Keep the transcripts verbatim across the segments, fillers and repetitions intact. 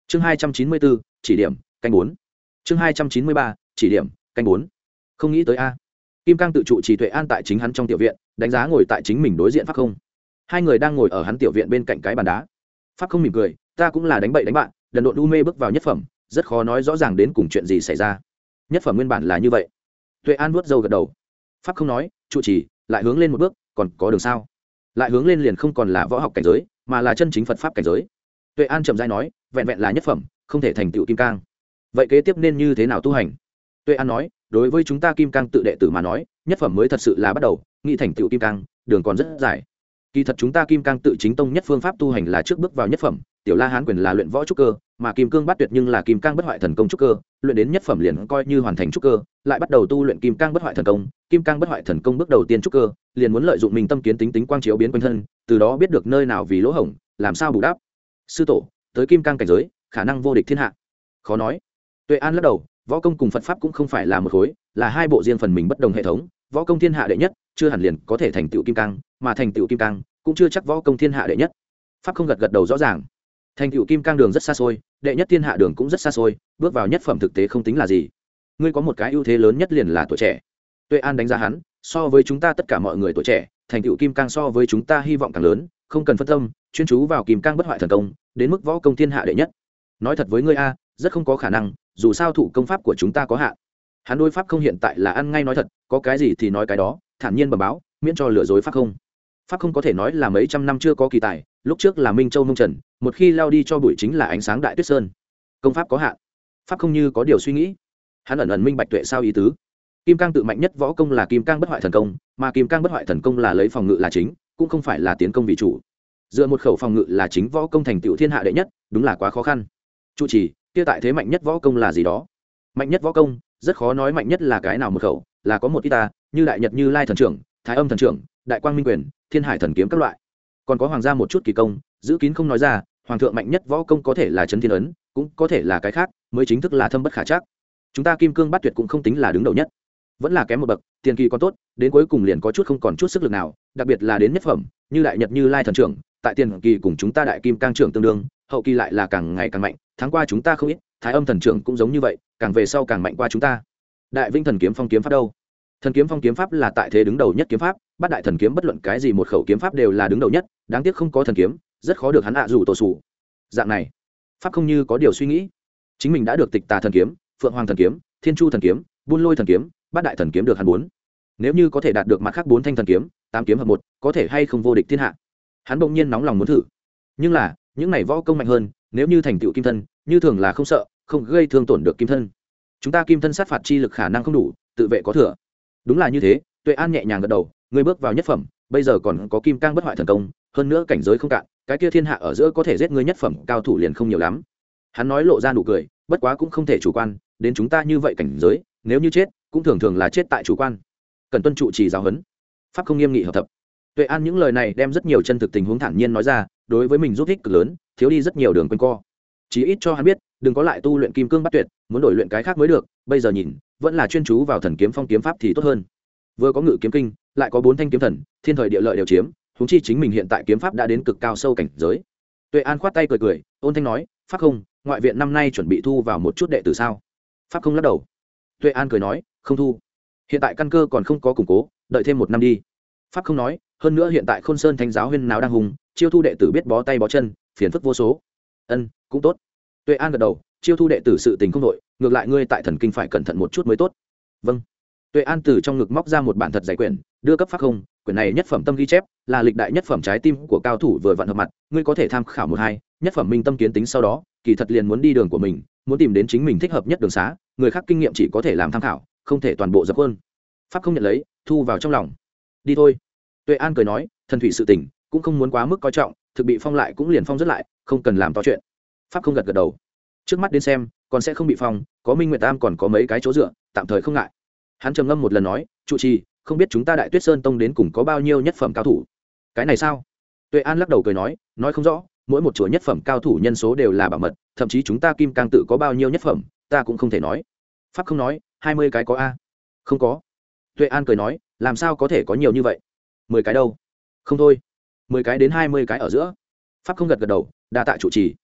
chương hai trăm chín mươi bốn chỉ điểm canh bốn. chương hai trăm chín mươi ba chỉ điểm canh bốn. Không nghĩ tới a. Kim Cang tự trụ trì Tuệ An tại chính hắn trong tiểu viện, đánh giá ngồi tại chính mình đối diện Pháp Không. Hai người đang ngồi ở hắn tiểu viện bên cạnh cái bàn đá. Pháp Không mỉm cười, ta cũng là đánh bậy đánh bạn, đần độn u mê bước vào nhất phẩm, rất khó nói rõ ràng đến cùng chuyện gì xảy ra. Nhất phẩm nguyên bản là như vậy. Tuệ An vuốt râu gật đầu. Pháp Không nói, trụ trì lại hướng lên một bước, còn có đường sao? Lại hướng lên liền không còn là võ học cảnh giới, mà là chân chính Phật pháp cảnh giới. Tuệ An chậm rãi nói, vẹn vẹn là nhất phẩm, không thể thành tựu kim cang. Vậy kế tiếp nên như thế nào tu hành? Tuệ An nói, đối với chúng ta kim cang tự đệ tử mà nói, nhất phẩm mới thật sự là bắt đầu, nghĩ thành tựu kim cang, đường còn rất dài. Kỳ thật chúng ta kim cang tự chính tông nhất phương pháp tu hành là trước bước vào nhất phẩm, tiểu la hán quyền là luyện võ trúc cơ, mà kim cương bát tuyệt nhưng là kim cang bất hoại thần công trúc cơ, luyện đến nhất phẩm liền coi như hoàn thành trúc cơ, lại bắt đầu tu luyện kim cang bất hoại thần công. Kim cang bất hoại thần công bước đầu tiên trúc cơ, liền muốn lợi dụng mình tâm kiến tính tính quang chiếu biến quanh thân, từ đó biết được nơi nào vì lỗ hổng, làm sao bù đắp. Sư tổ, tới kim cang cảnh giới, khả năng vô địch thiên hạ. Khó nói. Tuệ An lắc đầu, võ công cùng Phật pháp cũng không phải là một khối, là hai bộ riêng phần mình bất đồng hệ thống. Võ công thiên hạ đệ nhất, chưa hẳn liền có thể thành tựu kim cang, mà thành tựu kim cang cũng chưa chắc võ công thiên hạ đệ nhất. Pháp Không gật gật đầu rõ ràng. Thành tựu kim cang đường rất xa xôi, đệ nhất thiên hạ đường cũng rất xa xôi, bước vào nhất phẩm thực tế không tính là gì. Ngươi có một cái ưu thế lớn nhất liền là tuổi trẻ. Tuệ An đánh giá hắn, so với chúng ta tất cả mọi người tuổi trẻ, thành tựu kim cang so với chúng ta hy vọng càng lớn, không cần phân tâm, chuyên chú vào kim cang bất hoại thần công, đến mức võ công thiên hạ đệ nhất. Nói thật với ngươi a, rất không có khả năng, dù sao thủ công pháp của chúng ta có hạn. Hắn đối Pháp Không hiện tại là ăn ngay nói thật, có cái gì thì nói cái đó, thản nhiên bẩm báo, miễn cho lừa dối Pháp Không. Pháp Không có thể nói là mấy trăm năm chưa có kỳ tài, lúc trước là Minh Châu Mông Trần, một khi lao đi cho bụi chính là ánh sáng Đại Tuyết Sơn. Công pháp có hạn. Pháp Không như có điều suy nghĩ. Hắn ẩn ẩn minh bạch Tuệ sao ý tứ. Kim cang tự mạnh nhất võ công là kim cang bất hoại thần công, mà kim cang bất hoại thần công là lấy phòng ngự là chính, cũng không phải là tiến công vì chủ. Dựa một khẩu phòng ngự là chính võ công thành tựu thiên hạ đệ nhất, đúng là quá khó khăn. Trụ trì, kia tại thế mạnh nhất võ công là gì đó? Mạnh nhất võ công, rất khó nói mạnh nhất là cái nào một khẩu, là có một ít ta, như Đại Nhật Như Lai thần trưởng, Thái Âm thần trưởng, Đại Quang Minh quyền, Thiên Hải thần kiếm các loại. Còn có hoàng gia một chút kỳ công, giữ kín không nói ra, hoàng thượng mạnh nhất võ công có thể là chấn thiên ấn, cũng có thể là cái khác, mới chính thức là thâm bất khả trắc. Chúng ta kim cương bát tuyệt cũng không tính là đứng đầu nhất, vẫn là kém một bậc, tiền kỳ còn tốt, đến cuối cùng liền có chút không còn chút sức lực nào, đặc biệt là đến nhất phẩm, như Đại Nhật Như Lai thần trưởng, tại tiền kỳ cùng chúng ta đại kim cang trưởng tương đương, hậu kỳ lại là càng ngày càng mạnh, thắng qua chúng ta không ít. Thái Âm thần trưởng cũng giống như vậy, càng về sau càng mạnh qua chúng ta. Đại Vinh thần kiếm phong kiếm pháp đâu? Thần kiếm phong kiếm pháp là tại thế đứng đầu nhất kiếm pháp, bát đại thần kiếm bất luận cái gì một khẩu kiếm pháp đều là đứng đầu nhất, đáng tiếc không có thần kiếm, rất khó được hắn ạ rủ tổ sủ. Dạng này, Pháp Không như có điều suy nghĩ, chính mình đã được Tịch Tà thần kiếm, Phượng Hoàng thần kiếm, Thiên Chu thần kiếm, Buôn Lôi thần kiếm, bát đại thần kiếm được hắn bốn. Nếu như có thể đạt được mặt khác bốn thanh thần kiếm, tám kiếm hợp một, có thể hay không vô địch thiên hạ. Hắn bỗng nhiên nóng lòng muốn thử. Nhưng là, những này võ công mạnh hơn, nếu như thành tựu kim thân, như thường là không sợ, không gây thương tổn được kim thân. Chúng ta kim thân sát phạt chi lực khả năng không đủ, tự vệ có thừa. Đúng là như thế. Tuệ An nhẹ nhàng gật đầu, ngươi bước vào nhất phẩm, bây giờ còn có kim cang bất hoại thần công, hơn nữa cảnh giới không cạn, cái kia thiên hạ ở giữa có thể giết ngươi nhất phẩm cao thủ liền không nhiều lắm. Hắn nói lộ ra nụ cười, bất quá cũng không thể chủ quan, đến chúng ta như vậy cảnh giới, nếu như chết, cũng thường thường là chết tại chủ quan. Cần tuân trụ trì giáo huấn. Pháp Không nghiêm nghị hợp thập. Tuệ An những lời này đem rất nhiều chân thực tình huống thản nhiên nói ra, đối với mình giúp ích cực lớn, thiếu đi rất nhiều đường quanh co. Chí ít cho hắn biết, đừng có lại tu luyện kim cương bát tuyệt, muốn đổi luyện cái khác mới được, bây giờ nhìn, vẫn là chuyên chú vào thần kiếm phong kiếm pháp thì tốt hơn. Vừa có ngự kiếm kinh, lại có bốn thanh kiếm thần, thiên thời địa lợi đều chiếm, huống chi chính mình hiện tại kiếm pháp đã đến cực cao sâu cảnh giới. Tuệ An khoát tay cười cười, ôn thanh nói, Pháp Không, ngoại viện năm nay chuẩn bị thu vào một chút đệ tử sao? Pháp Không lắc đầu. Tuệ An cười nói, không thu. Hiện tại căn cơ còn không có củng cố, đợi thêm một năm đi. Pháp Không nói, hơn nữa hiện tại Khôn Sơn Thánh giáo huyên nào đang hùng, chiêu thu đệ tử biết bó tay bó chân, phiền phức vô số. Ân, cũng tốt. Tuệ An gật đầu, chiêu thu đệ tử sự tình không đội, ngược lại ngươi tại thần kinh phải cẩn thận một chút mới tốt. Vâng. Tuệ An từ trong ngực móc ra một bản thật dày quyển, đưa cấp Pháp Không, quyển này nhất phẩm tâm ghi chép, là lịch đại nhất phẩm trái tim của cao thủ vừa vặn hợp mặt, ngươi có thể tham khảo một hai, nhất phẩm minh tâm kiến tính sau đó, kỳ thật liền muốn đi đường của mình, muốn tìm đến chính mình thích hợp nhất đường xá, người khác kinh nghiệm chỉ có thể làm tham khảo, không thể toàn bộ dập khuôn. Pháp Không nhận lấy, thu vào trong lòng. Đi thôi. Tuệ An cười nói, thần thủy sự tình, cũng không muốn quá mức coi trọng, thực bị phong lại cũng liền phong rất lại, không cần làm to chuyện. Pháp Không gật gật đầu. Trước mắt đến xem, còn sẽ không bị phong, có Minh Nguyệt Tam còn có mấy cái chỗ dựa, tạm thời không ngại. Hắn trầm ngâm một lần nói, trụ trì, không biết chúng ta Đại Tuyết Sơn tông đến cùng có bao nhiêu nhất phẩm cao thủ? Cái này sao? Tuệ An lắc đầu cười nói, nói không rõ, mỗi một chùa nhất phẩm cao thủ nhân số đều là bảo mật, thậm chí chúng ta Kim Cang tự có bao nhiêu nhất phẩm, ta cũng không thể nói. Pháp Không nói, hai mươi cái có a? Không có. Tuệ An cười nói, làm sao có thể có nhiều như vậy? Mười cái đâu? Không thôi, mười cái đến hai mươi cái ở giữa. Pháp Không gật gật đầu, đa tạ trụ trì.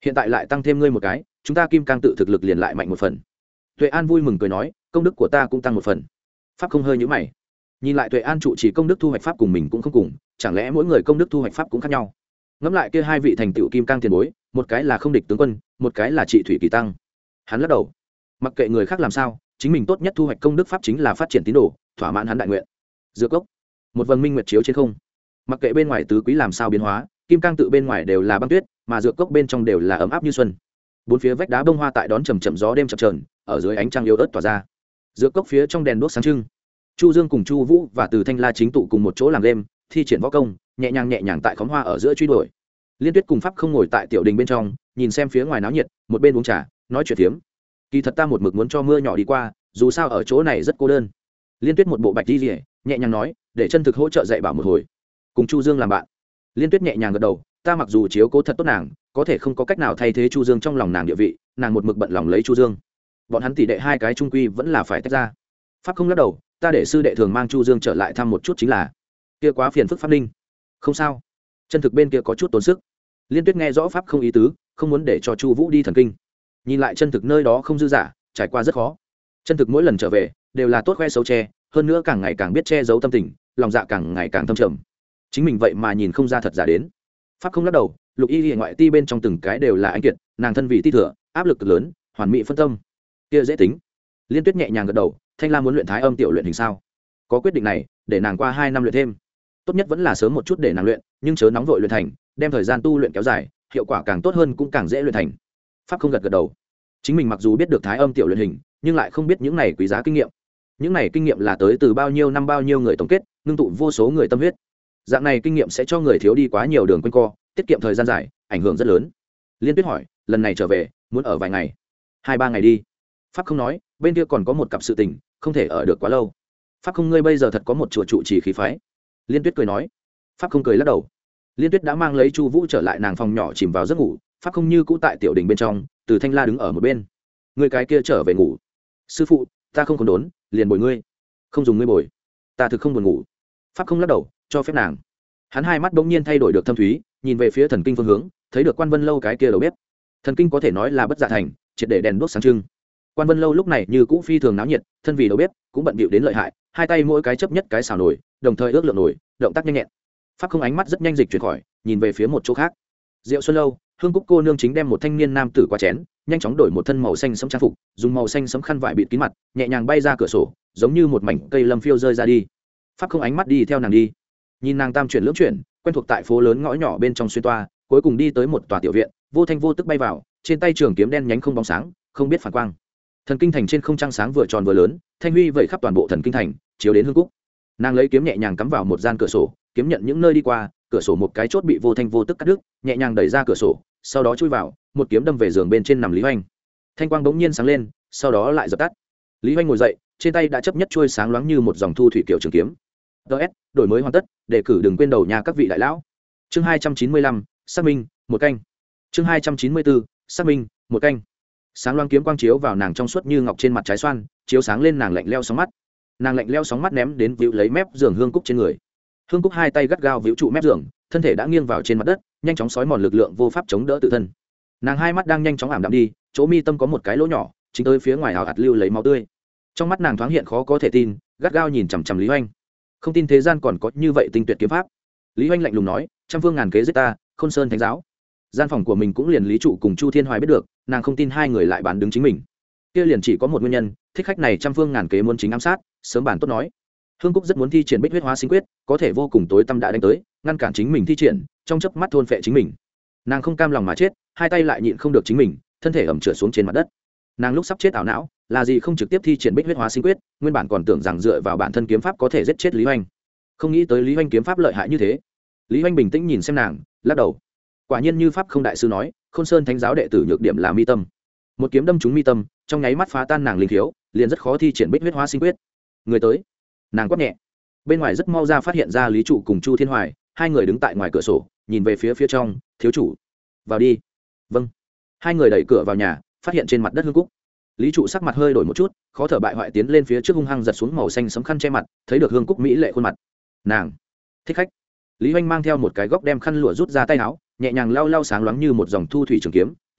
hiện tại lại tăng thêm ngươi một cái chúng ta kim cang tự thực lực liền lại mạnh một phần. Tuệ An vui mừng cười nói công đức của ta cũng tăng một phần. Pháp không hơi nhữ mày nhìn lại Tuệ An trụ chỉ công đức thu hoạch pháp cùng mình cũng không cùng, chẳng lẽ mỗi người công đức thu hoạch pháp cũng khác nhau? Ngẫm lại kia hai vị thành tựu kim cang tiền bối, một cái là không địch tướng quân, một cái là trị thủy kỳ tăng. Hắn lắc đầu, mặc kệ người khác làm sao, chính mình tốt nhất thu hoạch công đức pháp chính là phát triển tín đồ, thỏa mãn hắn đại nguyện. Dược cốc, một vầng minh nguyệt chiếu trên không, mặc kệ bên ngoài tứ quý làm sao biến hóa, kim cang tự bên ngoài đều là băng tuyết, mà dược cốc bên trong đều là ấm áp như xuân. Bốn phía vách đá bông hoa tại đón chầm chậm gió đêm chập chờn, ở dưới ánh trăng yếu ớt tỏa ra. Dược cốc phía trong đèn đuốc sáng trưng. Chu Dương cùng Chu Vũ và Từ Thanh La chính tụ cùng một chỗ làm đêm, thi triển võ công, nhẹ nhàng nhẹ nhàng tại khóm hoa ở giữa truy đuổi. Liên Tuyết cùng Pháp không ngồi tại tiểu đình bên trong, nhìn xem phía ngoài náo nhiệt, một bên uống trà, nói chuyện phiếm. Kỳ thật ta một mực muốn cho mưa nhỏ đi qua, dù sao ở chỗ này rất cô đơn. Liên Tuyết một bộ bạch y liễu, nhẹ nhàng nói, để chân thực hỗ trợ dạy bảo một hồi, cùng Chu Dương làm bạn. Liên Tuyết nhẹ nhàng gật đầu, ta mặc dù chiếu cố thật tốt nàng, có thể không có cách nào thay thế Chu Dương trong lòng nàng địa vị, nàng một mực bận lòng lấy Chu Dương. Bọn hắn tỷ đệ hai cái trung quy vẫn là phải tách ra. Pháp không lắc đầu, ta để sư đệ thường mang Chu Dương trở lại thăm một chút chính là. Kia quá phiền phức Pháp Ninh. Không sao, chân thực bên kia có chút tốn sức. Liên Tuyết nghe rõ Pháp không ý tứ, không muốn để cho Chu Vũ đi thần kinh. Nhìn lại chân thực nơi đó không dư giả, trải qua rất khó. Chân thực mỗi lần trở về đều là tốt khoe xấu che, hơn nữa càng ngày càng biết che giấu tâm tình, lòng dạ càng ngày càng thâm trầm. Chính mình vậy mà nhìn không ra thật giả đến. Pháp không lắc đầu, Lục Y Liễu ngoại ti bên trong từng cái đều là anh kiệt, nàng thân vị ti thừa, áp lực cực lớn, hoàn mỹ phân tâm. Kia dễ tính. Liên Tuyết nhẹ nhàng gật đầu, Thanh La muốn luyện Thái Âm tiểu luyện hình sao? Có quyết định này, để nàng qua hai năm luyện thêm. Tốt nhất vẫn là sớm một chút để nàng luyện, nhưng chớ nóng vội luyện thành, đem thời gian tu luyện kéo dài, hiệu quả càng tốt hơn cũng càng dễ luyện thành. Pháp không gật gật đầu. Chính mình mặc dù biết được Thái Âm tiểu luyện hình, nhưng lại không biết những này quý giá kinh nghiệm. Những này kinh nghiệm là tới từ bao nhiêu năm bao nhiêu người tổng kết, ngưng tụ vô số người tâm huyết. Dạng này kinh nghiệm sẽ cho người thiếu đi quá nhiều đường quanh co, tiết kiệm thời gian dài, ảnh hưởng rất lớn. Liên Tuyết hỏi, lần này trở về, muốn ở vài ngày? Hai ba ngày đi. Pháp không nói, bên kia còn có một cặp sự tình, không thể ở được quá lâu. Pháp không, ngươi bây giờ thật có một chùa trụ trì khí phái. Liên Tuyết cười nói. Pháp không cười lắc đầu. Liên Tuyết đã mang lấy Chu Vũ trở lại nàng phòng nhỏ chìm vào giấc ngủ, Pháp không như cũ tại tiểu đình bên trong, Từ Thanh La đứng ở một bên. Ngươi cái kia trở về ngủ. Sư phụ, ta không còn đốn, liền bồi ngươi. Không dùng ngươi bồi, ta thực không buồn ngủ. Pháp không lắc đầu, cho phép nàng. Hắn hai mắt bỗng nhiên thay đổi được thâm thúy, nhìn về phía thần kinh phương hướng, thấy được Quan Vân lâu cái kia đầu bếp. Thần kinh có thể nói là bất dạ thành, triệt để đèn đuốc sáng trưng. Quan Vân lâu lúc này như cũ phi thường náo nhiệt, thân vì đầu bếp cũng bận bịu đến lợi hại, hai tay mỗi cái chấp nhất cái xào nồi, đồng thời ước lượng nồi, động tác nhanh nhẹn. Pháp không ánh mắt rất nhanh dịch chuyển khỏi, nhìn về phía một chỗ khác. Diệu Xuân lâu, Hương Cúc cô nương chính đem một thanh niên nam tử qua chén, nhanh chóng đổi một thân màu xanh sẫm trang phục, dùng màu xanh sẫm khăn vải bịt kín mặt, nhẹ nhàng bay ra cửa sổ, giống như một mảnh cây lâm phiêu rơi ra đi. Pháp không ánh mắt đi theo nàng đi, nhìn nàng tam chuyển lưỡng chuyển, quen thuộc tại phố lớn ngõ nhỏ bên trong xuyên toa, cuối cùng đi tới một tòa tiểu viện, vô thanh vô tức bay vào, trên tay trường kiếm đen nhánh không bóng sáng, không biết phản quang. Thần kinh thành trên không trăng sáng vừa tròn vừa lớn, thanh huy vẩy khắp toàn bộ thần kinh thành, chiếu đến Hương Cúc. Nàng lấy kiếm nhẹ nhàng cắm vào một gian cửa sổ, kiếm nhận những nơi đi qua, cửa sổ một cái chốt bị vô thanh vô tức cắt đứt, nhẹ nhàng đẩy ra cửa sổ, sau đó chui vào, một kiếm đâm về giường bên trên nằm Lý Hoành. Thanh quang bỗng nhiên sáng lên, sau đó lại dập tắt. Lý Hoành ngồi dậy, trên tay đã chấp nhất chuôi sáng loáng như một dòng thu thủy kiểu trường kiếm. ts đổi mới hoàn tất, đề cử đừng quên đầu nhà các vị đại lão. Chương hai trăm chín mươi lăm, xác minh, một canh. Chương hai trăm chín mươi bốn, xác minh, một canh. Sáng loáng kiếm quang chiếu vào nàng trong suốt như ngọc trên mặt trái xoan, chiếu sáng lên nàng lạnh leo sóng mắt. Nàng lạnh leo sóng mắt ném đến víu lấy mép giường Hương Cúc trên người. Hương Cúc hai tay gắt gao víu trụ mép giường, thân thể đã nghiêng vào trên mặt đất, nhanh chóng xói mòn lực lượng vô pháp chống đỡ tự thân. Nàng hai mắt đang nhanh chóng ảm đạm đi, chỗ mi tâm có một cái lỗ nhỏ, chính tới phía ngoài ảo ạt lưu lấy máu tươi. Trong mắt nàng thoáng hiện khó có thể tin, gắt gao nhìn chằm chằm Lý Hoành. Không tin thế gian còn có như vậy tinh tuyệt kiếm pháp. Lý Hoành lạnh lùng nói, trăm phương ngàn kế giết ta, Khôn Sơn thánh giáo. Gian phòng của mình cũng liền Lý trụ cùng Chu Thiên Hoài biết được, nàng không tin hai người lại bán đứng chính mình. Kia liền chỉ có một nguyên nhân, thích khách này trăm phương ngàn kế muốn chính ám sát, sớm bản tốt nói. Hương Cúc rất muốn thi triển Bích huyết hóa sinh quyết, có thể vô cùng tối tâm đã đánh tới, ngăn cản chính mình thi triển, trong chớp mắt thôn phệ chính mình. Nàng không cam lòng mà chết, hai tay lại nhịn không được chính mình, thân thể ẩm trượt xuống trên mặt đất. Nàng lúc sắp chết ảo não, là gì không trực tiếp thi triển Bích huyết hóa sinh quyết, nguyên bản còn tưởng rằng dựa vào bản thân kiếm pháp có thể giết chết Lý Hoành. Không nghĩ tới Lý Hoành kiếm pháp lợi hại như thế. Lý Hoành bình tĩnh nhìn xem nàng, lắc đầu. Quả nhiên như pháp không đại sư nói, Khôn Sơn thánh giáo đệ tử nhược điểm là mi tâm. Một kiếm đâm trúng mi tâm, trong nháy mắt phá tan nàng linh khiếu, liền rất khó thi triển Bích huyết hóa sinh quyết. Người tới. Nàng quát nhẹ. Bên ngoài rất mau ra phát hiện ra Lý trụ cùng Chu Thiên Hoài, hai người đứng tại ngoài cửa sổ, nhìn về phía phía trong. Thiếu chủ, vào đi. Vâng. Hai người đẩy cửa vào nhà, phát hiện trên mặt đất Hương Cúc. Lý trụ sắc mặt hơi đổi một chút, khó thở bại hoại tiến lên phía trước hung hăng giật xuống màu xanh sẫm khăn che mặt, thấy được Hương Cúc mỹ lệ khuôn mặt. Nàng thích khách. Lý Hoành mang theo một cái góc đem khăn lụa rút ra tay áo, nhẹ nhàng lau lau sáng loáng như một dòng thu thủy trường kiếm,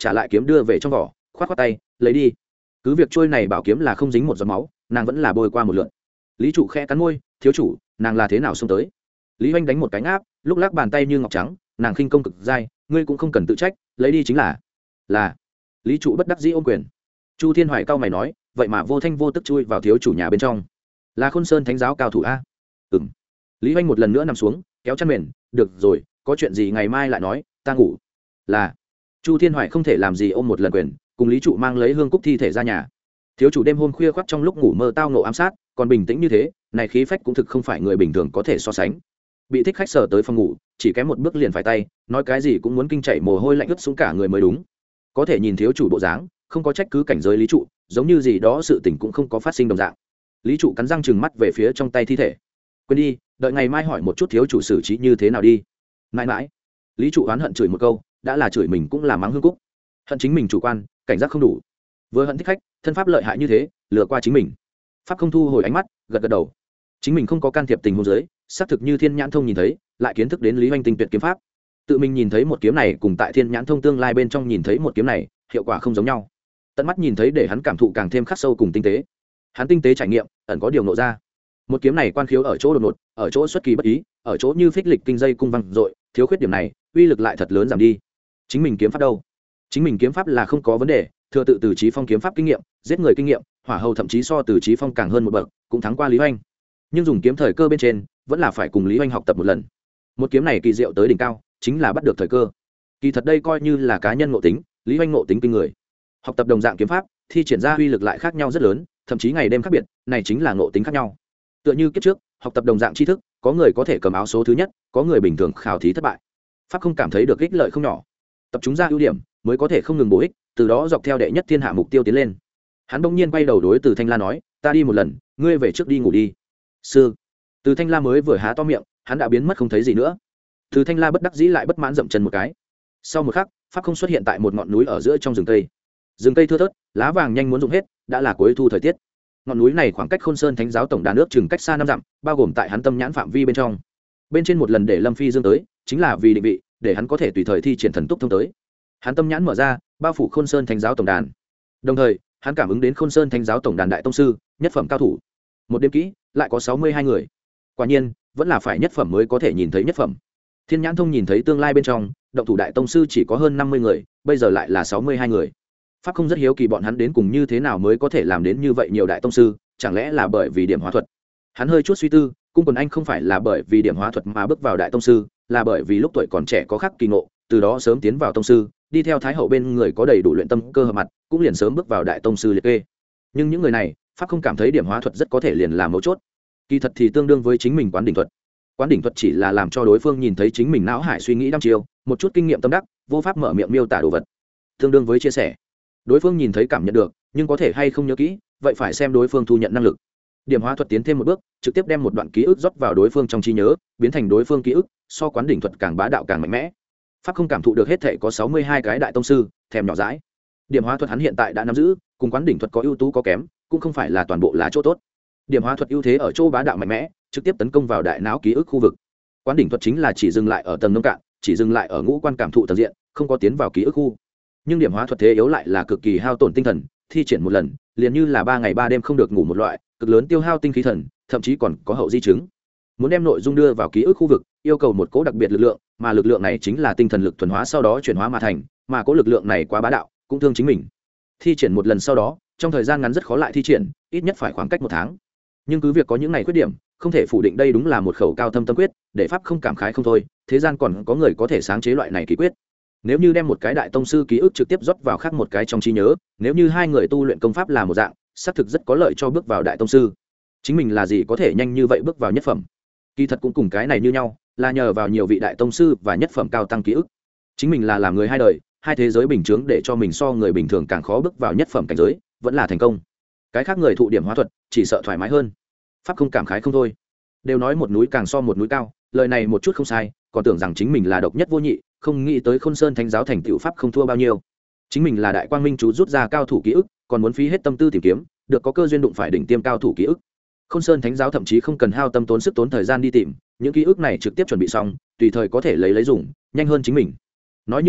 trả lại kiếm đưa về trong vỏ, khoát khoát tay lấy đi. Cứ việc trôi này bảo kiếm là không dính một giọt máu, nàng vẫn là bôi qua một lượt. Lý trụ khẽ cắn môi, thiếu chủ, nàng là thế nào xông tới? Lý Hoành đánh một cái ngáp, lúc lắc bàn tay như ngọc trắng, nàng khinh công cực dai, ngươi cũng không cần tự trách, lấy đi chính là. Là. Lý trụ bất đắc dĩ ôm quyền. Chu Thiên Hoài cao mày nói, vậy mà vô thanh vô tức chui vào thiếu chủ nhà bên trong, là Khôn Sơn thánh giáo cao thủ a? Ừm. Lý Hoành một lần nữa nằm xuống, kéo chăn mền, được rồi, có chuyện gì ngày mai lại nói, ta ngủ. Là. Chu Thiên Hoài không thể làm gì ôm một lần quyền, cùng Lý trụ mang lấy hương cúc thi thể ra nhà. Thiếu chủ đêm hôm khuya khoắt trong lúc ngủ mơ tao nộ ám sát, còn bình tĩnh như thế, này khí phách cũng thực không phải người bình thường có thể so sánh. Bị thích khách sờ tới phòng ngủ, chỉ kém một bước liền phải tay, nói cái gì cũng muốn kinh chảy mồ hôi lạnh ướt xuống cả người mới đúng. Có thể nhìn thiếu chủ bộ dáng, không có trách cứ cảnh giới Lý trụ, giống như gì đó sự tình cũng không có phát sinh đồng dạng. Lý trụ cắn răng trừng mắt về phía trong tay thi thể. Quên đi, đợi ngày mai hỏi một chút thiếu chủ xử trí như thế nào đi. Mãi mãi. Lý trụ oán hận chửi một câu, đã là chửi mình cũng là mắng hương cúc. Hận chính mình chủ quan, cảnh giác không đủ. Vừa hận thích khách, thân pháp lợi hại như thế, lừa qua chính mình. Pháp không thu hồi ánh mắt, gật gật đầu. Chính mình không có can thiệp tình huống dưới, xác thực như Thiên Nhãn Thông nhìn thấy, lại kiến thức đến Lý Hoành tinh tuyệt kiếm pháp. Tự mình nhìn thấy một kiếm này cùng tại Thiên Nhãn Thông tương lai bên trong nhìn thấy một kiếm này, hiệu quả không giống nhau. Tận mắt nhìn thấy để hắn cảm thụ càng thêm khắc sâu cùng tinh tế. Hắn tinh tế trải nghiệm, ẩn có điều nộ ra. Một kiếm này quan khiếu ở chỗ đột ngột, ở chỗ xuất kỳ bất ý, ở chỗ như phích lịch kinh dây cung văng dội, thiếu khuyết điểm này, uy lực lại thật lớn giảm đi. Chính mình kiếm pháp đâu? Chính mình kiếm pháp là không có vấn đề, thừa tự từ Chí Phong kiếm pháp kinh nghiệm, giết người kinh nghiệm, hỏa hầu thậm chí so từ Chí Phong càng hơn một bậc, cũng thắng qua Lý Hoành. Nhưng dùng kiếm thời cơ bên trên, vẫn là phải cùng Lý Hoành học tập một lần. Một kiếm này kỳ diệu tới đỉnh cao, chính là bắt được thời cơ. Kỳ thật đây coi như là cá nhân ngộ tính, Lý Hoành ngộ tính kinh người. Học tập đồng dạng kiếm pháp, thi triển ra uy lực lại khác nhau rất lớn, thậm chí ngày đêm khác biệt, này chính là ngộ tính khác nhau. Tựa như kiếp trước, học tập đồng dạng tri thức, có người có thể cầm áo số thứ nhất, có người bình thường khảo thí thất bại. Pháp không cảm thấy được ích lợi không nhỏ. Tập trung ra ưu điểm, mới có thể không ngừng bổ ích, từ đó dọc theo đệ nhất thiên hạ mục tiêu tiến lên. Hắn bỗng nhiên quay đầu đối Từ Thanh La nói, ta đi một lần, ngươi về trước đi ngủ đi. Sư. Từ Thanh La mới vừa há to miệng, hắn đã biến mất không thấy gì nữa. Từ Thanh La bất đắc dĩ lại bất mãn dậm chân một cái. Sau một khắc, Pháp không xuất hiện tại một ngọn núi ở giữa trong rừng cây. Rừng cây thưa thớt, lá vàng nhanh muốn rụng hết, đã là cuối thu thời tiết. Ngọn núi này khoảng cách Khôn Sơn Thánh giáo tổng đàn nước chừng cách xa năm dặm, bao gồm tại hắn tâm nhãn phạm vi bên trong. Bên trên một lần để Lâm Phi dương tới, chính là vì định vị, để hắn có thể tùy thời thi triển thần túc thông tới. Hắn tâm nhãn mở ra, bao phủ Khôn Sơn Thánh giáo tổng đàn. Đồng thời, hắn cảm ứng đến Khôn Sơn Thánh giáo tổng đàn đại tông sư, nhất phẩm cao thủ. Một đêm kỹ, lại có sáu mươi hai người. Quả nhiên, vẫn là phải nhất phẩm mới có thể nhìn thấy nhất phẩm. Thiên Nhãn Thông nhìn thấy tương lai bên trong, động thủ đại tông sư chỉ có hơn năm mươi người, bây giờ lại là sáu mươi hai người. Pháp không rất hiếu kỳ bọn hắn đến cùng như thế nào mới có thể làm đến như vậy nhiều đại tông sư, chẳng lẽ là bởi vì điểm hóa thuật? Hắn hơi chút suy tư, cung quần anh không phải là bởi vì điểm hóa thuật mà bước vào đại tông sư, là bởi vì lúc tuổi còn trẻ có khắc kỳ ngộ, từ đó sớm tiến vào tông sư, đi theo thái hậu bên người có đầy đủ luyện tâm cơ hợp mặt, cũng liền sớm bước vào đại tông sư liệt kê. Nhưng những người này, Pháp không cảm thấy điểm hóa thuật rất có thể liền là mấu chốt. Kỳ thật thì tương đương với chính mình quán đỉnh thuật. Quán đỉnh thuật chỉ là làm cho đối phương nhìn thấy chính mình não hải suy nghĩ đăm chiêu, một chút kinh nghiệm tâm đắc, vô pháp mở miệng miêu tả đồ vật. Tương đương với chia sẻ. Đối phương nhìn thấy cảm nhận được, nhưng có thể hay không nhớ kỹ, vậy phải xem đối phương thu nhận năng lực. Điểm hóa thuật tiến thêm một bước, trực tiếp đem một đoạn ký ức rót vào đối phương trong trí nhớ, biến thành đối phương ký ức, so quán đỉnh thuật càng bá đạo càng mạnh mẽ. Pháp không cảm thụ được hết thể có sáu mươi hai cái đại tông sư, thèm nhỏ dãi. Điểm hóa thuật hắn hiện tại đã nắm giữ, cùng quán đỉnh thuật có ưu tú có kém, cũng không phải là toàn bộ là chỗ tốt. Điểm hóa thuật ưu thế ở chỗ bá đạo mạnh mẽ, trực tiếp tấn công vào đại não ký ức khu vực. Quán đỉnh thuật chính là chỉ dừng lại ở tầng nông cạn, chỉ dừng lại ở ngũ quan cảm thụ tầng diện, không có tiến vào ký ức khu. Nhưng điểm hóa thuật thế yếu lại là cực kỳ hao tổn tinh thần, thi triển một lần, liền như là ba ngày ba đêm không được ngủ một loại, cực lớn tiêu hao tinh khí thần, thậm chí còn có hậu di chứng. Muốn đem nội dung đưa vào ký ức khu vực, yêu cầu một cỗ đặc biệt lực lượng, mà lực lượng này chính là tinh thần lực thuần hóa sau đó chuyển hóa mà thành, mà cỗ lực lượng này quá bá đạo, cũng thương chính mình. Thi triển một lần sau đó, trong thời gian ngắn rất khó lại thi triển, ít nhất phải khoảng cách một tháng. Nhưng cứ việc có những này khuyết điểm, không thể phủ định đây đúng là một khẩu cao thâm tâm quyết, để Pháp không cảm khái không thôi, thế gian còn có người có thể sáng chế loại này ký quyết. Nếu như đem một cái đại tông sư ký ức trực tiếp rót vào khác một cái trong trí nhớ, nếu như hai người tu luyện công pháp là một dạng, xác thực rất có lợi cho bước vào đại tông sư. Chính mình là gì có thể nhanh như vậy bước vào nhất phẩm? Kỳ thật cũng cùng cái này như nhau, là nhờ vào nhiều vị đại tông sư và nhất phẩm cao tăng ký ức. Chính mình là làm người hai đời, hai thế giới bình chướng để cho mình so người bình thường càng khó bước vào nhất phẩm cảnh giới, vẫn là thành công. Cái khác người thụ điểm hóa thuật, chỉ sợ thoải mái hơn. Pháp không cảm khái không thôi. Đều nói một núi càng so một núi cao, lời này một chút không sai, còn tưởng rằng chính mình là độc nhất vô nhị, không nghĩ tới Khôn Sơn Thánh giáo thành tựu pháp không thua bao nhiêu. Chính mình là đại quang minh chú rút ra cao thủ ký ức, còn muốn phí hết tâm tư tìm kiếm, được có cơ duyên đụng phải đỉnh tiêm cao thủ ký ức. Khôn Sơn Thánh giáo thậm chí không cần hao tâm tốn sức tốn thời gian đi tìm, những ký ức này trực tiếp chuẩn bị xong, tùy thời có thể lấy lấy dùng, nhanh hơn chính mình. Nói như vậy,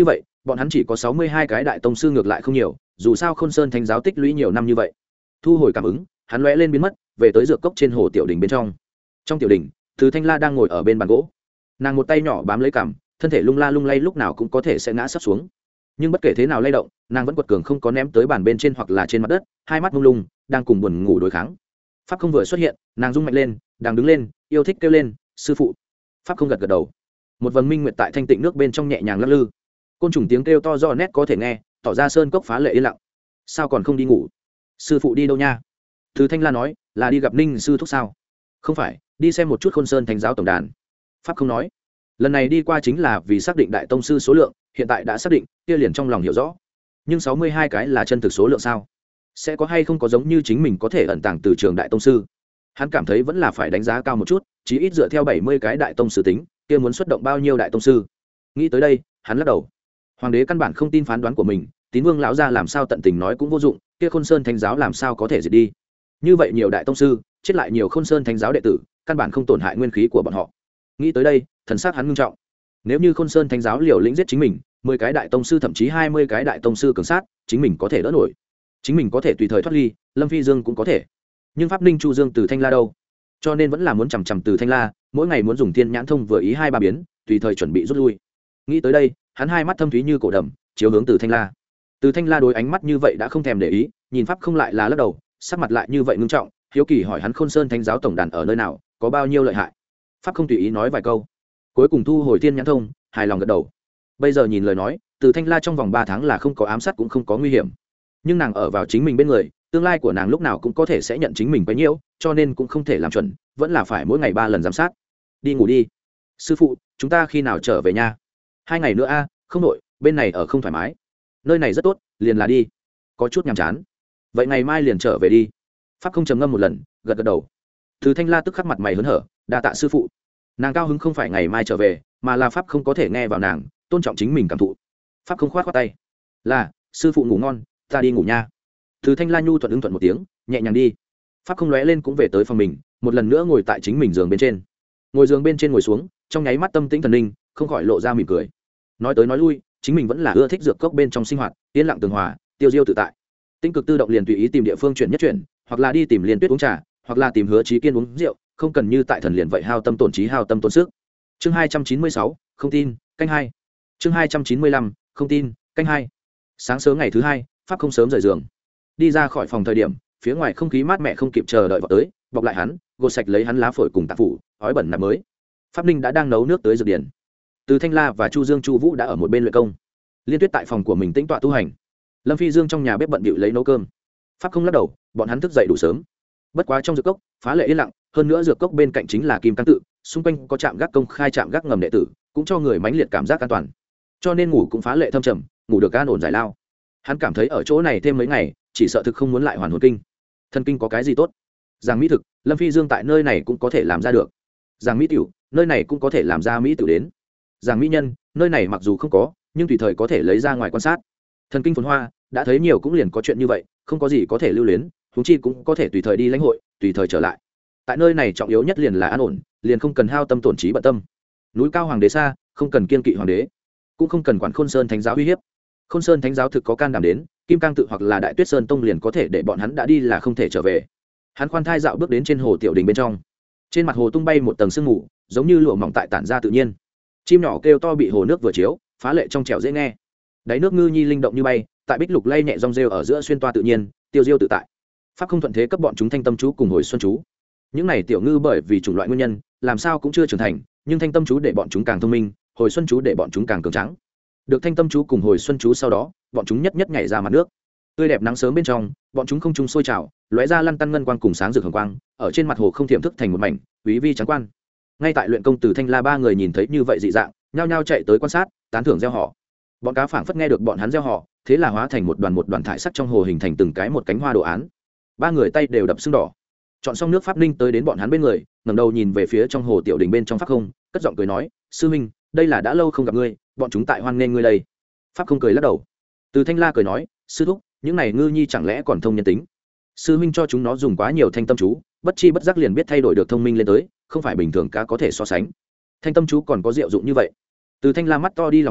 bọn hắn chỉ có sáu mươi hai cái đại tông sư ngược lại không nhiều, dù sao Khôn Sơn Thánh giáo tích lũy nhiều năm như vậy. Thu hồi cảm ứng, hắn lóe lên biến mất, về tới dược cốc trên hồ tiểu đình bên trong. Trong tiểu đình, Từ Thanh La đang ngồi ở bên bàn gỗ, nàng một tay nhỏ bám lấy cằm, thân thể lung la lung lay, lúc nào cũng có thể sẽ ngã sấp xuống. Nhưng bất kể thế nào lay động, nàng vẫn quật cường không có ném tới bàn bên trên hoặc là trên mặt đất, hai mắt mông lung, đang cùng buồn ngủ đối kháng. Pháp không vừa xuất hiện, nàng rung mạnh lên, đang đứng lên, yêu thích kêu lên, sư phụ. Pháp không gật gật đầu. Một vầng minh nguyệt tại thanh tịnh nước bên trong nhẹ nhàng lắc lư, côn trùng tiếng kêu to do nét có thể nghe, tỏ ra sơn cốc phá lệ yên lặng. Sao còn không đi ngủ? Sư phụ đi đâu nha? Từ Thanh La nói, là đi gặp Ninh sư thúc sao? Không phải, đi xem một chút Khôn Sơn Thánh giáo tổng đàn. Pháp không nói, lần này đi qua chính là vì xác định đại tông sư số lượng, hiện tại đã xác định, kia liền trong lòng hiểu rõ. Nhưng sáu mươi hai cái là chân thực số lượng sao? Sẽ có hay không có giống như chính mình có thể ẩn tàng từ trường đại tông sư? Hắn cảm thấy vẫn là phải đánh giá cao một chút, chí ít dựa theo bảy mươi cái đại tông sư tính, kia muốn xuất động bao nhiêu đại tông sư? Nghĩ tới đây, hắn lắc đầu. Hoàng đế căn bản không tin phán đoán của mình, Tín Vương lão gia làm sao tận tình nói cũng vô dụng, kia Khôn Sơn Thánh giáo làm sao có thể diệt đi? Như vậy nhiều đại tông sư, chết lại nhiều Khôn Sơn Thánh giáo đệ tử, căn bản không tổn hại nguyên khí của bọn họ. Nghĩ tới đây, thần sắc hắn ngưng trọng. Nếu như Khôn Sơn Thánh giáo liều lĩnh giết chính mình, mười cái đại tông sư thậm chí hai mươi cái đại tông sư cường sát, chính mình có thể đỡ nổi. Chính mình có thể tùy thời thoát ly, Lâm Phi Dương cũng có thể. Nhưng Pháp Ninh Chu Dương Từ Thanh La đâu? Cho nên vẫn là muốn chằm chằm Từ Thanh La, mỗi ngày muốn dùng Thiên Nhãn Thông vừa ý hai ba biến, tùy thời chuẩn bị rút lui. Nghĩ tới đây, hắn hai mắt thâm thúy như cổ đầm, chiếu hướng Từ Thanh La. Từ Thanh La đối ánh mắt như vậy đã không thèm để ý, nhìn Pháp không lại là lắc đầu, sắc mặt lại như vậy ngưng trọng, hiếu kỳ hỏi hắn Khôn Sơn Thánh giáo tổng đàn ở nơi nào, có bao nhiêu lợi hại. Pháp không tùy ý nói vài câu, cuối cùng thu hồi Thiên Nhãn Thông, hài lòng gật đầu. Bây giờ nhìn lời nói, Từ Thanh La trong vòng ba tháng là không có ám sát cũng không có nguy hiểm, nhưng nàng ở vào chính mình bên người, tương lai của nàng lúc nào cũng có thể sẽ nhận chính mình quấy nhiễu, cho nên cũng không thể làm chuẩn, vẫn là phải mỗi ngày ba lần giám sát. Đi ngủ đi. Sư phụ, chúng ta khi nào trở về nha? Hai ngày nữa a, không nội, bên này ở không thoải mái. Nơi này rất tốt, liền là đi. Có chút nhàm chán. Vậy ngày mai liền trở về đi. Pháp không trầm ngâm một lần, gật gật đầu. Từ Thanh La tức khắc mặt mày hớn hở, đa tạ sư phụ. Nàng cao hứng không phải ngày mai trở về, mà là Pháp không có thể nghe vào nàng, tôn trọng chính mình cảm thụ. Pháp không khoát khoát tay. Là, sư phụ ngủ ngon, ta đi ngủ nha. Từ Thanh La nhu thuận ứng thuận một tiếng, nhẹ nhàng đi. Pháp không lóe lên cũng về tới phòng mình, một lần nữa ngồi tại chính mình giường bên trên. Ngồi giường bên trên ngồi xuống, trong nháy mắt tâm tĩnh thần linh, không khỏi lộ ra mỉm cười. Nói tới nói lui, chính mình vẫn là ưa thích dược cốc bên trong sinh hoạt, yên lặng tường hòa, tiêu diêu tự tại. Tinh cực tự động liền tùy ý tìm địa phương chuyển nhất chuyển, hoặc là đi tìm Liên Tuyết uống trà, hoặc là tìm Hứa Chí Kiên uống rượu, không cần như tại thần liền vậy hao tâm tổn trí hao tâm tổn sức. Chương hai trăm chín mươi sáu, không tin, canh hai. Chương hai trăm chín mươi lăm, không tin, canh hai. Sáng sớm ngày thứ hai, Pháp không sớm rời giường. Đi ra khỏi phòng thời điểm, phía ngoài không khí mát mẻ không kịp chờ đợi vào tới, bọc lại hắn, gột sạch lấy hắn lá phổi cùng tạp phủ, ói bẩn nạp mới. Pháp Ninh đã đang nấu nước tới dược điển. Từ Thanh La và Chu Dương Chu Vũ đã ở một bên luyện công. Liên Tuyết tại phòng của mình tĩnh tọa tu hành. Lâm Phi Dương trong nhà bếp bận bịu lấy nấu cơm. Pháp không lắc đầu, bọn hắn thức dậy đủ sớm. Bất quá trong dược cốc, phá lệ yên lặng, hơn nữa dược cốc bên cạnh chính là Kim Cang tự, xung quanh có trạm gác công khai trạm gác ngầm đệ tử, cũng cho người mãnh liệt cảm giác an toàn. Cho nên ngủ cũng phá lệ thâm trầm, ngủ được an ổn giải lao. Hắn cảm thấy ở chỗ này thêm mấy ngày, chỉ sợ thực không muốn lại hoàn hồn kinh. Thân kinh có cái gì tốt? Giang mỹ thực, Lâm Phi Dương tại nơi này cũng có thể làm ra được. Giang mỹ tiểu, nơi này cũng có thể làm ra mỹ tiểu đến. Giang mỹ nhân, nơi này mặc dù không có, nhưng tùy thời có thể lấy ra ngoài quan sát. Thần kinh phồn hoa, đã thấy nhiều cũng liền có chuyện như vậy, không có gì có thể lưu luyến, huống chi cũng có thể tùy thời đi lãnh hội, tùy thời trở lại. Tại nơi này trọng yếu nhất liền là an ổn, liền không cần hao tâm tổn trí bận tâm. Núi cao hoàng đế xa, không cần kiên kỵ hoàng đế, cũng không cần quản Khôn Sơn Thánh giáo uy hiếp. Khôn Sơn Thánh giáo thực có can đảm đến, Kim Cang tự hoặc là Đại Tuyết Sơn tông liền có thể để bọn hắn đã đi là không thể trở về. Hắn khoan thai dạo bước đến trên hồ tiểu đình bên trong. Trên mặt hồ tung bay một tầng sương mù, giống như lụa mỏng tại tản ra tự nhiên. Chim nhỏ kêu to bị hồ nước vừa chiếu, phá lệ trong trẻo dễ nghe. Đáy nước ngư nhi linh động như bay, tại bích lục lay nhẹ rong rêu ở giữa xuyên toa tự nhiên, tiêu diêu tự tại. Pháp không thuận thế cấp bọn chúng thanh tâm chú cùng hồi xuân chú. Những này tiểu ngư bởi vì chủng loại nguyên nhân, làm sao cũng chưa trưởng thành, nhưng thanh tâm chú để bọn chúng càng thông minh, hồi xuân chú để bọn chúng càng cường tráng. Được thanh tâm chú cùng hồi xuân chú sau đó, bọn chúng nhất nhất nhảy ra mặt nước. Tươi đẹp nắng sớm bên trong, bọn chúng không trung sôi trào, lóe ra lăn tăn ngân quang cùng sáng rực hồng quang, ở trên mặt hồ không thiểm thức thành một mảnh, quý vi trắng quan. Ngay tại luyện công Từ Thanh La ba người nhìn thấy như vậy dị dạng, nhao nhao chạy tới quan sát, tán thưởng reo hò. Bọn cá phảng phất nghe được bọn hắn reo hò, thế là hóa thành một đoàn một đoàn thải sắc trong hồ hình thành từng cái một cánh hoa đồ án. Ba người tay đều đập sưng đỏ. Chọn xong nước Pháp Ninh tới đến bọn hắn bên người, ngẩng đầu nhìn về phía trong hồ tiểu đình bên trong Pháp không, cất giọng cười nói: "Sư huynh, đây là đã lâu không gặp ngươi, bọn chúng tại hoan nghênh ngươi đây." Pháp không cười lắc đầu. Từ Thanh La cười nói: "Sư thúc, những này ngư nhi chẳng lẽ còn thông nhân tính? Sư huynh cho chúng nó dùng quá nhiều thanh tâm chú, bất chi bất giác liền biết thay đổi được thông minh lên tới, không phải bình thường cá có thể so sánh. Thanh tâm chú còn có diệu dụng như vậy?" Từ Thanh La mắt to đi lòng vòng,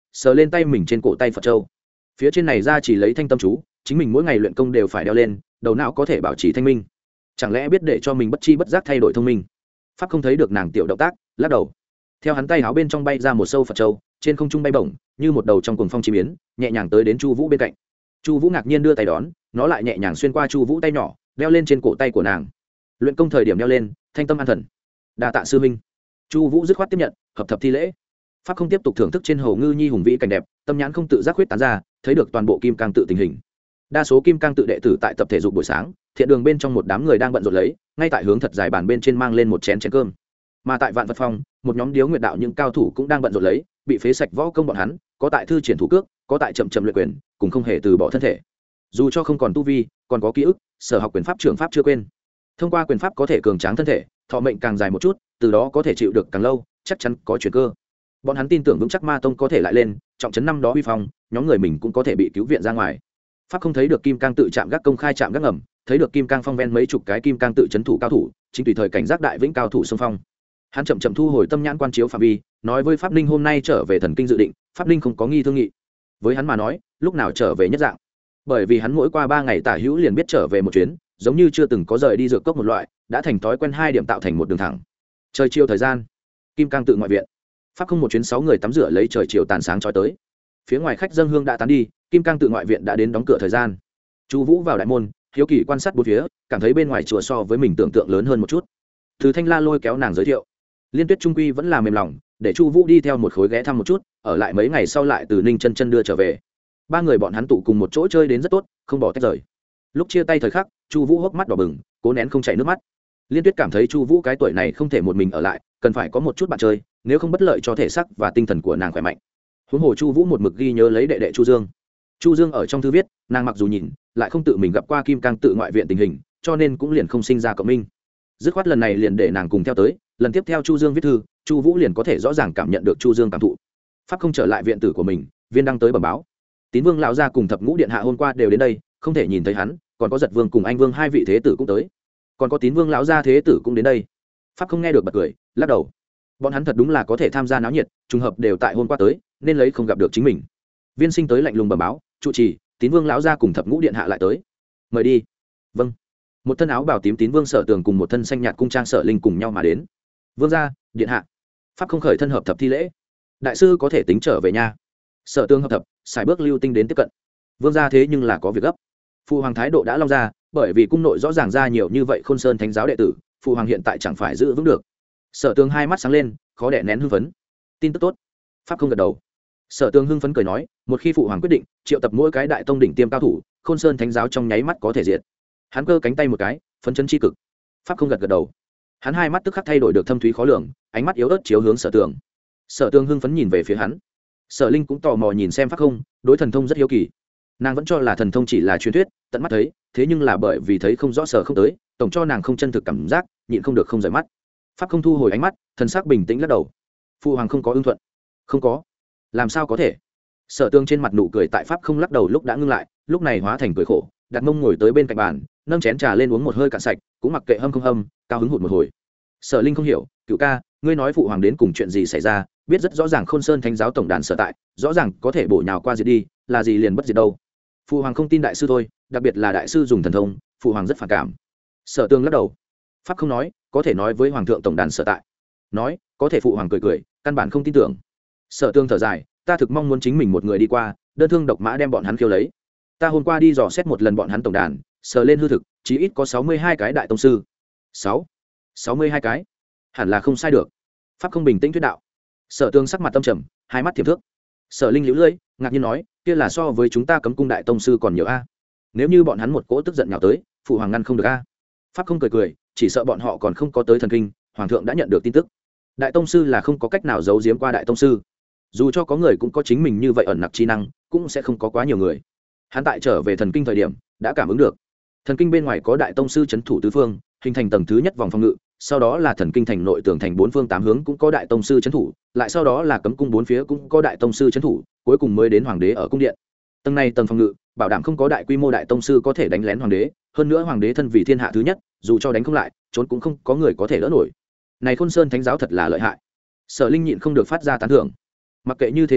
sờ lên tay mình trên cổ tay Phật châu. Phía trên này ra chỉ lấy thanh tâm chú, chính mình mỗi ngày luyện công đều phải đeo lên, đầu não có thể bảo trì thanh minh. Chẳng lẽ biết để cho mình bất chi bất giác thay đổi thông minh? Pháp không thấy được nàng tiểu động tác, lắc đầu. Theo hắn tay áo bên trong bay ra một sâu Phật châu, trên không trung bay bổng, như một đầu trong cuồng phong chim biến, nhẹ nhàng tới đến Chu Vũ bên cạnh. Chu Vũ ngạc nhiên đưa tay đón, nó lại nhẹ nhàng xuyên qua Chu Vũ tay nhỏ, đeo lên trên cổ tay của nàng. Luyện công thời điểm đeo lên, thanh tâm an thần. Đa tạ sư huynh. Chu Vũ dứt khoát tiếp nhận, hợp thập thi lễ. Pháp không tiếp tục thưởng thức trên hồ ngư nhi hùng vĩ cảnh đẹp, tâm nhãn không tự giác huyết tán ra, thấy được toàn bộ kim cang tự tình hình. Đa số kim cang tự đệ tử tại tập thể dục buổi sáng, thiện đường bên trong một đám người đang bận rộn lấy, ngay tại hướng thật dài bàn bên trên mang lên một chén chén cơm. Mà tại Vạn Vật Phong, một nhóm điếu nguyệt đạo những cao thủ cũng đang bận rộn lấy, bị phế sạch võ công bọn hắn, có tại thư triển thủ cước, có tại chậm chậm luyện quyền, cũng không hề từ bỏ thân thể. Dù cho không còn tu vi, còn có ký ức, sở học quyền pháp trưởng pháp chưa quên. Thông qua quyền pháp có thể cường tráng thân thể, thọ mệnh càng dài một chút, từ đó có thể chịu được càng lâu, chắc chắn có chuyển cơ. Bọn hắn tin tưởng vững chắc Ma tông có thể lại lên, trọng trấn năm đó uy phong, nhóm người mình cũng có thể bị cứu viện ra ngoài. Pháp không thấy được kim cang tự chạm gác công khai chạm gác ngầm, thấy được kim cang phong ven mấy chục cái kim cang tự trấn thủ cao thủ, chính tùy thời cảnh giác đại vĩnh cao thủ xung phong. Hắn chậm chậm thu hồi tâm nhãn quan chiếu phạm vi, nói với Pháp Ninh hôm nay trở về thần kinh dự định. Pháp Ninh không có nghi thương nghị. Với hắn mà nói, lúc nào trở về nhất dạng. Bởi vì hắn mỗi qua ba ngày tả hữu liền biết trở về một chuyến, giống như chưa từng có rời đi dược cốc một loại, đã thành thói quen hai điểm tạo thành một đường thẳng. Trời chiều thời gian, kim cang tự ngoại viện. Pháp không một chuyến sáu người tắm rửa lấy trời chiều tàn sáng chói tới. Phía ngoài khách dân hương đã tán đi, kim cang tự ngoại viện đã đến đóng cửa thời gian. Chu Vũ vào đại môn, hiếu kỳ quan sát bốn phía, cảm thấy bên ngoài chùa so với mình tưởng tượng lớn hơn một chút. Từ Thanh La lôi kéo nàng giới thiệu. Liên Tuyết trung quy vẫn là mềm lòng, để Chu Vũ đi theo một khối ghé thăm một chút, ở lại mấy ngày sau lại từ Ninh Chân Chân đưa trở về. Ba người bọn hắn tụ cùng một chỗ chơi đến rất tốt, không bỏ tách rời. Lúc chia tay thời khắc, Chu Vũ hốc mắt đỏ bừng, cố nén không chảy nước mắt. Liên Tuyết cảm thấy Chu Vũ cái tuổi này không thể một mình ở lại, cần phải có một chút bạn chơi, nếu không bất lợi cho thể xác và tinh thần của nàng khỏe mạnh. Huống hồ Chu Vũ một mực ghi nhớ lấy đệ đệ Chu Dương. Chu Dương ở trong thư viết, nàng mặc dù nhìn, lại không tự mình gặp qua kim cang tự ngoại viện tình hình, cho nên cũng liền không sinh ra cộng minh. Dứt khoát lần này liền để nàng cùng theo tới, lần tiếp theo Chu Dương viết thư, Chu Vũ liền có thể rõ ràng cảm nhận được Chu Dương cảm thụ. Pháp không trở lại viện tử của mình, viên đăng tới bẩm báo. Tín Vương lão gia cùng Thập Ngũ điện hạ hôm qua đều đến đây, không thể nhìn thấy hắn, còn có Giật Vương cùng Anh Vương hai vị thế tử cũng tới. Còn có Tín Vương lão gia thế tử cũng đến đây. Pháp không nghe được bật cười, lắc đầu. Bọn hắn thật đúng là có thể tham gia náo nhiệt, trùng hợp đều tại hôm qua tới, nên lấy không gặp được chính mình. Viên Sinh tới lạnh lùng bẩm báo, trụ trì, Tín Vương lão gia cùng Thập Ngũ điện hạ lại tới. Mời đi. Vâng. Một thân áo bào tím Tín Vương Sở Tường cùng một thân xanh nhạt cung trang Sở Linh cùng nhau mà đến. Vương gia, điện hạ. Pháp không khởi thân hợp thập thi lễ. Đại sư có thể tính trở về nhà. Sở Tường hợp thập, xài bước lưu tinh đến tiếp cận. Vương gia thế nhưng là có việc gấp. Phụ hoàng thái độ đã long ra, bởi vì cung nội rõ ràng ra nhiều như vậy Khôn Sơn thánh giáo đệ tử, phụ hoàng hiện tại chẳng phải giữ vững được. Sở Tường hai mắt sáng lên, khó đè nén hưng phấn. Tin tức tốt. Pháp không gật đầu. Sở Tường hưng phấn cười nói, một khi phụ hoàng quyết định triệu tập mỗi cái đại tông đỉnh tiêm cao thủ, Khôn Sơn thánh giáo trong nháy mắt có thể diệt. Hắn cơ cánh tay một cái, phấn chấn chi cực. Pháp không gật gật đầu. Hắn hai mắt tức khắc thay đổi được thâm thúy khó lường, ánh mắt yếu ớt chiếu hướng Sở Tường. Sở Tường hưng phấn nhìn về phía hắn. Sở Linh cũng tò mò nhìn xem Pháp không, đối thần thông rất hiếu kỳ. Nàng vẫn cho là thần thông chỉ là truyền thuyết, tận mắt thấy, thế nhưng là bởi vì thấy không rõ sở không tới, tổng cho nàng không chân thực cảm giác, nhịn không được không rời mắt. Pháp không thu hồi ánh mắt, thần sắc bình tĩnh lắc đầu. Phụ hoàng không có ưng thuận. Không có. Làm sao có thể? Sở Tường trên mặt nụ cười tại Pháp không lắc đầu lúc đã ngưng lại, lúc này hóa thành cười khổ, đặt mông ngồi tới bên cạnh bàn, nâng chén trà lên uống một hơi cạn sạch, cũng mặc kệ hâm không hâm, cao hứng hụt một hồi. Sở Linh không hiểu, cựu ca, ngươi nói phụ hoàng đến cùng chuyện gì xảy ra, biết rất rõ ràng Khôn Sơn thánh giáo tổng đàn sở tại, rõ ràng có thể bổ nhào qua diệt đi, là gì liền bất diệt đâu. Phụ hoàng không tin đại sư thôi, đặc biệt là đại sư dùng thần thông, phụ hoàng rất phản cảm. Sở Tường lắc đầu. Pháp không nói, có thể nói với hoàng thượng tổng đàn sở tại. Nói, có thể phụ hoàng cười cười, căn bản không tin tưởng. Sở Tường thở dài, ta thực mong muốn chính mình một người đi qua, đơn thương độc mã đem bọn hắn khiêu lấy. Ta hôm qua đi dò xét một lần bọn hắn tổng đàn, sờ lên hư thực, chí ít có sáu mươi hai cái đại tông sư. Sáu, sáu mươi hai cái, hẳn là không sai được. Pháp không bình tĩnh thuyết đạo. Sở Tường sắc mặt tâm trầm, hai mắt thiểm thước. Sở Linh liễu lưỡi, ngạc nhiên nói, kia là so với chúng ta cấm cung đại tông sư còn nhiều a. Nếu như bọn hắn một cỗ tức giận nhào tới, phụ hoàng ngăn không được a. Pháp không cười cười, chỉ sợ bọn họ còn không có tới thần kinh, hoàng thượng đã nhận được tin tức. Đại tông sư là không có cách nào giấu giếm qua đại tông sư. Dù cho có người cũng có chính mình như vậy ẩn nặc chi năng, cũng sẽ không có quá nhiều người. Hắn tại trở về thần kinh thời điểm, đã cảm ứng được. Thần kinh bên ngoài có đại tông sư trấn thủ tứ phương, hình thành tầng thứ nhất vòng phòng ngự, sau đó là thần kinh thành nội tường thành bốn phương tám hướng cũng có đại tông sư trấn thủ, lại sau đó là cấm cung bốn phía cũng có đại tông sư trấn thủ, cuối cùng mới đến hoàng đế ở cung điện. Tầng này tầng phòng ngự, bảo đảm không có đại quy mô đại tông sư có thể đánh lén hoàng đế, hơn nữa hoàng đế thân vì thiên hạ thứ nhất, dù cho đánh không lại, trốn cũng không có người có thể đỡ nổi. Này Khôn Sơn thánh giáo thật là lợi hại. Sở Linh nhịn không được phát ra tán thưởng. Mặc kệ như thế nào,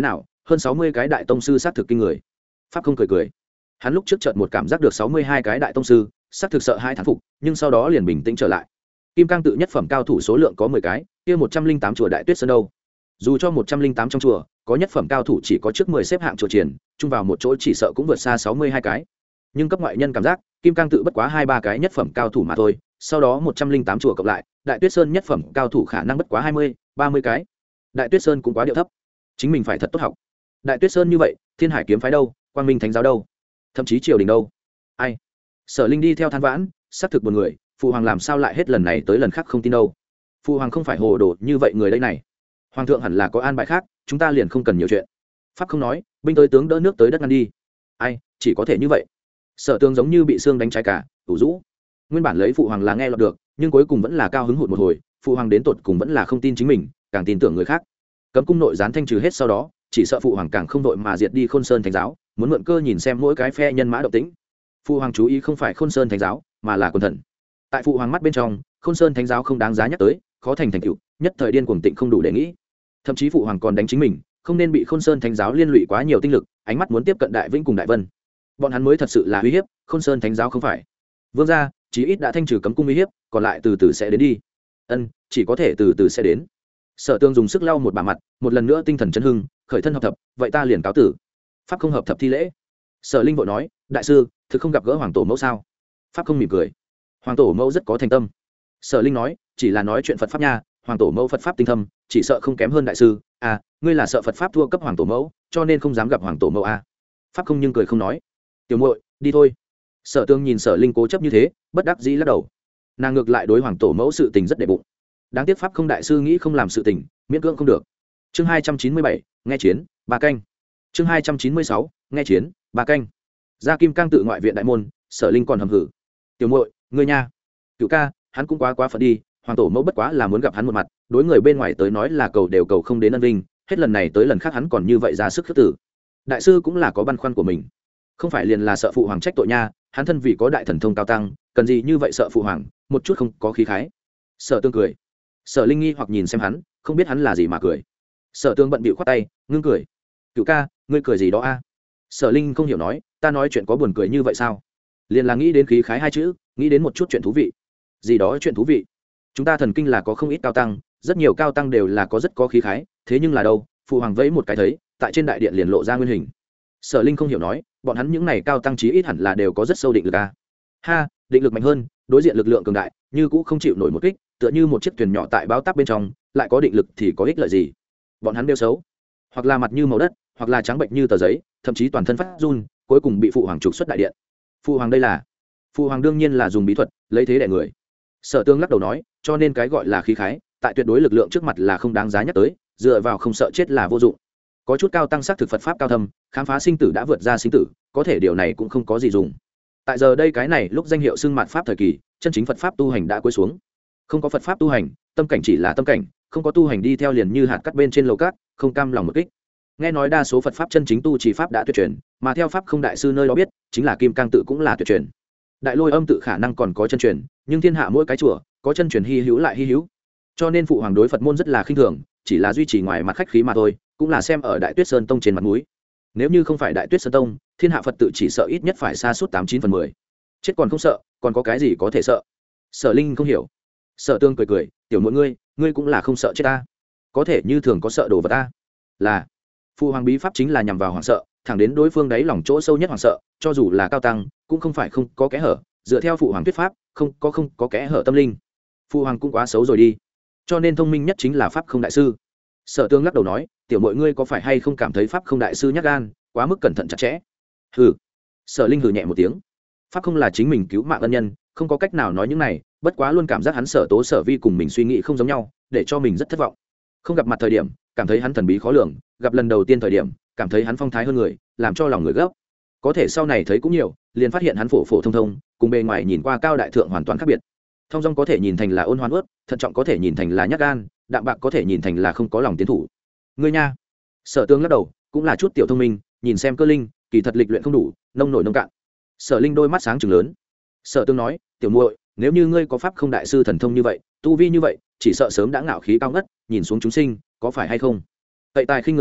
hơn sáu mươi cái đại tông sư xác thực kinh người. Pháp không cười cười, hắn lúc trước chợt một cảm giác được sáu mươi hai cái đại tông sư xác thực sợ hai thán phục, nhưng sau đó liền bình tĩnh trở lại. Kim cang tự nhất phẩm cao thủ số lượng có mười cái, kia một trăm linh tám chùa đại tuyết sơn đâu? Dù cho một trăm linh tám trong chùa có nhất phẩm cao thủ chỉ có trước mười xếp hạng chùa triển, chung vào một chỗ chỉ sợ cũng vượt xa sáu mươi hai cái. Nhưng cấp ngoại nhân cảm giác, kim cang tự bất quá hai ba cái nhất phẩm cao thủ mà thôi, sau đó một trăm linh tám chùa cộng lại, đại tuyết sơn nhất phẩm cao thủ khả năng bất quá hai mươi, ba mươi cái. Đại tuyết sơn cũng quá điệu thấp. Chính mình phải thật tốt học. Đại tuyết sơn như vậy, Thiên Hải kiếm phái đâu, Quang Minh thánh giáo đâu, thậm chí triều đình đâu? Ai? Sở Linh đi theo than vãn, xác thực buồn người, phụ hoàng làm sao lại hết lần này tới lần khác không tin đâu? Phụ hoàng không phải hồ đồ như vậy người đây này. Hoàng thượng hẳn là có an bài khác, chúng ta liền không cần nhiều chuyện. Pháp không nói, binh tới tướng đỡ nước tới đất ngăn đi. Ai, chỉ có thể như vậy. Sở Tương giống như bị xương đánh trái cả, ủ rũ. Nguyên bản lấy phụ hoàng là nghe lọt được, nhưng cuối cùng vẫn là cao hứng hụt một hồi, phụ hoàng đến tột cùng vẫn là không tin chính mình, càng tin tưởng người khác. Cấm cung nội gián thanh trừ hết sau đó, chỉ sợ phụ hoàng càng không đội mà diệt đi Khôn Sơn thánh giáo, muốn mượn cơ nhìn xem mỗi cái phe nhân mã động tĩnh. Phụ hoàng chú ý không phải Khôn Sơn thánh giáo, mà là quân thần. Tại phụ hoàng mắt bên trong, Khôn Sơn thánh giáo không đáng giá nhắc tới, khó thành thành tựu, nhất thời điên cuồng tịnh không đủ để nghĩ. Thậm chí phụ hoàng còn đánh chính mình, không nên bị Khôn Sơn thánh giáo liên lụy quá nhiều tinh lực, ánh mắt muốn tiếp cận Đại Vĩnh cùng Đại Vân. Bọn hắn mới thật sự là uy hiếp, Khôn Sơn thánh giáo không phải. Vương gia, chí ít đã thanh trừ cấm cung uy hiếp, còn lại từ từ sẽ đến đi. Ân, chỉ có thể từ từ sẽ đến. Sở Tương dùng sức lau một bà mặt, một lần nữa tinh thần chấn hưng, khởi thân hợp thập, vậy ta liền cáo tử. Pháp không hợp thập thi lễ. Sở Linh vội nói, đại sư, thực không gặp gỡ hoàng tổ mẫu sao? Pháp không mỉm cười. Hoàng tổ mẫu rất có thành tâm. Sở Linh nói, chỉ là nói chuyện Phật pháp nha, hoàng tổ mẫu Phật pháp tinh thâm, chỉ sợ không kém hơn đại sư. À, ngươi là sợ Phật pháp thua cấp hoàng tổ mẫu, cho nên không dám gặp hoàng tổ mẫu à? Pháp không nhưng cười không nói. Tiểu muội, đi thôi. Sở Tương nhìn Sở Linh cố chấp như thế, bất đắc dĩ lắc đầu. Nàng ngược lại đối hoàng tổ mẫu sự tình rất đệ bụng. Đáng tiếc pháp không đại sư nghĩ không làm sự tình, miễn cưỡng không được. Chương hai trăm chín mươi bảy, nghe chiến, ba canh. Chương hai trăm chín mươi sáu, nghe chiến, ba canh. Ra Kim Cang tự ngoại viện đại môn, Sở Linh còn hầm hử. Tiểu muội, ngươi nha. Cửu ca, hắn cũng quá quá phận đi, hoàng tổ mẫu bất quá là muốn gặp hắn một mặt, đối người bên ngoài tới nói là cầu đều cầu không đến ân vinh, hết lần này tới lần khác hắn còn như vậy ra sức khước tử. Đại sư cũng là có băn khoăn của mình, không phải liền là sợ phụ hoàng trách tội nha, hắn thân vì có đại thần thông cao tăng, cần gì như vậy sợ phụ hoàng, một chút không có khí khái. Sở Tương cười. Sở Linh nghi hoặc nhìn xem hắn, không biết hắn là gì mà cười. Sở Tương bận bịu khoát tay, ngưng cười. Cửu ca, ngươi cười gì đó a? Sở Linh không hiểu nói, ta nói chuyện có buồn cười như vậy sao? Liền là nghĩ đến khí khái hai chữ, nghĩ đến một chút chuyện thú vị. Gì đó chuyện thú vị? Chúng ta thần kinh là có không ít cao tăng, rất nhiều cao tăng đều là có rất có khí khái, thế nhưng là đâu, phụ hoàng vẫy một cái thấy, tại trên đại điện liền lộ ra nguyên hình. Sở Linh không hiểu nói, bọn hắn những này cao tăng chí ít hẳn là đều có rất sâu định lực a. Ha, định lực mạnh hơn, đối diện lực lượng cường đại, như cũ không chịu nổi một kích, tựa như một chiếc thuyền nhỏ tại báo táp bên trong, lại có định lực thì có ích lợi gì? Bọn hắn đều xấu, hoặc là mặt như màu đất, hoặc là trắng bệnh như tờ giấy, thậm chí toàn thân phát run, cuối cùng bị phụ hoàng trục xuất đại điện. Phụ hoàng đây là? Phụ hoàng đương nhiên là dùng bí thuật, lấy thế đè người. Sở Tương lắc đầu nói, cho nên cái gọi là khí khái, tại tuyệt đối lực lượng trước mặt là không đáng giá nhắc tới, dựa vào không sợ chết là vô dụng. Có chút cao tăng sắc thực Phật pháp cao thâm, khám phá sinh tử đã vượt ra sinh tử, có thể điều này cũng không có gì dùng. Tại giờ đây cái này lúc danh hiệu xưng mạt pháp thời kỳ, chân chính Phật pháp tu hành đã cuối xuống. Không có Phật pháp tu hành, tâm cảnh chỉ là tâm cảnh, không có tu hành đi theo liền như hạt cát bên trên lầu cát, không cam lòng một kích. Nghe nói đa số Phật pháp chân chính tu trì pháp đã tuyệt truyền, mà theo pháp không đại sư nơi đó biết, chính là Kim Cang tự cũng là tuyệt truyền. Đại Lôi Âm tự khả năng còn có chân truyền, nhưng thiên hạ mỗi cái chùa có chân truyền hy hữu lại hy hữu. Cho nên phụ hoàng đối Phật môn rất là khinh thường, chỉ là duy trì ngoài mặt khách khí mà thôi, cũng là xem ở Đại Tuyết Sơn tông trên mặt mũi. Nếu như không phải Đại Tuyết Sơn tông, thiên hạ Phật tự chỉ sợ ít nhất phải xa suốt tám chín phần mười. Chết còn không sợ, còn có cái gì có thể sợ? Sở Linh không hiểu. Sở Tương cười cười, tiểu muội ngươi, ngươi cũng là không sợ chết ta, có thể như thường có sợ đồ vật ta. Là phụ hoàng bí pháp chính là nhằm vào hoàng sợ, thẳng đến đối phương đáy lòng chỗ sâu nhất hoàng sợ, cho dù là cao tăng cũng không phải không có kẽ hở, dựa theo phụ hoàng thuyết pháp, không có không có kẽ hở tâm linh. Phụ hoàng cũng quá xấu rồi đi, cho nên thông minh nhất chính là pháp không đại sư. Sở Tương lắc đầu nói, tiểu muội ngươi có phải hay không cảm thấy pháp không đại sư nhát gan, quá mức cẩn thận chặt chẽ? Hừ. Sở Linh hừ nhẹ một tiếng. Pháp không là chính mình cứu mạng ân nhân, không có cách nào nói những này, bất quá luôn cảm giác hắn Sở Tố Sở Vi cùng mình suy nghĩ không giống nhau, để cho mình rất thất vọng. Không gặp mặt thời điểm cảm thấy hắn thần bí khó lường, gặp lần đầu tiên thời điểm cảm thấy hắn phong thái hơn người, làm cho lòng người gấp. Có thể sau này thấy cũng nhiều, liền phát hiện hắn phổ phổ thông thông, cùng bề ngoài nhìn qua cao đại thượng hoàn toàn khác biệt. Thông dong có thể nhìn thành là ôn hoan ướt, thận trọng có thể nhìn thành là nhát gan, đạm bạc có thể nhìn thành là không có lòng tiến thủ. Ngươi nha. Sở Tương lắc đầu, cũng là chút tiểu thông minh, nhìn xem cơ linh, kỳ thật lịch luyện không đủ, nông nổi nông cạn. Sở Linh đôi mắt sáng trừng lớn. Sở Tương nói, tiểu muội, nếu như ngươi có pháp không đại sư thần thông như vậy, tu vi như vậy, chỉ sợ sớm đã ngạo khí cao ngất, nhìn xuống chúng sinh, có phải hay không? Tệ tài khinh người nha,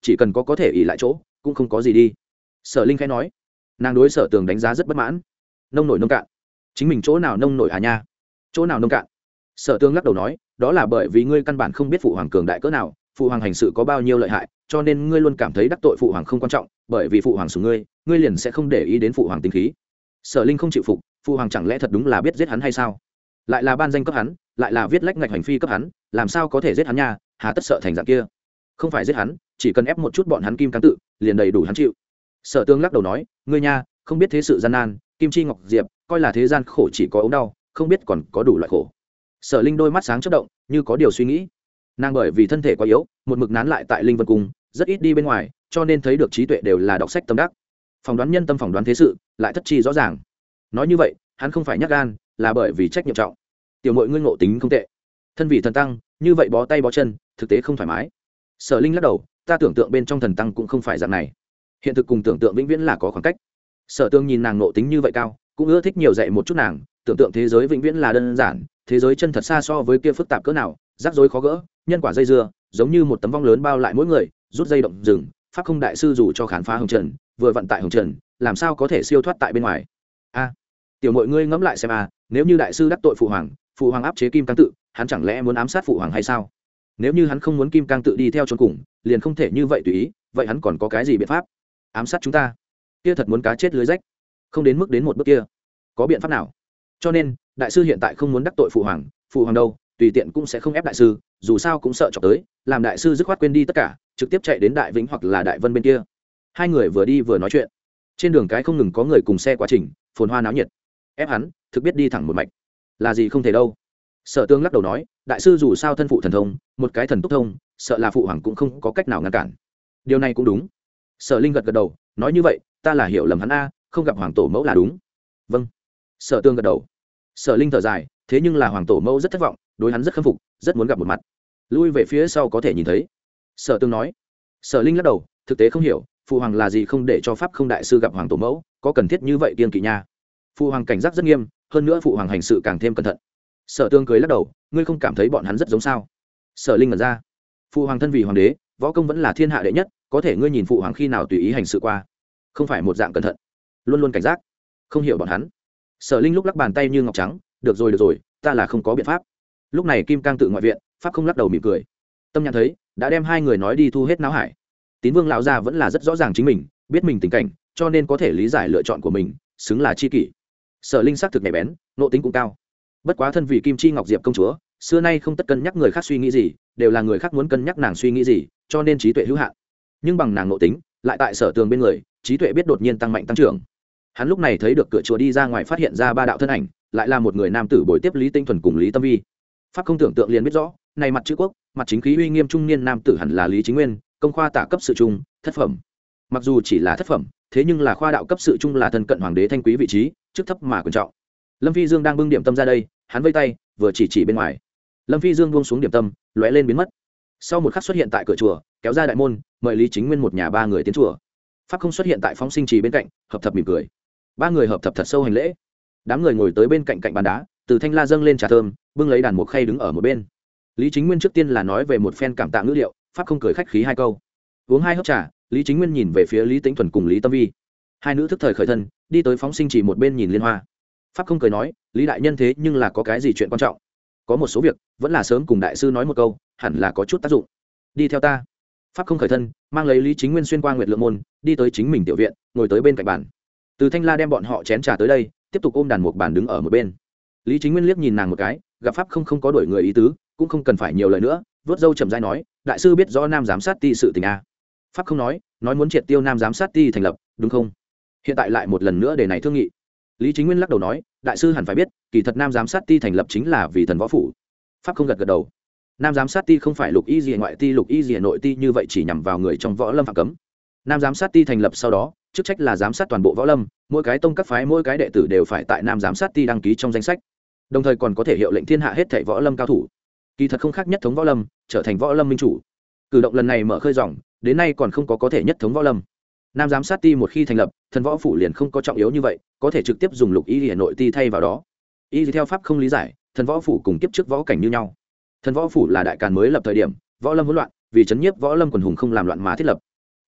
chỉ cần có có thể ỉ lại chỗ cũng không có gì đi. Sở Linh khẽ nói. Nàng đối Sở Tường đánh giá rất bất mãn. Nông nổi nông cạn, chính mình chỗ nào nông nổi à nha, chỗ nào nông cạn. Sở Tường lắc đầu nói, đó là bởi vì ngươi căn bản không biết phụ hoàng cường đại cỡ nào, phụ hoàng hành sự có bao nhiêu lợi hại, cho nên ngươi luôn cảm thấy đắc tội phụ hoàng không quan trọng, bởi vì phụ hoàng sủng ngươi, ngươi liền sẽ không để ý đến phụ hoàng tính khí. Sở Linh không chịu phục, phụ hoàng chẳng lẽ thật đúng là biết giết hắn hay sao? Lại là ban danh cấp hắn, lại là viết lách ngạch hành phi cấp hắn, làm sao có thể giết hắn nha, hà tất sợ thành dạng kia. Không phải giết hắn, chỉ cần ép một chút bọn hắn kim cang tự, liền đầy đủ hắn chịu. Sở Tương lắc đầu nói, ngươi nha, không biết thế sự gian nan, kim chi ngọc diệp, coi là thế gian khổ chỉ có ốm đau, không biết còn có đủ loại khổ. Sở Linh đôi mắt sáng chớp động, như có điều suy nghĩ. Nàng bởi vì thân thể quá yếu, một mực nán lại tại Linh Vân cung, rất ít đi bên ngoài, cho nên thấy được trí tuệ đều là đọc sách tâm đắc. Phỏng đoán nhân tâm, phỏng đoán thế sự, lại thất chi rõ ràng. Nói như vậy, hắn không phải nhát gan, là bởi vì trách nhiệm trọng. Tiểu muội ngươi ngộ tính không tệ, thân vị thần tăng, như vậy bó tay bó chân, thực tế không thoải mái. Sở Linh lắc đầu, ta tưởng tượng bên trong thần tăng cũng không phải dạng này, hiện thực cùng tưởng tượng vĩnh viễn là có khoảng cách. Sở Tương nhìn nàng ngộ tính như vậy cao, cũng ưa thích nhiều dạy một chút nàng, tưởng tượng thế giới vĩnh viễn là đơn giản, thế giới chân thật xa so với kia phức tạp cỡ nào, rắc rối khó gỡ, nhân quả dây dưa, giống như một tấm vong lớn bao lại mỗi người, rút dây động rừng, pháp không đại sư dù cho khám phá hồng trần, vừa vận tại hồng trần, làm sao có thể siêu thoát tại bên ngoài. A, tiểu muội ngươi ngẫm lại xem a, nếu như đại sư đắc tội phụ hoàng, phụ hoàng áp chế kim cang tự, hắn chẳng lẽ muốn ám sát phụ hoàng hay sao? Nếu như hắn không muốn kim cang tự đi theo chôn cùng, liền không thể như vậy tùy ý, vậy hắn còn có cái gì biện pháp? Ám sát chúng ta? Kia thật muốn cá chết lưới rách. Không đến mức đến một bước kia. Có biện pháp nào? Cho nên, đại sư hiện tại không muốn đắc tội phụ hoàng, phụ hoàng đâu, tùy tiện cũng sẽ không ép đại sư, dù sao cũng sợ chọc tới, làm đại sư dứt khoát quên đi tất cả, trực tiếp chạy đến Đại Vĩnh hoặc là Đại Vân bên kia. Hai người vừa đi vừa nói chuyện. Trên đường cái không ngừng có người cùng xe quá trình, phồn hoa náo nhiệt. Ép hắn, thực biết đi thẳng một mạch. Là gì không thể đâu. Sở Tương lắc đầu nói, đại sư dù sao thân phụ thần thông, một cái thần túc thông, sợ là phụ hoàng cũng không có cách nào ngăn cản. Điều này cũng đúng. Sở Linh gật gật đầu, nói như vậy, ta là hiểu lầm hắn a, không gặp hoàng tổ mẫu là đúng. Vâng. Sở Tương gật đầu. Sở Linh thở dài, thế nhưng là hoàng tổ mẫu rất thất vọng, đối hắn rất khâm phục, rất muốn gặp một mặt. Lui về phía sau có thể nhìn thấy. Sở Tương nói. Sở Linh lắc đầu, thực tế không hiểu, phụ hoàng là gì không để cho pháp không đại sư gặp hoàng tổ mẫu, có cần thiết như vậy kiêng kỵ nha. Phụ hoàng cảnh giác rất nghiêm, hơn nữa phụ hoàng hành sự càng thêm cẩn thận. Sở Tương cười lắc đầu, ngươi không cảm thấy bọn hắn rất giống sao? Sở Linh ngẩn ra. Phụ hoàng thân vì hoàng đế, võ công vẫn là thiên hạ đệ nhất, có thể ngươi nhìn phụ hoàng khi nào tùy ý hành sự qua? Không phải một dạng cẩn thận, luôn luôn cảnh giác. Không hiểu bọn hắn. Sở Linh lúc lắc bàn tay như ngọc trắng, được rồi được rồi, ta là không có biện pháp. Lúc này Kim Cang tự ngoại viện, pháp không lắc đầu mỉm cười. Tâm nhãn thấy, đã đem hai người nói đi thu hết não hải. Tín Vương lão gia vẫn là rất rõ ràng chính mình, biết mình tình cảnh, cho nên có thể lý giải lựa chọn của mình, xứng là chi kỷ. Sở Linh xác thực nhạy bén, nộ tính cũng cao. Bất quá thân vì Kim Chi Ngọc Diệp công chúa, xưa nay không tất cân nhắc người khác suy nghĩ gì, đều là người khác muốn cân nhắc nàng suy nghĩ gì, cho nên trí tuệ hữu hạn. Nhưng bằng nàng nộ tính, lại tại Sở Tường bên người, trí tuệ biết đột nhiên tăng mạnh tăng trưởng. Hắn lúc này thấy được cửa chùa đi ra ngoài, phát hiện ra ba đạo thân ảnh, lại là một người nam tử bồi tiếp Lý Tinh Thuần cùng Lý Tâm Vi. Pháp không tưởng tượng liền biết rõ, này mặt chữ quốc, mặt chính khí uy nghiêm trung niên nam tử hẳn là Lý Chính Nguyên, công khoa tả cấp sự trung, thất phẩm. Mặc dù chỉ là thất phẩm, thế nhưng là khoa đạo cấp sự trung là thân cận hoàng đế thanh quý vị trí, chức thấp mà quyền trọng. Lâm Phi Dương đang bưng điểm tâm ra đây, hắn vây tay, vừa chỉ chỉ bên ngoài. Lâm Phi Dương buông xuống điểm tâm, lóe lên biến mất. Sau một khắc xuất hiện tại cửa chùa, kéo ra đại môn, mời Lý Chính Nguyên một nhà ba người tiến chùa. Pháp không xuất hiện tại phóng sinh trì bên cạnh, hợp thập mỉm cười. Ba người hợp thập thật sâu hành lễ. Đám người ngồi tới bên cạnh cạnh bàn đá, từ thanh la dâng lên trà thơm, bưng lấy đàn một khay đứng ở một bên. Lý Chính Nguyên trước tiên là nói về một phen cảm tạ ngữ liệu, Pháp không cười khách khí hai câu. Uống hai hớp trà, Lý Chính Nguyên nhìn về phía Lý Tĩnh Thuần cùng Lý Tâm Vi. Hai nữ thức thời khởi thân, đi tới phóng sinh trì một bên nhìn liên hoa. Pháp không cười nói, Lý đại nhân thế nhưng là có cái gì chuyện quan trọng? Có một số việc, vẫn là sớm cùng đại sư nói một câu, hẳn là có chút tác dụng. Đi theo ta. Pháp không khởi thân, mang lấy Lý Chính Nguyên xuyên qua Nguyệt Lượng môn, đi tới chính mình tiểu viện, ngồi tới bên cạnh bàn. Từ thanh la đem bọn họ chén trà tới đây, tiếp tục ôm đàn một bàn đứng ở một bên. Lý Chính Nguyên liếc nhìn nàng một cái, gặp Pháp không không có đổi người ý tứ, cũng không cần phải nhiều lời nữa, vớt râu chậm rãi nói, đại sư biết rõ nam giám sát ti sự tình a. Pháp không nói, nói muốn triệt tiêu nam giám sát ti thành lập, đúng không? Hiện tại lại một lần nữa để này thương nghị. Lý Chính Nguyên lắc đầu nói, đại sư hẳn phải biết, kỳ thật nam giám sát ti thành lập chính là vì thần võ phủ. Pháp không gật gật đầu. Nam giám sát ti không phải lục y gì ngoại ti, lục y gì nội ti như vậy chỉ nhằm vào người trong võ lâm phạm cấm. Nam giám sát ti thành lập sau đó, chức trách là giám sát toàn bộ võ lâm, mỗi cái tông các phái mỗi cái đệ tử đều phải tại nam giám sát ti đăng ký trong danh sách, đồng thời còn có thể hiệu lệnh thiên hạ hết thảy võ lâm cao thủ. Kỳ thật không khác nhất thống võ lâm, trở thành võ lâm minh chủ. Cử động lần này mở khơi dòng, đến nay còn không có có thể nhất thống võ lâm. Nam giám sát ti một khi thành lập, thần võ phủ liền không có trọng yếu như vậy, có thể trực tiếp dùng lục y hiển nội ti thay vào đó. Y theo pháp không lý giải, thần võ phủ cùng kiếp trước võ cảnh như nhau. Thần võ phủ là đại càn mới lập thời điểm, võ lâm hỗn loạn, vì chấn nhiếp võ lâm quần hùng không làm loạn mà thiết lập.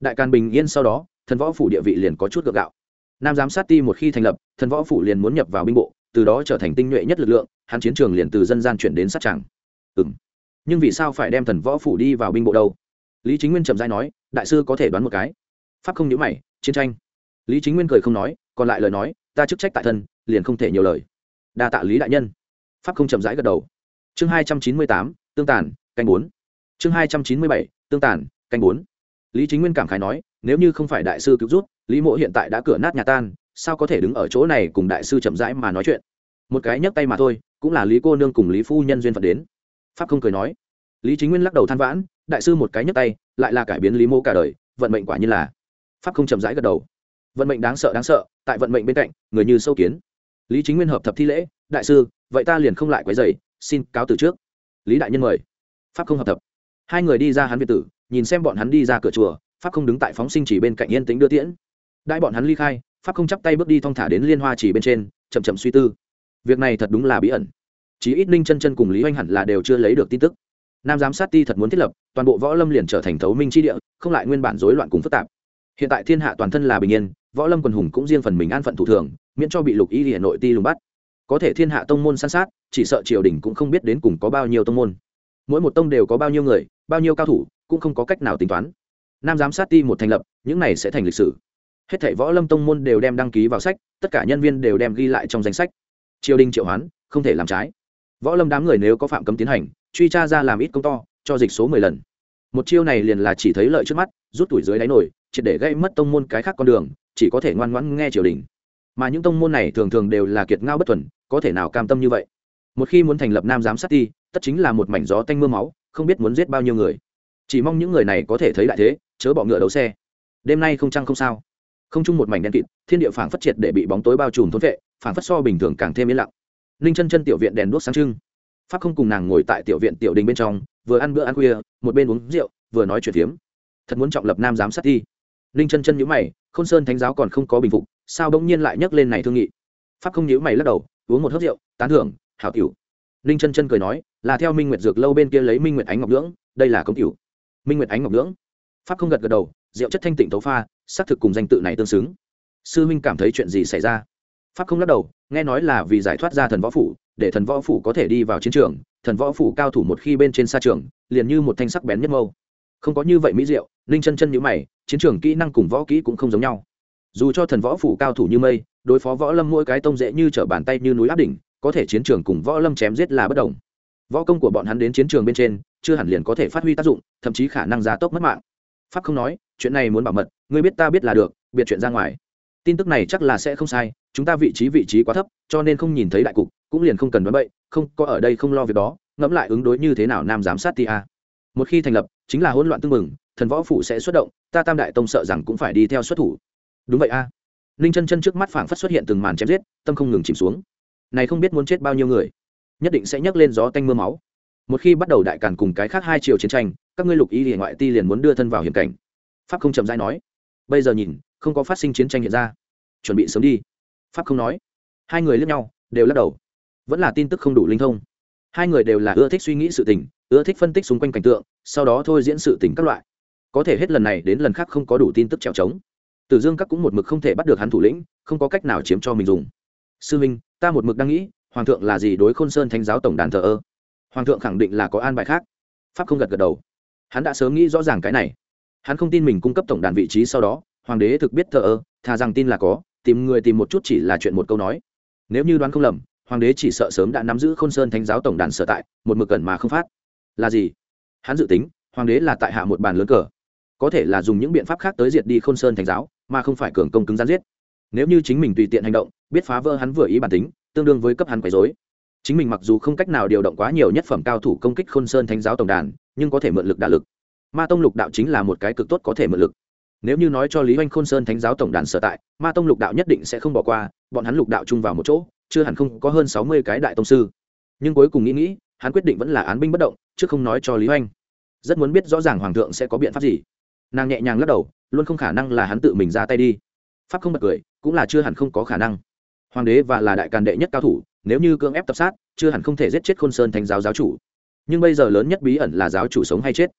đại càn bình yên sau đó thần võ phủ địa vị liền có chút gượng gạo. Nam giám sát ti một khi thành lập, thần võ phủ liền muốn nhập vào binh bộ, từ đó trở thành tinh nhuệ nhất lực lượng, hắn chiến trường liền từ dân gian chuyển đến sát tràng. Ừm. Nhưng vì sao phải đem thần võ phủ đi vào binh bộ đâu? Lý Chính Nguyên chậm rãi nói, đại sư có thể đoán một cái. Pháp không nhíu mày, chiến tranh. Lý Chính Nguyên cười không nói, còn lại lời nói, ta chức trách tại thân, liền không thể nhiều lời. Đa tạ Lý đại nhân. Pháp không chậm rãi gật đầu. Chương hai trăm chín mươi tám, tương tàn, canh bốn. Chương hai trăm chín mươi bảy, tương tàn, canh bốn. Lý Chính Nguyên cảm khái nói, nếu như không phải đại sư cứu rút, Lý Mộ hiện tại đã cửa nát nhà tan, sao có thể đứng ở chỗ này cùng đại sư chậm rãi mà nói chuyện. Một cái nhấc tay mà thôi, cũng là Lý cô nương cùng Lý phu nhân duyên phận đến. Pháp không cười nói. Lý Chính Nguyên lắc đầu than vãn, đại sư một cái nhấc tay, lại là cải biến Lý Mộ cả đời, vận mệnh quả nhiên là. Pháp không chậm rãi gật đầu. Vận mệnh đáng sợ đáng sợ, tại vận mệnh bên cạnh, người như sâu kiến. Lý Chính Nguyên hợp thập thi lễ, đại sư, vậy ta liền không lại quấy rầy, xin cáo từ trước. Lý đại nhân mời. Pháp không hợp thập. Hai người đi ra hắn viện tử, nhìn xem bọn hắn đi ra cửa chùa, Pháp không đứng tại phóng sinh chỉ bên cạnh yên tĩnh đưa tiễn. Đại bọn hắn ly khai, Pháp không chắp tay bước đi thong thả đến liên hoa chỉ bên trên, chậm chậm suy tư. Việc này thật đúng là bí ẩn. Chí ít Ninh Chân Chân cùng Lý Hoành hẳn là đều chưa lấy được tin tức. Nam giám sát ti thật muốn thiết lập, toàn bộ võ lâm liền trở thành thấu minh chi địa, không lại nguyên bản rối loạn cùng phức tạp. Hiện tại thiên hạ toàn thân là bình yên, võ lâm quần hùng cũng riêng phần mình an phận thủ thường, miễn cho bị lục y Hà Nội ti lùng bắt. Có thể thiên hạ tông môn san sát, chỉ sợ triều đình cũng không biết đến cùng có bao nhiêu tông môn. Mỗi một tông đều có bao nhiêu người, bao nhiêu cao thủ, cũng không có cách nào tính toán. Nam giám sát ti một thành lập, những này sẽ thành lịch sử. Hết thảy võ lâm tông môn đều đem đăng ký vào sách, tất cả nhân viên đều đem ghi lại trong danh sách. Triều đình triệu hoán, không thể làm trái. Võ lâm đám người nếu có phạm cấm tiến hành, truy tra ra làm ít công to, cho dịch số mười lần. Một chiêu này liền là chỉ thấy lợi trước mắt, rút tuổi dưới đáy nổi, triệt để gây mất tông môn cái khác con đường, chỉ có thể ngoan ngoãn nghe triều đình. Mà những tông môn này thường thường đều là kiệt ngao bất thuần, có thể nào cam tâm như vậy. Một khi muốn thành lập Nam giám sát ti, tất chính là một mảnh gió tanh mưa máu, không biết muốn giết bao nhiêu người. Chỉ mong những người này có thể thấy đại thế, chớ bọ ngựa đấu xe. Đêm nay không trăng không sao, không chung một mảnh đen kịt, thiên địa phảng phất triệt để bị bóng tối bao trùm thôn vệ, phảng phất so bình thường càng thêm yên lặng. Ninh Chân Chân tiểu viện đèn đuốc sáng trưng, Pháp không cùng nàng ngồi tại tiểu viện tiểu đình bên trong, vừa ăn bữa ăn khuya, một bên uống rượu, vừa nói chuyện phiếm. Thật muốn trọng lập Nam giám sát ti. Ninh Chân Chân nhíu mày, Khôn Sơn Thánh giáo còn không có bình phục, sao bỗng nhiên lại nhấc lên này thương nghị. Pháp không nhíu mày lắc đầu, uống một hớp rượu, tán thưởng, hảo tiểu. Ninh Chân Chân cười nói, là theo Minh Nguyệt dược lâu bên kia lấy Minh Nguyệt ánh ngọc nhưỡng, đây là cống tiểu. Minh Nguyệt ánh ngọc nhưỡng. Pháp không gật gật đầu, rượu chất thanh tịnh tấu pha, xác thực cùng danh tự này tương xứng. Sư huynh cảm thấy chuyện gì xảy ra? Pháp không lắc đầu, nghe nói là vì giải thoát ra thần võ phủ, để thần võ phủ có thể đi vào chiến trường, thần võ phủ cao thủ một khi bên trên sa trường, liền như một thanh sắc bén nhất mâu. Không có như vậy mỹ diệu, Ninh Chân Chân nhíu mày, chiến trường kỹ năng cùng võ kỹ cũng không giống nhau. Dù cho thần võ phủ cao thủ như mây, đối phó võ lâm mỗi cái tông dễ như trở bàn tay như núi áp đỉnh, có thể chiến trường cùng võ lâm chém giết là bất đồng. Võ công của bọn hắn đến chiến trường bên trên, chưa hẳn liền có thể phát huy tác dụng, thậm chí khả năng gia tốc mất mạng. Pháp không nói, chuyện này muốn bảo mật, ngươi biết ta biết là được, biệt chuyện ra ngoài. Tin tức này chắc là sẽ không sai, chúng ta vị trí vị trí quá thấp, cho nên không nhìn thấy đại cục, cũng liền không cần đoán bậy, không có ở đây không lo việc đó, ngẫm lại ứng đối như thế nào Nam giám sát ti a. Một khi thành lập, chính là hỗn loạn tương mừng, thần võ phủ sẽ xuất động, ta Tam đại tông sợ rằng cũng phải đi theo xuất thủ. Đúng vậy a. Ninh Chân Chân trước mắt phảng phất xuất hiện từng màn chém giết, tâm không ngừng chìm xuống. Này không biết muốn chết bao nhiêu người, nhất định sẽ nhấc lên gió tanh mưa máu. Một khi bắt đầu đại càn cùng cái khác hai triều chiến tranh, các ngươi lục y liền ngoại ti liền muốn đưa thân vào hiểm cảnh. Pháp không chậm rãi nói, bây giờ nhìn, không có phát sinh chiến tranh hiện ra, chuẩn bị sớm đi. Pháp không nói. Hai người liếc nhau, đều lắc đầu. Vẫn là tin tức không đủ linh thông. Hai người đều là ưa thích suy nghĩ sự tình, ưa thích phân tích xung quanh cảnh tượng, sau đó thôi diễn sự tình các loại. Có thể hết lần này đến lần khác không có đủ tin tức trèo trống. Tử Dương các cũng một mực không thể bắt được hắn thủ lĩnh, không có cách nào chiếm cho mình dùng. Sư huynh, ta một mực đang nghĩ, hoàng thượng là gì đối Khôn Sơn Thánh giáo tổng đàn thờ ơ? Hoàng thượng khẳng định là có an bài khác. Pháp không gật gật đầu. Hắn đã sớm nghĩ rõ ràng cái này. Hắn không tin mình cung cấp tổng đàn vị trí sau đó, hoàng đế thực biết thờ ơ, thà rằng tin là có, tìm người tìm một chút chỉ là chuyện một câu nói. Nếu như đoán không lầm, hoàng đế chỉ sợ sớm đã nắm giữ Khôn Sơn Thánh giáo tổng đàn sở tại, một mực cẩn mà không phát. Là gì? Hắn dự tính, hoàng đế là tại hạ một bàn lớn cờ, có thể là dùng những biện pháp khác tới diệt đi Khôn Sơn Thánh giáo, mà không phải cường công cứng rắn giết. Nếu như chính mình tùy tiện hành động, biết phá vỡ hắn vừa ý bản tính, tương đương với cấp hắn quấy rối. Chính mình mặc dù không cách nào điều động quá nhiều nhất phẩm cao thủ công kích Khôn Sơn Thánh giáo tổng đàn, nhưng có thể mượn lực đả lực. Ma tông lục đạo chính là một cái cực tốt có thể mượn lực. Nếu như nói cho Lý Hoành Khôn Sơn Thánh giáo tổng đàn sở tại, Ma tông lục đạo nhất định sẽ không bỏ qua, bọn hắn lục đạo chung vào một chỗ, chưa hẳn không có hơn sáu mươi cái đại tông sư. Nhưng cuối cùng nghĩ nghĩ, hắn quyết định vẫn là án binh bất động, chứ không nói cho Lý Hoành. Rất muốn biết rõ ràng hoàng thượng sẽ có biện pháp gì. Nàng nhẹ nhàng lắc đầu, luôn không khả năng là hắn tự mình ra tay đi. Pháp không bật cười, cũng là chưa hẳn không có khả năng. Hoàng đế và là đại càn đệ nhất cao thủ, nếu như cưỡng ép tập sát, chưa hẳn không thể giết chết Khôn Sơn Thánh giáo giáo chủ. Nhưng bây giờ lớn nhất bí ẩn là giáo chủ sống hay chết.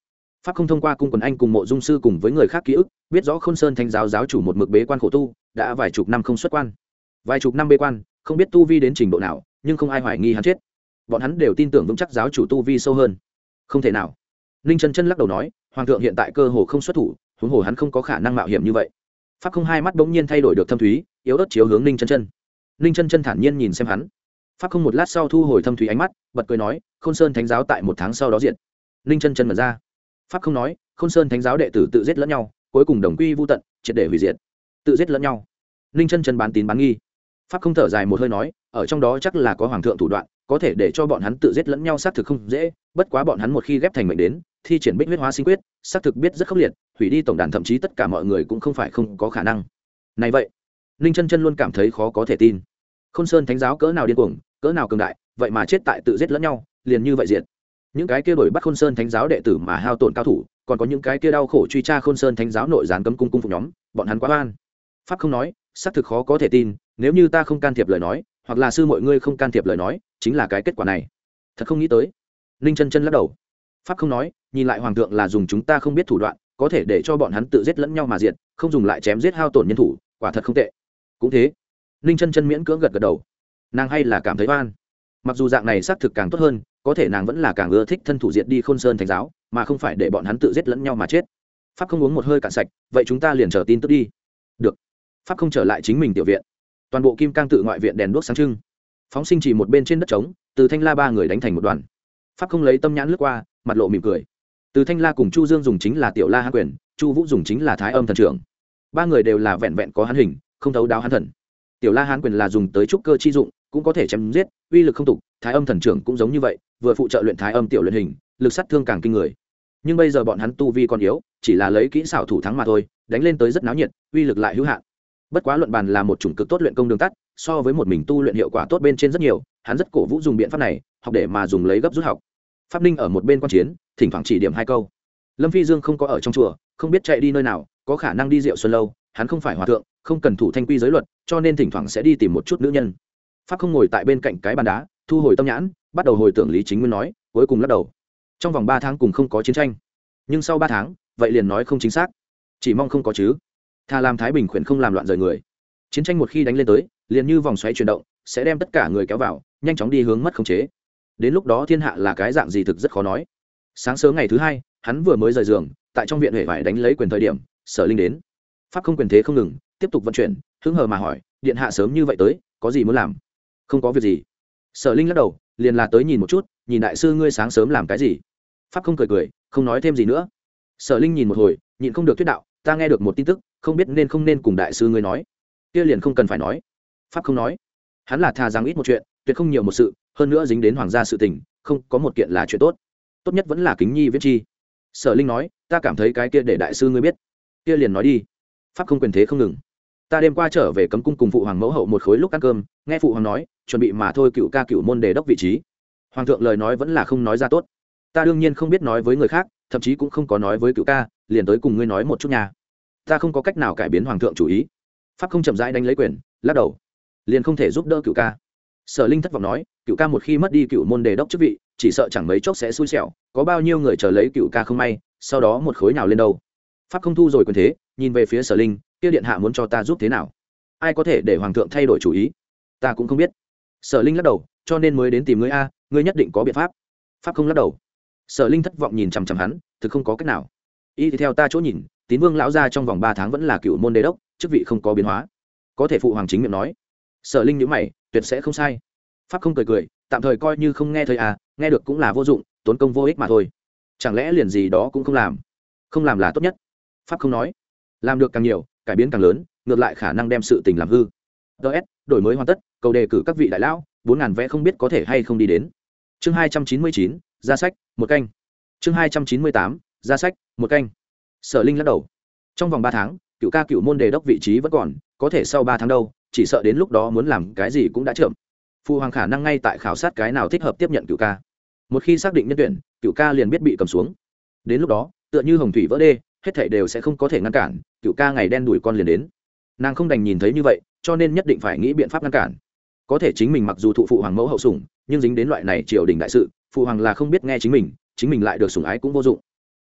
pháp không thông qua cung quần anh cùng mộ dung sư cùng với người khác ký ức biết rõ khôn sơn thánh giáo giáo chủ một mực bế quan khổ tu đã vài chục năm không xuất quan, vài chục năm bế quan không biết tu vi đến trình độ nào, nhưng không ai hoài nghi hắn chết. Bọn hắn đều tin tưởng vững chắc giáo chủ tu vi sâu hơn. Không thể nào. Ninh chân chân lắc đầu nói, hoàng thượng hiện tại cơ hồ không xuất thủ, huống hồ hắn không có khả năng mạo hiểm như vậy. Pháp không hai mắt bỗng nhiên thay đổi được thâm thúy, yếu ớt chiếu hướng Ninh chân chân. Ninh chân chân thản nhiên nhìn xem hắn. Pháp không một lát sau thu hồi thâm thúy ánh mắt, bật cười nói, khôn sơn thánh giáo tại một tháng sau đó diện. Ninh chân chân mở ra. Pháp không nói, khôn sơn thánh giáo đệ tử tự giết lẫn nhau, cuối cùng đồng quy vu tận, triệt để hủy diệt. Tự giết lẫn nhau. Ninh chân chân bán tín bán nghi. Pháp không thở dài một hơi nói, ở trong đó chắc là có hoàng thượng thủ đoạn, có thể để cho bọn hắn tự giết lẫn nhau xác thực không dễ, bất quá bọn hắn một khi ghép thành mệnh đến thi triển bích huyết hóa sinh quyết, xác thực biết rất khốc liệt, hủy đi tổng đàn thậm chí tất cả mọi người cũng không phải không có khả năng này. Vậy Ninh chân chân luôn cảm thấy khó có thể tin. Khôn sơn thánh giáo cỡ nào điên cuồng, cỡ nào cường đại, vậy mà chết tại tự giết lẫn nhau, liền như vậy diệt. Những cái kia đổi bắt khôn sơn thánh giáo đệ tử mà hao tổn cao thủ, còn có những cái kia đau khổ truy tra khôn sơn thánh giáo nội gián cấm cung cung phục nhóm, bọn hắn quá oan. Pháp không nói, xác thực khó có thể tin, nếu như ta không can thiệp lời nói, hoặc là sư mọi ngươi không can thiệp lời nói, chính là cái kết quả này. Thật không nghĩ tới. Ninh chân chân lắc đầu. Pháp không nói, nhìn lại hoàng thượng là dùng chúng ta không biết thủ đoạn, có thể để cho bọn hắn tự giết lẫn nhau mà diệt, không dùng lại chém giết hao tổn nhân thủ, quả thật không tệ. Cũng thế. Ninh chân chân miễn cưỡng gật gật đầu. Nàng hay là cảm thấy oan. Mặc dù dạng này xác thực càng tốt hơn, có thể nàng vẫn là càng ưa thích thân thủ diệt đi khôn sơn thánh giáo, mà không phải để bọn hắn tự giết lẫn nhau mà chết. Pháp không uống một hơi cạn sạch, vậy chúng ta liền chờ tin tức đi. Được. Pháp không trở lại chính mình tiểu viện. Toàn bộ kim cang tự ngoại viện đèn đuốc sáng trưng. Phóng sinh chỉ một bên trên đất trống, từ thanh la ba người đánh thành một đoàn. Pháp không lấy tâm nhãn lướt qua, mặt lộ mỉm cười. Từ thanh la cùng chu dương dùng chính là tiểu la hán quyền, chu vũ dùng chính là thái âm thần trưởng. Ba người đều là vẹn vẹn có hán hình, không thấu đáo hán thần. Tiểu la hán quyền là dùng tới trúc cơ chi dụng, cũng có thể chém giết, uy lực không tục. Thái âm thần trưởng cũng giống như vậy, vừa phụ trợ luyện thái âm tiểu luyện hình, lực sát thương càng kinh người. Nhưng bây giờ bọn hắn tu vi còn yếu, chỉ là lấy kỹ xảo thủ thắng mà thôi, đánh lên tới rất náo nhiệt, uy lực lại hữu hạn. Bất quá luận bàn là một chủng cực tốt luyện công đường tắt, so với một mình tu luyện hiệu quả tốt bên trên rất nhiều, hắn rất cổ vũ dùng biện pháp này, học để mà dùng lấy gấp rút học. Pháp Ninh ở một bên quan chiến, thỉnh thoảng chỉ điểm hai câu. Lâm Phi Dương không có ở trong chùa, không biết chạy đi nơi nào, có khả năng đi Diệu Xuân lâu, hắn không phải hòa thượng, không cần thủ thanh quy giới luật, cho nên thỉnh thoảng sẽ đi tìm một chút nữ nhân. Pháp không ngồi tại bên cạnh cái bàn đá, thu hồi tâm nhãn, bắt đầu hồi tưởng Lý Chính Nguyên nói, cuối cùng lắc đầu. Trong vòng ba tháng cùng không có chiến tranh, nhưng sau ba tháng, vậy liền nói không chính xác, chỉ mong không có chứ. Thà làm thái bình khuyển không làm loạn rời người. Chiến tranh một khi đánh lên tới, liền như vòng xoáy chuyển động, sẽ đem tất cả người kéo vào, nhanh chóng đi hướng mất khống chế. Đến lúc đó thiên hạ là cái dạng gì thực rất khó nói. Sáng sớm ngày thứ hai, hắn vừa mới rời giường, tại trong viện huệ vải đánh lấy quyền thời điểm, Sở Linh đến. Pháp không quyền thế không ngừng, tiếp tục vận chuyển, hứng hờ mà hỏi, điện hạ sớm như vậy tới, có gì muốn làm? Không có việc gì. Sở Linh lắc đầu, liền là tới nhìn một chút, nhìn đại sư ngươi sáng sớm làm cái gì? Pháp không cười cười, không nói thêm gì nữa. Sở Linh nhìn một hồi, nhịn không được thuyết đạo, ta nghe được một tin tức, không biết nên không nên cùng đại sư ngươi nói. Kia liền không cần phải nói. Pháp không nói, hắn là thà rằng ít một chuyện, tuyệt không nhiều một sự, hơn nữa dính đến hoàng gia sự tình, không có một kiện là chuyện tốt, tốt nhất vẫn là kính nhi viết chi. Sở Linh nói, ta cảm thấy cái kia để đại sư ngươi biết. Kia liền nói đi. Pháp không quyền thế không ngừng. Ta đêm qua trở về cấm cung cùng phụ hoàng mẫu hậu một khối lúc ăn cơm, nghe phụ hoàng nói, chuẩn bị mà thôi cựu ca cựu môn đề đốc vị trí. Hoàng thượng lời nói vẫn là không nói ra tốt. Ta đương nhiên không biết nói với người khác, thậm chí cũng không có nói với cựu ca, liền tới cùng ngươi nói một chút nhà. Ta không có cách nào cải biến hoàng thượng chủ ý. Pháp không chậm rãi đánh lấy quyền, lắc đầu, liền không thể giúp đỡ cựu ca. Sở Linh thất vọng nói, cựu ca một khi mất đi cựu môn đề đốc chức vị, chỉ sợ chẳng mấy chốc sẽ xui xẻo, có bao nhiêu người chờ lấy cựu ca không may, sau đó một khối nào lên đâu. Pháp không thu rồi quyền thế, nhìn về phía Sở Linh, kia điện hạ muốn cho ta giúp thế nào? Ai có thể để hoàng thượng thay đổi chủ ý? Ta cũng không biết. Sở Linh lắc đầu, cho nên mới đến tìm ngươi a, ngươi nhất định có biện pháp. Pháp không lắc đầu. Sở Linh thất vọng nhìn chằm chằm hắn, thực không có cách nào. Y thì theo ta chỗ nhìn, Tín Vương lão gia trong vòng ba tháng vẫn là cựu môn đề đốc, chức vị không có biến hóa. Có thể phụ hoàng chính miệng nói. Sở Linh nhíu mày, tuyệt sẽ không sai. Pháp không cười cười, tạm thời coi như không nghe thấy à, nghe được cũng là vô dụng, tốn công vô ích mà thôi. Chẳng lẽ liền gì đó cũng không làm? Không làm là tốt nhất. Pháp không nói, làm được càng nhiều, cải biến càng lớn, ngược lại khả năng đem sự tình làm hư. ds đổi mới hoàn tất, cầu đề cử các vị đại lão, bốn ngàn vé không biết có thể hay không đi đến. Chương hai trăm chín mươi chín, ra sách, một canh. Chương hai trăm chín mươi tám, ra sách, một canh. Sở Linh lắc đầu. Trong vòng ba tháng, cựu ca cựu môn đề đốc vị trí vẫn còn, có thể sau ba tháng đâu, chỉ sợ đến lúc đó muốn làm cái gì cũng đã chậm. Phụ hoàng khả năng ngay tại khảo sát cái nào thích hợp tiếp nhận cựu ca. Một khi xác định nhân tuyển, cựu ca liền biết bị cầm xuống. Đến lúc đó, tựa như hồng thủy vỡ đê, hết thảy đều sẽ không có thể ngăn cản, cựu ca ngày đen đuổi con liền đến. Nàng không đành nhìn thấy như vậy, cho nên nhất định phải nghĩ biện pháp ngăn cản. Có thể chính mình mặc dù thụ phụ hoàng mẫu hậu sủng, nhưng dính đến loại này triều đình đại sự, phụ hoàng là không biết nghe chính mình, chính mình lại được sủng ái cũng vô dụng.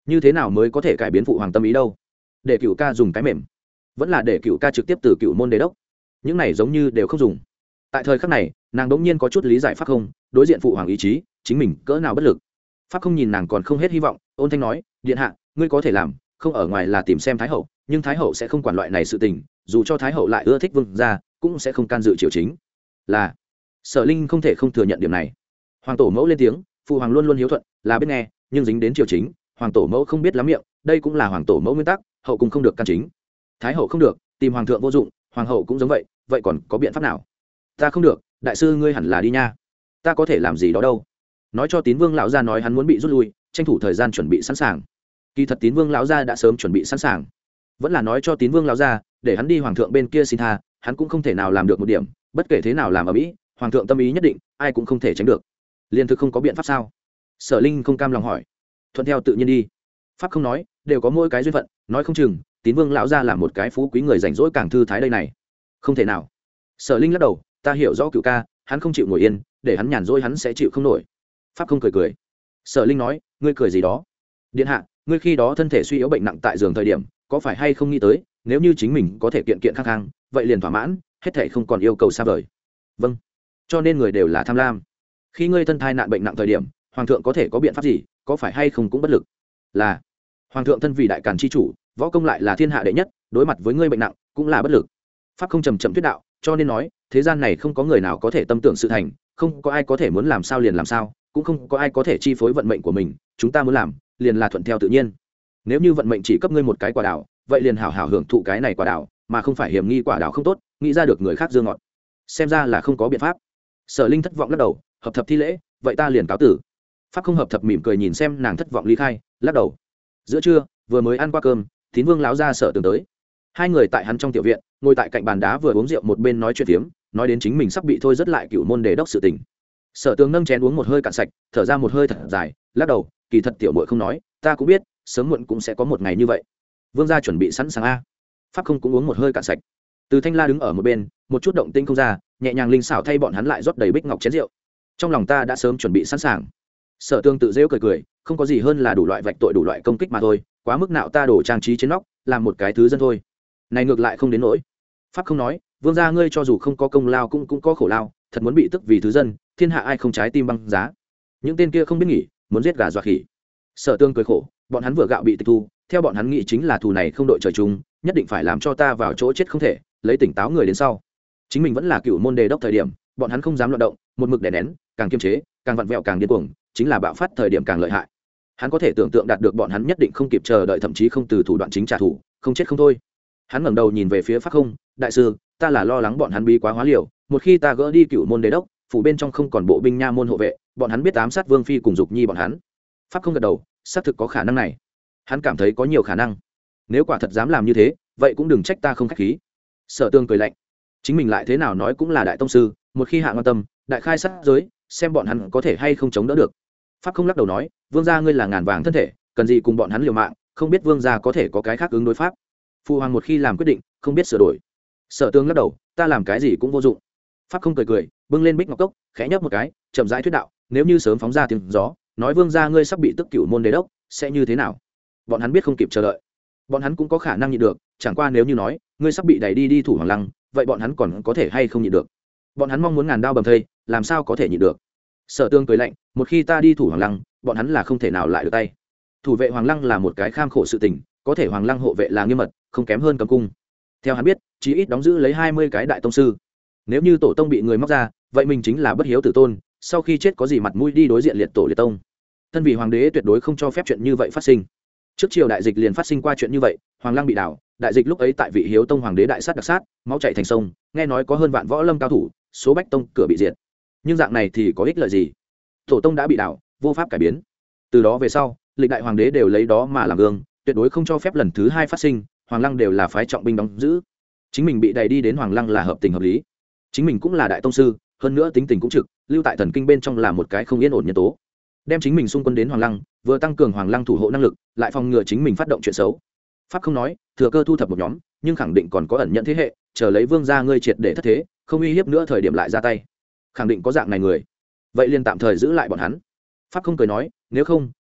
như thế nào mới có thể cải biến phụ hoàng tâm ý đâu? Để cựu ca dùng cái mềm, vẫn là để cựu ca trực tiếp từ cựu môn đế đốc? Những này giống như đều không dùng. Tại thời khắc này, nàng đống nhiên có chút lý giải Pháp Không đối diện phụ hoàng ý chí, chính mình cỡ nào bất lực. Pháp Không nhìn nàng còn không hết hy vọng, ôn thanh nói, điện hạ, ngươi có thể làm, không ở ngoài là tìm xem thái hậu, nhưng thái hậu sẽ không quản loại này sự tình, dù cho thái hậu lại ưa thích vương gia, cũng sẽ không can dự triều chính. Là Sở Linh không thể không thừa nhận điểm này. Hoàng tổ mẫu lên tiếng, phụ hoàng luôn luôn hiếu thuận, là biết nghe, nhưng dính đến triều chính, hoàng tổ mẫu không biết lắm miệng, đây cũng là hoàng tổ mẫu nguyên tắc, hậu cung không được can chính. Thái hậu không được, tìm hoàng thượng vô dụng, hoàng hậu cũng giống vậy, vậy còn có biện pháp nào? Ta không được, đại sư ngươi hẳn là đi nha. Ta có thể làm gì đó đâu? Nói cho Tín Vương lão gia nói hắn muốn bị rút lui, tranh thủ thời gian chuẩn bị sẵn sàng. Kỳ thật Tín Vương lão gia đã sớm chuẩn bị sẵn sàng, vẫn là nói cho Tín Vương lão gia, để hắn đi hoàng thượng bên kia xin tha, hắn cũng không thể nào làm được một điểm, bất kể thế nào làm ở mỹ, hoàng thượng tâm ý nhất định, ai cũng không thể tránh được. Liên thực không có biện pháp sao? Sở Linh không cam lòng hỏi. Thuận theo tự nhiên đi. Pháp không nói, đều có mỗi cái duyên phận, nói không chừng Tín Vương lão gia là một cái phú quý người rảnh rỗi càng thư thái đây này. Không thể nào. Sở Linh lắc đầu, ta hiểu rõ cựu ca, hắn không chịu ngồi yên, để hắn nhàn rỗi hắn sẽ chịu không nổi. Pháp không cười cười. Sở Linh nói, ngươi cười gì đó? Điện hạ, ngươi khi đó thân thể suy yếu bệnh nặng tại giường thời điểm, có phải hay không nghĩ tới, nếu như chính mình có thể kiện kiện khang khang, vậy liền thỏa mãn, hết thảy không còn yêu cầu xa vời. Vâng. Cho nên người đều là tham lam. Khi ngươi thân thai nạn bệnh nặng thời điểm, hoàng thượng có thể có biện pháp gì, có phải hay không cũng bất lực. Là hoàng thượng thân vì đại càn chi chủ, võ công lại là thiên hạ đệ nhất, đối mặt với ngươi bệnh nặng cũng là bất lực. Pháp không trầm trầm thuyết đạo, cho nên nói, thế gian này không có người nào có thể tâm tưởng sự thành, không có ai có thể muốn làm sao liền làm sao, cũng không có ai có thể chi phối vận mệnh của mình, chúng ta muốn làm, liền là thuận theo tự nhiên. Nếu như vận mệnh chỉ cấp ngươi một cái quả đào, vậy liền hảo hảo hưởng thụ cái này quả đào, mà không phải hiểm nghi quả đào không tốt, nghĩ ra được người khác dương ngọt. Xem ra là không có biện pháp. Sở Linh thất vọng lắc đầu, hợp thập thi lễ, vậy ta liền cáo tử. Pháp không hợp thập mỉm cười nhìn xem nàng thất vọng ly khai, lắc đầu. Giữa trưa, vừa mới ăn qua cơm, Tín Vương lão ra Sở Tường tới. Hai người tại hắn trong tiểu viện, ngồi tại cạnh bàn đá vừa uống rượu một bên nói chuyện phiếm, nói đến chính mình sắp bị thôi rất lại cựu môn đề đốc sự tình. Sở Tường nâng chén uống một hơi cạn sạch, thở ra một hơi thật dài, lắc đầu, kỳ thật tiểu muội không nói, ta cũng biết, sớm muộn cũng sẽ có một ngày như vậy. Vương gia chuẩn bị sẵn sàng a. Pháp không cũng uống một hơi cạn sạch. Từ Thanh La đứng ở một bên, một chút động tĩnh không ra, nhẹ nhàng linh xảo thay bọn hắn lại rót đầy bích ngọc chén rượu. Trong lòng ta đã sớm chuẩn bị sẵn sàng. Sở Tương tự rêu cười cười, không có gì hơn là đủ loại vạch tội đủ loại công kích mà thôi, quá mức nạo ta đổ trang trí trên nóc, làm một cái thứ dân thôi. Này ngược lại không đến nỗi. Pháp không nói, vương gia ngươi cho dù không có công lao cũng cũng có khổ lao, thật muốn bị tức vì thứ dân, thiên hạ ai không trái tim băng giá. Những tên kia không biết nghỉ, muốn giết gà dọa khỉ. Sở Tương cười khổ, bọn hắn vừa gạo bị tịch thu, theo bọn hắn nghĩ chính là thù này không đội trời chung, nhất định phải làm cho ta vào chỗ chết không thể, lấy tỉnh táo người đến sau. Chính mình vẫn là cựu môn đề đốc thời điểm, bọn hắn không dám loạn động, một mực đè nén, càng kiềm chế, càng vặn vẹo càng điên cuồng, chính là bạo phát thời điểm càng lợi hại. Hắn có thể tưởng tượng đạt được bọn hắn nhất định không kịp chờ đợi, thậm chí không từ thủ đoạn chính trả thù, không chết không thôi. Hắn ngẩng đầu nhìn về phía Pháp Không, đại sư, ta là lo lắng bọn hắn bí quá hóa liều, một khi ta gỡ đi cựu môn đề đốc, phủ bên trong không còn bộ binh nha môn hộ vệ, bọn hắn biết ám sát Vương phi cùng Dục Nhi bọn hắn. Pháp Không gật đầu, xác thực có khả năng này. Hắn cảm thấy có nhiều khả năng. Nếu quả thật dám làm như thế, vậy cũng đừng trách ta không khách khí. Sở Tương cười lạnh, chính mình lại thế nào nói cũng là đại tông sư, một khi hạ quan tâm, đại khai sát giới, xem bọn hắn có thể hay không chống đỡ được. Pháp Không lắc đầu nói, vương gia ngươi là ngàn vàng thân thể, cần gì cùng bọn hắn liều mạng, không biết vương gia có thể có cái khác ứng đối pháp. Phu hoàng một khi làm quyết định, không biết sửa đổi. Sở Tương lắc đầu, ta làm cái gì cũng vô dụng. Pháp Không cười cười, bưng lên bích ngọc cốc, khẽ nhấp một cái, chậm rãi thuyết đạo, nếu như sớm phóng ra tiếng gió, nói vương gia ngươi sắp bị tức cửu môn đề đốc, sẽ như thế nào? Bọn hắn biết không kịp chờ đợi. Bọn hắn cũng có khả năng nhịn được, chẳng qua nếu như nói, ngươi sắp bị đẩy đi đi thủ hoàng lăng, vậy bọn hắn còn có thể hay không nhịn được? Bọn hắn mong muốn ngàn đao bầm thây, làm sao có thể nhịn được? Sở Tương cười lạnh, một khi ta đi thủ hoàng lăng, bọn hắn là không thể nào lại được tay. Thủ vệ hoàng lăng là một cái kham khổ sự tình, có thể hoàng lăng hộ vệ là nghiêm mật, không kém hơn cấm cung. Theo hắn biết, chí ít đóng giữ lấy hai mươi cái đại tông sư. Nếu như tổ tông bị người móc ra, vậy mình chính là bất hiếu tử tôn, sau khi chết có gì mặt mũi đi đối diện liệt tổ liệt tông. Thân vị hoàng đế tuyệt đối không cho phép chuyện như vậy phát sinh. Trước triều đại dịch liền phát sinh qua chuyện như vậy, hoàng lăng bị đảo, đại dịch lúc ấy tại vị hiếu tông hoàng đế đại sát đặc sát, máu chảy thành sông, nghe nói có hơn vạn võ lâm cao thủ, số bách tông cửa bị diệt. Nhưng dạng này thì có ích lợi gì? Tổ tông đã bị đảo, vô pháp cải biến. Từ đó về sau, lịch đại hoàng đế đều lấy đó mà làm gương, tuyệt đối không cho phép lần thứ hai phát sinh, hoàng lăng đều là phái trọng binh đóng giữ. Chính mình bị đẩy đi đến hoàng lăng là hợp tình hợp lý. Chính mình cũng là đại tông sư, hơn nữa tính tình cũng trực, lưu tại thần kinh bên trong là một cái không yên ổn nhân tố. Đem chính mình xung quân đến hoàng lăng, vừa tăng cường hoàng lăng thủ hộ năng lực, lại phòng ngừa chính mình phát động chuyện xấu. Pháp Không nói, thừa cơ thu thập một nhóm, nhưng khẳng định còn có ẩn nhận thế hệ, chờ lấy vương gia ngươi triệt để thất thế, không uy hiếp nữa thời điểm lại ra tay. Khẳng định có dạng này người, vậy liền tạm thời giữ lại bọn hắn. Pháp Không cười nói, nếu không,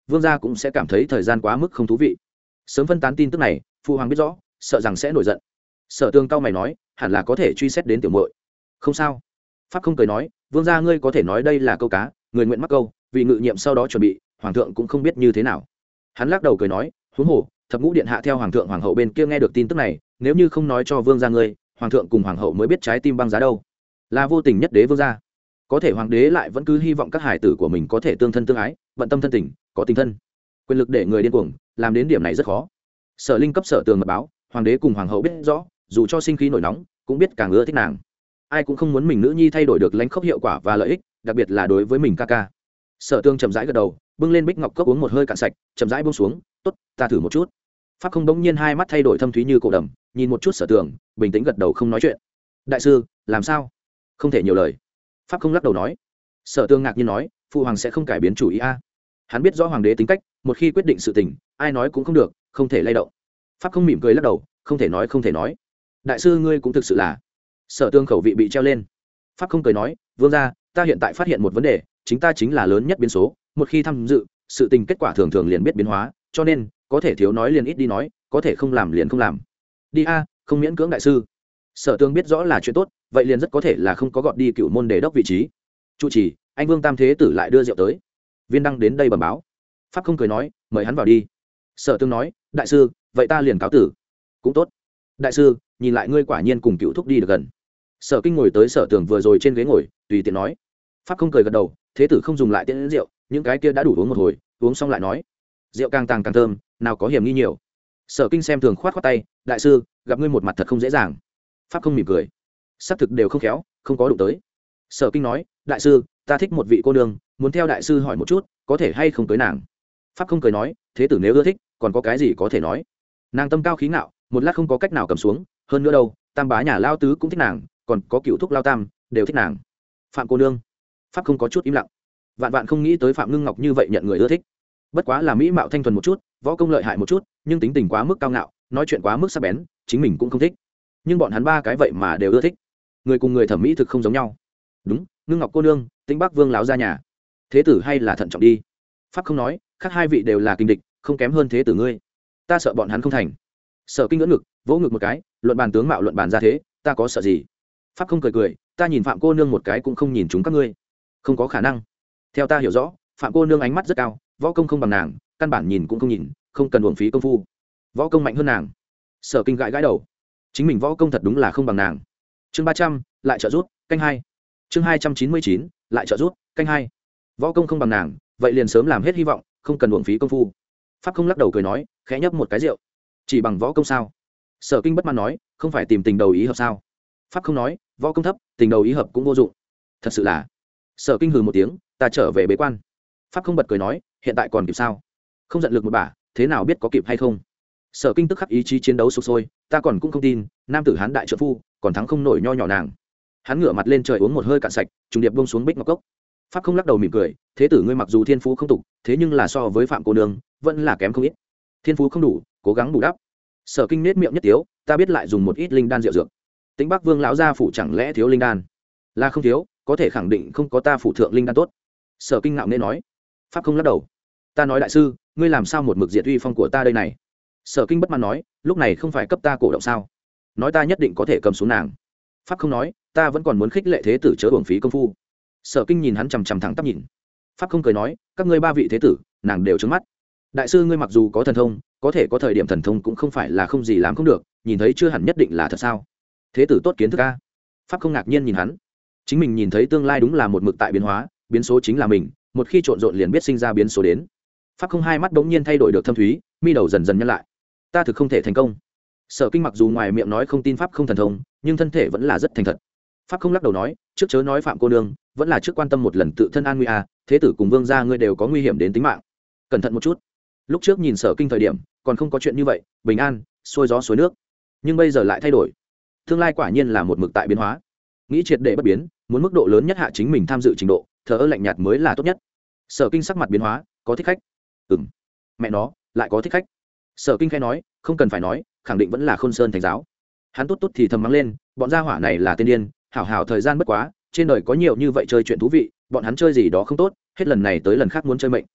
vương gia cũng sẽ cảm thấy thời gian quá mức không thú vị. Sớm phân tán tin tức này, phụ hoàng biết rõ, sợ rằng sẽ nổi giận. Sở Tương cao mày nói, hẳn là có thể truy xét đến tiểu muội. Không sao. Pháp không cười nói, vương gia ngươi có thể nói đây là câu cá, người nguyện mắc câu, vì ngự nhiệm sau đó chuẩn bị, hoàng thượng cũng không biết như thế nào. Hắn lắc đầu cười nói, huống hồ, thập ngũ điện hạ theo hoàng thượng hoàng hậu bên kia nghe được tin tức này, nếu như không nói cho vương gia ngươi, hoàng thượng cùng hoàng hậu mới biết trái tim băng giá đâu. Là vô tình nhất đế vương gia. Có thể hoàng đế lại vẫn cứ hy vọng các hải tử của mình có thể tương thân tương ái, bận tâm thân tình, có tình thân. Quyền lực để người điên cuồng, làm đến điểm này rất khó. Sở Linh cấp Sở Tường mật báo, hoàng đế cùng hoàng hậu biết rõ, dù cho sinh khí nổi nóng, cũng biết càng ưa thích nàng. Ai cũng không muốn mình nữ nhi thay đổi được lãnh khốc hiệu quả và lợi ích, đặc biệt là đối với mình ca ca. Sở Tương chậm rãi gật đầu, bưng lên bích ngọc cốc uống một hơi cạn sạch, chậm rãi buông xuống, "Tốt, ta thử một chút." Pháp không đống nhiên hai mắt thay đổi thâm thúy như cổ đầm, nhìn một chút Sở Tường, bình tĩnh gật đầu không nói chuyện. "Đại sư, làm sao?" "Không thể nhiều lời." Pháp không lắc đầu nói. Sở Tương ngạc nhiên nói, "Phụ hoàng sẽ không cải biến chủ ý a?" Hắn biết rõ hoàng đế tính cách, một khi quyết định sự tình, ai nói cũng không được, không thể lay động. Pháp không mỉm cười lắc đầu, "Không thể nói, không thể nói." "Đại sư ngươi cũng thực sự là..." Sở Tương khẩu vị bị treo lên. Pháp không cười nói, "Vương gia, ta hiện tại phát hiện một vấn đề, chính ta chính là lớn nhất biến số, một khi tham dự, sự tình kết quả thường thường liền biết biến hóa, cho nên có thể thiếu nói liền ít đi nói, có thể không làm liền không làm. Đi a, không miễn cưỡng đại sư." Sở Tương biết rõ là chuyện tốt, vậy liền rất có thể là không có gọt đi cựu môn đề đốc vị trí. Chủ trì, anh Vương Tam Thế Tử lại đưa rượu tới. Viên đăng đến đây bẩm báo. Pháp không cười nói, "Mời hắn vào đi." Sở Tương nói, "Đại sư, vậy ta liền cáo tử." "Cũng tốt." "Đại sư, nhìn lại ngươi quả nhiên cùng cựu thúc đi được gần." Sở Kinh ngồi tới Sở Tường vừa rồi trên ghế ngồi, tùy tiện nói. Pháp không cười gật đầu, "Thế tử không dùng lại tiễn đến rượu, những cái kia đã đủ uống một hồi." Uống xong lại nói, "Rượu càng tàng càng thơm, nào có hiểm nghi nhiều." Sở Kinh xem thường khoát khoát tay, "Đại sư, gặp ngươi một mặt thật không dễ dàng." Pháp không mỉm cười, "Xác thực đều không khéo, không có đụng tới." Sở Kinh nói, "Đại sư, ta thích một vị cô nương, muốn theo đại sư hỏi một chút, có thể hay không tới nàng." Pháp không cười nói, "Thế tử nếu ưa thích, còn có cái gì có thể nói." Nàng tâm cao khí ngạo, một lát không có cách nào cầm xuống, hơn nữa đâu, tam bá nhà lao tứ cũng thích nàng, còn có cựu thúc lao tam đều thích nàng. Phạm cô nương. Pháp không có chút im lặng. Vạn vạn không nghĩ tới Phạm Ngưng Ngọc như vậy nhận người ưa thích. Bất quá là mỹ mạo thanh thuần một chút, võ công lợi hại một chút, nhưng tính tình quá mức cao ngạo, nói chuyện quá mức sắc bén, chính mình cũng không thích. Nhưng bọn hắn ba cái vậy mà đều ưa thích. Người cùng người thẩm mỹ thực không giống nhau. Đúng, Ngưng Ngọc cô nương, Tĩnh Bắc Vương láo ra nhà. Thế tử hay là thận trọng đi. Pháp không nói, khác hai vị đều là kinh địch, không kém hơn thế tử ngươi. Ta sợ bọn hắn không thành. Sở Kinh ngỡ ngực, vỗ ngực một cái, luận bàn tướng mạo luận bàn ra thế, ta có sợ gì? Pháp không cười cười, ta nhìn Phạm cô nương một cái cũng không nhìn chúng các ngươi. Không có khả năng. Theo ta hiểu rõ, Phạm cô nương ánh mắt rất cao, võ công không bằng nàng, căn bản nhìn cũng không nhìn, không cần uổng phí công phu. Võ công mạnh hơn nàng. Sở Kinh gãi gãi đầu, chính mình võ công thật đúng là không bằng nàng. Chương ba trăm, lại trợ rút, canh hai. Chương hai trăm chín mươi chín, lại trợ rút, canh hai. Võ công không bằng nàng, vậy liền sớm làm hết hy vọng, không cần uổng phí công phu. Pháp không lắc đầu cười nói, khẽ nhấp một cái rượu. Chỉ bằng võ công sao? Sở Kinh bất mãn nói, không phải tìm tình đầu ý hợp sao? Pháp không nói, võ công thấp, tình đầu ý hợp cũng vô dụng. Thật sự là. Sở Kinh hừ một tiếng, ta trở về bế quan. Pháp không bật cười nói, hiện tại còn kịp sao? Không giận lực một bả, thế nào biết có kịp hay không? Sở Kinh tức khắc ý chí chiến đấu sục sôi, ta còn cũng không tin, nam tử hán đại trợ phu, còn thắng không nổi nho nhỏ nàng. Hắn ngửa mặt lên trời uống một hơi cạn sạch, trùng điệp buông xuống bích ngọc cốc. Pháp không lắc đầu mỉm cười, thế tử ngươi mặc dù thiên phú không tục, thế nhưng là so với Phạm cô nương, vẫn là kém không ít. Thiên phú không đủ, cố gắng bù đắp. Sở Kinh nết miệng nhất tiếu, ta biết lại dùng một ít linh đan rượu dược. Tĩnh Bắc Vương lão gia phủ chẳng lẽ thiếu linh đan? Là không thiếu, có thể khẳng định không có ta phủ thượng linh đan tốt. Sở Kinh ngạo nên nói. Pháp không lắc đầu, ta nói đại sư, ngươi làm sao một mực diệt uy phong của ta đây này? Sở Kinh bất mãn nói, lúc này không phải cấp ta cổ động sao? Nói ta nhất định có thể cầm xuống nàng. Pháp không nói, ta vẫn còn muốn khích lệ thế tử chớ uổng phí công phu. Sở Kinh nhìn hắn chằm chằm thẳng tắp nhìn. Pháp không cười nói, các ngươi ba vị thế tử, nàng đều trứng mắt. Đại sư ngươi mặc dù có thần thông, có thể có thời điểm thần thông cũng không phải là không gì làm không được, nhìn thấy chưa hẳn nhất định là thật sao? Thế tử tốt kiến thức a. Pháp không ngạc nhiên nhìn hắn, chính mình nhìn thấy tương lai đúng là một mực tại biến hóa, biến số chính là mình, một khi trộn rộn liền biết sinh ra biến số đến. Pháp không hai mắt bỗng nhiên thay đổi được thâm thúy, mi đầu dần dần nhăn lại. Ta thực không thể thành công. Sở Kinh mặc dù ngoài miệng nói không tin Pháp không thần thông, nhưng thân thể vẫn là rất thành thật. Pháp không lắc đầu nói, trước chớ nói Phạm cô nương, vẫn là trước quan tâm một lần tự thân an nguy a, thế tử cùng vương gia ngươi đều có nguy hiểm đến tính mạng, cẩn thận một chút. Lúc trước nhìn Sở Kinh thời điểm, còn không có chuyện như vậy, bình an, xuôi gió xuôi nước, nhưng bây giờ lại thay đổi. Tương lai quả nhiên là một mực tại biến hóa. Nghĩ triệt để bất biến, muốn mức độ lớn nhất hạ chính mình tham dự trình độ, thờ ơ lạnh nhạt mới là tốt nhất. Sở Kinh sắc mặt biến hóa, có thích khách? Ừm. Mẹ nó, lại có thích khách. Sở Kinh khẽ nói, không cần phải nói, khẳng định vẫn là Khôn Sơn thánh giáo. Hắn tốt tốt thì thầm mắng lên, bọn gia hỏa này là tiên điên, hảo hảo thời gian bất quá, trên đời có nhiều như vậy chơi chuyện thú vị, bọn hắn chơi gì đó không tốt, hết lần này tới lần khác muốn chơi mệnh.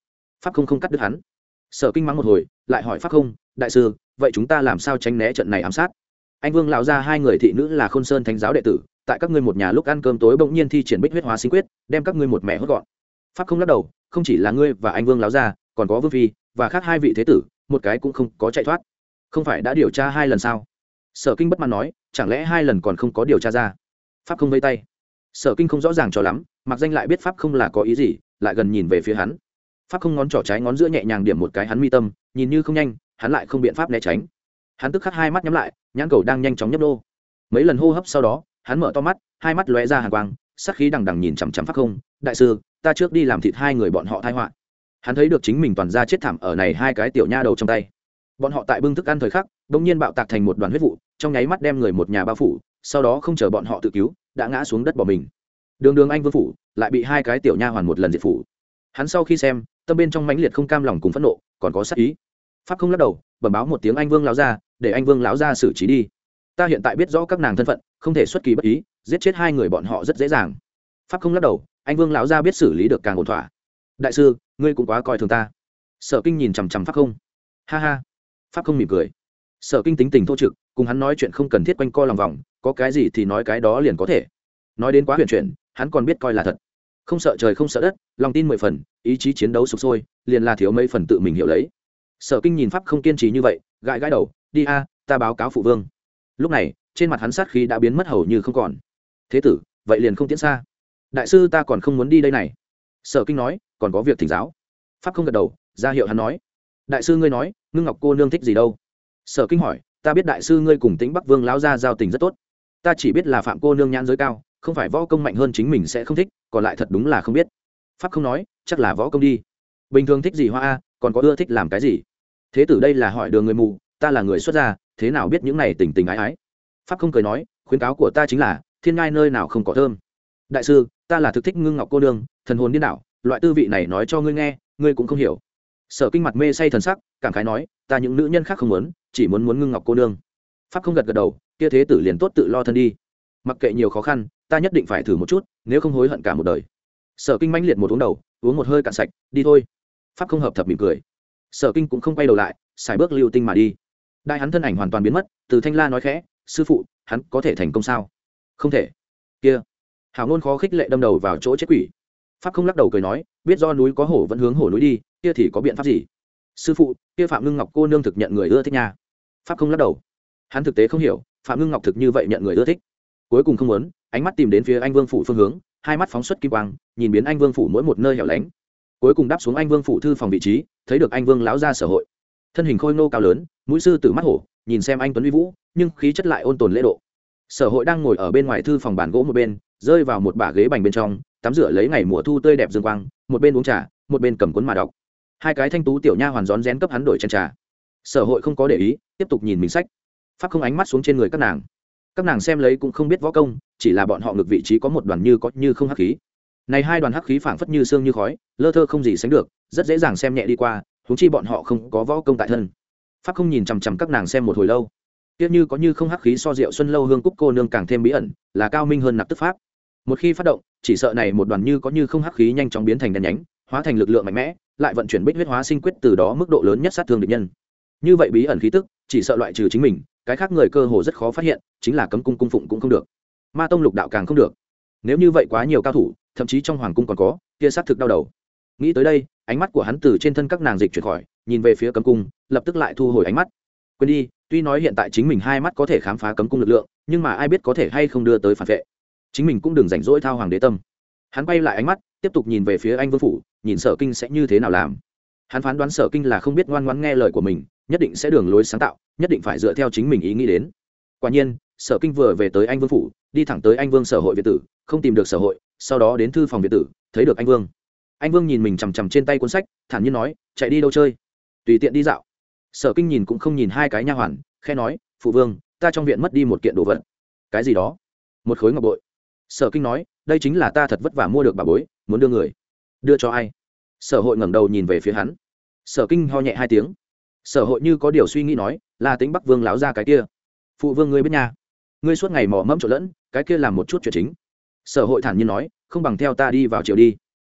pháp không không cắt đứt hắn. Sở Kinh mắng một hồi lại hỏi pháp không, đại sư vậy chúng ta làm sao tránh né trận này ám sát? Anh Vương lão gia hai người thị nữ là Khôn Sơn thánh giáo đệ tử, tại các ngươi một nhà lúc ăn cơm tối bỗng nhiên thi triển bích huyết hóa sinh quyết, đem các ngươi một mẹ hốt gọn. Pháp không lắc đầu, không chỉ là ngươi và anh Vương lão gia, còn có Vương phi và khác hai vị thế tử, một cái cũng không có chạy thoát. Không phải đã điều tra hai lần sao? Sở Kinh bất mãn nói, chẳng lẽ hai lần còn không có điều tra ra? Pháp không vây tay. Sở Kinh không rõ ràng cho lắm, mặc danh lại biết pháp không là có ý gì, lại gần nhìn về phía hắn. Pháp không ngón trỏ trái ngón giữa nhẹ nhàng điểm một cái hắn mi tâm, nhìn như không nhanh, hắn lại không biện pháp né tránh. Hắn tức khắc hai mắt nhắm lại, nhãn cầu đang nhanh chóng nhấp đô. Mấy lần hô hấp sau đó, hắn mở to mắt, hai mắt lóe ra hàn quang, sát khí đằng đằng nhìn chằm chằm pháp không. Đại sư, ta trước đi làm thịt hai người bọn họ tai họa. Hắn thấy được chính mình toàn ra chết thảm ở này hai cái tiểu nha đầu trong tay. Bọn họ tại bưng thức ăn thời khắc, bỗng nhiên bạo tạc thành một đoàn huyết vụ, trong nháy mắt đem người một nhà bao phủ, sau đó không chờ bọn họ tự cứu, đã ngã xuống đất bỏ mình. Đường Đường anh Vương phủ lại bị hai cái tiểu nha hoàn một lần diệt phủ. Hắn sau khi xem, tâm bên trong mãnh liệt không cam lòng cùng phẫn nộ, còn có sát ý. Pháp không lắc đầu, bẩm báo một tiếng anh Vương lão gia, để anh Vương lão gia xử trí đi. Ta hiện tại biết rõ các nàng thân phận, không thể xuất kỳ bất ý, giết chết hai người bọn họ rất dễ dàng. Pháp không lắc đầu, anh Vương lão gia biết xử lý được càng ổn thỏa. Đại sư, ngươi cũng quá coi thường ta. Sở Kinh nhìn chằm chằm Pháp không. Ha ha. Pháp không mỉm cười. Sở Kinh tính tình thô trực, cùng hắn nói chuyện không cần thiết quanh co lòng vòng, có cái gì thì nói cái đó liền có thể. Nói đến quá huyền chuyển, hắn còn biết coi là thật. Không sợ trời không sợ đất, lòng tin mười phần, ý chí chiến đấu sục sôi, liền là thiếu mấy phần tự mình hiểu lấy. Sở Kinh nhìn Pháp không kiên trì như vậy, gãi gãi đầu, đi a, ta báo cáo phụ vương. Lúc này, trên mặt hắn sát khí đã biến mất hầu như không còn. Thế tử, vậy liền không tiến xa. Đại sư ta còn không muốn đi đây này. Sở Kinh nói, còn có việc thỉnh giáo. Pháp không gật đầu, ra hiệu hắn nói. Đại sư ngươi nói, Ngưng Ngọc cô nương thích gì đâu? Sở Kinh hỏi, ta biết đại sư ngươi cùng Tĩnh Bắc Vương lão gia giao tình rất tốt. Ta chỉ biết là Phạm cô nương nhãn giới cao, không phải võ công mạnh hơn chính mình sẽ không thích, còn lại thật đúng là không biết. Pháp không nói, chắc là võ công đi. Bình thường thích gì hoa a, còn có ưa thích làm cái gì? Thế tử đây là hỏi đường người mù, ta là người xuất gia, thế nào biết những này tình tình ái ái? Pháp không cười nói, khuyến cáo của ta chính là, thiên ngai nơi nào không có thơm. Đại sư, ta là thực thích Ngưng Ngọc cô nương, thần hồn điên đảo, loại tư vị này nói cho ngươi nghe, ngươi cũng không hiểu. Sở Kinh mặt mê say thần sắc, cảm khái nói, ta những nữ nhân khác không muốn, chỉ muốn muốn Ngưng Ngọc cô nương. Pháp không gật gật đầu, kia thế tử liền tốt tự lo thân đi. Mặc kệ nhiều khó khăn, ta nhất định phải thử một chút, nếu không hối hận cả một đời. Sở Kinh mãnh liệt một uống đầu, uống một hơi cạn sạch, đi thôi. Pháp không hợp thập mỉm cười. Sở Kinh cũng không quay đầu lại, xài bước lưu tinh mà đi. Đại hắn thân ảnh hoàn toàn biến mất, Từ Thanh La nói khẽ, sư phụ, hắn có thể thành công sao? Không thể. Kia. Hảo ngôn khó khích lệ đâm đầu vào chỗ chết quỷ. Pháp không lắc đầu cười nói, biết do núi có hổ vẫn hướng hổ núi đi, kia thì có biện pháp gì? Sư phụ, kia Phạm Ngưng Ngọc cô nương thực nhận người ưa thích nha. Pháp không lắc đầu. Hắn thực tế không hiểu, Phạm Ngưng Ngọc thực như vậy nhận người ưa thích. Cuối cùng không muốn, ánh mắt tìm đến phía anh Vương phủ phương hướng, hai mắt phóng xuất kim quang, nhìn biến anh Vương phủ mỗi một nơi hẻo lánh. Cuối cùng đáp xuống anh Vương phủ thư phòng vị trí, thấy được anh Vương lão gia sở hội. Thân hình khôi ngô cao lớn, mũi sư tử mắt hổ, nhìn xem anh tuấn uy vũ, nhưng khí chất lại ôn tồn lễ độ. Sở hội đang ngồi ở bên ngoài thư phòng bàn gỗ một bên, rơi vào một bả ghế bành bên trong, tắm rửa lấy ngày mùa thu tươi đẹp dương quang, một bên uống trà, một bên cầm cuốn mà đọc. Hai cái thanh tú tiểu nha hoàn rón rén cấp hắn đổi chén trà. Sở hội không có để ý, tiếp tục nhìn mình sách. Pháp không ánh mắt xuống trên người các nàng. Các nàng xem lấy cũng không biết võ công, chỉ là bọn họ ngược vị trí có một đoàn như có như không hắc khí. Này hai đoàn hắc khí phảng phất như xương như khói, lơ thơ không gì sánh được, rất dễ dàng xem nhẹ đi qua, huống chi bọn họ không có võ công tại thân. Pháp không nhìn chằm chằm các nàng xem một hồi lâu. Tiếc như có như không hắc khí so rượu xuân lâu hương cúc cô nương càng thêm bí ẩn, là cao minh hơn nặc tức pháp. Một khi phát động, chỉ sợ này một đoàn như có như không hắc khí nhanh chóng biến thành đen nhánh, hóa thành lực lượng mạnh mẽ, lại vận chuyển bích huyết hóa sinh quyết, từ đó mức độ lớn nhất sát thương địch nhân. Như vậy bí ẩn khí tức, chỉ sợ loại trừ chính mình, cái khác người cơ hồ rất khó phát hiện, chính là cấm cung cung phụng cũng không được, ma tông lục đạo càng không được. Nếu như vậy quá nhiều cao thủ, thậm chí trong hoàng cung còn có, kia sát thực đau đầu. Nghĩ tới đây, ánh mắt của hắn từ trên thân các nàng dịch chuyển khỏi, nhìn về phía cấm cung, lập tức lại thu hồi ánh mắt. Quên đi, tuy nói hiện tại chính mình hai mắt có thể khám phá cấm cung lực lượng, nhưng mà ai biết có thể hay không đưa tới phản vệ. Chính mình cũng đừng rảnh rỗi thao hoàng đế tâm. Hắn quay lại ánh mắt, tiếp tục nhìn về phía anh Vương phủ, nhìn Sở Kinh sẽ như thế nào làm. Hắn phán đoán Sở Kinh là không biết ngoan ngoãn nghe lời của mình, nhất định sẽ đường lối sáng tạo, nhất định phải dựa theo chính mình ý nghĩ đến. Quả nhiên, Sở Kinh vừa về tới anh Vương phủ, đi thẳng tới anh Vương sở hội viện tử, không tìm được sở hội, sau đó đến thư phòng viện tử, thấy được anh Vương. Anh Vương nhìn mình chằm chằm trên tay cuốn sách, thản nhiên nói, chạy đi đâu chơi? Tùy tiện đi dạo. Sở Kinh nhìn cũng không nhìn hai cái nha hoàn, khẽ nói, phụ vương, ta trong viện mất đi một kiện đồ vật. Cái gì đó? Một khối ngọc bội. Sở Kinh nói, đây chính là ta thật vất vả mua được bà bối, muốn đưa người. Đưa cho ai? Sở hội ngẩng đầu nhìn về phía hắn. Sở Kinh ho nhẹ hai tiếng. Sở hội như có điều suy nghĩ nói, là Tĩnh Bắc Vương láo ra cái kia. Phụ vương ngươi biết nha, ngươi suốt ngày mò mẫm trộn lẫn, cái kia làm một chút chuyện chính. Sở hội thản nhiên nói, không bằng theo ta đi vào chiều đi.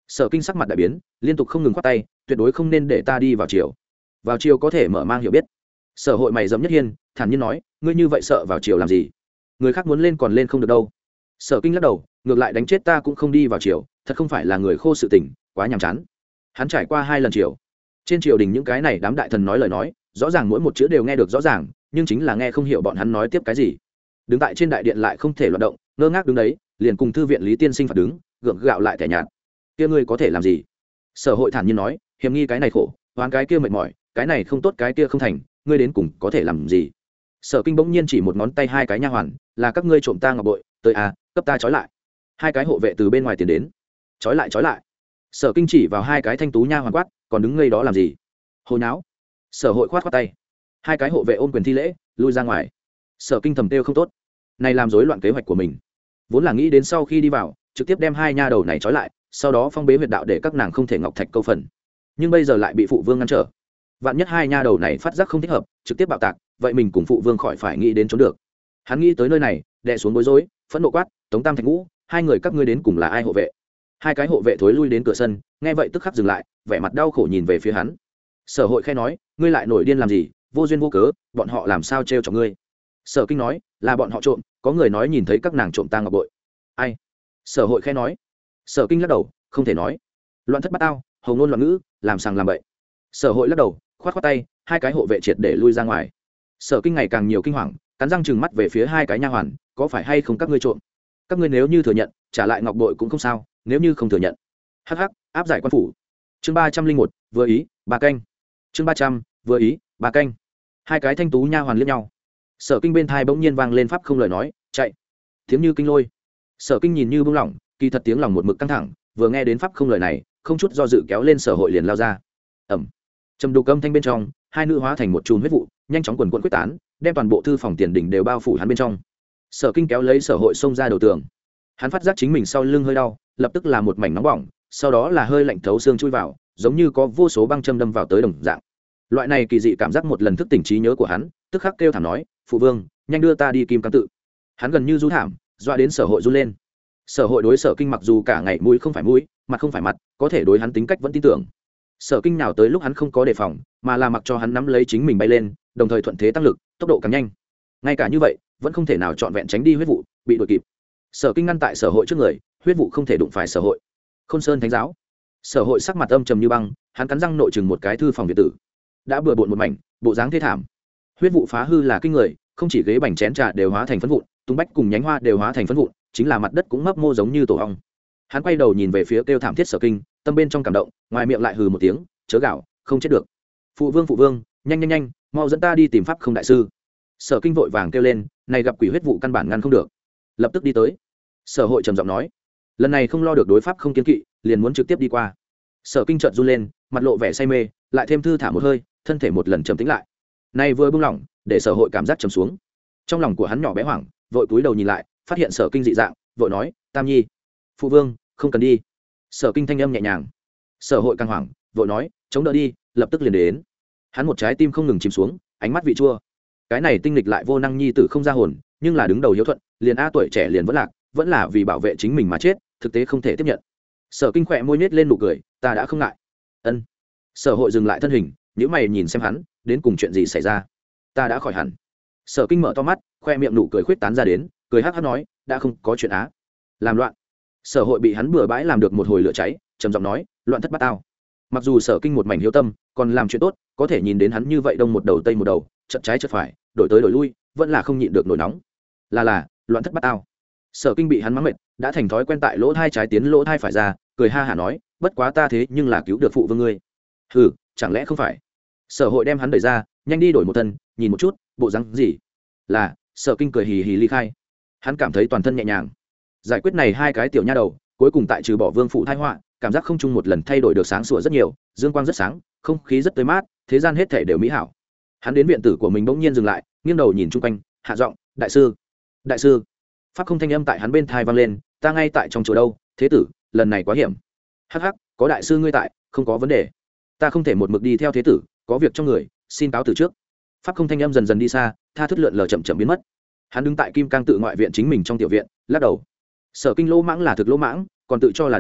Sở Kinh sắc mặt đại biến, liên tục không ngừng khoát tay, tuyệt đối không nên để ta đi vào chiều. Vào chiều có thể mở mang hiểu biết. Sở Hội mày dẫm nhất hiên, thản nhiên nói, ngươi như vậy sợ vào chiều làm gì? Người khác muốn lên còn lên không được đâu. Sở Kinh lắc đầu, ngược lại đánh chết ta cũng không đi vào chiều, thật không phải là người khô sự tình, quá nhàm chán. Hắn trải qua hai lần chiều, trên triều đình những cái này đám đại thần nói lời nói, rõ ràng mỗi một chữ đều nghe được rõ ràng, nhưng chính là nghe không hiểu bọn hắn nói tiếp cái gì. Đứng tại trên đại điện lại không thể loạn động, ngơ ngác đứng đấy, liền cùng thư viện Lý Tiên Sinh phạt đứng, gượng gạo lại tẻ nhạt. Kia ngươi có thể làm gì? Sở Hội thản nhiên nói, hiểm nghi cái này khổ, oán cái kia mệt mỏi, cái này không tốt cái kia không thành, ngươi đến cùng có thể làm gì? Sở Kinh bỗng nhiên chỉ một ngón tay hai cái nha hoàn, là các ngươi trộm ta ngọc bội, tới à, cấp ta trói lại. Hai cái hộ vệ từ bên ngoài tiến đến, trói lại trói lại. Sở Kinh chỉ vào hai cái thanh tú nha hoàn quát, còn đứng ngây đó làm gì? Hồ nháo. Sở Hội khoát khoát tay, hai cái hộ vệ ôm quyền thi lễ, lui ra ngoài. Sở Kinh thầm tiêu không tốt, này làm rối loạn kế hoạch của mình. Vốn là nghĩ đến sau khi đi vào, trực tiếp đem hai nha đầu này trói lại, sau đó phong bế huyệt đạo để các nàng không thể ngọc thạch câu phần, nhưng bây giờ lại bị phụ vương ngăn trở. Vạn nhất hai nha đầu này phát giác không thích hợp, trực tiếp bạo tạc, vậy mình cùng phụ vương khỏi phải nghĩ đến trốn được. Hắn nghĩ tới nơi này, đè xuống bối rối, phẫn nộ quát, Tống Tam Thạch Ngũ, hai người các ngươi đến cùng là ai hộ vệ? Hai cái hộ vệ thối lui đến cửa sân, nghe vậy tức khắc dừng lại, vẻ mặt đau khổ nhìn về phía hắn. Sở Hội khẽ nói, ngươi lại nổi điên làm gì, vô duyên vô cớ, bọn họ làm sao trêu chọc ngươi? Sở Kinh nói, là bọn họ trộm, có người nói nhìn thấy các nàng trộm ta ngọc bội. Ai? Sở Hội khẽ nói. Sở Kinh lắc đầu, không thể nói. Loạn thất bát ao, hầu ngôn loạn ngữ, làm sàng làm bậy. Sở Hội lắc đầu, khoát khoát tay, hai cái hộ vệ triệt để lui ra ngoài. Sở Kinh ngày càng nhiều kinh hoàng, cắn răng trừng mắt về phía hai cái nha hoàn, có phải hay không các ngươi trộm? Các ngươi nếu như thừa nhận, trả lại ngọc bội cũng không sao, nếu như không thừa nhận, hắc hắc, áp giải quan phủ. Chương ba trăm linh một, vừa ý, ba canh. Chương ba trăm, vừa ý, ba canh. Hai cái thanh tú nha hoàn liếc nhau. Sở Kinh bên thai bỗng nhiên vang lên pháp không lời nói, chạy. Tiếng như kinh lôi. Sở Kinh nhìn như bưng lỏng, kỳ thật tiếng lòng một mực căng thẳng, vừa nghe đến pháp không lời này, không chút do dự kéo lên Sở Hội liền lao ra. Ầm. Trầm đục âm thanh bên trong, hai nữ hóa thành một chùm huyết vụ, nhanh chóng quần quần quyết tán, đem toàn bộ thư phòng tiền đỉnh đều bao phủ hắn bên trong. Sở Kinh kéo lấy Sở Hội xông ra đầu tường. Hắn phát giác chính mình sau lưng hơi đau, lập tức là một mảnh nóng bỏng, sau đó là hơi lạnh thấu xương chui vào, giống như có vô số băng châm đâm vào tới đồng dạng. Loại này kỳ dị cảm giác một lần thức tỉnh trí nhớ của hắn, tức khắc kêu thảm nói, phụ vương, nhanh đưa ta đi Kim Cang tự. Hắn gần như rú thảm, dọa đến Sở Hội run lên. Sở Hội đối Sở Kinh mặc dù cả ngày mũi không phải mũi, mặt không phải mặt, có thể đối hắn tính cách vẫn tin tưởng. Sở Kinh nào tới lúc hắn không có đề phòng, mà là mặc cho hắn nắm lấy chính mình bay lên, đồng thời thuận thế tăng lực, tốc độ càng nhanh. Ngay cả như vậy, vẫn không thể nào trọn vẹn tránh đi huyết vụ, bị đuổi kịp. Sở Kinh ngăn tại Sở Hội trước người, huyết vụ không thể đụng phải Sở Hội. Khôn Sơn Thánh giáo. Sở Hội sắc mặt âm trầm như băng, hắn cắn răng nội chừng một cái thư phòng viện tử. Đã bừa bộn một mảnh, bộ dáng thê thảm. Huyết vụ phá hư là kinh người, không chỉ ghế bành chén trà đều hóa thành phấn vụn, tung bách cùng nhánh hoa đều hóa thành phấn vụn, chính là mặt đất cũng mấp mô giống như tổ ong. Hắn quay đầu nhìn về phía kêu thảm thiết Sở Kinh, tâm bên trong cảm động, ngoài miệng lại hừ một tiếng, chớ gạo, không chết được. Phụ vương phụ vương, nhanh nhanh nhanh, mau dẫn ta đi tìm pháp không đại sư. Sở Kinh vội vàng kêu lên, này gặp quỷ huyết vụ căn bản ngăn không được, lập tức đi tới. Sở Hội trầm giọng nói, lần này không lo được đối pháp không kiến kỵ, liền muốn trực tiếp đi qua. Sở Kinh chợt run lên, mặt lộ vẻ say mê, lại thêm thư thả một hơi, thân thể một lần trầm tĩnh lại. Này vừa buông lỏng, để Sở Hội cảm giác trầm xuống. Trong lòng của hắn nhỏ bé hoảng, vội cúi đầu nhìn lại, phát hiện Sở Kinh dị dạng, vội nói, Tam Nhi, phụ vương, không cần đi. Sở Kinh thanh âm nhẹ nhàng. Sở Hội càng hoảng, vội nói, chống đỡ đi, lập tức liền đến. Hắn một trái tim không ngừng chìm xuống, ánh mắt vị chua. Cái này tinh lịch lại vô năng nhi tử không ra hồn, nhưng là đứng đầu hiếu thuận, liền a tuổi trẻ liền vẫn lạc, vẫn là vì bảo vệ chính mình mà chết, thực tế không thể tiếp nhận. Sở Kinh khỏe môi nhếch lên nụ cười, ta đã không ngại. Ân. Sở Hội dừng lại thân hình, nhíu mày nhìn xem hắn, đến cùng chuyện gì xảy ra? Ta đã khỏi hẳn. Sở Kinh mở to mắt, khoe miệng nụ cười khuyết tán ra đến, cười hắc hắc nói, đã không có chuyện á. Làm loạn. Sở Hội bị hắn bừa bãi làm được một hồi lửa cháy, trầm giọng nói, loạn thất bát ao. Mặc dù Sở Kinh một mảnh hiếu tâm, còn làm chuyện tốt, có thể nhìn đến hắn như vậy đông một đầu tây một đầu, chật trái chật phải, đổi tới đổi lui, vẫn là không nhịn được nổi nóng. Là là, loạn thất bát ao. Sở Kinh bị hắn mắng mệt, đã thành thói quen tại lỗ thai trái tiến lỗ thai phải ra, cười ha hả nói, bất quá ta thế nhưng là cứu được phụ vương ngươi. Hừ, chẳng lẽ không phải? Sở Hội đem hắn đẩy ra, nhanh đi đổi một thân, nhìn một chút, bộ dáng gì? Là, Sở Kinh cười hì hì ly khai. Hắn cảm thấy toàn thân nhẹ nhàng. Giải quyết này hai cái tiểu nha đầu, cuối cùng tại trừ bỏ vương phụ thai họa, cảm giác không chung một lần thay đổi được sáng sủa rất nhiều, dương quang rất sáng, không khí rất tươi mát, thế gian hết thể đều mỹ hảo. Hắn đến viện tử của mình bỗng nhiên dừng lại, nghiêng đầu nhìn chung quanh, hạ giọng, đại sư, đại sư. Pháp không thanh âm tại hắn bên thai vang lên, ta ngay tại trong chùa đâu, thế tử, lần này quá hiểm. Hắc hắc, có đại sư ngươi tại, không có vấn đề. Ta không thể một mực đi theo thế tử, có việc trong người, xin cáo từ trước. Pháp không thanh âm dần dần đi xa, tha thức lượn lờ chậm chậm biến mất. Hắn đứng tại Kim Cang tự ngoại viện chính mình trong tiểu viện, lắc đầu. Sở Kinh lỗ mãng là thực lỗ mãng, còn tự cho là đúng,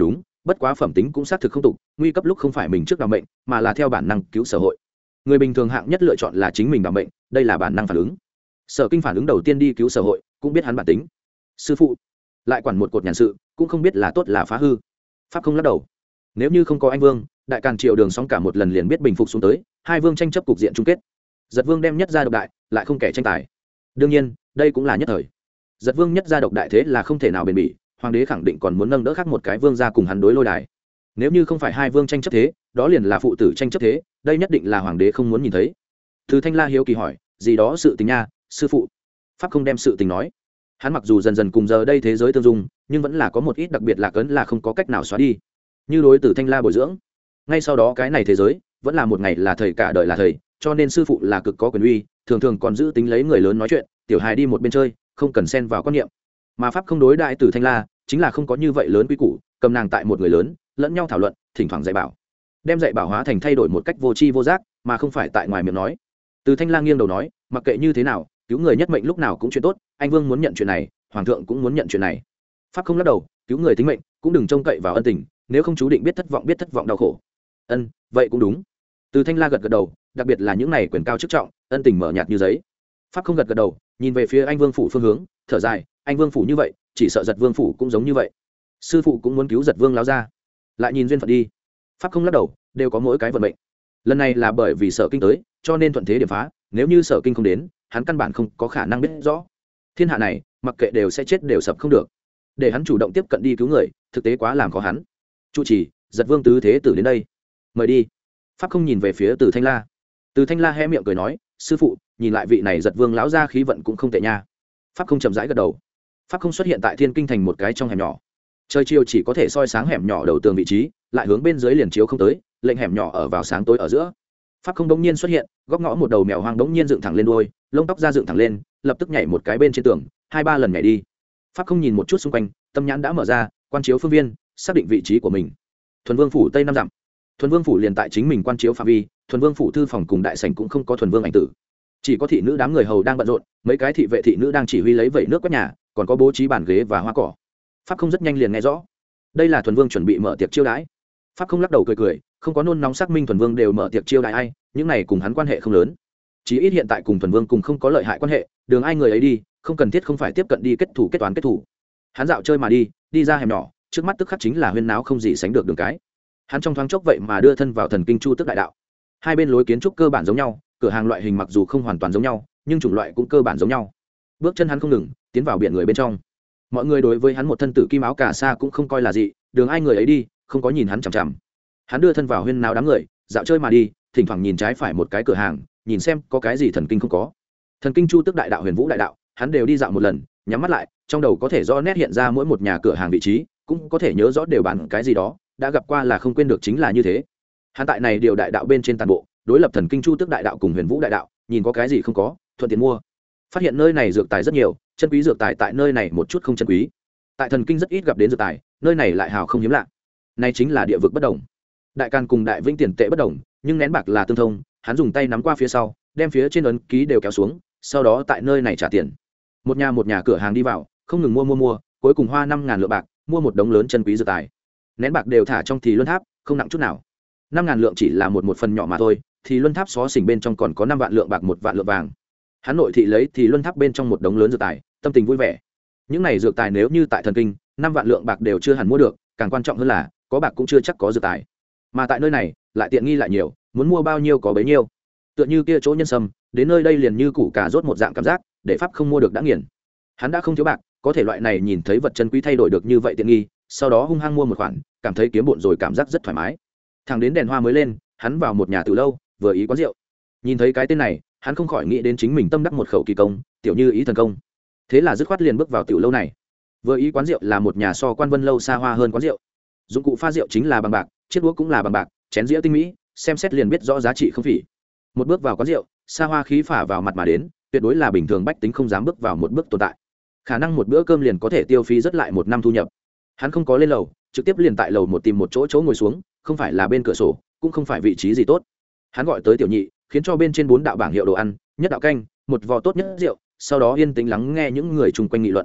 bất quá phẩm tính cũng xác thực không tục, nguy cấp lúc không phải mình trước đảm mệnh mà là theo bản năng cứu sở hội. Người bình thường hạng nhất lựa chọn là chính mình đảm mệnh, đây là bản năng phản ứng. Sở Kinh phản ứng đầu tiên đi cứu sở hội, cũng biết hắn bản tính. Sư phụ lại quản một cột nhàn sự, cũng không biết là tốt là phá hư. Pháp không lắc đầu. Nếu như không có anh Vương, đại càn triều đường sóng cả một lần liền biết bình phục xuống tới, hai vương tranh chấp cục diện chung kết. Giật Vương đem nhất ra độc đại, lại không kẻ tranh tài. Đương nhiên, đây cũng là nhất thời. Giật Vương nhất ra độc đại thế là không thể nào bền bỉ, hoàng đế khẳng định còn muốn nâng đỡ khác một cái vương ra cùng hắn đối lôi đài. Nếu như không phải hai vương tranh chấp thế, đó liền là phụ tử tranh chấp thế, đây nhất định là hoàng đế không muốn nhìn thấy. Từ Thanh La hiếu kỳ hỏi, gì đó sự tình nha, sư phụ. Pháp không đem sự tình nói. Hắn mặc dù dần dần cùng giờ đây thế giới tương dung, nhưng vẫn là có một ít đặc biệt lạc ấn là không có cách nào xóa đi. Như đối Tử Thanh La bồi dưỡng, ngay sau đó cái này thế giới vẫn là một ngày là thầy cả đời là thầy, cho nên sư phụ là cực có quyền uy, thường thường còn giữ tính lấy người lớn nói chuyện, tiểu hài đi một bên chơi, không cần xen vào quan niệm. Mà Pháp không đối đại Tử Thanh La, chính là không có như vậy lớn quy củ, cầm nàng tại một người lớn, lẫn nhau thảo luận, thỉnh thoảng dạy bảo, đem dạy bảo hóa thành thay đổi một cách vô tri vô giác, mà không phải tại ngoài miệng nói. Từ Thanh La nghiêng đầu nói, mặc kệ như thế nào, cứu người nhất mệnh lúc nào cũng chuyện tốt, anh Vương muốn nhận chuyện này, hoàng thượng cũng muốn nhận chuyện này. Pháp không lắc đầu, cứu người tính mệnh, cũng đừng trông cậy vào ân tình, nếu không chú định biết thất vọng biết thất vọng đau khổ. Ân, vậy cũng đúng. Từ Thanh La gật gật đầu, đặc biệt là những này quyền cao chức trọng, ân tình mở nhạt như giấy. Pháp không gật gật đầu, nhìn về phía anh Vương phủ phương hướng, thở dài, anh Vương phủ như vậy, chỉ sợ Giật Vương phủ cũng giống như vậy. Sư phụ cũng muốn cứu Giật Vương láo ra, lại nhìn duyên phận đi. Pháp không lắc đầu, đều có mỗi cái vận mệnh. Lần này là bởi vì Sở Kinh tới, cho nên thuận thế điểm phá, nếu như Sở Kinh không đến, hắn căn bản không có khả năng biết rõ. Thiên hạ này, mặc kệ đều sẽ chết đều sập không được. Để hắn chủ động tiếp cận đi cứu người, thực tế quá làm khó hắn. Chu Trì, Giật Vương tứ thế tử đến đây, mời đi. Pháp không nhìn về phía Từ Thanh La. Từ Thanh La hé miệng cười nói, sư phụ, nhìn lại vị này Giật Vương lão gia khí vận cũng không tệ nha. Pháp không chậm rãi gật đầu. Pháp không xuất hiện tại Thiên Kinh thành một cái trong hẻm nhỏ. Trời chiều chỉ có thể soi sáng hẻm nhỏ đầu tường vị trí, lại hướng bên dưới liền chiếu không tới, lệnh hẻm nhỏ ở vào sáng tối ở giữa. Pháp không đống nhiên xuất hiện, góc ngõ một đầu mèo hoang đống nhiên dựng thẳng lên đuôi, lông tóc ra dựng thẳng lên, lập tức nhảy một cái bên trên tường, hai ba lần nhảy đi. Pháp không nhìn một chút xung quanh, tâm nhãn đã mở ra, quan chiếu phương viên, xác định vị trí của mình. Thuần Vương phủ tây năm dặm. Thuần Vương phủ liền tại chính mình quan chiếu phạm vi, Thuần Vương phủ thư phòng cùng đại sảnh cũng không có Thuần Vương ảnh tử, chỉ có thị nữ đám người hầu đang bận rộn, mấy cái thị vệ thị nữ đang chỉ huy lấy vẩy nước quét nhà, còn có bố trí bàn ghế và hoa cỏ. Pháp không rất nhanh liền nghe rõ, đây là Thuần Vương chuẩn bị mở tiệc chiêu đãi. Pháp không lắc đầu cười cười, không có nôn nóng xác minh Thuần Vương đều mở tiệc chiêu đãi ai, những này cùng hắn quan hệ không lớn. Chỉ ít hiện tại cùng Thuần Vương cùng không có lợi hại quan hệ, đường ai người ấy đi, không cần thiết không phải tiếp cận đi kết thủ kết toán kết thủ. Hắn dạo chơi mà đi, đi ra hẻm nhỏ, trước mắt tức khắc chính là huyên náo không gì sánh được đường cái. Hắn trong thoáng chốc vậy mà đưa thân vào Thần Kinh Chu Tức đại đạo. Hai bên lối kiến trúc cơ bản giống nhau, cửa hàng loại hình mặc dù không hoàn toàn giống nhau, nhưng chủng loại cũng cơ bản giống nhau. Bước chân hắn không ngừng, tiến vào biển người bên trong. Mọi người đối với hắn một thân tử kim áo cà sa cũng không coi là gì, đường ai người ấy đi, không có nhìn hắn chằm chằm. Hắn đưa thân vào huyên náo đám người, dạo chơi mà đi, thỉnh thoảng nhìn trái phải một cái cửa hàng, nhìn xem có cái gì thần kinh không có. Thần Kinh Chu Tức đại đạo, Huyền Vũ đại đạo, hắn đều đi dạo một lần, nhắm mắt lại, trong đầu có thể rõ nét hiện ra mỗi một nhà cửa hàng vị trí, cũng có thể nhớ rõ đều bán cái gì đó, đã gặp qua là không quên được, chính là như thế. Hắn tại này điều đại đạo bên trên toàn bộ, đối lập Thần Kinh Chu Tức đại đạo cùng Huyền Vũ đại đạo, nhìn có cái gì không có, thuận tiện mua. Phát hiện nơi này dược tài rất nhiều, chân quý dược tài tại nơi này một chút không chân quý. Tại Thần Kinh rất ít gặp đến dược tài, nơi này lại hào không hiếm lạ. Này chính là địa vực bất đồng. Đại Càn cùng Đại Vĩnh tiền tệ bất đồng, nhưng nén bạc là tương thông, hắn dùng tay nắm qua phía sau, đem phía trên ấn ký đều kéo xuống, sau đó tại nơi này trả tiền. Một nhà một nhà cửa hàng đi vào, không ngừng mua mua mua, cuối cùng hoa năm ngàn lượng bạc, mua một đống lớn chân quý dược tài. Nén bạc đều thả trong thì luân tháp, không nặng chút nào. Năm ngàn lượng chỉ là một một phần nhỏ mà thôi, thì luân tháp xó xỉnh bên trong còn có năm vạn lượng bạc, một vạn lượng vàng. Hắn nội thị lấy thì luân tháp bên trong một đống lớn dược tài, tâm tình vui vẻ. Những này dược tài nếu như tại Thần Kinh, năm vạn lượng bạc đều chưa hẳn mua được, càng quan trọng hơn là có bạc cũng chưa chắc có dược tài. Mà tại nơi này, lại tiện nghi lại nhiều, muốn mua bao nhiêu có bấy nhiêu. Tựa như kia chỗ nhân sâm, đến nơi đây liền như củ cà rốt một dạng cảm giác, để Pháp không mua được đã nghiền. Hắn đã không thiếu bạc, có thể loại này nhìn thấy vật chân quý thay đổi được như vậy tiện nghi, sau đó hung hăng mua một khoản, cảm thấy kiếm bộn rồi cảm giác rất thoải mái. Thằng đến đèn hoa mới lên, hắn vào một nhà từ lâu, vừa ý quán rượu. Nhìn thấy cái tên này, hắn không khỏi nghĩ đến chính mình tâm đắc một khẩu kỳ công, tiểu như ý thần công. Thế là dứt khoát liền bước vào tiểu lâu này. Vừa ý quán rượu là một nhà so Quan Vân lâu xa hoa hơn quán rượu. Dụng cụ pha rượu chính là bằng bạc, chiếc đũa cũng là bằng bạc, chén dĩa tinh mỹ, xem xét liền biết rõ giá trị không phỉ. Một bước vào quán rượu, xa hoa khí phả vào mặt mà đến, tuyệt đối là bình thường bách tính không dám bước vào một bước tồn tại. Khả năng một bữa cơm liền có thể tiêu phí rất lại một năm thu nhập. Hắn không có lên lầu, trực tiếp liền tại lầu một tìm một chỗ chỗ ngồi xuống, không phải là bên cửa sổ, cũng không phải vị trí gì tốt. Hắn gọi tới tiểu nhị, khiến cho bên trên bốn đạo bảng hiệu đồ ăn, nhất đạo canh, một vò tốt nhất rượu, sau đó yên tĩnh lắng nghe những người chung quanh nghị luận.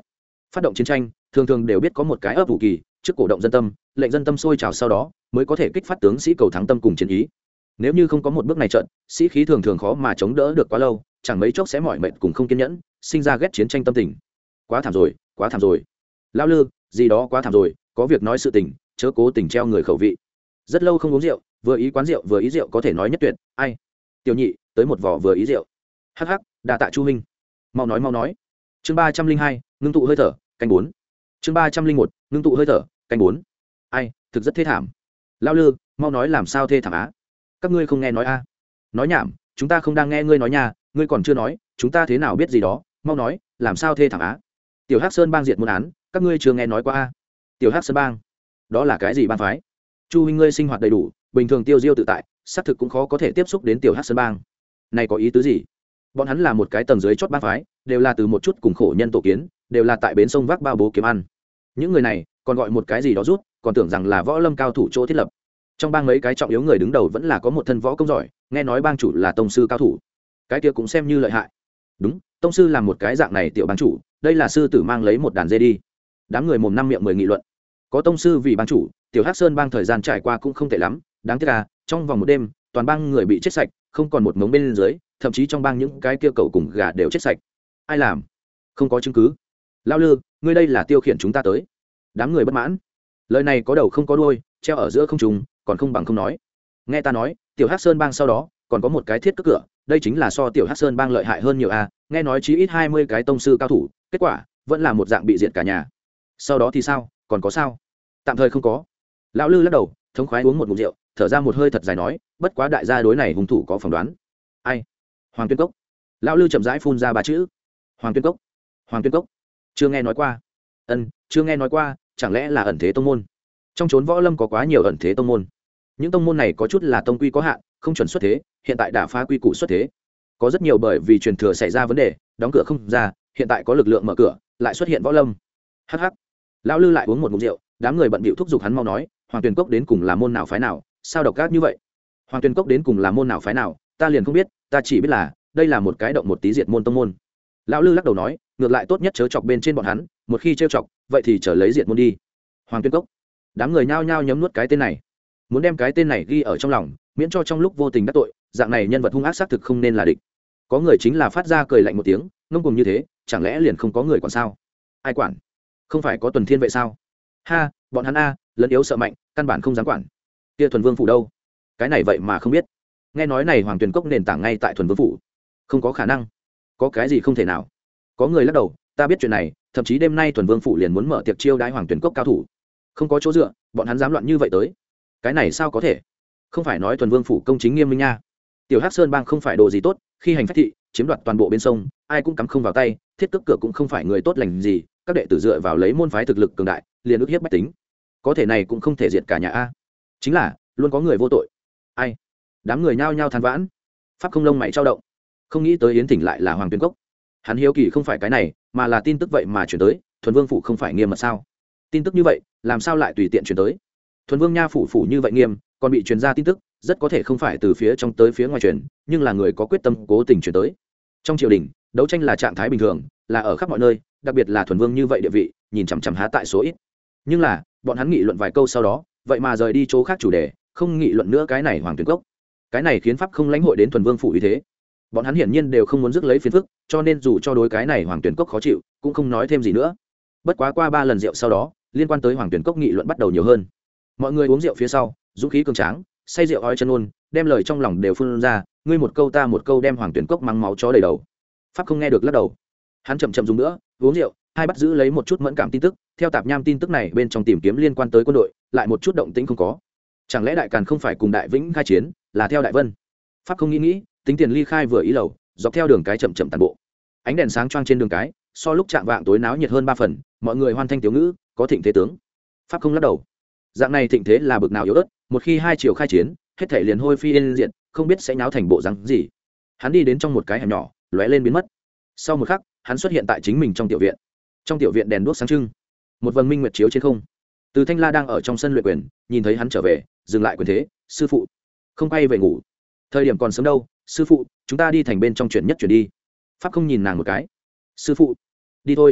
phát động chiến tranh thường thường đều biết có một cái ấp ủ kỳ, trước cổ động dân tâm, lệnh dân tâm sôi trào, sau đó mới có thể kích phát tướng sĩ cầu thắng tâm cùng chiến ý. Nếu như không có một bước này trận, sĩ khí thường thường khó mà chống đỡ được quá lâu, chẳng mấy chốc sẽ mỏi mệt cùng không kiên nhẫn, sinh ra ghét chiến tranh tâm tình. Quá thảm rồi, quá thảm rồi. Lão Lư, gì đó quá thảm rồi, có việc nói sự tình, chớ cố tình treo người khẩu vị. Rất lâu không uống rượu, vừa ý quán rượu vừa ý rượu có thể nói nhất tuyệt, ai. Tiểu nhị, tới một vỏ vừa ý rượu. Hắc hắc, đa tạ Chu huynh. Mau nói mau nói. Chương ba trăm linh hai, ngưng tụ hơi thở, canh bốn. Chương ba trăm linh một, ngưng tụ hơi thở, canh bốn. Ai, thực rất thê thảm. Lão Lư, mau nói làm sao thê thảm á? Các ngươi không nghe nói a? À? Nói nhảm, chúng ta không đang nghe ngươi nói nha, ngươi còn chưa nói, chúng ta thế nào biết gì đó, mau nói, làm sao thê thảm á? Tiểu Hắc Sơn bang diệt môn án, các ngươi chưa nghe nói qua a? À? Tiểu Hắc Sơn bang? Đó là cái gì bang phái? Chu huynh ngươi sinh hoạt đầy đủ, bình thường tiêu diêu tự tại, xác thực cũng khó có thể tiếp xúc đến Tiểu Hắc Sơn bang. Này có ý tứ gì? Bọn hắn là một cái tầng dưới chót bang phái, đều là từ một chút cùng khổ nhân tổ kiến, đều là tại bến sông vác bao bố kiếm ăn. Những người này, còn gọi một cái gì đó rút, còn tưởng rằng là võ lâm cao thủ chỗ thiết lập. Trong bang mấy cái trọng yếu người đứng đầu vẫn là có một thân võ công giỏi, nghe nói bang chủ là tông sư cao thủ, cái kia cũng xem như lợi hại. Đúng, tông sư làm một cái dạng này tiểu bang chủ, đây là sư tử mang lấy một đàn dê đi. Đám người mồm năm miệng mười nghị luận. Có tông sư vì bang chủ, Tiểu Hắc Sơn bang thời gian trải qua cũng không tệ lắm, đáng tiếc là trong vòng một đêm, toàn bang người bị chết sạch, không còn một mống bên dưới, thậm chí trong bang những cái kia cậu cùng gà đều chết sạch. Ai làm? Không có chứng cứ. Lão Lư, ngươi đây là tiêu khiển chúng ta tới. Đám người bất mãn. Lời này có đầu không có đuôi, treo ở giữa không trung, còn không bằng không nói. Nghe ta nói, Tiểu Hắc Sơn bang sau đó còn có một cái thiết cước cửa, đây chính là so Tiểu Hắc Sơn bang lợi hại hơn nhiều a, nghe nói chí ít hai mươi cái tông sư cao thủ, kết quả vẫn là một dạng bị diệt cả nhà. Sau đó thì sao, còn có sao? Tạm thời không có. Lão Lư lắc đầu, thống khoái uống một ngụm rượu, thở ra một hơi thật dài nói, bất quá đại gia đối này hung thủ có phỏng đoán. Ai? Hoàng Tuyên Cốc. Lão Lư chậm rãi phun ra ba chữ. Hoàng Tuyên Cốc. Hoàng Tuyên Cốc. Chưa nghe nói qua. Ân, chưa nghe nói qua, chẳng lẽ là ẩn thế tông môn? Trong chốn võ lâm có quá nhiều ẩn thế tông môn. Những tông môn này có chút là tông quy có hạn, không chuẩn xuất thế, hiện tại đã phá quy củ xuất thế. Có rất nhiều bởi vì truyền thừa xảy ra vấn đề, đóng cửa không ra, hiện tại có lực lượng mở cửa, lại xuất hiện võ lâm. Hắc hắc. Lão Lư lại uống một ngụm rượu, đám người bận bịu thúc giục hắn mau nói, Hoàng Tuyền Cốc đến cùng là môn nào phái nào, sao độc ác như vậy? Hoàng Tuyền Cốc đến cùng là môn nào phái nào, ta liền không biết, ta chỉ biết là đây là một cái động một tí diệt môn tông môn. Lão Lư lắc đầu nói, ngược lại tốt nhất chớ chọc bên trên bọn hắn, một khi trêu chọc, vậy thì trở lấy diệt môn đi. Hoàng Tuyền Cốc. Đám người nhao nhao nhấm nuốt cái tên này, muốn đem cái tên này ghi ở trong lòng, miễn cho trong lúc vô tình đắc tội, dạng này nhân vật hung ác xác thực không nên là địch. Có người chính là phát ra cười lạnh một tiếng, ngông cuồng như thế, chẳng lẽ liền không có người quản sao? Ai quản? Không phải có Tuần Thiên vệ sao? Ha, bọn hắn a, lẫn yếu sợ mạnh, căn bản không dám quản. Kia Thuần Vương phủ đâu? Cái này vậy mà không biết. Nghe nói này Hoàng Tuyền Cốc nền tảng ngay tại Thuần Vương phủ. Không có khả năng. Có cái gì không thể nào? Có người lắc đầu, ta biết chuyện này, thậm chí đêm nay Thuần Vương phủ liền muốn mở tiệc chiêu đãi Hoàng Tuyền Cốc cao thủ. Không có chỗ dựa, bọn hắn dám loạn như vậy tới. Cái này sao có thể? Không phải nói Thuần Vương phủ công chính nghiêm minh nha. Tiểu Hắc Sơn bang không phải đồ gì tốt, khi hành phách thị, chiếm đoạt toàn bộ bên sông, ai cũng cắm không vào tay, thiết tức cửa cũng không phải người tốt lành gì, các đệ tử dựa vào lấy môn phái thực lực cường đại, liền ức hiếp bách tính. Có thể này cũng không thể diệt cả nhà a. Chính là, luôn có người vô tội. Ai? Đám người nhao nhao than vãn. Pháp Không lông mày trao động, không nghĩ tới Yến Thỉnh lại là Hoàng Tuyền Cốc. Hắn hiếu kỳ không phải cái này, mà là tin tức vậy mà chuyển tới, Thuần Vương phủ không phải nghiêm mật sao? Tin tức như vậy, làm sao lại tùy tiện chuyển tới? Thuần Vương nha phủ phủ như vậy nghiêm, còn bị truyền ra tin tức, rất có thể không phải từ phía trong tới phía ngoài truyền, nhưng là người có quyết tâm cố tình truyền tới. Trong triều đình, đấu tranh là trạng thái bình thường, là ở khắp mọi nơi, đặc biệt là Thuần Vương như vậy địa vị, nhìn chằm chằm há tại số ít. Nhưng là, bọn hắn nghị luận vài câu sau đó, vậy mà rời đi chỗ khác chủ đề, không nghị luận nữa cái này Hoàng Tuyền Cốc. Cái này khiến Pháp Không lãnh hội đến Thuần Vương phủ uy thế. Bọn hắn hiển nhiên đều không muốn rước lấy phiền phức, cho nên dù cho đối cái này Hoàng Tuyền Cốc khó chịu, cũng không nói thêm gì nữa. Bất quá qua ba lần rượu sau đó, liên quan tới Hoàng Tuyền Cốc nghị luận bắt đầu nhiều hơn. Mọi người uống rượu phía sau, dũng khí cường tráng, say rượu ói chân ôn, đem lời trong lòng đều phun ra, ngươi một câu ta một câu đem Hoàng Tuyền Cốc mắng máu chó đầy đầu. Pháp Không nghe được lắc đầu. Hắn chậm chậm dùng nữa, uống rượu, hai bắt giữ lấy một chút mẫn cảm tin tức, theo tạp nham tin tức này bên trong tìm kiếm liên quan tới quân đội, lại một chút động tĩnh không có. Chẳng lẽ Đại Càn không phải cùng Đại Vĩnh khai chiến, là theo Đại Vân? Pháp Không nghĩ nghĩ, tính tiền ly khai vừa ý lầu, dọc theo đường cái chậm chậm tàn bộ. Ánh đèn sáng choang trên đường cái, so lúc chạm vạng tối náo nhiệt hơn ba phần, mọi người hoan thanh tiếu ngữ, có thịnh thế tướng. Pháp Không lắc đầu. Dạng này thịnh thế là bực nào yếu ớt, một khi hai triều khai chiến, hết thảy liền hôi phi yên diệt, không biết sẽ nháo thành bộ rắn gì. Hắn đi đến trong một cái hẻm nhỏ, lóe lên biến mất. Sau một khắc, hắn xuất hiện tại chính mình trong tiểu viện. Trong tiểu viện đèn đuốc sáng trưng, một vầng minh nguyệt chiếu trên không. Từ Thanh La đang ở trong sân luyện quyền, nhìn thấy hắn trở về, dừng lại quyền thế, sư phụ, không quay về ngủ. Thời điểm còn sớm đâu, sư phụ, chúng ta đi thành bên trong chuyển nhất chuyển đi. Pháp Không nhìn nàng một cái. Sư phụ, đi thôi.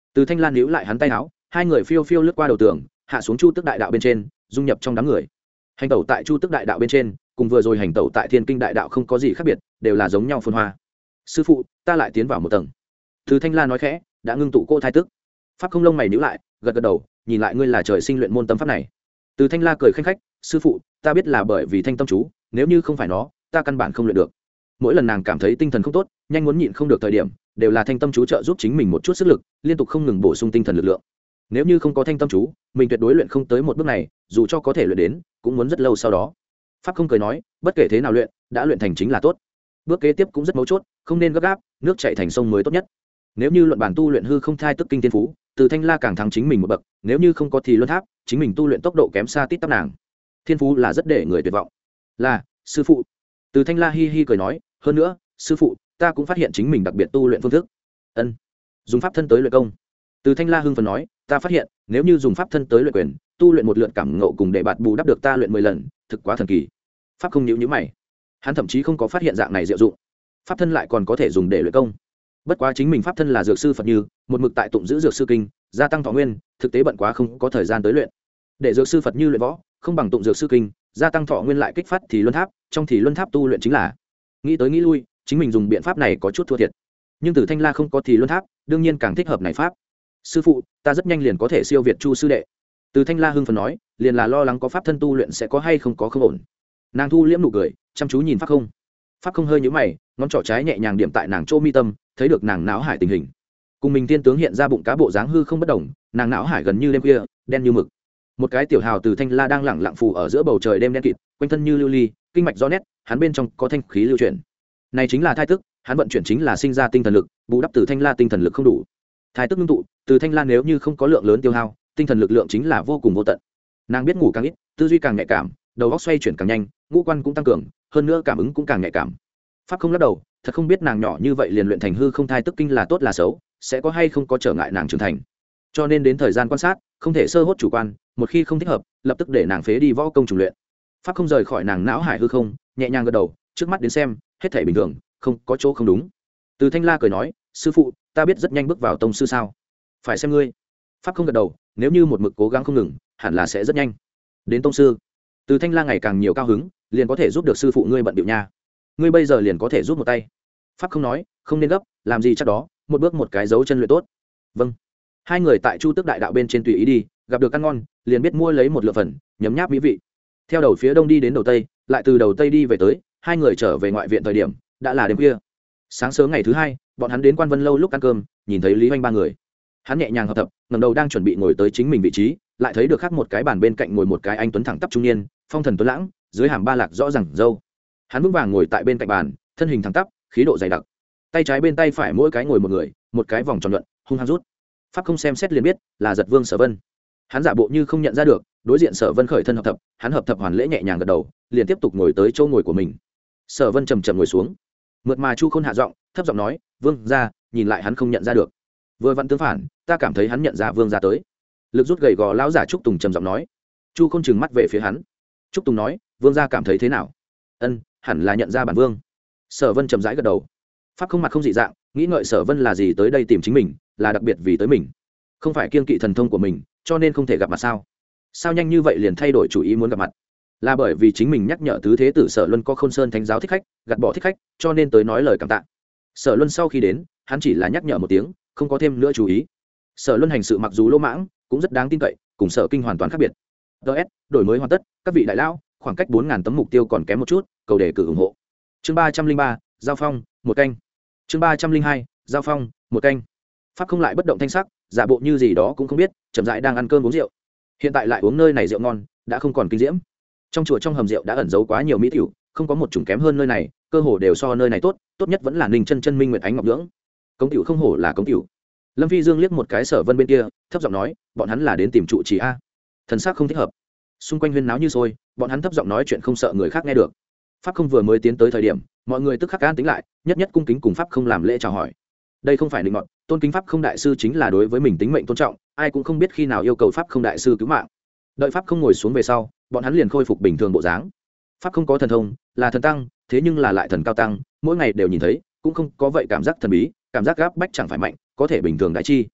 Từ Thanh Lan níu lại hắn tay áo, hai người phiêu phiêu lướt qua đầu tường, hạ xuống Chu Tức Đại Đạo bên trên, dung nhập trong đám người. Hành tẩu tại Chu Tức Đại Đạo bên trên, cùng vừa rồi hành tẩu tại Thiên Kinh Đại Đạo không có gì khác biệt, đều là giống nhau phồn hoa. Sư phụ, ta lại tiến vào một tầng. Từ Thanh Lan nói khẽ, đã ngưng tụ cô thai tức. Pháp Không lông mày nhíu lại, gật gật đầu, nhìn lại ngươi là trời sinh luyện môn tâm pháp này. Từ Thanh La cười khanh khách, sư phụ, ta biết là bởi vì thanh tâm chú, nếu như không phải nó, ta căn bản không luyện được. Mỗi lần nàng cảm thấy tinh thần không tốt, nhanh muốn nhịn không được thời điểm, đều là thanh tâm chú trợ giúp chính mình một chút sức lực, liên tục không ngừng bổ sung tinh thần lực lượng. Nếu như không có thanh tâm chú, mình tuyệt đối luyện không tới một bước này, dù cho có thể luyện đến, cũng muốn rất lâu sau đó. Pháp Không cười nói, bất kể thế nào luyện, đã luyện thành chính là tốt. Bước kế tiếp cũng rất mấu chốt, không nên gấp gáp, nước chảy thành sông mới tốt nhất. Nếu như luận bản tu luyện hư không thai tức kinh thiên phú, Từ Thanh La càng thắng chính mình một bậc, nếu như không có thì luân tháp, chính mình tu luyện tốc độ kém xa tít tắp nàng. Thiên phú là rất để người tuyệt vọng. Là, sư phụ. Từ Thanh La hi hi cười nói, hơn nữa, sư phụ, ta cũng phát hiện chính mình đặc biệt tu luyện phương thức. Ân. Dùng pháp thân tới luyện công. Từ Thanh La hưng phấn nói, ta phát hiện, nếu như dùng pháp thân tới luyện quyền, tu luyện một lượt cảm ngộ cùng để bạt bù đắp được ta luyện mười lần, thực quá thần kỳ. Pháp Không nhíu nhíu mày. Hắn thậm chí không có phát hiện dạng này diệu dụng. Pháp thân lại còn có thể dùng để luyện công. Bất quá chính mình pháp thân là dược sư Phật Như, một mực tại tụng giữ dược sư kinh, gia tăng thọ nguyên, thực tế bận quá không có thời gian tới luyện. Để dược sư Phật Như luyện võ, không bằng tụng dược sư kinh, gia tăng thọ nguyên lại kích phát thì luân tháp, trong thì luân tháp tu luyện chính là. Nghĩ tới nghĩ lui, chính mình dùng biện pháp này có chút thua thiệt. Nhưng Từ Thanh La không có thì luân tháp, đương nhiên càng thích hợp này pháp. Sư phụ, ta rất nhanh liền có thể siêu việt Chu sư đệ. Từ Thanh La hưng phấn nói, liền là lo lắng có pháp thân tu luyện sẽ có hay không có không ổn. Nàng thu liễm nụ cười, chăm chú nhìn Pháp Không. Pháp Không hơi nhíu mày, ngón trỏ trái nhẹ nhàng điểm tại nàng chỗ mi tâm, thấy được nàng não hải tình hình. Cùng mình tiên tướng hiện ra bụng cá bộ dáng hư không bất động, nàng não hải gần như đêm khuya, đen như mực. Một cái tiểu hào Từ Thanh La đang lẳng lặng phù ở giữa bầu trời đêm đen kịt, quanh thân như lưu ly, kinh mạch rõ nét, hắn bên trong có thanh khí lưu chuyển. Này chính là thai tức, hắn vận chuyển chính là sinh ra tinh thần lực, bù đắp Từ Thanh La tinh thần lực không đủ. Thai tức ngưng tụ, Từ Thanh La nếu như không có lượng lớn tiêu hao, tinh thần lực lượng chính là vô cùng vô tận. Nàng biết ngủ càng ít, tư duy càng nhạy cảm, đầu óc xoay chuyển càng nhanh, ngũ quan cũng tăng cường, hơn nữa cảm ứng cũng càng nhạy cảm. Pháp Không lắc đầu, thật không biết nàng nhỏ như vậy liền luyện thành hư không thai tức kinh là tốt là xấu, sẽ có hay không có trở ngại nàng trưởng thành. Cho nên đến thời gian quan sát, không thể sơ hốt chủ quan, một khi không thích hợp, lập tức để nàng phế đi võ công trùng luyện. Pháp Không rời khỏi nàng não hải hư không, nhẹ nhàng gật đầu, trước mắt đến xem, hết thảy bình thường, không có chỗ không đúng. Từ Thanh La cười nói, sư phụ, ta biết rất nhanh bước vào tông sư sao? Phải xem ngươi. Pháp Không gật đầu, nếu như một mực cố gắng không ngừng, hẳn là sẽ rất nhanh đến tông sư. Từ Thanh La ngày càng nhiều cao hứng, liền có thể giúp được sư phụ ngươi bận điệu nha. Ngươi bây giờ liền có thể giúp một tay. Pháp Không nói, không nên gấp, làm gì chắc đó, một bước một cái dấu chân luyện tốt. Vâng. Hai người tại Chu Tước Đại Đạo bên trên tùy ý đi, gặp được ăn ngon, liền biết mua lấy một lượng phần, nhấm nháp mỹ vị. Theo đầu phía đông đi đến đầu tây, lại từ đầu tây đi về tới, hai người trở về ngoại viện thời điểm, đã là đêm khuya. Sáng sớm ngày thứ hai, bọn hắn đến Quan Vân lâu lúc ăn cơm, nhìn thấy Lý Hoành ba người. Hắn nhẹ nhàng hợp tập, ngẩng đầu đang chuẩn bị ngồi tới chính mình vị trí, lại thấy được khác một cái bàn bên cạnh ngồi một cái anh tuấn thẳng tắp trung niên, phong thần tuấn lãng, dưới hàm ba lạc rõ ràng râu. Hắn vững vàng ngồi tại bên cạnh bàn, thân hình thẳng tắp, khí độ dày đặc. Tay trái bên tay phải mỗi cái ngồi một người, một cái vòng tròn luận, hung hăng rút. Pháp Không xem xét liền biết là Giật Vương Sở Vân. Hắn giả bộ như không nhận ra được, đối diện Sở Vân khởi thân hợp thập, hắn hợp thập hoàn lễ nhẹ nhàng gật đầu, liền tiếp tục ngồi tới chỗ ngồi của mình. Sở Vân trầm trầm ngồi xuống, mượt mà Chu Khôn hạ giọng, thấp giọng nói, "Vương gia", nhìn lại hắn không nhận ra được. Vừa vặn tương phản, ta cảm thấy hắn nhận ra Vương gia tới. Lực rút gầy gò lão giả Trúc Tùng trầm giọng nói. Chu Khôn trừng mắt về phía hắn. Trúc Tùng nói, "Vương gia cảm thấy thế nào?" "Ân, hẳn là nhận ra bản vương." Sở Vân trầm rãi gật đầu. Pháp Không mặt không dị dạng, nghĩ ngợi Sở Vân là gì tới đây tìm chính mình, là đặc biệt vì tới mình, không phải kiêng kỵ thần thông của mình, cho nên không thể gặp mặt sao? Sao nhanh như vậy liền thay đổi chủ ý muốn gặp mặt? Là bởi vì chính mình nhắc nhở tứ thế tử Sở Luân có Khôn Sơn thánh giáo thích khách, gạt bỏ thích khách, cho nên tới nói lời cảm tạ. Sở Luân sau khi đến, hắn chỉ là nhắc nhở một tiếng, không có thêm nữa chú ý. Sở Luân hành sự mặc dù lỗ mãng, cũng rất đáng tin cậy, cùng Sở Kinh hoàn toàn khác biệt. ds đổi mới hoàn tất, các vị đại lão, khoảng cách bốn ngàn tấm mục tiêu còn kém một chút, cầu đề cử ủng hộ. Chương ba trăm linh ba, giao phong, một canh. Chương ba trăm linh hai, giao phong, một canh. Pháp Không lại bất động thanh sắc, giả bộ như gì đó cũng không biết, chậm rãi đang ăn cơm uống rượu. Hiện tại lại uống nơi này rượu ngon, đã không còn kinh diễm. Trong chùa trong hầm rượu đã ẩn giấu quá nhiều mỹ tiểu, không có một chủng kém hơn nơi này, cơ hồ đều so nơi này tốt, tốt nhất vẫn là Ninh Chân Chân Minh Nguyệt Ánh Ngọc Nhưỡng. Cống tiểu không hổ là cống tiểu. Lâm Phi Dương liếc một cái Sở Vân bên kia, thấp giọng nói, bọn hắn là đến tìm trụ trì a. Thần sắc không thích hợp. Xung quanh huyên náo như sôi, bọn hắn thấp giọng nói chuyện không sợ người khác nghe được. Pháp Không vừa mới tiến tới thời điểm, mọi người tức khắc an tính lại, nhất nhất cung kính cùng Pháp Không làm lễ chào hỏi. Đây không phải định mọn, tôn kính Pháp Không đại sư chính là đối với mình tính mệnh tôn trọng, ai cũng không biết khi nào yêu cầu Pháp Không đại sư cứu mạng. Đợi Pháp Không ngồi xuống về sau, bọn hắn liền khôi phục bình thường bộ dáng. Pháp Không có thần thông, là thần tăng, thế nhưng là lại thần cao tăng, mỗi ngày đều nhìn thấy, cũng không có vậy cảm giác thần bí, cảm giác gáp bách chẳng phải mạnh, có thể bình thường đại chi.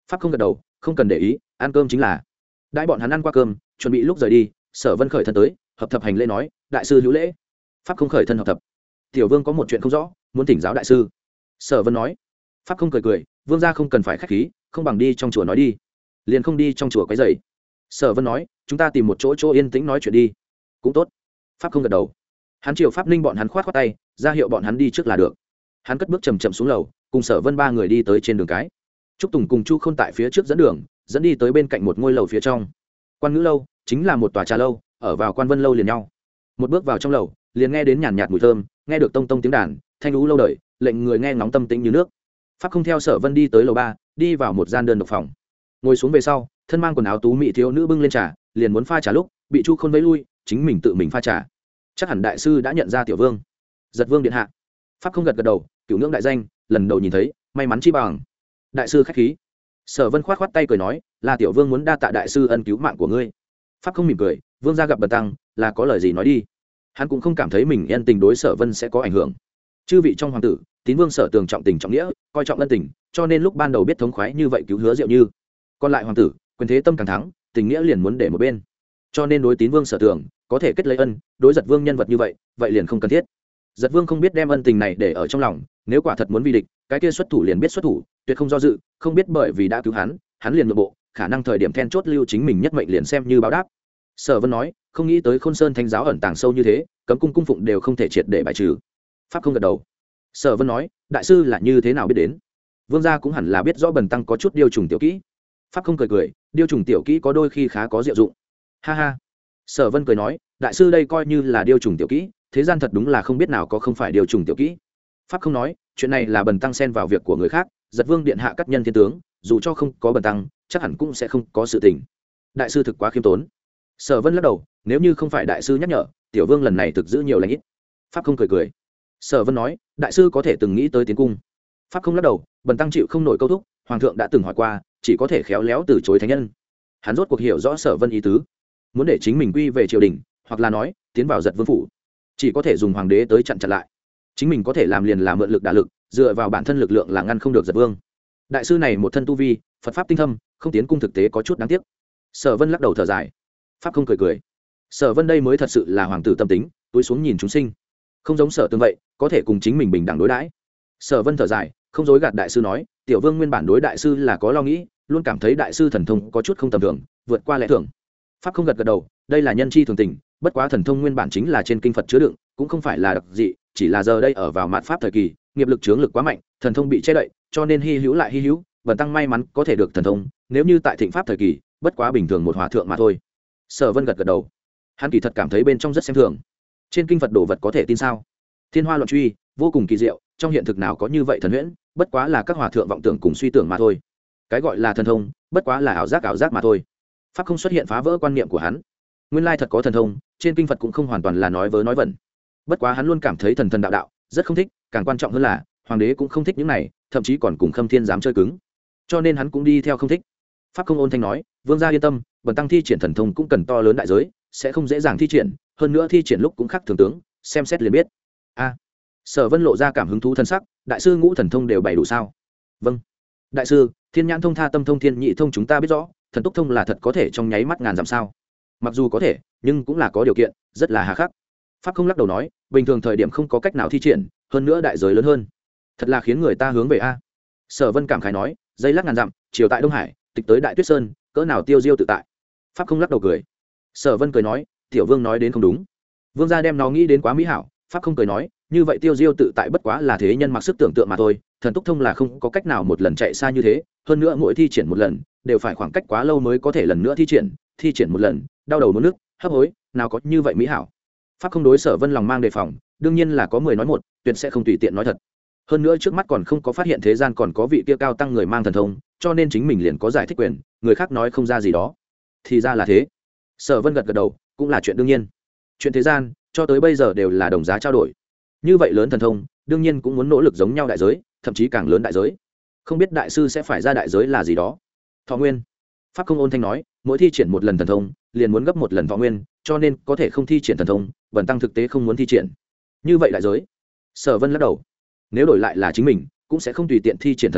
pháp không gật đầu, không cần để ý, ăn cơm chính là. Đãi bọn hắn ăn qua cơm, chuẩn bị lúc rời đi, Sở Vân khởi thân tới, hợp thập hành lễ nói, đại sư hữu lễ. Pháp không khởi thân hợp thập. Tiểu vương có một chuyện không rõ, muốn thỉnh giáo đại sư. Sở Vân nói. Pháp không cười cười, vương gia không cần phải khách khí, không bằng đi trong chùa nói đi. Liền không đi trong chùa quấy rầy. Sở Vân nói, chúng ta tìm một chỗ chỗ yên tĩnh nói chuyện đi. Cũng tốt. Pháp không gật đầu. Hắn chiều Pháp Ninh bọn hắn khoát khoát tay, ra hiệu bọn hắn đi trước là được. Hắn cất bước chậm chậm xuống lầu, cùng Sở Vân ba người đi tới trên đường cái. Trúc Tùng cùng Chu Khôn tại phía trước dẫn đường, dẫn đi tới bên cạnh một ngôi lầu phía trong. Quan Ngữ lâu chính là một tòa trà lâu, ở vào Quan Vân lâu liền nhau. Một bước vào trong lầu, liền nghe đến nhàn nhạt mùi thơm, nghe được tông tông tiếng đàn, thanh lũ lâu đời, lệnh người nghe ngóng tâm tĩnh như nước. Pháp không theo Sở Vân đi tới lầu ba, đi vào một gian đơn độc phòng. Ngồi xuống về sau, thân mang quần áo tú mỹ thiếu nữ bưng lên trà, liền muốn pha trà lúc, bị Chu Khôn vẫy lui, chính mình tự mình pha trà. Chắc hẳn đại sư đã nhận ra tiểu vương. Giật vương điện hạ. Pháp không gật gật đầu, cửu ngưỡng đại danh, lần đầu nhìn thấy, may mắn chi bằng. Đại sư khách khí. Sở Vân khoát khoát tay cười nói, là tiểu vương muốn đa tạ đại sư ân cứu mạng của ngươi. Pháp không mỉm cười, vương gia gặp bần tăng, là có lời gì nói đi. Hắn cũng không cảm thấy mình ân tình đối Sở Vân sẽ có ảnh hưởng. Chư vị trong hoàng tử, tín vương Sở Tường trọng tình trọng nghĩa, coi trọng ân tình, cho nên lúc ban đầu biết thống khoái như vậy cứu hứa Diệu Như. Còn lại hoàng tử, quyền thế tâm càng thắng, tình nghĩa liền muốn để một bên. Cho nên đối tín vương Sở Tường có thể kết lấy ân, đối Giật vương nhân vật như vậy, vậy liền không cần thiết. Giật vương không biết đem ân tình này để ở trong lòng, nếu quả thật muốn vi địch, cái kia xuất thủ liền biết xuất thủ, tuyệt không do dự, không biết bởi vì đã cứu hắn, hắn liền nhượng bộ, khả năng thời điểm then chốt lưu chính mình nhất mệnh liền xem như báo đáp. Sở Vân nói, không nghĩ tới Khôn Sơn Thánh giáo ẩn tàng sâu như thế, cấm cung cung phụng đều không thể triệt để bài trừ. Pháp không gật đầu. Sở Vân nói, đại sư là như thế nào biết đến? Vương gia cũng hẳn là biết rõ bần tăng có chút điêu trùng tiểu kỹ. Pháp không cười cười, điêu trùng tiểu kỹ có đôi khi khá có diệu dụng. Ha ha. Sở Vân cười nói, đại sư đây coi như là điêu trùng tiểu kỹ, thế gian thật đúng là không biết nào có không phải điêu trùng tiểu kỹ. Pháp không nói, chuyện này là bần tăng xen vào việc của người khác, Giật vương điện hạ cắt nhân thiên tướng, dù cho không có bần tăng, chắc hẳn cũng sẽ không có sự tình. Đại sư thực quá khiêm tốn. Sở Vân lắc đầu, nếu như không phải đại sư nhắc nhở, tiểu vương lần này thực giữ nhiều lãnh ít. Pháp không cười cười. Sở Vân nói, đại sư có thể từng nghĩ tới tiến cung. Pháp không lắc đầu, bần tăng chịu không nổi câu thúc, hoàng thượng đã từng hỏi qua, chỉ có thể khéo léo từ chối thánh nhân. Hắn rốt cuộc hiểu rõ Sở Vân ý tứ, muốn để chính mình quy về triều đình, hoặc là nói tiến vào Giật vương phủ, chỉ có thể dùng hoàng đế tới chặn chặn lại. Chính mình có thể làm liền là mượn lực đả lực, dựa vào bản thân lực lượng là ngăn không được Giật vương. Đại sư này một thân tu vi, Phật pháp tinh thâm, không tiến cung thực tế có chút đáng tiếc. Sở Vân lắc đầu thở dài. Pháp không cười cười. Sở Vân đây mới thật sự là hoàng tử tâm tính, túi xuống nhìn chúng sinh, không giống Sở Tương vậy, có thể cùng chính mình bình đẳng đối đãi. Sở Vân thở dài, không dối gạt đại sư nói, tiểu vương nguyên bản đối đại sư là có lo nghĩ, luôn cảm thấy đại sư thần thông có chút không tầm thường, vượt qua lẽ thường. Pháp không gật gật đầu, đây là nhân chi thường tình, bất quá thần thông nguyên bản chính là trên kinh Phật chứa đựng, cũng không phải là đặc dị, chỉ là giờ đây ở vào mạt pháp thời kỳ, nghiệp lực chướng lực quá mạnh, thần thông bị che đậy, cho nên hy hữu lại hy hữu, bần tăng may mắn có thể được thần thông, nếu như tại thịnh pháp thời kỳ, bất quá bình thường một hòa thượng mà thôi. Sở Vân gật gật đầu, hắn kỳ thật cảm thấy bên trong rất xem thường. Trên kinh Phật đồ vật có thể tin sao? Thiên hoa loạn truy, vô cùng kỳ diệu, trong hiện thực nào có như vậy thần huyễn, bất quá là các hòa thượng vọng tưởng cùng suy tưởng mà thôi. Cái gọi là thần thông, bất quá là ảo giác ảo giác mà thôi. Pháp không xuất hiện phá vỡ quan niệm của hắn. Nguyên lai thật có thần thông, trên kinh Phật cũng không hoàn toàn là nói vớ nói vẩn. Bất quá hắn luôn cảm thấy thần thần đạo đạo, rất không thích, càng quan trọng hơn là, hoàng đế cũng không thích những này, thậm chí còn cùng Khâm Thiên dám chơi cứng. Cho nên hắn cũng đi theo không thích. Pháp không ôn thanh nói, vương gia yên tâm, bần tăng thi triển thần thông cũng cần to lớn đại giới, sẽ không dễ dàng thi triển, hơn nữa thi triển lúc cũng khác thường tướng, xem xét liền biết. A. Sở Vân lộ ra cảm hứng thú thân sắc, đại sư ngũ thần thông đều bày đủ sao? Vâng. Đại sư, thiên nhãn thông, tha tâm thông, thiên nhị thông chúng ta biết rõ, thần túc thông là thật có thể trong nháy mắt ngàn dặm sao? Mặc dù có thể, nhưng cũng là có điều kiện, rất là hà khắc. Pháp không lắc đầu nói, bình thường thời điểm không có cách nào thi triển, hơn nữa đại giới lớn hơn, thật là khiến người ta hướng về a. Sở Vân cảm khái nói, dây lắc ngàn dặm, chiều tại Đông Hải, tịch tới Đại Tuyết Sơn, cỡ nào tiêu diêu tự tại. Pháp không lắc đầu cười. Sở Vân cười nói, tiểu vương nói đến không đúng, vương gia đem nó nghĩ đến quá mỹ hảo. Pháp không cười nói, như vậy tiêu diêu tự tại bất quá là thế nhân mặc sức tưởng tượng mà thôi, thần túc thông là không có cách nào một lần chạy xa như thế, hơn nữa mỗi thi triển một lần đều phải khoảng cách quá lâu mới có thể lần nữa thi triển, thi triển một lần đau đầu muốn nước hấp hối, nào có như vậy mỹ hảo. Pháp không đối Sở Vân lòng mang đề phòng, đương nhiên là có mười nói một, tuyệt sẽ không tùy tiện nói thật. Hơn nữa trước mắt còn không có phát hiện thế gian còn có vị kia cao tăng người mang thần thông, cho nên chính mình liền có giải thích quyền, người khác nói không ra gì đó. Thì ra là thế. Sở Vân gật gật đầu, cũng là chuyện đương nhiên. Chuyện thế gian cho tới bây giờ đều là đồng giá trao đổi, như vậy lớn thần thông đương nhiên cũng muốn nỗ lực giống nhau đại giới, thậm chí càng lớn đại giới. Không biết đại sư sẽ phải ra đại giới là gì đó. Thọ nguyên. Pháp không ôn thanh nói, mỗi thi triển một lần thần thông liền muốn gấp một lần thọ nguyên, cho nên có thể không thi triển thần thông, bần tăng thực tế không muốn thi triển. Như vậy đại giới. Sở Vân lắc đầu, nếu đổi lại là chính mình cũng sẽ không tùy tiện thi triển thần thông,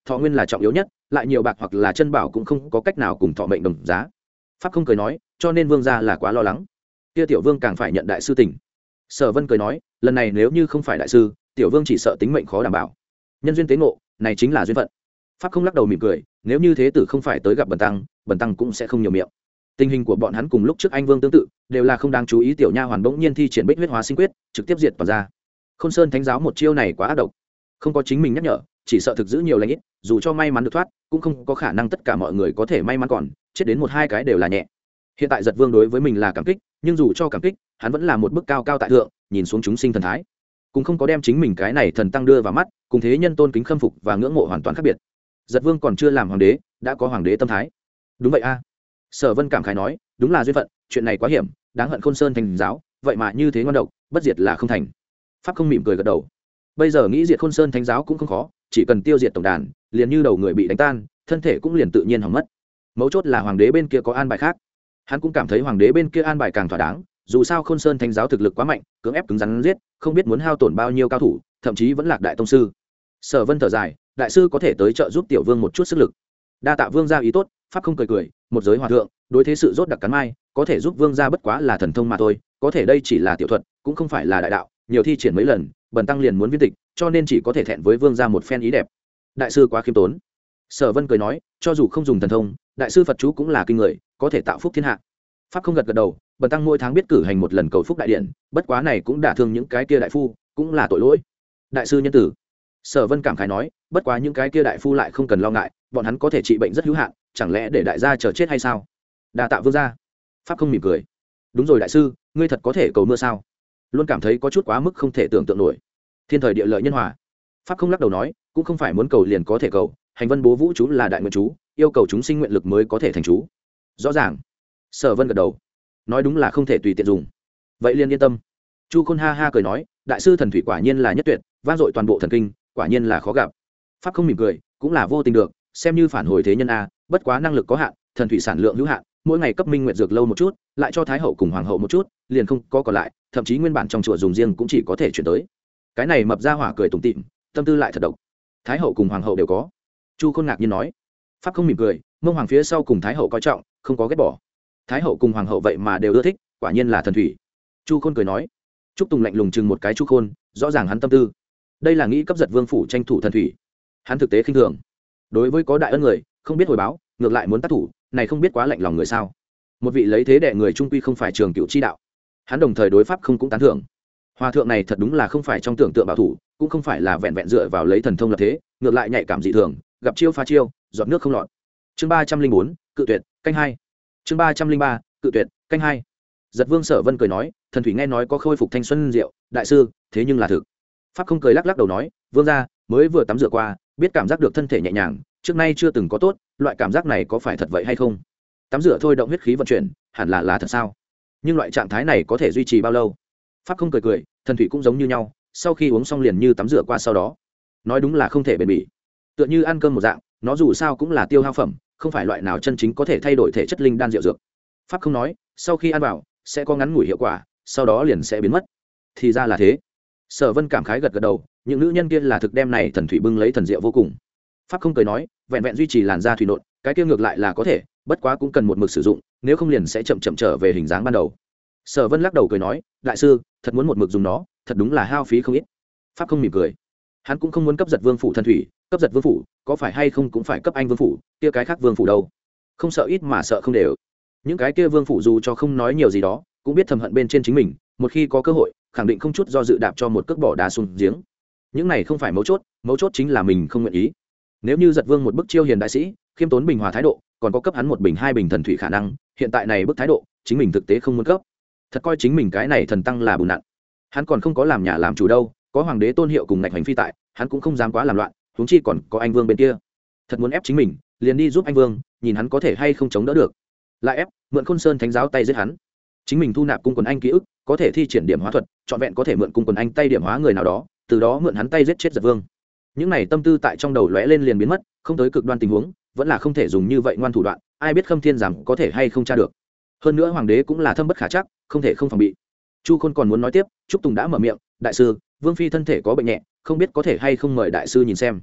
thọ nguyên là trọng yếu nhất, lại nhiều bạc hoặc là chân bảo cũng không có cách nào cùng thọ mệnh đồng giá. Pháp không cười nói, cho nên vương gia là quá lo lắng. Kia tiểu vương càng phải nhận đại sư tình. Sở Vân cười nói, lần này nếu như không phải đại sư, tiểu vương chỉ sợ tính mệnh khó đảm bảo. Nhân duyên tế ngộ, này chính là duyên phận. Pháp không lắc đầu mỉm cười, nếu như thế tử không phải tới gặp bần tăng, bần tăng cũng sẽ không nhiều miệng. Tình hình của bọn hắn cùng lúc trước anh vương tương tự, đều là không đáng chú ý. Tiểu nha hoàn bỗng nhiên thi triển bích huyết hóa sinh quyết, trực tiếp diệt toàn ra. Khôn Sơn Thánh giáo một chiêu này quá ác độc, không có chính mình nhắc nhở, chỉ sợ thực giữ nhiều lãnh ít, dù cho may mắn được thoát, cũng không có khả năng tất cả mọi người có thể may mắn còn, chết đến một hai cái đều là nhẹ. Hiện tại Giật Vương đối với mình là cảm kích, nhưng dù cho cảm kích, hắn vẫn là một bức cao cao tại thượng, nhìn xuống chúng sinh thần thái, cũng không có đem chính mình cái này thần tăng đưa vào mắt, cùng thế nhân tôn kính khâm phục và ngưỡng mộ hoàn toàn khác biệt. Giật Vương còn chưa làm hoàng đế, đã có hoàng đế tâm thái. Đúng vậy a. Sở Vân cảm khái nói, đúng là duyên phận, chuyện này quá hiểm, đáng hận Khôn Sơn Thánh giáo, vậy mà như thế ngoan độc, bất diệt là không thành. Pháp không mỉm cười gật đầu. Bây giờ nghĩ diệt Khôn Sơn Thánh giáo cũng không khó, chỉ cần tiêu diệt tổng đàn, liền như đầu người bị đánh tan, thân thể cũng liền tự nhiên hỏng mất. Mấu chốt là hoàng đế bên kia có an bài khác. Hắn cũng cảm thấy hoàng đế bên kia an bài càng thỏa đáng, dù sao Khôn Sơn Thánh giáo thực lực quá mạnh, cưỡng ép cứng rắn giết, không biết muốn hao tổn bao nhiêu cao thủ, thậm chí vẫn lạc đại tông sư. Sở Vân thở dài, đại sư có thể tới trợ giúp tiểu vương một chút sức lực. Đa tạ vương gia ý tốt. Pháp không cười cười, một giới hòa thượng, đối thế sự rốt đặc cắn mai, có thể giúp vương gia bất quá là thần thông mà thôi, có thể đây chỉ là tiểu thuật, cũng không phải là đại đạo, nhiều thi triển mấy lần, bần tăng liền muốn viên tịch, cho nên chỉ có thể thẹn với vương gia một phen ý đẹp. Đại sư quá khiêm tốn. Sở Vân cười nói, cho dù không dùng thần thông, đại sư Phật chú cũng là kinh người, có thể tạo phúc thiên hạ. Pháp không gật gật đầu, bần tăng mỗi tháng biết cử hành một lần cầu phúc đại điện, bất quá này cũng đả thương những cái kia đại phu, cũng là tội lỗi. Đại sư nhân tử. Sở Vân cảm khái nói, bất quá những cái kia đại phu lại không cần lo ngại, bọn hắn có thể trị bệnh rất hữu hạn, chẳng lẽ để đại gia chờ chết hay sao? Đa tạ vương gia. Pháp không mỉm cười. Đúng rồi đại sư, ngươi thật có thể cầu mưa sao? Luôn cảm thấy có chút quá mức không thể tưởng tượng nổi. Thiên thời địa lợi nhân hòa. Pháp không lắc đầu nói, cũng không phải muốn cầu liền có thể cầu, hành vân bố vũ chú là đại nguyện chú, yêu cầu chúng sinh nguyện lực mới có thể thành chú. Rõ ràng. Sở Vân gật đầu. Nói đúng là không thể tùy tiện dùng. Vậy liền yên tâm. Chu Khôn ha ha cười nói, đại sư thần thủy quả nhiên là nhất tuyệt, vang dội toàn bộ thần kinh, quả nhiên là khó gặp. Pháp không mỉm cười, cũng là vô tình được, xem như phản hồi thế nhân a, bất quá năng lực có hạn, thần thủy sản lượng hữu hạn, mỗi ngày cấp minh nguyện dược lâu một chút, lại cho thái hậu cùng hoàng hậu một chút, liền không có còn lại, thậm chí nguyên bản trong chùa dùng riêng cũng chỉ có thể chuyển tới. Cái này mập ra hỏa cười tủm tỉm, tâm tư lại thật độc. Thái hậu cùng hoàng hậu đều có. Chu Khôn ngạc nhiên nói. Pháp không mỉm cười, mông hoàng phía sau cùng thái hậu coi trọng, không có ghét bỏ. Thái hậu cùng hoàng hậu vậy mà đều ưa thích, quả nhiên là thần thủy. Chu Khôn cười nói. Trúc Tùng lạnh lùng chừng một cái Chu Khôn, rõ ràng hắn tâm tư. Đây là nghĩ cấp giật vương phủ tranh thủ thần thủy. Hắn thực tế khinh thường. Đối với có đại ân người, không biết hồi báo, ngược lại muốn tác thủ, này không biết quá lạnh lòng người sao? Một vị lấy thế đệ người trung quy không phải trường cựu chi đạo. Hắn đồng thời đối pháp không cũng tán thưởng. Hòa thượng này thật đúng là không phải trong tưởng tượng bảo thủ, cũng không phải là vẹn vẹn dựa vào lấy thần thông lập thế, ngược lại nhạy cảm dị thường, gặp chiêu phá chiêu, giọt nước không lọt. Chương ba trăm linh bốn, cự tuyệt, canh hai. Chương ba trăm linh ba, cự tuyệt, canh hai. Giật Vương Sở Vân cười nói, thần thủy nghe nói có khôi phục thanh xuân diệu, đại sư, thế nhưng là thực. Pháp không cười lắc lắc đầu nói, vương gia mới vừa tắm rửa qua, biết cảm giác được thân thể nhẹ nhàng, trước nay chưa từng có tốt, loại cảm giác này có phải thật vậy hay không? Tắm rửa thôi động huyết khí vận chuyển, hẳn là là thật sao? Nhưng loại trạng thái này có thể duy trì bao lâu? Pháp không cười cười, thần thủy cũng giống như nhau, sau khi uống xong liền như tắm rửa qua sau đó. Nói đúng là không thể bền bỉ. Tựa như ăn cơm một dạng, nó dù sao cũng là tiêu hao phẩm, không phải loại nào chân chính có thể thay đổi thể chất linh đan diệu dược. Pháp không nói, sau khi ăn vào sẽ có ngắn ngủi hiệu quả, sau đó liền sẽ biến mất. Thì ra là thế. Sở Vân cảm khái gật gật đầu, những nữ nhân kia là thực đem này thần thủy bưng lấy thần diệu vô cùng. Pháp không cười nói, vẹn vẹn duy trì làn da thủy nộn, cái kia ngược lại là có thể, bất quá cũng cần một mực sử dụng, nếu không liền sẽ chậm chậm trở về hình dáng ban đầu. Sở Vân lắc đầu cười nói, đại sư, thật muốn một mực dùng nó, thật đúng là hao phí không ít. Pháp không mỉm cười, hắn cũng không muốn cấp giật vương phủ thần thủy, cấp giật vương phủ, có phải hay không cũng phải cấp anh vương phủ, kia cái khác vương phủ đâu? Không sợ ít mà sợ không đều. Những cái kia vương phủ dù cho không nói nhiều gì đó, cũng biết thầm hận bên trên chính mình, một khi có cơ hội, khẳng định không chút do dự đạp cho một cước bỏ đá xuống giếng. Những này không phải mấu chốt, mấu chốt chính là mình không nguyện ý. Nếu như giật vương một bức chiêu hiền đại sĩ, khiêm tốn bình hòa thái độ, còn có cấp hắn một bình hai bình thần thủy khả năng, hiện tại này bức thái độ, chính mình thực tế không muốn cấp. Thật coi chính mình cái này thần tăng là bùn nặn. Hắn còn không có làm nhà làm chủ đâu, có hoàng đế tôn hiệu cùng ngạch hành phi tại, hắn cũng không dám quá làm loạn, huống chi còn có anh vương bên kia. Thật muốn ép chính mình, liền đi giúp anh vương, nhìn hắn có thể hay không chống đỡ được. Lại ép, mượn Khôn Sơn Thánh giáo tay giết hắn. Chính mình thu nạp cung quần anh ký ức, có thể thi triển điểm hóa thuật, trọn vẹn có thể mượn cung quần anh tay điểm hóa người nào đó, từ đó mượn hắn tay giết chết giật vương. Những này tâm tư tại trong đầu lóe lên liền biến mất, không tới cực đoan tình huống, vẫn là không thể dùng như vậy ngoan thủ đoạn, ai biết Khâm Thiên rằng có thể hay không tra được. Hơn nữa hoàng đế cũng là thâm bất khả trắc, không thể không phòng bị. Chu Khôn còn muốn nói tiếp, Trúc Tùng đã mở miệng, đại sư, vương phi thân thể có bệnh nhẹ, không biết có thể hay không mời đại sư nhìn xem.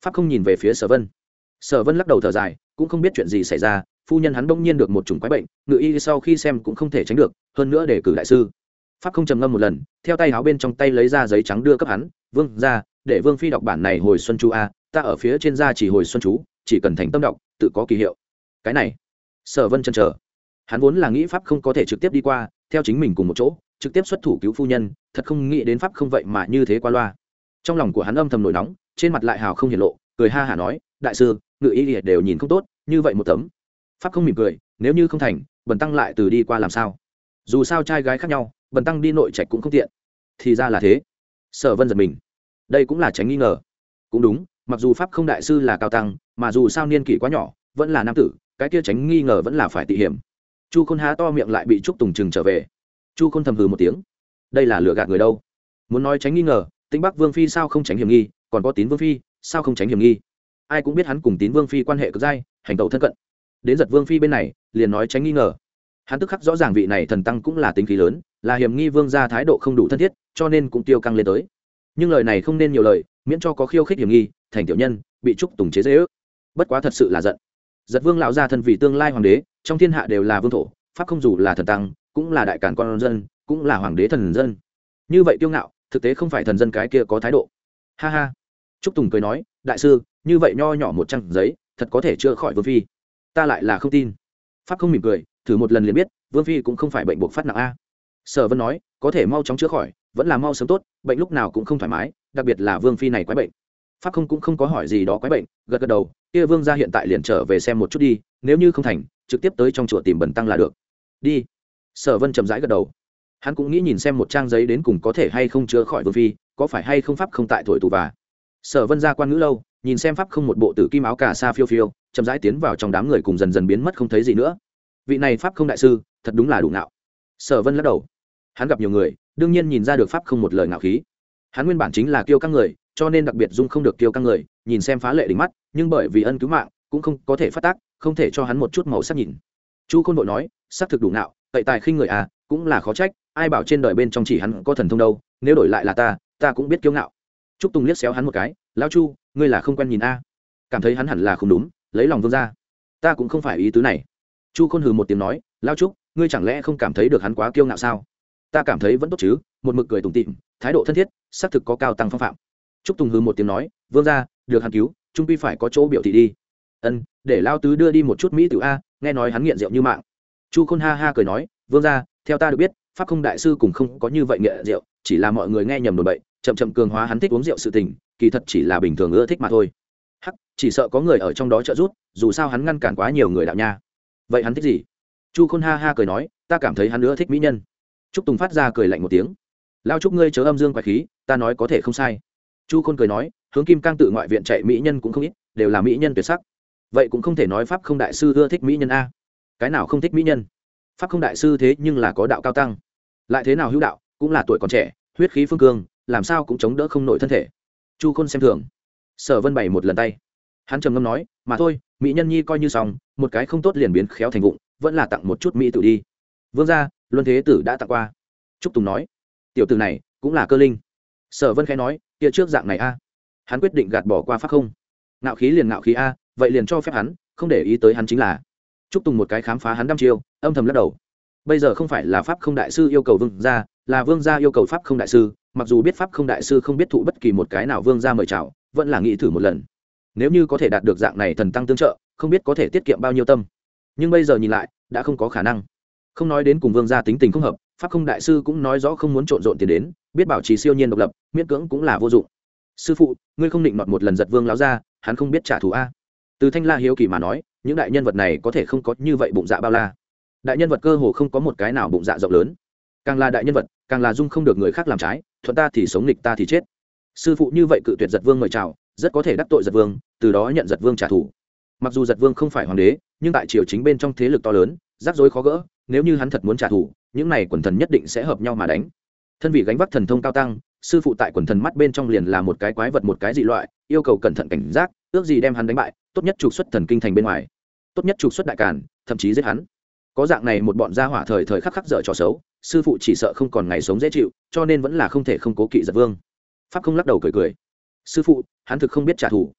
pháp không nhìn về phía Sở Vân. Sở Vân lắc đầu thở dài, cũng không biết chuyện gì xảy ra, phu nhân hắn bỗng nhiên được một chủng quái bệnh, ngự y sau khi xem cũng không thể tránh được, hơn nữa để cử đại sư. Pháp không trầm ngâm một lần, theo tay áo bên trong tay lấy ra giấy trắng đưa cấp hắn, "Vương gia, để Vương phi đọc bản này hồi xuân chú a, ta ở phía trên ra chỉ hồi xuân chú, chỉ cần thành tâm đọc, tự có kỳ hiệu." Cái này, Sở Vân chần chờ. Hắn vốn là nghĩ pháp không có thể trực tiếp đi qua, theo chính mình cùng một chỗ, trực tiếp xuất thủ cứu phu nhân, thật không nghĩ đến pháp không vậy mà như thế qua loa. Trong lòng của hắn âm thầm nổi nóng, trên mặt lại hào không hiển lộ, cười ha hả nói, "Đại sư, ngự y đều nhìn không tốt, như vậy một tấm." Pháp không mỉm cười, "Nếu như không thành, bần tăng lại từ đi qua làm sao? Dù sao trai gái khác nhau, bần tăng đi nội trạch cũng không tiện." Thì ra là thế. Sở Vân giật mình, đây cũng là tránh nghi ngờ. Cũng đúng, mặc dù pháp không đại sư là cao tăng, mà dù sao niên kỷ quá nhỏ, vẫn là nam tử, cái kia tránh nghi ngờ vẫn là phải tị hiểm. Chu Khôn há to miệng lại bị Trúc Tùng Trừng trở về. Chu Khôn thầm hừ một tiếng, đây là lừa gạt người đâu. Muốn nói tránh nghi ngờ, Tĩnh Bắc Vương phi sao không tránh hiểm nghi, còn có Tín Vương phi, sao không tránh hiểm nghi? Ai cũng biết hắn cùng Tín Vương phi quan hệ cực dai, hành tẩu thân cận. Đến Giật Vương phi bên này, liền nói tránh nghi ngờ. Hắn tức khắc rõ ràng vị này thần tăng cũng là tính khí lớn, là hiểm nghi vương gia thái độ không đủ thân thiết, cho nên cũng tiêu căng lên tới. Nhưng lời này không nên nhiều lời, miễn cho có khiêu khích hiểm nghi, thành tiểu nhân bị Trúc Tùng chế giễu. Bất quá thật sự là giận. Giật Vương lão gia thân vì tương lai hoàng đế, trong thiên hạ đều là vương thổ, pháp không dù là thần tăng, cũng là đại cản con dân, cũng là hoàng đế thần dân. Như vậy tiêu ngạo, thực tế không phải thần dân cái kia có thái độ. Ha ha. Trúc Tùng cười nói, đại sư, như vậy nho nhỏ một trang giấy, thật có thể chữa khỏi vương phi. Ta lại là không tin. Pháp không mỉm cười, thử một lần liền biết, vương phi cũng không phải bệnh buộc phát nặng a. Sở Vân nói, có thể mau chóng chữa khỏi, vẫn là mau sớm tốt, bệnh lúc nào cũng không thoải mái, đặc biệt là vương phi này quái bệnh. Pháp không cũng không có hỏi gì đó quái bệnh, gật gật đầu, kia vương gia hiện tại liền trở về xem một chút đi, nếu như không thành, trực tiếp tới trong chùa tìm bần tăng là được. Đi. Sở Vân chậm rãi gật đầu. Hắn cũng nghĩ nhìn xem một trang giấy đến cùng có thể hay không chữa khỏi vương phi, có phải hay không pháp không tại thổi tù và. Sở Vân ra quan ngữ lâu, nhìn xem pháp không một bộ tử kim áo cà sa phiêu phiêu, chậm rãi tiến vào trong đám người cùng dần dần biến mất không thấy gì nữa. Vị này pháp không đại sư, thật đúng là đủ ngạo. Sở Vân lắc đầu. Hắn gặp nhiều người, đương nhiên nhìn ra được pháp không một lời ngạo khí. Hắn nguyên bản chính là kiêu căng người, cho nên đặc biệt dung không được kiêu căng người, nhìn xem phá lệ đỉnh mắt, nhưng bởi vì ân cứu mạng, cũng không có thể phát tác, không thể cho hắn một chút màu sắc nhìn. Chu Khôn vội nói, sắc thực đủ ngạo, tẩy tài khinh người à, cũng là khó trách, ai bảo trên đời bên trong chỉ hắn có thần thông đâu, nếu đổi lại là ta, ta cũng biết kiêu ngạo. Trúc Tùng liếc xéo hắn một cái, lão Chu, ngươi là không quen nhìn a, cảm thấy hắn hẳn là không đúng, lấy lòng vương gia. Ta cũng không phải ý tứ này. Chu Khôn hừ một tiếng nói, lão Trúc, ngươi chẳng lẽ không cảm thấy được hắn quá kiêu ngạo sao? Ta cảm thấy vẫn tốt chứ, một mực cười tủm tỉm, thái độ thân thiết, xác thực có cao tăng phong phạm. Trúc Tùng hừ một tiếng nói, vương gia, được hắn cứu, trung quy phải có chỗ biểu thị đi. Ân, để lao tứ đưa đi một chút mỹ tiểu a, nghe nói hắn nghiện rượu như mạng. Chu Khôn ha ha cười nói, vương gia, theo ta được biết, pháp không đại sư cũng không có như vậy nghiện rượu, chỉ là mọi người nghe nhầm đồn bậy, chậm chậm cường hóa hắn thích uống rượu sự tình, kỳ thật chỉ là bình thường ưa thích mà thôi. Hắc, chỉ sợ có người ở trong đó trợ giúp, dù sao hắn ngăn cản quá nhiều người đạo nha. Vậy hắn thích gì? Chu Khôn ha ha cười nói, ta cảm thấy hắn ưa thích mỹ nhân. Trúc Tùng phát ra cười lạnh một tiếng, lao Trúc ngươi chớ âm dương quái khí, ta nói có thể không sai. Chu Khôn cười nói, hướng Kim Cang tự ngoại viện chạy mỹ nhân cũng không ít, đều là mỹ nhân tuyệt sắc. Vậy cũng không thể nói pháp không đại sư ưa thích mỹ nhân a. Cái nào không thích mỹ nhân? Pháp không đại sư thế nhưng là có đạo cao tăng, lại thế nào hữu đạo, cũng là tuổi còn trẻ, huyết khí phương cương, làm sao cũng chống đỡ không nổi thân thể. Chu Khôn xem thường. Sở Vân bày một lần tay, hắn trầm ngâm nói, mà thôi, mỹ nhân nhi coi như xong, một cái không tốt liền biến khéo thành vụng, vẫn là tặng một chút mỹ tử đi. Vương gia, luân thế tử đã tặng qua. Trúc Tùng nói, tiểu tử này cũng là cơ linh. Sở Vân khẽ nói, kia trước dạng này a. Hắn quyết định gạt bỏ qua pháp không. Ngạo khí liền ngạo khí a, vậy liền cho phép hắn, không để ý tới hắn chính là. Trúc Tùng một cái khám phá hắn đăm chiêu, âm thầm lắc đầu. Bây giờ không phải là pháp không đại sư yêu cầu vương gia, là vương gia yêu cầu pháp không đại sư, mặc dù biết pháp không đại sư không biết thụ bất kỳ một cái nào vương gia mời chào, vẫn là nghĩ thử một lần. Nếu như có thể đạt được dạng này thần tăng tương trợ, không biết có thể tiết kiệm bao nhiêu tâm. Nhưng bây giờ nhìn lại, đã không có khả năng. Không nói đến cùng vương gia tính tình không hợp, pháp không đại sư cũng nói rõ không muốn trộn rộn tiền đến, biết bảo trì siêu nhiên độc lập, miễn cưỡng cũng là vô dụng. Sư phụ, ngươi không định nọt một lần giật vương láo ra, hắn không biết trả thù a. Từ Thanh La hiếu kỳ mà nói, những đại nhân vật này có thể không có như vậy bụng dạ bao la. Đại nhân vật cơ hồ không có một cái nào bụng dạ rộng lớn, càng là đại nhân vật càng là dung không được người khác làm trái, thuận ta thì sống nghịch ta thì chết. Sư phụ như vậy cự tuyệt giật vương mời chào, rất có thể đắc tội giật vương, từ đó nhận giật vương trả thù. Mặc dù giật vương không phải hoàng đế, nhưng tại triều chính bên trong thế lực to lớn, rắc rối khó gỡ, nếu như hắn thật muốn trả thù, những này quần thần nhất định sẽ hợp nhau mà đánh. Thân vị gánh vác thần thông cao tăng, sư phụ tại quần thần mắt bên trong liền là một cái quái vật, một cái dị loại, yêu cầu cẩn thận cảnh giác, ước gì đem hắn đánh bại, tốt nhất trục xuất thần kinh thành bên ngoài, tốt nhất trục xuất đại càn, thậm chí giết hắn. Có dạng này một bọn gia hỏa thời thời khắc khắc dở trò xấu, sư phụ chỉ sợ không còn ngày sống dễ chịu, cho nên vẫn là không thể không cố kỵ giật vương. Pháp không lắc đầu cười cười, sư phụ hắn thực không biết trả thù.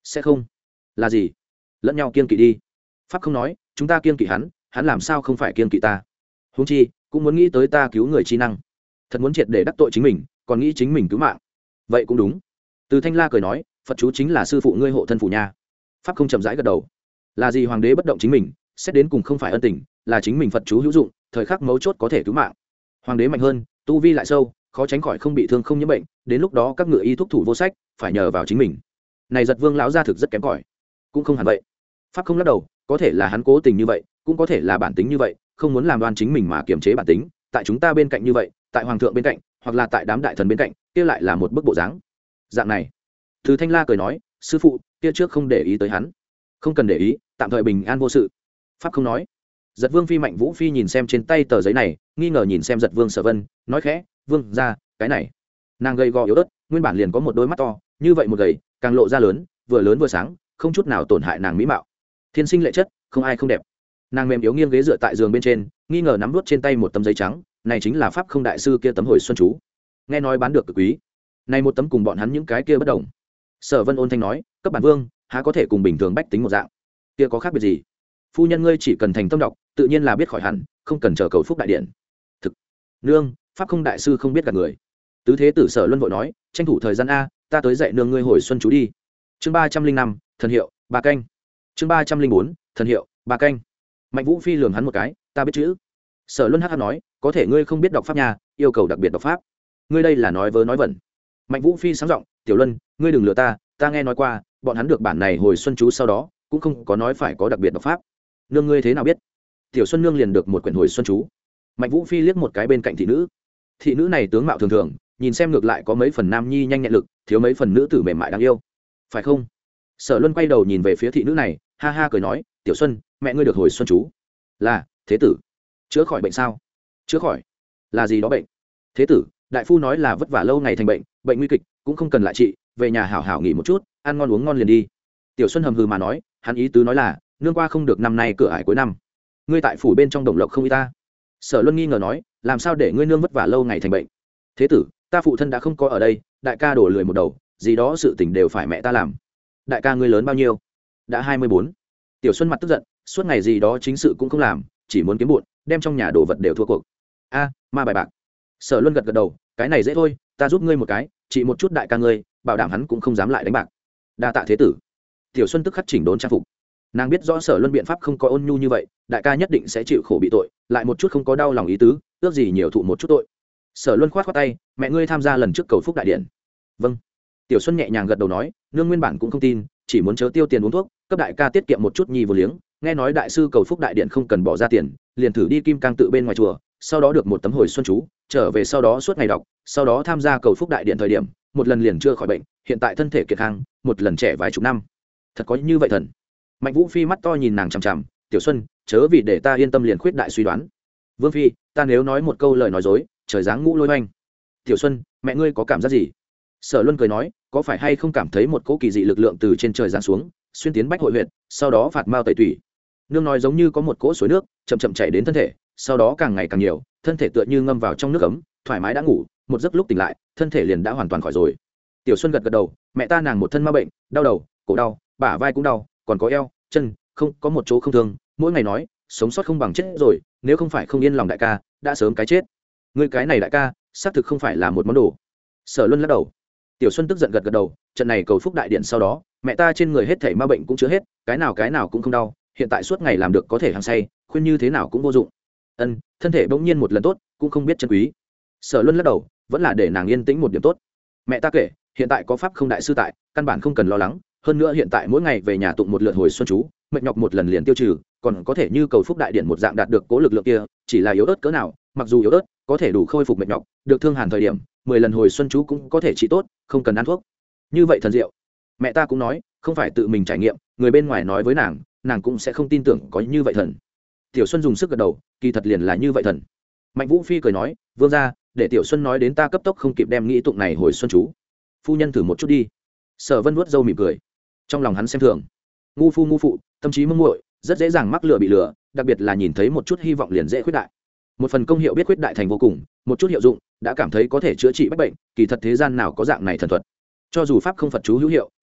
sẽ không. Là gì? Lẫn nhau kiên kỵ đi. Pháp không nói, chúng ta kiên kỵ hắn, hắn làm sao không phải kiên kỵ ta? Huống chi cũng muốn nghĩ tới ta cứu người chi năng, thật muốn triệt để đắc tội chính mình, còn nghĩ chính mình cứu mạng. Vậy cũng đúng. Từ Thanh La cười nói, Phật chú chính là sư phụ ngươi hộ thân phủ nha. Pháp không chậm rãi gật đầu. Là gì hoàng đế bất động chính mình, xét đến cùng không phải ân tình, là chính mình Phật chú hữu dụng, thời khắc mấu chốt có thể cứu mạng. Hoàng đế mạnh hơn, tu vi lại sâu, khó tránh khỏi không bị thương không nhiễm bệnh, đến lúc đó các ngựa y thúc thủ vô sách, phải nhờ vào chính mình. Này Giật Vương lão gia thực rất kém cỏi. Cũng không hẳn vậy. Pháp không lắc đầu, có thể là hắn cố tình như vậy, cũng có thể là bản tính như vậy, không muốn làm đoan chính mình mà kiềm chế bản tính, tại chúng ta bên cạnh như vậy, tại hoàng thượng bên cạnh, hoặc là tại đám đại thần bên cạnh, kia lại là một bức bộ dáng. Dạng này. Từ Thanh La cười nói, sư phụ, kia trước không để ý tới hắn. Không cần để ý, tạm thời bình an vô sự. Pháp không nói. Giật Vương phi Mạnh Vũ phi nhìn xem trên tay tờ giấy này, nghi ngờ nhìn xem Giật Vương Sở Vân, nói khẽ, "Vương gia, cái này." Nàng gầy gò yếu ớt, nguyên bản liền có một đôi mắt to, như vậy một gầy, càng lộ ra lớn, vừa lớn vừa sáng, không chút nào tổn hại nàng mỹ mạo. Thiên sinh lệ chất, không ai không đẹp. Nàng mềm yếu nghiêng ghế dựa tại giường bên trên, nghi ngờ nắm nuốt trên tay một tấm giấy trắng, này chính là Pháp không đại sư kia tấm hồi xuân chú. Nghe nói bán được cực quý. Này một tấm cùng bọn hắn những cái kia bất đồng. Sở Vân ôn thanh nói, "Cấp bản vương, há có thể cùng bình thường bách tính một dạng? Kia có khác biệt gì? Phu nhân ngươi chỉ cần thành tâm đọc, tự nhiên là biết khỏi hẳn, không cần chờ cầu phúc đại điện." Thực, nương, Pháp không đại sư không biết gạt người. Tứ thế tử Sở Luân vội nói, tranh thủ thời gian a, ta tới dạy nương ngươi hồi xuân chú đi. Chương ba trăm linh năm, thần hiệu, ba canh. Chương ba trăm linh bốn, thần hiệu, ba canh. Mạnh Vũ phi lườm hắn một cái, ta biết chữ. Sở Luân hắc hắc nói, có thể ngươi không biết đọc pháp nhà, yêu cầu đặc biệt đọc pháp. Ngươi đây là nói vớ nói vẩn. Mạnh Vũ phi sáng giọng, Tiểu Luân, ngươi đừng lừa ta, ta nghe nói qua, bọn hắn được bản này hồi xuân chú sau đó, cũng không có nói phải có đặc biệt đọc pháp. Nương ngươi thế nào biết? Tiểu Xuân nương liền được một quyển hồi xuân chú. Mạnh Vũ phi liếc một cái bên cạnh thị nữ. Thị nữ này tướng mạo thường thường, nhìn xem ngược lại có mấy phần nam nhi nhanh nhẹn lực, thiếu mấy phần nữ tử mềm mại đáng yêu, phải không? Sở Luân quay đầu nhìn về phía thị nữ này, ha ha cười nói, Tiểu Xuân, mẹ ngươi được hồi xuân chú. Là, thế tử. Chữa khỏi bệnh sao? Chữa khỏi. Là gì đó bệnh? Thế tử, đại phu nói là vất vả lâu ngày thành bệnh, bệnh nguy kịch, cũng không cần lại trị, về nhà hảo hảo nghỉ một chút, ăn ngon uống ngon liền đi. Tiểu Xuân hầm hừ mà nói, hắn ý tứ nói là, nương qua không được năm nay cửa ải cuối năm. Ngươi tại phủ bên trong đồng lộc không y ta. Sở Luân nghi ngờ nói, làm sao để ngươi nương vất vả lâu ngày thành bệnh? Thế tử, ta phụ thân đã không có ở đây, đại ca đổ lười một đầu, gì đó sự tình đều phải mẹ ta làm. Đại ca ngươi lớn bao nhiêu? Đã hai mươi bốn. Tiểu Xuân mặt tức giận, suốt ngày gì đó chính sự cũng không làm, chỉ muốn kiếm bộn, đem trong nhà đồ vật đều thua cuộc. A, ma bài bạc. Sở Luân gật gật đầu, cái này dễ thôi, ta giúp ngươi một cái, chỉ một chút đại ca ngươi, bảo đảm hắn cũng không dám lại đánh bạc. Đa tạ thế tử. Tiểu Xuân tức khắc chỉnh đốn trang phục. Nàng biết rõ Sở Luân biện pháp không có ôn nhu như vậy, đại ca nhất định sẽ chịu khổ bị tội, lại một chút không có đau lòng ý tứ, ước gì nhiều thụ một chút tội. Sở Luân khoát khoát tay, mẹ ngươi tham gia lần trước cầu phúc đại điện. Vâng. Tiểu Xuân nhẹ nhàng gật đầu nói, nương nguyên bản cũng không tin, chỉ muốn chớ tiêu tiền uống thuốc, cấp đại ca tiết kiệm một chút nhi vô liếng, nghe nói đại sư cầu phúc đại điện không cần bỏ ra tiền, liền thử đi kim cang tự bên ngoài chùa, sau đó được một tấm hồi xuân chú, trở về sau đó suốt ngày đọc, sau đó tham gia cầu phúc đại điện thời điểm, một lần liền chưa khỏi bệnh, hiện tại thân thể kiệt khang, một lần trẻ vài chục năm. Thật có như vậy thần? Mạnh Vũ phi mắt to nhìn nàng chằm chằm, Tiểu Xuân, chớ vì để ta yên tâm liền khuyết đại suy đoán. Vương phi, ta nếu nói một câu lời nói dối, trời giáng ngũ lôi oanh. Tiểu Xuân, mẹ ngươi có cảm giác gì? Sở Luân cười nói, có phải hay không cảm thấy một cỗ kỳ dị lực lượng từ trên trời giáng xuống, xuyên tiến bách hội huyện, sau đó phạt mao tẩy tủy. Nương nói giống như có một cỗ suối nước chậm chậm chảy đến thân thể, sau đó càng ngày càng nhiều, thân thể tựa như ngâm vào trong nước ấm, thoải mái đã ngủ, một giấc lúc tỉnh lại, thân thể liền đã hoàn toàn khỏi rồi. Tiểu Xuân gật gật đầu, mẹ ta nàng một thân ma bệnh, đau đầu, cổ đau, bả vai cũng đau, còn có eo, chân, không có một chỗ không thương, mỗi ngày nói, sống sót không bằng chết rồi, nếu không phải không yên lòng đại ca, đã sớm cái chết. Ngươi cái này đại ca, xác thực không phải là một món đồ. Sở Luân lắc đầu. Tiểu Xuân tức giận gật gật đầu, trận này cầu phúc đại điện sau đó, mẹ ta trên người hết thảy ma bệnh cũng chữa hết, cái nào cái nào cũng không đau, hiện tại suốt ngày làm được có thể hăng say, khuyên như thế nào cũng vô dụng. Ân, thân thể bỗng nhiên một lần tốt, cũng không biết trân quý. Sở Luân lắc đầu, vẫn là để nàng yên tĩnh một điểm tốt. Mẹ ta kể, hiện tại có pháp không đại sư tại, căn bản không cần lo lắng, hơn nữa hiện tại mỗi ngày về nhà tụng một lượt hồi xuân chú, mệt nhọc một lần liền tiêu trừ, còn có thể như cầu phúc đại điện một dạng đạt được cố lực lượng kia, chỉ là yếu ớt cỡ nào, mặc dù yếu ớt, có thể đủ khôi phục mệt nhọc, được thương hàn thời điểm, mười lần hồi xuân chú cũng có thể trị tốt, không cần ăn thuốc. Như vậy thần diệu. Mẹ ta cũng nói, không phải tự mình trải nghiệm, người bên ngoài nói với nàng, nàng cũng sẽ không tin tưởng có như vậy thần. Tiểu Xuân dùng sức gật đầu, kỳ thật liền là như vậy thần. Mạnh Vũ phi cười nói, vương gia, để Tiểu Xuân nói đến ta cấp tốc không kịp đem nghĩ tụng này hồi xuân chú. Phu nhân thử một chút đi. Sở Vân vuốt râu mỉm cười, trong lòng hắn xem thường. Ngu phu ngu phụ, tâm trí mông muội, rất dễ dàng mắc lừa bị lừa, đặc biệt là nhìn thấy một chút hy vọng liền dễ khuyết đại. Một phần công hiệu biết khuyết đại thành vô cùng, một chút hiệu dụng đã cảm thấy có thể chữa trị bách bệnh, kỳ thật thế gian nào có dạng này thần thuật. Cho dù pháp không Phật chú hữu hiệu,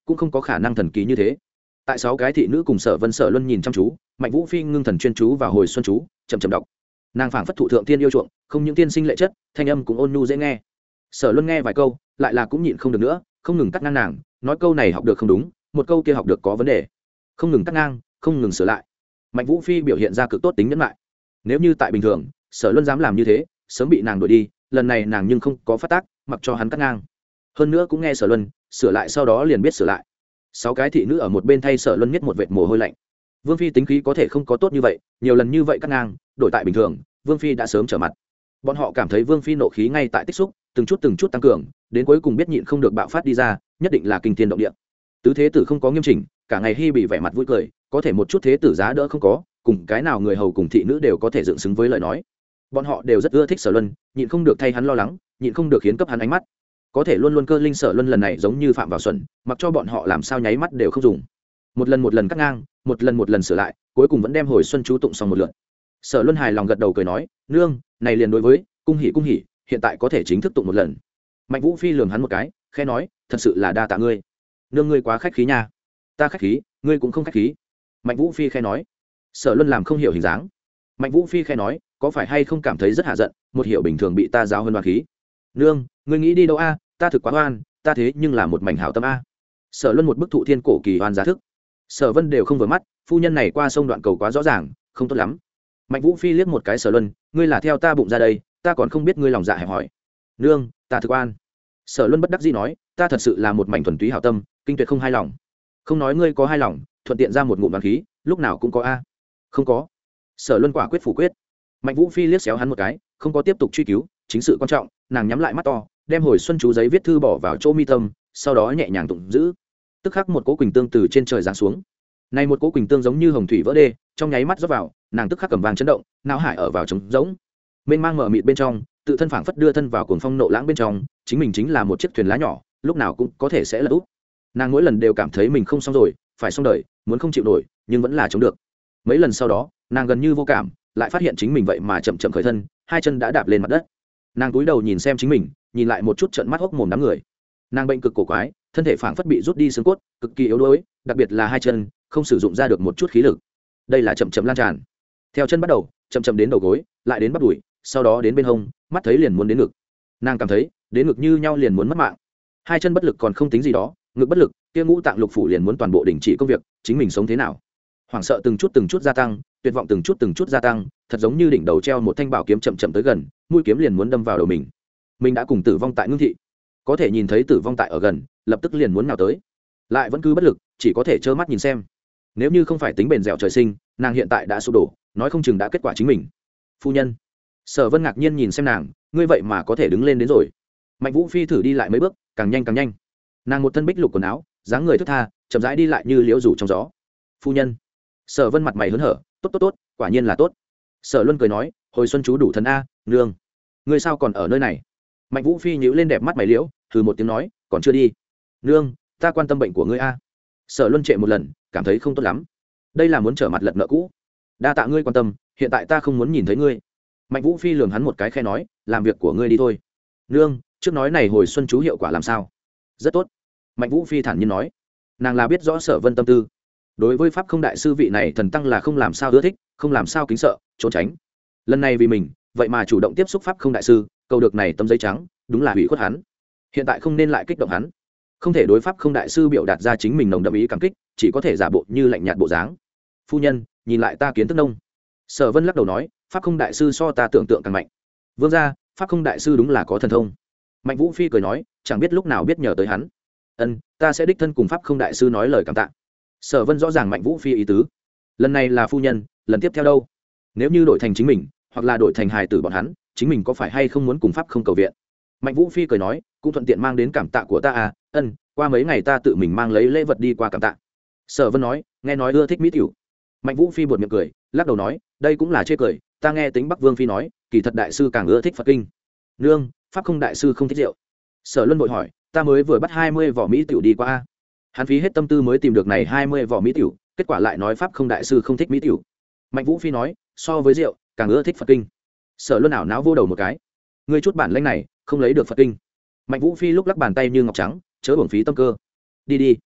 cũng không có khả năng thần kỳ như thế. Tại sáu cái thị nữ cùng Sở Vân Sở Luân nhìn chăm chú, Mạnh Vũ Phi ngưng thần chuyên chú vào hồi xuân chú, chậm chậm đọc. Nàng phảng phất thụ thượng tiên yêu chuộng, không những tiên sinh lệ chất, thanh âm cũng ôn nhu dễ nghe. Sở Luân nghe vài câu, lại là cũng nhịn không được nữa, không ngừng cắt ngang nàng, nói câu này học được không đúng, một câu kia học được có vấn đề, không ngừng cắt ngang, không ngừng sửa lại. Mạnh Vũ Phi biểu hiện ra cực tốt tính nhẫn lại. Nếu như tại bình thường, Sở Luân dám làm như thế, sớm bị nàng đuổi đi, lần này nàng nhưng không có phát tác, mặc cho hắn cắt ngang. Hơn nữa cũng nghe Sở Luân sửa lại, sau đó liền biết sửa lại. Sáu cái thị nữ ở một bên thay Sở Luân nhất một vệt mồ hôi lạnh. Vương Phi tính khí có thể không có tốt như vậy, nhiều lần như vậy cắt ngang, đổi tại bình thường, Vương Phi đã sớm trở mặt. Bọn họ cảm thấy Vương Phi nộ khí ngay tại tích xúc, từng chút từng chút tăng cường, đến cuối cùng biết nhịn không được bạo phát đi ra, nhất định là kinh thiên động địa. Tứ thế tử không có nghiêm chỉnh, cả ngày hy bị vẻ mặt vui cười, có thể một chút thế tử giá đỡ không có, cùng cái nào người hầu cùng thị nữ đều có thể dựng xứng với lời nói. Bọn họ đều rất ưa thích Sở Luân, nhịn không được thay hắn lo lắng, nhịn không được khiến cấp hắn ánh mắt. Có thể luôn luôn cơ linh Sở Luân lần này giống như phạm vào xuẩn, mặc cho bọn họ làm sao nháy mắt đều không dùng. Một lần một lần cắt ngang, một lần một lần sửa lại, cuối cùng vẫn đem hồi xuân chú tụng xong một lượt. Sở Luân hài lòng gật đầu cười nói, nương, này liền đối với cung hỉ cung hỉ, hiện tại có thể chính thức tụng một lần. Mạnh Vũ Phi lườm hắn một cái, khẽ nói, thật sự là đa tạ ngươi. Nương ngươi quá khách khí nha. Ta khách khí, ngươi cũng không khách khí. Mạnh Vũ Phi khẽ nói. Sở Luân làm không hiểu hình dáng. Mạnh Vũ Phi khẽ nói, có phải hay không cảm thấy rất hạ giận, một hiểu bình thường bị ta giáo hơn đoan khí. Nương, ngươi nghĩ đi đâu a? Ta thực quá oan, ta thế nhưng là một mảnh hảo tâm a. Sở Luân một bức thụ thiên cổ kỳ oan giá thức. Sở Vân đều không vừa mắt, phu nhân này qua sông đoạn cầu quá rõ ràng, không tốt lắm. Mạnh Vũ Phi liếc một cái Sở Luân, ngươi là theo ta bụng ra đây, ta còn không biết ngươi lòng dạ hẹp hỏi. Nương, ta thực oan. Sở Luân bất đắc dĩ nói, ta thật sự là một mảnh thuần túy hảo tâm, kinh tuyệt không hai lòng. Không nói ngươi có hai lòng, thuận tiện ra một ngụm đoán khí, lúc nào cũng có a. Không có. Sở Luân quả quyết phủ quyết. Mạnh Vũ Phi liếc xéo hắn một cái, không có tiếp tục truy cứu, chính sự quan trọng, nàng nhắm lại mắt to, đem hồi xuân chú giấy viết thư bỏ vào chỗ mi tâm, sau đó nhẹ nhàng tụng giữ. Tức khắc một cỗ quỳnh tương từ trên trời giáng xuống. Này một cỗ quỳnh tương giống như hồng thủy vỡ đê, trong nháy mắt rót vào, nàng tức khắc cầm vàng chấn động, não hải ở vào trống rỗng. Mênh mang mở mịt bên trong, tự thân phảng phất đưa thân vào cuồng phong nộ lãng bên trong, chính mình chính là một chiếc thuyền lá nhỏ, lúc nào cũng có thể sẽ lật úp. Nàng mỗi lần đều cảm thấy mình không xong rồi, phải xong đời, muốn không chịu nổi, nhưng vẫn là chống được. Mấy lần sau đó, nàng gần như vô cảm, lại phát hiện chính mình vậy mà chậm chậm khởi thân, hai chân đã đạp lên mặt đất. Nàng cúi đầu nhìn xem chính mình, nhìn lại một chút trợn mắt hốc mồm đám người. Nàng bệnh cực cổ quái, thân thể phảng phất bị rút đi xương cốt, cực kỳ yếu đuối, đặc biệt là hai chân, không sử dụng ra được một chút khí lực. Đây là chậm chậm lan tràn. Theo chân bắt đầu, chậm chậm đến đầu gối, lại đến bắp đùi, sau đó đến bên hông, mắt thấy liền muốn đến ngực. Nàng cảm thấy, đến ngực như nhau liền muốn mất mạng. Hai chân bất lực còn không tính gì đó, ngực bất lực, kia ngũ tạng lục phủ liền muốn toàn bộ đình chỉ công việc, chính mình sống thế nào? Hoảng sợ từng chút từng chút gia tăng, tuyệt vọng từng chút từng chút gia tăng, thật giống như đỉnh đầu treo một thanh bảo kiếm chậm chậm tới gần, mũi kiếm liền muốn đâm vào đầu mình. Mình đã cùng tử vong tại ngưng thị, có thể nhìn thấy tử vong tại ở gần, lập tức liền muốn nào tới, lại vẫn cứ bất lực, chỉ có thể trơ mắt nhìn xem. Nếu như không phải tính bền dẻo trời sinh, nàng hiện tại đã sụp đổ, nói không chừng đã kết quả chính mình. Phu nhân. Sở Vân ngạc nhiên nhìn xem nàng, ngươi vậy mà có thể đứng lên đến rồi. Mạnh Vũ Phi thử đi lại mấy bước, càng nhanh càng nhanh. Nàng một thân bích lục quần áo, dáng người thướt tha, chậm rãi đi lại như liễu rủ trong gió. Phu nhân. Sở Vân mặt mày hớn hở, tốt tốt tốt, quả nhiên là tốt. Sở Luân cười nói, hồi xuân chú đủ thần a, nương, ngươi sao còn ở nơi này? Mạnh Vũ Phi nhíu lên đẹp mắt mày liễu, thử một tiếng nói, còn chưa đi. Nương, ta quan tâm bệnh của ngươi a. Sở Luân trệ một lần, cảm thấy không tốt lắm. Đây là muốn trở mặt lật nợ cũ. Đa tạ ngươi quan tâm, hiện tại ta không muốn nhìn thấy ngươi. Mạnh Vũ Phi lườm hắn một cái khẽ nói, làm việc của ngươi đi thôi. Nương, trước nói này hồi xuân chú hiệu quả làm sao? Rất tốt. Mạnh Vũ Phi thản nhiên nói, nàng là biết rõ Sở Vân tâm tư. Đối với pháp không đại sư vị này thần tăng là không làm sao ưa thích, không làm sao kính sợ, trốn tránh. Lần này vì mình, vậy mà chủ động tiếp xúc pháp không đại sư, cầu được này tấm giấy trắng, đúng là hủy khuất hắn. Hiện tại không nên lại kích động hắn, không thể đối pháp không đại sư biểu đạt ra chính mình nồng đậm ý cảm kích, chỉ có thể giả bộ như lạnh nhạt bộ dáng. Phu nhân, nhìn lại ta kiến thức nông. Sở Vân lắc đầu nói, pháp không đại sư so ta tưởng tượng càng mạnh. Vương gia, pháp không đại sư đúng là có thần thông. Mạnh Vũ Phi cười nói, chẳng biết lúc nào biết nhờ tới hắn. Ân, ta sẽ đích thân cùng pháp không đại sư nói lời cảm tạ. Sở Vân rõ ràng Mạnh Vũ Phi ý tứ. Lần này là phu nhân, lần tiếp theo đâu? Nếu như đổi thành chính mình, hoặc là đổi thành hài tử bọn hắn, chính mình có phải hay không muốn cùng pháp không cầu viện? Mạnh Vũ Phi cười nói, cũng thuận tiện mang đến cảm tạ của ta à, ân, qua mấy ngày ta tự mình mang lấy lễ vật đi qua cảm tạ. Sở Vân nói, nghe nói ưa thích mỹ tiểu. Mạnh Vũ Phi buột miệng cười, lắc đầu nói, đây cũng là chê cười, ta nghe Tính Bắc Vương Phi nói, kỳ thật đại sư càng ưa thích Phật kinh. Nương, pháp không đại sư không thích rượu. Sở Luân vội hỏi, ta mới vừa bắt hai mươi vỏ mỹ tiểu đi qua a. Hắn phí hết tâm tư mới tìm được này hai mươi vỏ mỹ tiểu, kết quả lại nói pháp không đại sư không thích mỹ tiểu. Mạnh Vũ Phi nói, so với rượu, càng ưa thích Phật kinh. Sở Luân ảo não vô đầu một cái, ngươi chút bản lĩnh này, không lấy được Phật kinh. Mạnh Vũ Phi lúc lắc bàn tay như ngọc trắng, chớ uổng phí tâm cơ. Đi đi.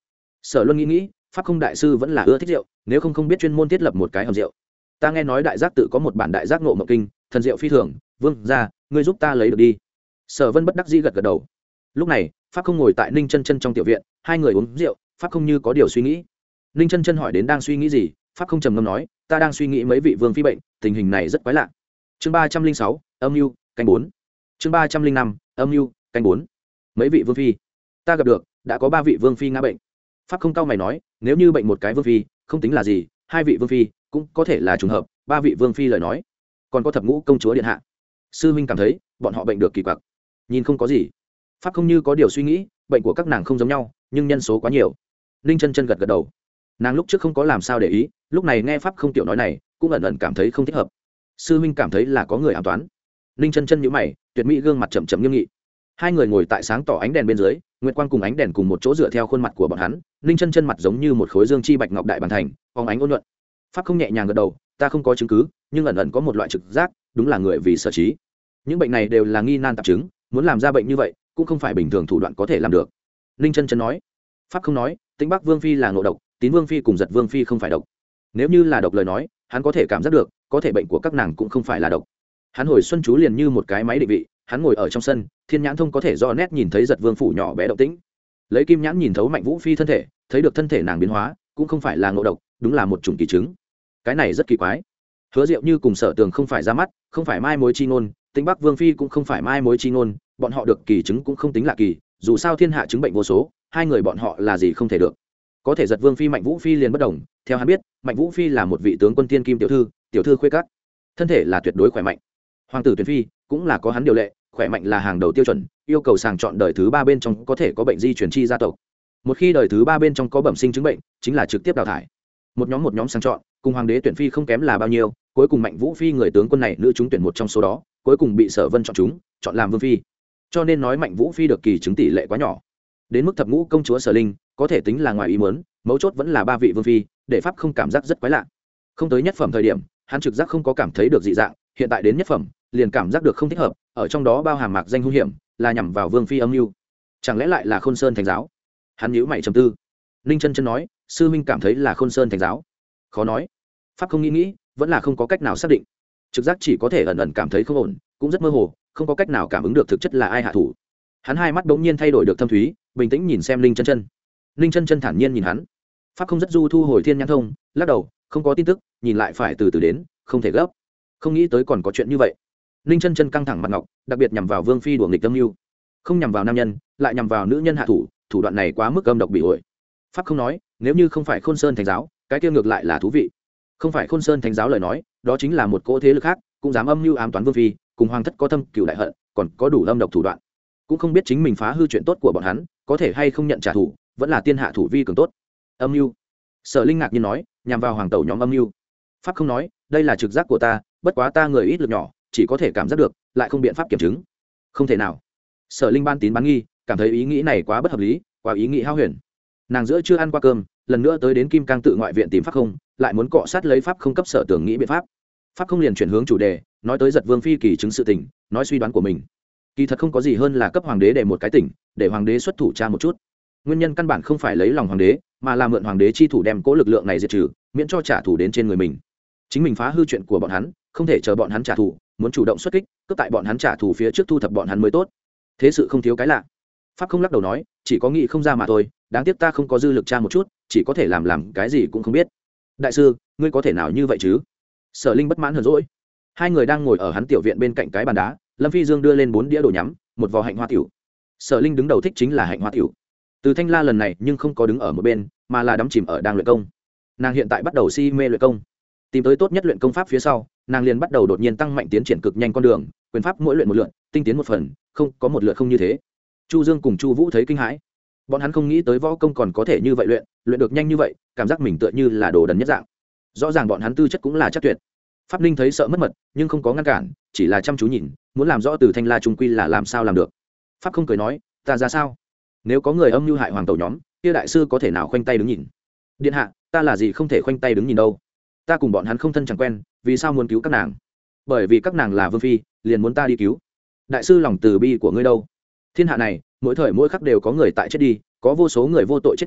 Sở Luân nghĩ nghĩ, pháp không đại sư vẫn là ưa thích rượu, nếu không không biết chuyên môn thiết lập một cái hầm rượu. Ta nghe nói đại giác tự có một bản đại giác ngộ mộng kinh, thần rượu phi thường, vương ra, ngươi giúp ta lấy được đi. Sở Vân bất đắc dĩ gật gật đầu. Lúc này pháp không ngồi tại Ninh Chân Chân trong tiểu viện, hai người uống rượu, pháp không như có điều suy nghĩ. Ninh Chân Chân hỏi đến đang suy nghĩ gì, pháp không trầm ngâm nói, ta đang suy nghĩ mấy vị vương phi bệnh, tình hình này rất quái lạ. Chương ba trăm linh sáu, âm mưu canh bốn. Chương ba trăm linh năm, âm mưu canh bốn. Mấy vị vương phi ta gặp được, đã có ba vị vương phi ngã bệnh. Pháp không cao mày nói, nếu như bệnh một cái vương phi không tính là gì, hai vị vương phi cũng có thể là trùng hợp, ba vị vương phi lời nói còn có thập ngũ công chúa điện hạ. Sư minh cảm thấy bọn họ bệnh được kỳ quặc. Nhìn không có gì. Pháp không như có điều suy nghĩ, bệnh của các nàng không giống nhau, nhưng nhân số quá nhiều. Ninh Chân Chân gật gật đầu. Nàng lúc trước không có làm sao để ý, lúc này nghe pháp không tiểu nói này cũng ẩn ẩn cảm thấy không thích hợp. Sư minh cảm thấy là có người ám toán. Ninh Chân Chân nhíu mày, tuyệt mỹ gương mặt chậm chậm nghiêm nghị. Hai người ngồi tại sáng tỏ ánh đèn bên dưới, nguyệt quang cùng ánh đèn cùng một chỗ dựa theo khuôn mặt của bọn hắn. Ninh Chân Chân mặt giống như một khối dương chi bạch ngọc đại bàn thành, phóng ánh ôn nhuận. Pháp không nhẹ nhàng gật đầu, ta không có chứng cứ, nhưng ẩn ẩn có một loại trực giác, đúng là người vì sở trí. Những bệnh này đều là nghi nan tạp chứng, muốn làm ra bệnh như vậy cũng không phải bình thường thủ đoạn có thể làm được. Ninh Chân Chân nói. Pháp không nói, Tĩnh Bắc Vương phi là ngộ độc, Tín Vương phi cùng Giật Vương phi không phải độc. Nếu như là độc lời nói, hắn có thể cảm giác được, có thể bệnh của các nàng cũng không phải là độc. Hắn hồi xuân chú liền như một cái máy định vị, hắn ngồi ở trong sân, thiên nhãn thông có thể do nét nhìn thấy Giật Vương phủ nhỏ bé động tĩnh. Lấy kim nhãn nhìn thấu Mạnh Vũ phi thân thể, thấy được thân thể nàng biến hóa, cũng không phải là ngộ độc, đúng là một chủng kỳ chứng. Cái này rất kỳ quái. Hứa Diệu như cùng Sở Tường không phải ra mắt, không phải mai mối chi ngôn, Tĩnh Bắc Vương phi cũng không phải mai mối chi ngôn, bọn họ được kỳ chứng cũng không tính là kỳ, dù sao thiên hạ chứng bệnh vô số, hai người bọn họ là gì không thể được. Có thể Giật Vương phi Mạnh Vũ phi liền bất đồng, theo hắn biết, Mạnh Vũ phi là một vị tướng quân tiên kim tiểu thư, tiểu thư khuê các, thân thể là tuyệt đối khỏe mạnh. Hoàng tử Tuyển phi cũng là có hắn điều lệ, khỏe mạnh là hàng đầu tiêu chuẩn, yêu cầu sàng chọn đời thứ ba bên trong có thể có bệnh di truyền chi gia tộc. Một khi đời thứ ba bên trong có bẩm sinh chứng bệnh, chính là trực tiếp đào thải. Một nhóm một nhóm sàng chọn, cùng hoàng đế Tuyển phi không kém là bao nhiêu, cuối cùng Mạnh Vũ phi người tướng quân này nữ chúng tuyển một trong số đó, cuối cùng bị Sở Vân chọn chúng, chọn làm vương phi. Cho nên nói Mạnh Vũ phi được kỳ chứng tỷ lệ quá nhỏ. Đến mức thập ngũ công chúa Sở Linh, có thể tính là ngoài ý muốn, mấu chốt vẫn là ba vị vương phi, để pháp không cảm giác rất quái lạ. Không tới nhất phẩm thời điểm, hắn trực giác không có cảm thấy được dị dạng, hiện tại đến nhất phẩm, liền cảm giác được không thích hợp, ở trong đó bao hàm mạc danh hung hiểm, là nhằm vào vương phi âm mưu. Chẳng lẽ lại là Khôn Sơn Thánh giáo? Hắn nhíu mày trầm tư. Ninh Chân Chân nói, sư minh cảm thấy là Khôn Sơn Thánh giáo. Khó nói. Pháp không nghĩ nghĩ, vẫn là không có cách nào xác định. Trực giác chỉ có thể ẩn ẩn cảm thấy không ổn, cũng rất mơ hồ, không có cách nào cảm ứng được thực chất là ai hạ thủ. Hắn hai mắt bỗng nhiên thay đổi được thâm thúy, bình tĩnh nhìn xem Ninh Chân Chân. Ninh Chân Chân thản nhiên nhìn hắn. Pháp không rất du thu hồi thiên nhãn thông, lắc đầu, không có tin tức, nhìn lại phải từ từ đến, không thể gấp. Không nghĩ tới còn có chuyện như vậy. Ninh Chân Chân căng thẳng mặt ngọc, đặc biệt nhằm vào vương phi đuổi nghịch tâm lưu, không nhằm vào nam nhân, lại nhằm vào nữ nhân hạ thủ, thủ đoạn này quá mức âm độc bị ổi. Pháp không nói, nếu như không phải Khôn Sơn Thánh giáo, cái kia ngược lại là thú vị. Không phải Khôn Sơn Thánh giáo lời nói, đó chính là một cỗ thế lực khác, cũng dám âm mưu ám toán vương phi, cùng hoàng thất có thâm cửu đại hận, còn có đủ âm độc thủ đoạn. Cũng không biết chính mình phá hư chuyện tốt của bọn hắn, có thể hay không nhận trả thù, vẫn là tiên hạ thủ vi cường tốt. Âm mưu. Sở Linh ngạc nhiên nói, nhằm vào hoàng tẩu nhóm âm mưu. Pháp không nói, đây là trực giác của ta, bất quá ta người ít lực nhỏ, chỉ có thể cảm giác được, lại không biện pháp kiểm chứng. Không thể nào. Sở Linh ban tín bán nghi, cảm thấy ý nghĩ này quá bất hợp lý, quá ý nghĩ hao huyền. Nàng giữa chưa ăn qua cơm, lần nữa tới đến Kim Cang tự ngoại viện tìm pháp không, lại muốn cọ sát lấy pháp không cấp Sở Tưởng nghĩ biện pháp. Pháp không liền chuyển hướng chủ đề, nói tới Giật Vương phi kỳ chứng sự tình, nói suy đoán của mình. Kỳ thật không có gì hơn là cấp hoàng đế để một cái tỉnh, để hoàng đế xuất thủ tra một chút. Nguyên nhân căn bản không phải lấy lòng hoàng đế, mà là mượn hoàng đế chi thủ đem cố lực lượng này diệt trừ, miễn cho trả thù đến trên người mình. Chính mình phá hư chuyện của bọn hắn, không thể chờ bọn hắn trả thù, muốn chủ động xuất kích, cướp tại bọn hắn trả thù phía trước thu thập bọn hắn mới tốt. Thế sự không thiếu cái lạ. Pháp không lắc đầu nói, chỉ có nghĩ không ra mà thôi, đáng tiếc ta không có dư lực tra một chút, chỉ có thể làm làm cái gì cũng không biết. Đại sư, ngươi có thể nào như vậy chứ? Sở Linh bất mãn hờn dỗi. Hai người đang ngồi ở hắn tiểu viện bên cạnh cái bàn đá, Lâm Phi Dương đưa lên bốn đĩa đồ nhắm, một vò hạnh hoa tiểu. Sở Linh đứng đầu thích chính là hạnh hoa tiểu. Từ Thanh La lần này nhưng không có đứng ở một bên, mà là đắm chìm ở đang luyện công. Nàng hiện tại bắt đầu si mê luyện công, tìm tới tốt nhất luyện công pháp phía sau, nàng liền bắt đầu đột nhiên tăng mạnh tiến triển cực nhanh con đường, quyền pháp mỗi luyện một lượt, tinh tiến một phần, không có một lượt không như thế. Chu Dương cùng Chu Vũ thấy kinh hãi, bọn hắn không nghĩ tới võ công còn có thể như vậy luyện, luyện được nhanh như vậy, cảm giác mình tựa như là đồ đần nhất dạng. Rõ ràng bọn hắn tư chất cũng là chắc tuyệt. Pháp Ninh thấy sợ mất mật, nhưng không có ngăn cản, chỉ là chăm chú nhìn, muốn làm rõ từ Thanh La trung quy là làm sao làm được. Pháp không cười nói, ta ra sao? Nếu có người âm mưu hại hoàng tẩu nhóm, kia đại sư có thể nào khoanh tay đứng nhìn? Điện hạ, ta là gì không thể khoanh tay đứng nhìn đâu? Ta cùng bọn hắn không thân chẳng quen, vì sao muốn cứu các nàng? Bởi vì các nàng là vương phi, liền muốn ta đi cứu. Đại sư lòng từ bi của ngươi đâu? Thiên hạ này, mỗi thời mỗi khắc đều có người tại chết đi, có vô số người vô tội chết thảm,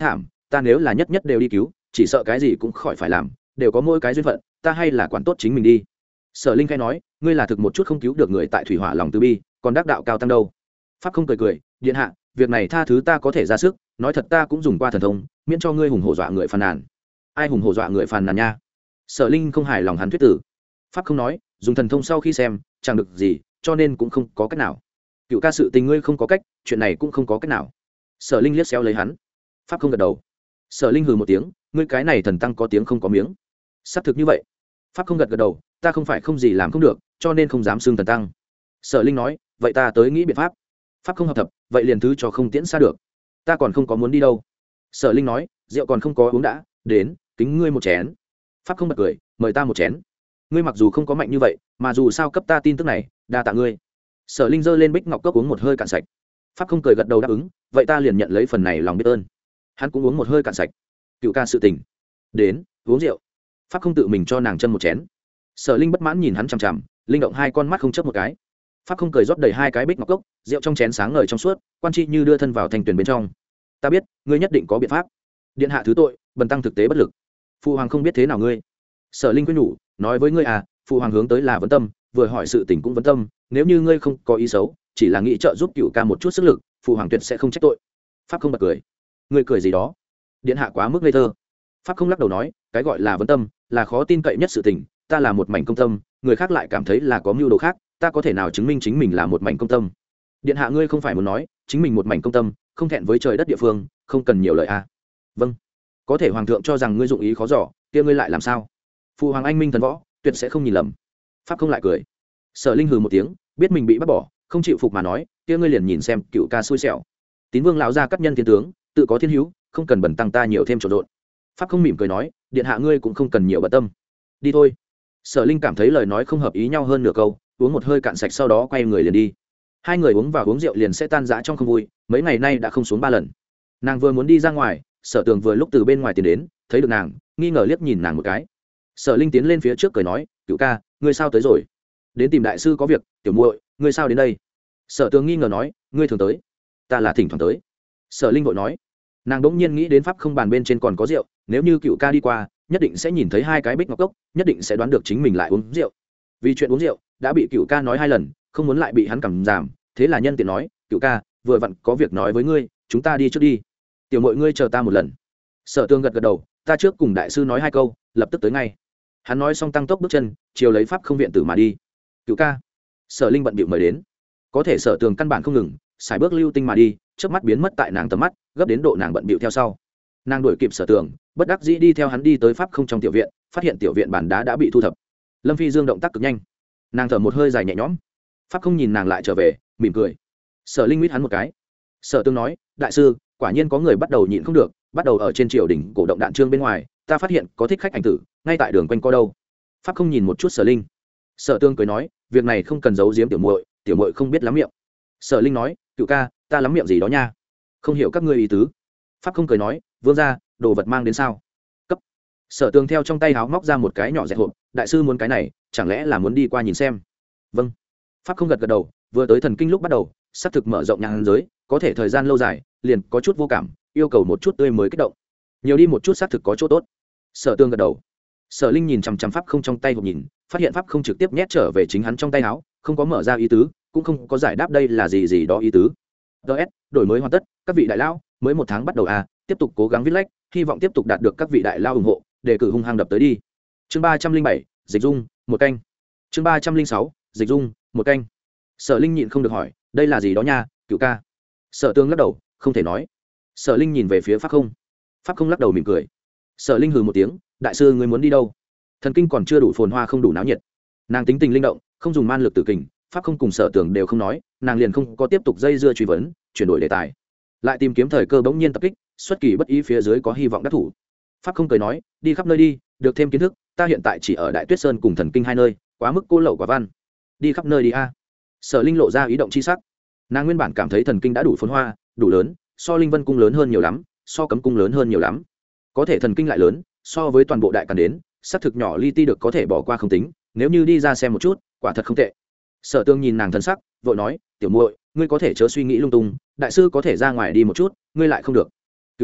ta nếu là nhất nhất đều đi cứu chỉ sợ cái gì cũng khỏi phải làm, đều có mỗi cái duyên phận, ta hay là quản tốt chính mình đi. Sở Linh khai nói, ngươi là thực một chút không cứu được người tại thủy hỏa lòng từ bi, còn đắc đạo cao tăng đâu. Pháp không cười cười, điện hạ, việc này tha thứ ta có thể ra sức, nói thật ta cũng dùng qua thần thông, miễn cho ngươi hùng hổ dọa người phàn nàn. Ai hùng hổ dọa người phàn nàn nha? Sở Linh không hài lòng hắn thuyết tử. Pháp không nói, dùng thần thông sau khi xem chẳng được gì, cho nên cũng không có cách nào. Cựu ca sự tình ngươi không có cách, chuyện này cũng không có cách nào. Sở Linh liếc xéo lấy hắn. Pháp không gật đầu. Sở Linh hừ một tiếng, ngươi cái này thần tăng có tiếng không có miếng. Xác thực như vậy. Pháp không gật gật đầu, ta không phải không gì làm không được, cho nên không dám xưng thần tăng. Sở Linh nói, vậy ta tới nghĩ biện pháp. Pháp không hợp thập, vậy liền thứ cho không tiễn xa được, ta còn không có muốn đi đâu. Sở Linh nói, rượu còn không có uống đã, đến kính ngươi một chén. Pháp không bật cười, mời ta một chén. Ngươi mặc dù không có mạnh như vậy, mà dù sao cấp ta tin tức này, đa tạ ngươi. Sở Linh giơ lên bích ngọc cốc uống một hơi cạn sạch. Pháp không cười gật đầu đáp ứng, vậy ta liền nhận lấy phần này lòng biết ơn. Hắn cũng uống một hơi cạn sạch. Cựu ca sự tình, đến uống rượu. Pháp không tự mình cho nàng châm một chén. Sở Linh bất mãn nhìn hắn chằm chằm, linh động hai con mắt không chớp một cái. Pháp không cười rót đầy hai cái bích ngọc cốc, rượu trong chén sáng ngời trong suốt, quan chi như đưa thân vào thành tuyển bên trong. Ta biết, ngươi nhất định có biện pháp. Điện hạ thứ tội, bần tăng thực tế bất lực. Phụ hoàng không biết thế nào ngươi. Sở Linh khuyên nhủ, nói với ngươi à, phụ hoàng hướng tới là vấn tâm, vừa hỏi sự tình cũng vấn tâm, nếu như ngươi không có ý xấu, chỉ là nghĩ trợ giúp cựu ca một chút sức lực, phụ hoàng tuyệt sẽ không trách tội. Pháp không bật cười. Ngươi cười gì đó? Điện hạ quá mức ngây thơ. Pháp không lắc đầu nói, cái gọi là vấn tâm, là khó tin cậy nhất sự tình, ta là một mảnh công tâm, người khác lại cảm thấy là có mưu đồ khác, ta có thể nào chứng minh chính mình là một mảnh công tâm? Điện hạ ngươi không phải muốn nói chính mình một mảnh công tâm, không thẹn với trời đất địa phương, không cần nhiều lời à? Vâng. Có thể hoàng thượng cho rằng ngươi dụng ý khó dò, kia ngươi lại làm sao? Phụ hoàng anh minh thần võ, tuyệt sẽ không nhìn lầm. Pháp không lại cười. Sở Linh hừ một tiếng, biết mình bị bắt bỏ, không chịu phục mà nói, kia ngươi liền nhìn xem cựu ca xui xẻo. Tín vương lão gia cắt nhân thiên tướng, tự có thiên hữu, không cần bẩn tăng ta nhiều thêm trộn rộn. Pháp không mỉm cười nói, điện hạ ngươi cũng không cần nhiều bận tâm. Đi thôi. Sở Linh cảm thấy lời nói không hợp ý nhau hơn nửa câu, uống một hơi cạn sạch sau đó quay người liền đi. Hai người uống vào uống rượu liền sẽ tan rã trong không vui, mấy ngày nay đã không xuống ba lần. Nàng vừa muốn đi ra ngoài, Sở Tường vừa lúc từ bên ngoài tiến đến, thấy được nàng, nghi ngờ liếc nhìn nàng một cái. Sở Linh tiến lên phía trước cười nói, cựu ca, ngươi sao tới rồi? Đến tìm đại sư có việc. Tiểu muội, ngươi sao đến đây? Sở Tường nghi ngờ nói, ngươi thường tới? Ta là thỉnh thoảng tới. Sở Linh vội nói. Nàng đỗng nhiên nghĩ đến pháp không bàn bên trên còn có rượu, nếu như cựu ca đi qua, nhất định sẽ nhìn thấy hai cái bích ngọc cốc, nhất định sẽ đoán được chính mình lại uống rượu. Vì chuyện uống rượu đã bị cựu ca nói hai lần, không muốn lại bị hắn cầm giảm, thế là nhân tiện nói, cựu ca, vừa vặn có việc nói với ngươi, chúng ta đi trước đi. Tiểu muội ngươi chờ ta một lần. Sở Tương gật gật đầu, ta trước cùng đại sư nói hai câu, lập tức tới ngay. Hắn nói xong tăng tốc bước chân, chiều lấy pháp không viện tử mà đi. Cựu ca. Sở Linh bận bịu mời đến, có thể Sở Tường căn bản không ngừng, xài bước lưu tinh mà đi, trước mắt biến mất tại nàng tầm mắt, gấp đến độ nàng bận bịu theo sau. Nàng đuổi kịp Sở Tường, bất đắc dĩ đi theo hắn đi tới pháp không trong tiểu viện, phát hiện tiểu viện bản đá đã bị thu thập. Lâm Phi Dương động tác cực nhanh, nàng thở một hơi dài nhẹ nhõm. Pháp không nhìn nàng lại trở về, mỉm cười. Sở Linh nguyết hắn một cái. Sở Tương nói, đại sư, quả nhiên có người bắt đầu nhịn không được, bắt đầu ở trên triều đình cổ động đạn trương bên ngoài, ta phát hiện có thích khách ảnh tử ngay tại đường quanh co đâu. Pháp không nhìn một chút Sở Linh. Sở Tương cười nói, việc này không cần giấu giếm tiểu muội, tiểu muội không biết lắm miệng. Sở Linh nói, cựu ca, ta lắm miệng gì đó nha, không hiểu các ngươi ý tứ. Pháp không cười nói, vương ra, đồ vật mang đến sao? Cấp. Sở Tương theo trong tay háo móc ra một cái nhỏ dẹt hộp, đại sư muốn cái này, chẳng lẽ là muốn đi qua nhìn xem? Vâng. Pháp không gật gật đầu, vừa tới thần kinh lúc bắt đầu xác thực mở rộng nhãn giới, có thể thời gian lâu dài liền có chút vô cảm, yêu cầu một chút tươi mới kích động, nhiều đi một chút xác thực có chỗ tốt. Sở Tương gật đầu. Sở Linh nhìn chằm chằm pháp không trong tay hộp nhìn, phát hiện pháp không trực tiếp nhét trở về chính hắn trong tay áo, không có mở ra ý tứ, cũng không có giải đáp đây là gì gì đó ý tứ. ds đổi mới hoàn tất, các vị đại lao, mới một tháng bắt đầu à, tiếp tục cố gắng viết lách, hy vọng tiếp tục đạt được các vị đại lao ủng hộ, đề cử hung hăng đập tới đi. Chương ba trăm linh bảy, dịch dung, một canh. Chương ba trăm linh sáu, dịch dung, một canh. Sở Linh nhịn không được hỏi, đây là gì đó nha, cựu ca? Sở Tương lắc đầu, không thể nói. Sở Linh nhìn về phía pháp không. Pháp không lắc đầu mỉm cười. Sở Linh hừ một tiếng, đại sư ngươi muốn đi đâu? Thần kinh còn chưa đủ phồn hoa, không đủ náo nhiệt. Nàng tính tình linh động, không dùng man lực tử kình, pháp không cùng Sở Tường đều không nói, nàng liền không có tiếp tục dây dưa truy vấn, chuyển đổi đề tài, lại tìm kiếm thời cơ bỗng nhiên tập kích, xuất kỳ bất ý phía dưới có hy vọng đắc thủ. Pháp không cười nói, đi khắp nơi đi, được thêm kiến thức, ta hiện tại chỉ ở Đại Tuyết Sơn cùng thần kinh hai nơi, quá mức cô lậu quả văn. Đi khắp nơi đi a. Sở Linh lộ ra ý động chi sắc. Nàng nguyên bản cảm thấy thần kinh đã đủ phồn hoa, đủ lớn, so Linh Vân cung lớn hơn nhiều lắm, so Cấm cung lớn hơn nhiều lắm. Có thể thần kinh lại lớn, so với toàn bộ đại càn đến, xác thực nhỏ li ti được có thể bỏ qua không tính, nếu như đi ra xem một chút, quả thật không tệ. Sở Tương nhìn nàng thân sắc, vội nói, tiểu muội, ngươi có thể chớ suy nghĩ lung tung, đại sư có thể ra ngoài đi một chút, ngươi lại không được. Cựu ca,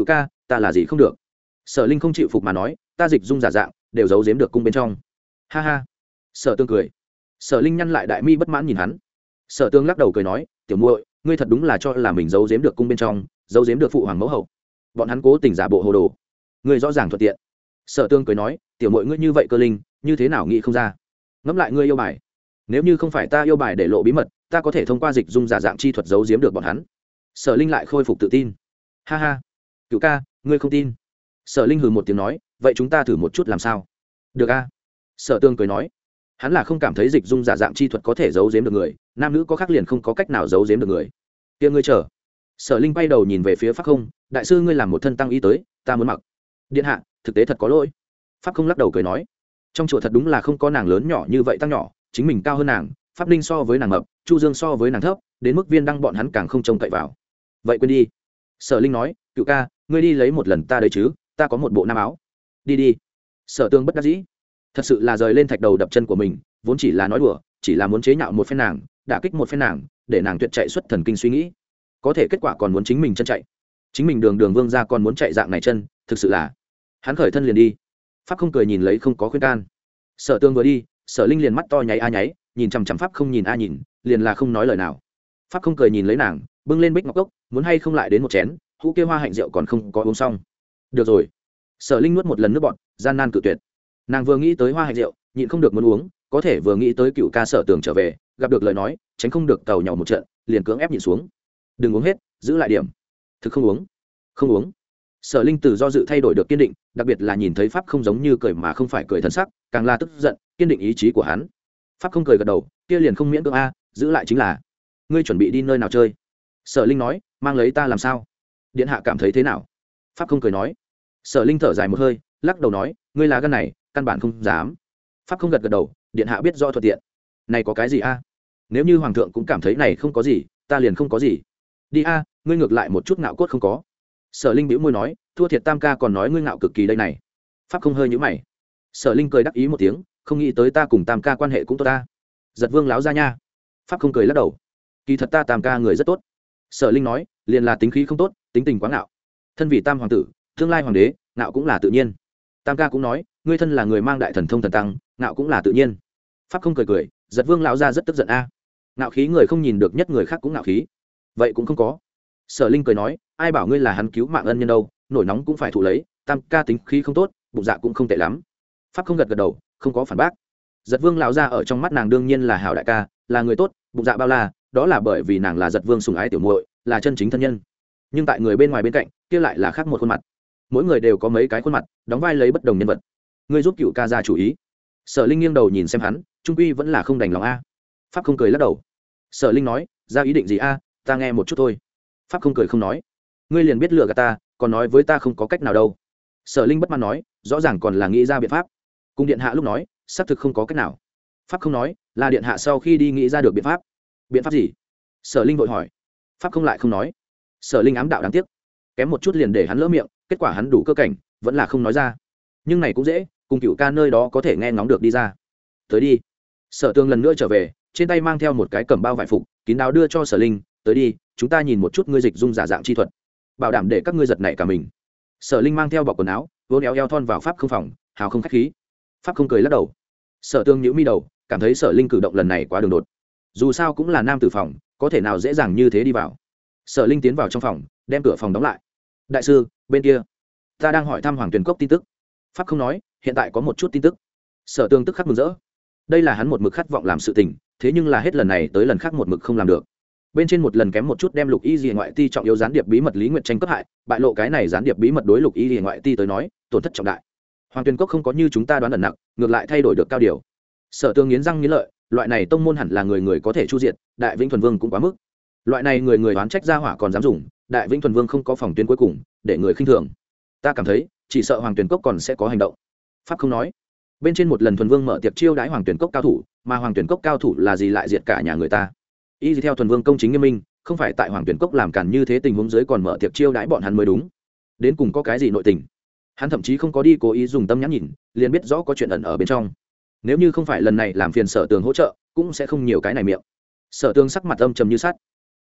ta là gì không được. Sở Linh không chịu phục mà nói, ta dịch dung giả dạng đều giấu giếm được cung bên trong. Ha ha. Sở Tương cười. Sở Linh nhăn lại đại mi bất mãn nhìn hắn. Sở Tương lắc đầu cười nói, tiểu muội, ngươi thật đúng là cho là mình giấu giếm được cung bên trong, giấu giếm được phụ hoàng mẫu hậu. Bọn hắn cố tình giả bộ hồ đồ, ngươi rõ ràng thuận tiện. Sở Tương cười nói, tiểu muội ngươi như vậy cơ linh, như thế nào nghĩ không ra. Ngẫm lại ngươi yêu bài, nếu như không phải ta yêu bài để lộ bí mật, ta có thể thông qua dịch dung giả dạng chi thuật giấu giếm được bọn hắn. Sở Linh lại khôi phục tự tin. Ha ha. Cửu ca, ngươi không tin. Sở Linh hừ một tiếng nói, vậy chúng ta thử một chút làm sao? Được a. Sở Tương cười nói, hắn là không cảm thấy dịch dung giả dạng chi thuật có thể giấu giếm được người, nam nữ có khác liền không có cách nào giấu giếm được người. Kia ngươi chờ. Sở Linh bay đầu nhìn về phía Pháp Không, đại sư ngươi làm một thân tăng y tới, ta muốn mặc. Điện hạ, thực tế thật có lỗi. Pháp Không lắc đầu cười nói, trong chùa thật đúng là không có nàng lớn nhỏ như vậy tăng nhỏ, chính mình cao hơn nàng, Pháp Ninh so với nàng mập, Chu Dương so với nàng thấp, đến mức Viên Đăng bọn hắn càng không trông cậy vào. Vậy quên đi. Sở Linh nói, cựu ca, ngươi đi lấy một lần ta đấy chứ, ta có một bộ nam áo. Đi đi. Sở Tương bất đắc dĩ, thật sự là rời lên thạch đầu đập chân của mình, vốn chỉ là nói đùa, chỉ là muốn chế nhạo một phen nàng, đả kích một phen nàng, để nàng tuyệt chạy xuất thần kinh suy nghĩ, có thể kết quả còn muốn chính mình chân chạy, chính mình đường đường vương ra còn muốn chạy dạng này chân, thực sự là. Hắn khởi thân liền đi. Pháp Không cười nhìn lấy không có khuyên can. Sở Tương vừa đi, Sở Linh liền mắt to nháy a nháy, nhìn chằm chằm Pháp Không nhìn a nhìn, liền là không nói lời nào. Pháp Không cười nhìn lấy nàng, bưng lên bích ngọc cốc, muốn hay không lại đến một chén, hũ kia hoa hạnh rượu còn không có uống xong. Được rồi. Sở Linh nuốt một lần nước bọt, gian nan cự tuyệt. Nàng vừa nghĩ tới hoa hạnh rượu, nhịn không được muốn uống, có thể vừa nghĩ tới cựu ca Sở Tường trở về, gặp được lời nói, tránh không được tàu nhỏ một trận, liền cưỡng ép nhịn xuống. Đừng uống hết, giữ lại điểm. Thực không uống. Không uống. Sở Linh từ do dự thay đổi được kiên định, đặc biệt là nhìn thấy Pháp Không giống như cười mà không phải cười thân sắc, càng là tức giận, kiên định ý chí của hắn. Pháp Không cười gật đầu, kia liền không miễn cưỡng a, giữ lại chính là. Ngươi chuẩn bị đi nơi nào chơi? Sở Linh nói, mang lấy ta làm sao? Điện hạ cảm thấy thế nào? Pháp Không cười nói. Sở Linh thở dài một hơi, lắc đầu nói, ngươi là gan này, căn bản không dám. Pháp Không gật gật đầu, điện hạ biết rõ thuận tiện. Này có cái gì a? Nếu như hoàng thượng cũng cảm thấy này không có gì, ta liền không có gì. Đi a, ngươi ngược lại một chút ngạo cốt không có. Sở Linh bĩu môi nói, thua thiệt tam ca còn nói ngươi ngạo cực kỳ đây này. Pháp Không hơi nhíu mày. Sở Linh cười đắc ý một tiếng, không nghĩ tới ta cùng tam ca quan hệ cũng tốt ta. Giật Vương láo ra nha. Pháp Không cười lắc đầu, kỳ thật ta tam ca người rất tốt. Sở Linh nói, liền là tính khí không tốt, tính tình quá ngạo. Thân vị tam hoàng tử, tương lai hoàng đế, ngạo cũng là tự nhiên. Tam ca cũng nói, ngươi thân là người mang đại thần thông thần tăng, ngạo cũng là tự nhiên. Pháp Không cười cười, Giật Vương lão ra rất tức giận a. Ngạo khí người không nhìn được nhất người khác cũng ngạo khí. Vậy cũng không có. Sở Linh cười nói, ai bảo ngươi là hắn cứu mạng ân nhân đâu, nổi nóng cũng phải thụ lấy, tam ca tính khí không tốt, bụng dạ cũng không tệ lắm. Pháp Không gật gật đầu, không có phản bác. Giật Vương lão ra ở trong mắt nàng đương nhiên là hảo đại ca, là người tốt, bụng dạ bao la, đó là bởi vì nàng là Giật Vương sủng ái tiểu muội, là chân chính thân nhân. Nhưng tại người bên ngoài bên cạnh, kia lại là khác một khuôn mặt. Mỗi người đều có mấy cái khuôn mặt, đóng vai lấy bất đồng nhân vật. Ngươi giúp cựu ca ra chủ ý. Sở Linh nghiêng đầu nhìn xem hắn, trung quy vẫn là không đành lòng a. Pháp Không cười lắc đầu. Sở Linh nói, ra ý định gì a, ta nghe một chút thôi. Pháp Không cười không nói. Ngươi liền biết lừa gạt ta, còn nói với ta không có cách nào đâu. Sở Linh bất mãn nói, rõ ràng còn là nghĩ ra biện pháp. Cung điện hạ lúc nói, xác thực không có cách nào. Pháp Không nói, là điện hạ sau khi đi nghĩ ra được biện pháp. Biện pháp gì? Sở Linh vội hỏi. Pháp Không lại không nói. Sở Linh ám đạo đáng tiếc, kém một chút liền để hắn lỡ miệng, kết quả hắn đủ cơ cảnh, vẫn là không nói ra. Nhưng này cũng dễ, cùng cựu ca nơi đó có thể nghe ngóng được đi ra. Tới đi. Sở Tương lần nữa trở về, trên tay mang theo một cái cẩm bao vải phục, kín đáo đưa cho Sở Linh, tới đi, chúng ta nhìn một chút ngươi dịch dung giả dạng chi thuật, bảo đảm để các ngươi giật nảy cả mình. Sở Linh mang theo bọc quần áo, vốn éo eo thon vào Pháp Không phòng, hào không khách khí. Pháp Không cười lắc đầu. Sở Tương nhíu mi đầu, cảm thấy Sở Linh cử động lần này quá đường đột. Dù sao cũng là nam tử phòng, có thể nào dễ dàng như thế đi vào. Sở Linh tiến vào trong phòng, đem cửa phòng đóng lại. Đại sư, bên kia, ta đang hỏi thăm Hoàng Tuyền Cốc tin tức. Pháp Không nói, hiện tại có một chút tin tức. Sở Tương tức khắc mừng rỡ. Đây là hắn một mực khát vọng làm sự tình, thế nhưng là hết lần này tới lần khác một mực không làm được. Bên trên một lần kém một chút đem Lục Y Liễu ngoại ti trọng yếu gián điệp bí mật Lý Nguyệt tranh cấp hại, bại lộ cái này gián điệp bí mật đối Lục Y Liễu ngoại ti tới nói, tổn thất trọng đại. Hoàng Tuyền Cốc không có như chúng ta đoán ẩn nặng, ngược lại thay đổi được cao điều. Sở Tương nghiến răng nghiến lợi, loại này tông môn hẳn là người người có thể chu diệt, Đại Vĩnh Thuần Vương cũng quá mức. Loại này người người oán trách ra hỏa còn dám dùng, Đại Vĩnh Thuần Vương không có phòng tuyến cuối cùng, để người khinh thường. Ta cảm thấy, chỉ sợ Hoàng Tuyền Cốc còn sẽ có hành động. Pháp Không nói. Bên trên một lần Thuần Vương mở tiệc chiêu đãi Hoàng Tuyền Cốc cao thủ, mà Hoàng Tuyền Cốc cao thủ là gì lại diệt cả nhà người ta. Y theo Thuần Vương công chính nghiêm minh, không phải tại Hoàng Tuyền Cốc làm cản như thế tình huống dưới còn mở tiệc chiêu đãi bọn hắn mới đúng. Đến cùng có cái gì nội tình? Hắn thậm chí không có đi cố ý dùng tâm nhãn nhìn, liền biết rõ có chuyện ẩn ở bên trong. Nếu như không phải lần này làm phiền Sở Tường hỗ trợ, cũng sẽ không nhiều cái này miệng. Sở Tường sắc mặt âm trầm như sắt.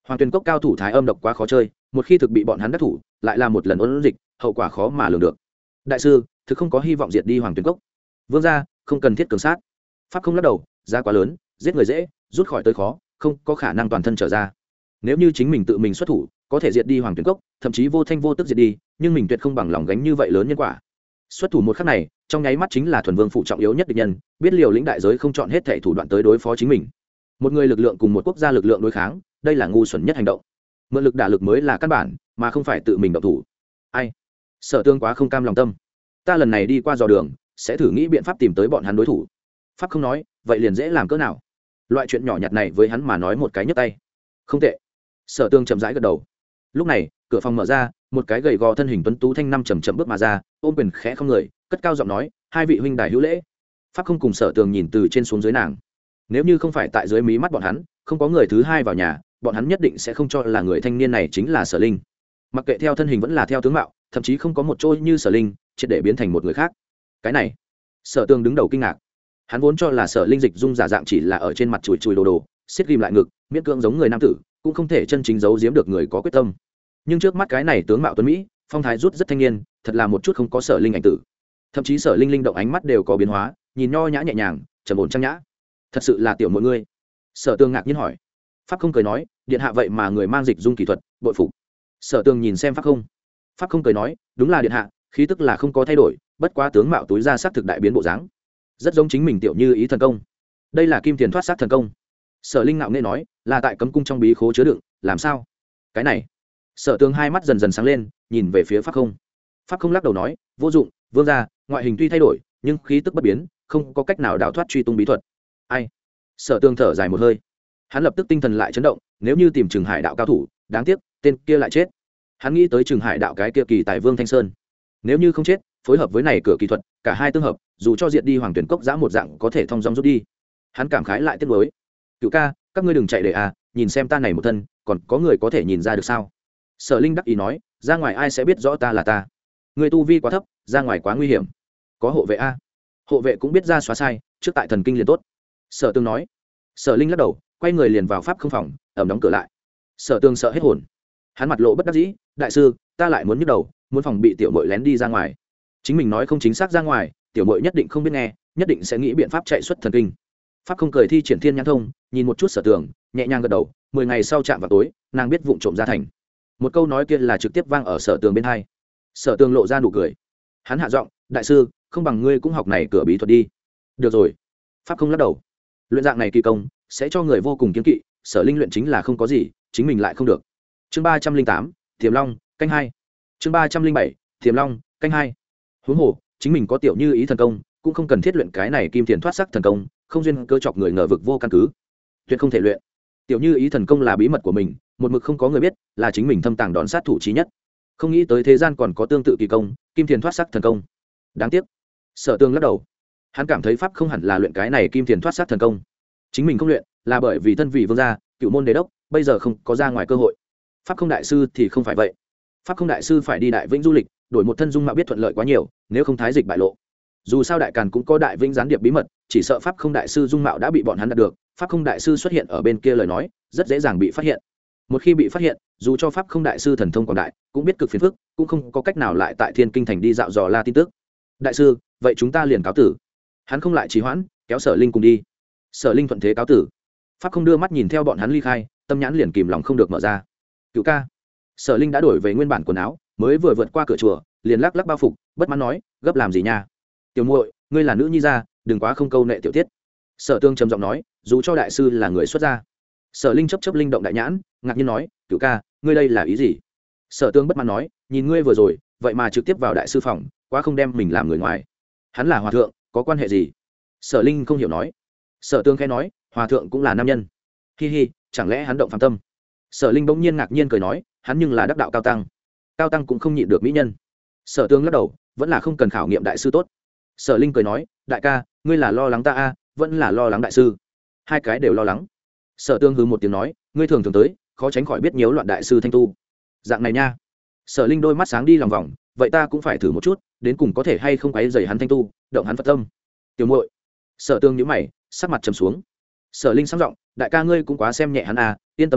Hoàng Tuyền Cốc cao thủ thái âm độc quá khó chơi, một khi thực bị bọn hắn đắc thủ lại là một lần ôn dịch, hậu quả khó mà lường được. Đại sư, thực không có hy vọng diệt đi Hoàng Tuyền Cốc. Vương gia, không cần thiết cường sát. Pháp không lắc đầu, giá quá lớn, giết người dễ, rút khỏi tới khó, không có khả năng toàn thân trở ra. Nếu như chính mình tự mình xuất thủ có thể diệt đi Hoàng Tuyền Cốc, thậm chí vô thanh vô tức diệt đi, nhưng mình tuyệt không bằng lòng gánh như vậy lớn nhân quả. Xuất thủ một khắc này trong nháy mắt chính là thuần vương phụ trọng yếu nhất địch nhân, biết liều lĩnh đại giới không chọn hết thảy thủ đoạn tới đối phó chính mình. Một người lực lượng cùng một quốc gia lực lượng đối kháng, đây là ngu xuẩn nhất hành động. Mượn lực đả lực mới là căn bản, mà không phải tự mình động thủ. Ai? Sở Tương quá không cam lòng tâm. Ta lần này đi qua dò đường, sẽ thử nghĩ biện pháp tìm tới bọn hắn đối thủ. Pháp không nói, vậy liền dễ làm cỡ nào? Loại chuyện nhỏ nhặt này với hắn mà nói một cái nhấc tay. Không tệ. Sở Tương chậm rãi gật đầu. Lúc này cửa phòng mở ra, một cái gầy gò thân hình tuấn tú thanh năm chậm chậm bước mà ra, ôm quyền khẽ không người, cất cao giọng nói, hai vị huynh đài hữu lễ. Pháp không cùng Sở Tường nhìn từ trên xuống dưới nàng. Nếu như không phải tại dưới mí mắt bọn hắn không có người thứ hai vào nhà, bọn hắn nhất định sẽ không cho là người thanh niên này chính là Sở Linh. Mặc kệ theo thân hình vẫn là theo tướng mạo, thậm chí không có một chỗ như Sở Linh triệt để biến thành một người khác. Cái này, Sở Tường đứng đầu kinh ngạc. Hắn vốn cho là Sở Linh dịch dung giả dạng chỉ là ở trên mặt chùi chùi đồ đồ, siết ghim lại ngực, miễn cưỡng giống người nam tử, cũng không thể chân chính giấu giếm được người có quyết tâm. Nhưng trước mắt cái này tướng mạo tuấn mỹ, phong thái rút rất thanh niên, thật là một chút không có Sở Linh ảnh tử. Thậm chí Sở Linh linh động ánh mắt đều có biến hóa, nhìn nho nhã nhẹ nhàng, trầm ổn trang nhã. Thật sự là tiểu muội ngươi? Sở Tường ngạc nhiên hỏi. Pháp không cười nói, điện hạ vậy mà người mang dịch dung kỹ thuật, bội phục. Sở Tường nhìn xem Pháp không. Pháp không cười nói, đúng là điện hạ, khí tức là không có thay đổi, bất quá tướng mạo túi ra sắc thực đại biến bộ dáng, rất giống chính mình tiểu như ý thần công. Đây là kim tiền thoát sát thần công. Sở Linh ngạo nghễ nói, là tại cấm cung trong bí khố chứa đựng, làm sao? Cái này. Sở Tường hai mắt dần dần sáng lên, nhìn về phía Pháp không. Pháp không lắc đầu nói, vô dụng, vương gia, ngoại hình tuy thay đổi, nhưng khí tức bất biến, không có cách nào đào thoát truy tung bí thuật. Ai? Sở Tường thở dài một hơi. Hắn lập tức tinh thần lại chấn động, nếu như tìm Trừng Hải đạo cao thủ, đáng tiếc, tên kia lại chết. Hắn nghĩ tới Trừng Hải đạo cái kia kỳ tài Vương Thanh Sơn. Nếu như không chết, phối hợp với này cửa kỹ thuật, cả hai tương hợp, dù cho diệt đi Hoàng Tuyển Cốc giã một dạng có thể thông dong rút đi. Hắn cảm khái lại tiếc nuối. Cửu ca, các ngươi đừng chạy để à, nhìn xem ta này một thân, còn có người có thể nhìn ra được sao? Sở Linh đắc ý nói, ra ngoài ai sẽ biết rõ ta là ta? Người tu vi quá thấp, ra ngoài quá nguy hiểm. Có hộ vệ a. Hộ vệ cũng biết ra xóa sai, trước tại thần kinh liền tốt. Sở Tương nói. Sở Linh lắc đầu, quay người liền vào pháp không phòng, ẩm đóng cửa lại. Sở Tương sợ hết hồn. Hắn mặt lộ bất đắc dĩ, đại sư, ta lại muốn nhức đầu, muốn phòng bị tiểu muội lén đi ra ngoài. Chính mình nói không chính xác ra ngoài, tiểu muội nhất định không biết nghe, nhất định sẽ nghĩ biện pháp chạy xuất thần kinh. Pháp không cười thi triển thiên nhãn thông, nhìn một chút Sở Tường, nhẹ nhàng gật đầu. Mười ngày sau chạm vào tối, nàng biết vụng trộm ra thành. Một câu nói kia là trực tiếp vang ở Sở Tường bên hai. Sở Tường lộ ra nụ cười. Hắn hạ giọng, đại sư, không bằng ngươi cũng học này cửa bí thuật đi. Được rồi. Pháp không lắc đầu. Luyện dạng này kỳ công sẽ cho người vô cùng kiêng kỵ. Sở Linh luyện chính là không có gì, chính mình lại không được. Chương ba trăm linh tám, Tiềm Long, canh hai. Chương ba trăm linh bảy, Tiềm Long, canh hai. Huống hồ, chính mình có tiểu như ý thần công, cũng không cần thiết luyện cái này kim tiền thoát sắc thần công, không duyên cơ chọc người ngờ vực vô căn cứ, tuyệt không thể luyện. Tiểu như ý thần công là bí mật của mình, một mực không có người biết, là chính mình thâm tàng đòn sát thủ chí nhất. Không nghĩ tới thế gian còn có tương tự kỳ công, kim tiền thoát sắc thần công. Đáng tiếc. Sở Tương lắc đầu. Hắn cảm thấy pháp không hẳn là luyện cái này kim tiền thoát sắc thần công. Chính mình không luyện, là bởi vì thân vị vương gia, cựu môn đế đốc, bây giờ không có ra ngoài cơ hội. Pháp không đại sư thì không phải vậy. Pháp không đại sư phải đi Đại Vĩnh du lịch, đổi một thân dung mạo biết thuận lợi quá nhiều, nếu không thái dịch bại lộ. Dù sao Đại Càn cũng có Đại Vĩnh gián điệp bí mật, chỉ sợ pháp không đại sư dung mạo đã bị bọn hắn đạt được, pháp không đại sư xuất hiện ở bên kia lời nói, rất dễ dàng bị phát hiện. Một khi bị phát hiện, dù cho pháp không đại sư thần thông quảng đại, cũng biết cực phiền phức, cũng không có cách nào lại tại Thiên Kinh thành đi dạo dò la tin tức. Đại sư, vậy chúng ta liền cáo tử. Hắn không lại trì hoãn, kéo Sở Linh cùng đi. Sở Linh thuận thế cáo tử. Pháp không đưa mắt nhìn theo bọn hắn ly khai, tâm nhãn liền kìm lòng không được mở ra. Cửu ca. Sở Linh đã đổi về nguyên bản quần áo, mới vừa vượt qua cửa chùa, liền lắc lắc bao phục, bất mãn nói, gấp làm gì nha? Tiểu muội, ngươi là nữ nhi gia, đừng quá không câu nệ tiểu tiết. Sở Tương trầm giọng nói, dù cho đại sư là người xuất gia. Sở Linh chấp chấp linh động đại nhãn, ngạc nhiên nói, cửu ca, ngươi đây là ý gì? Sở Tương bất mãn nói, nhìn ngươi vừa rồi, vậy mà trực tiếp vào đại sư phòng, quá không đem mình làm người ngoài. Hắn là hòa thượng, có quan hệ gì? Sở Linh không hiểu nói. Sở Tương khẽ nói, hòa thượng cũng là nam nhân. Hi hi, chẳng lẽ hắn động phàm tâm? Sở Linh bỗng nhiên ngạc nhiên cười nói, hắn nhưng là đắc đạo cao tăng. Cao tăng cũng không nhịn được mỹ nhân. Sở Tương lắc đầu, vẫn là không cần khảo nghiệm đại sư tốt. Sở Linh cười nói, đại ca, ngươi là lo lắng ta a, vẫn là lo lắng đại sư? Hai cái đều lo lắng. Sở Tương hừ một tiếng nói, ngươi thường thường tới, khó tránh khỏi biết nhiễu loạn đại sư thanh tu. Dạng này nha. Sở Linh đôi mắt sáng đi lòng vòng, vậy ta cũng phải thử một chút, đến cùng có thể hay không quấy rầy hắn thanh tu, động hắn Phật tâm. Tiểu muội. Sở Tương nhíu mày, sắc mặt trầm xuống. Sở Linh sáng giọng, đại ca ngươi cũng quá xem nhẹ hắn à, yên tâm đi,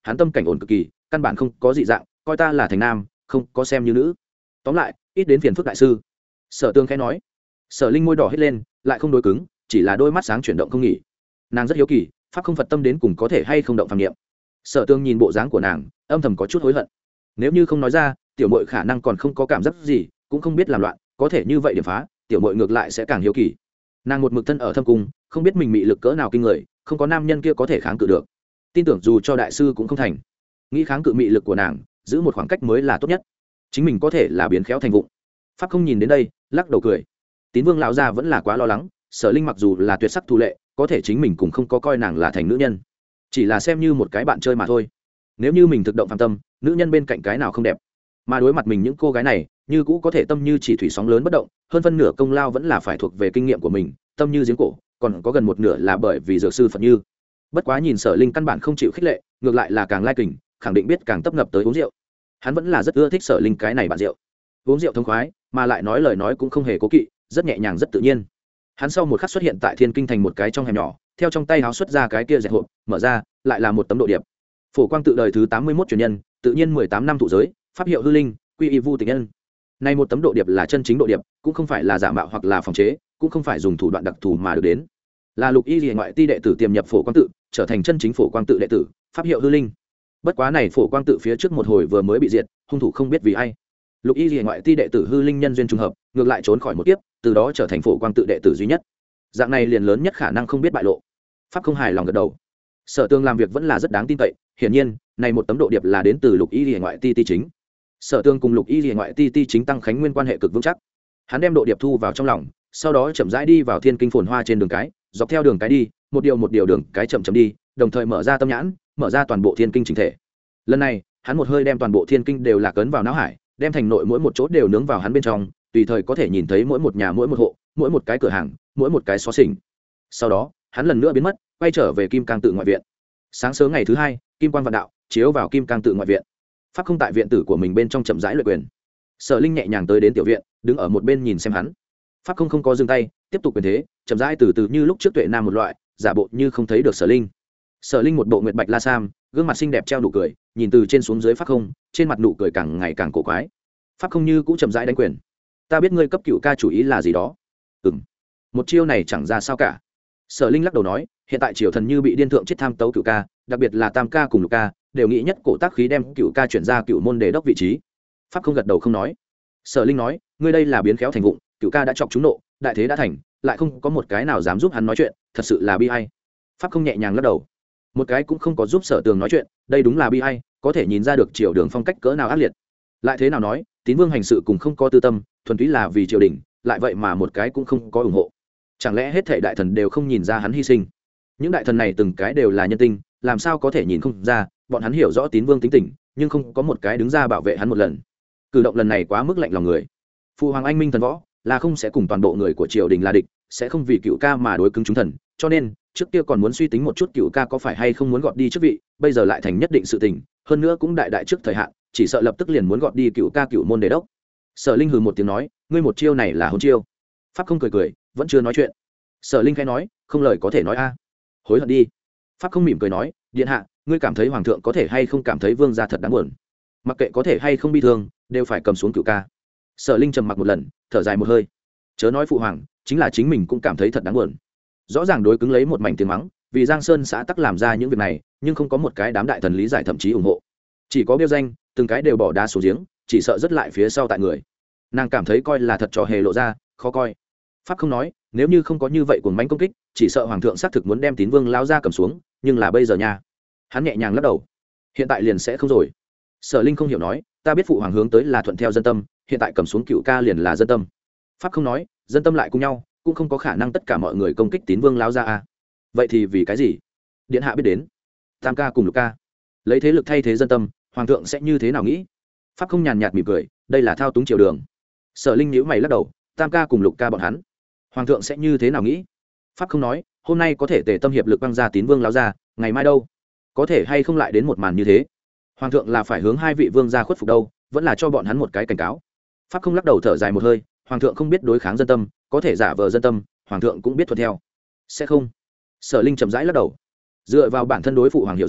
hắn tâm cảnh ổn cực kỳ, căn bản không có dị dạng, coi ta là thành nam, không có xem như nữ. Tóm lại, ít đến phiền phức đại sư. Sở Tương khẽ nói. Sở Linh môi đỏ hết lên, lại không đối cứng, chỉ là đôi mắt sáng chuyển động không nghỉ. Nàng rất hiếu kỳ, pháp không Phật tâm đến cùng có thể hay không động phàm niệm. Sở Tương nhìn bộ dáng của nàng, âm thầm có chút hối hận. Nếu như không nói ra, tiểu muội khả năng còn không có cảm giác gì, cũng không biết làm loạn, có thể như vậy điểm phá, tiểu muội ngược lại sẽ càng hiếu kỳ. Nàng một mực thân ở thâm cung, không biết mình mị lực cỡ nào kinh người, không có nam nhân kia có thể kháng cự được. Tin tưởng dù cho đại sư cũng không thành. Nghĩ kháng cự mị lực của nàng, giữ một khoảng cách mới là tốt nhất. Chính mình có thể là biến khéo thành vụng. Pháp không nhìn đến đây, lắc đầu cười. Tín Vương lão gia vẫn là quá lo lắng, Sở Linh mặc dù là tuyệt sắc thu lệ, có thể chính mình cũng không có coi nàng là thành nữ nhân, chỉ là xem như một cái bạn chơi mà thôi. Nếu như mình thực động phạm tâm, nữ nhân bên cạnh cái nào không đẹp, mà đối mặt mình những cô gái này, như cũ có thể tâm như chỉ thủy sóng lớn bất động, hơn phân nửa công lao vẫn là phải thuộc về kinh nghiệm của mình, tâm như giếng cổ, còn có gần một nửa là bởi vì dược sư Phật Như. Bất quá nhìn Sở Linh căn bản không chịu khích lệ, ngược lại là càng lai kình, khẳng định biết càng tấp nập tới uống rượu. Hắn vẫn là rất ưa thích Sở Linh cái này bạn rượu, uống rượu thông khoái, mà lại nói lời nói cũng không hề cố kỵ, rất nhẹ nhàng rất tự nhiên. Hắn sau một khắc xuất hiện tại Thiên Kinh thành một cái trong hẻm nhỏ, theo trong tay háo xuất ra cái kia dẹp hộp, mở ra, lại là một tấm độ điệp. Phổ Quang tự đời thứ tám mươi mốt truyền nhân, tự nhiên mười tám năm thụ giới, pháp hiệu hư linh, quy y vu tịch nhân. Nay một tấm độ điệp là chân chính độ điệp, cũng không phải là giả mạo hoặc là phòng chế, cũng không phải dùng thủ đoạn đặc thù mà được đến. Là Lục Y Liễu ngoại ti đệ tử tiềm nhập Phổ Quang tự, trở thành chân chính Phổ Quang tự đệ tử, pháp hiệu hư linh. Bất quá này Phổ Quang tự phía trước một hồi vừa mới bị diệt, hung thủ không biết vì ai. Lục Y Liễu ngoại ti đệ tử hư linh nhân duyên trùng hợp, ngược lại trốn khỏi một kiếp, từ đó trở thành Phổ Quang tự đệ tử duy nhất. Dạng này liền lớn nhất khả năng không biết bại lộ. Pháp không hài lòng gật đầu. Sở Tương làm việc vẫn là rất đáng tin cậy, hiển nhiên, này một tấm độ điệp là đến từ Lục Y Liễu ngoại ti ti chính. Sở Tương cùng Lục Y Liễu ngoại ti ti chính tăng khánh nguyên quan hệ cực vững chắc. Hắn đem độ điệp thu vào trong lòng, sau đó chậm rãi đi vào Thiên Kinh phồn hoa trên đường cái, dọc theo đường cái đi, một điều một điều đường cái chậm chậm đi, đồng thời mở ra tâm nhãn, mở ra toàn bộ Thiên Kinh chỉnh thể. Lần này, hắn một hơi đem toàn bộ Thiên Kinh đều lạc ấn vào não hải, đem thành nội mỗi một chỗ đều nướng vào hắn bên trong, tùy thời có thể nhìn thấy mỗi một nhà mỗi một hộ, mỗi một cái cửa hàng, mỗi một cái xó xỉnh. Sau đó, hắn lần nữa biến mất, quay trở về Kim Cang tự ngoại viện. Sáng sớm ngày thứ hai, Kim Quan Vạn Đạo chiếu vào Kim Cang tự ngoại viện. Pháp không tại viện tử của mình bên trong chậm rãi luyện quyền. Sở Linh nhẹ nhàng tới đến tiểu viện, đứng ở một bên nhìn xem hắn. Pháp không không có dừng tay, tiếp tục quyền thế, chậm rãi từ từ như lúc trước Tuệ Nam một loại, giả bộ như không thấy được Sở Linh. Sở Linh một bộ nguyệt bạch la sam, gương mặt xinh đẹp treo nụ cười, nhìn từ trên xuống dưới Pháp không, trên mặt nụ cười càng ngày càng cổ quái. Pháp không như cũng chậm rãi đánh quyền. Ta biết ngươi cấp cựu ca chủ ý là gì đó. Ừm, một chiêu này chẳng ra sao cả. Sở Linh lắc đầu nói, hiện tại triều thần như bị điên thượng chết tham tấu cựu ca, đặc biệt là tam ca cùng lục ca, đều nghĩ nhất cổ tác khí đem cựu ca chuyển ra cựu môn đề đốc vị trí. Pháp không gật đầu không nói. Sở Linh nói, ngươi đây là biến khéo thành vụng, cựu ca đã chọc trúng nộ, đại thế đã thành, lại không có một cái nào dám giúp hắn nói chuyện, thật sự là bi ai. Pháp không nhẹ nhàng lắc đầu, một cái cũng không có giúp Sở Tường nói chuyện, đây đúng là bi ai, có thể nhìn ra được triều đường phong cách cỡ nào ác liệt. Lại thế nào nói, Tín Vương hành sự cùng không có tư tâm, thuần túy là vì triều đình, lại vậy mà một cái cũng không có ủng hộ. Chẳng lẽ hết thảy đại thần đều không nhìn ra hắn hy sinh? Những đại thần này từng cái đều là nhân tinh, làm sao có thể nhìn không ra, bọn hắn hiểu rõ Tín Vương tính tình, nhưng không có một cái đứng ra bảo vệ hắn một lần. Cử động lần này quá mức lạnh lòng người. Phụ hoàng anh minh thần võ, là không sẽ cùng toàn bộ người của triều đình là địch, sẽ không vì cựu ca mà đối cứng chúng thần, cho nên trước kia còn muốn suy tính một chút cựu ca có phải hay không muốn gọt đi chức vị, bây giờ lại thành nhất định sự tình, hơn nữa cũng đại đại trước thời hạn, chỉ sợ lập tức liền muốn gọt đi cựu ca cựu môn đề đốc. Sở Linh hừ một tiếng nói, ngươi một chiêu này là hôn chiêu. Pháp không cười cười, vẫn chưa nói chuyện. Sở Linh khẽ nói, không lời có thể nói a. Hối hận đi. Pháp không mỉm cười nói, điện hạ, ngươi cảm thấy hoàng thượng có thể hay không cảm thấy vương gia thật đáng buồn, mặc kệ có thể hay không bi thương, đều phải cầm xuống cựu ca. Sở Linh trầm mặc một lần, thở dài một hơi. Chớ nói phụ hoàng, chính là chính mình cũng cảm thấy thật đáng buồn. Rõ ràng đối cứng lấy một mảnh tiếng mắng, vì Giang Sơn xã tắc làm ra những việc này, nhưng không có một cái đám đại thần lý giải thậm chí ủng hộ, chỉ có biêu danh, từng cái đều bỏ đá xuống giếng, chỉ sợ rất lại phía sau tại người. Nàng cảm thấy coi là thật trò hề lộ ra, khó coi. Pháp không nói, nếu như không có như vậy cuồng mãnh công kích, chỉ sợ hoàng thượng xác thực muốn đem Tín Vương lao ra cầm xuống, nhưng là bây giờ nha. Hắn nhẹ nhàng lắc đầu, hiện tại liền sẽ không rồi. Sở Linh không hiểu nói, ta biết phụ hoàng hướng tới là thuận theo dân tâm, hiện tại cầm xuống cựu ca liền là dân tâm. Pháp không nói, dân tâm lại cùng nhau, cũng không có khả năng tất cả mọi người công kích Tín Vương lao ra à. Vậy thì vì cái gì? Điện hạ biết đến, tam ca cùng lục ca lấy thế lực thay thế dân tâm, hoàng thượng sẽ như thế nào nghĩ? Pháp không nhàn nhạt mỉm cười, đây là thao túng triều đường. Sở Linh nhíu mày lắc đầu, tam ca cùng lục ca bọn hắn, hoàng thượng sẽ như thế nào nghĩ? Pháp không nói, hôm nay có thể tề tâm hiệp lực băng ra Tín Vương lao ra, ngày mai đâu? Có thể hay không lại đến một màn như thế? Hoàng thượng là phải hướng hai vị vương gia khuất phục đâu, vẫn là cho bọn hắn một cái cảnh cáo? Pháp không lắc đầu thở dài một hơi, hoàng thượng không biết đối kháng dân tâm, có thể giả vờ dân tâm, hoàng thượng cũng biết thuận theo. Sẽ không. Sở Linh chậm rãi lắc đầu, dựa vào bản thân đối phụ hoàng hiểu rõ,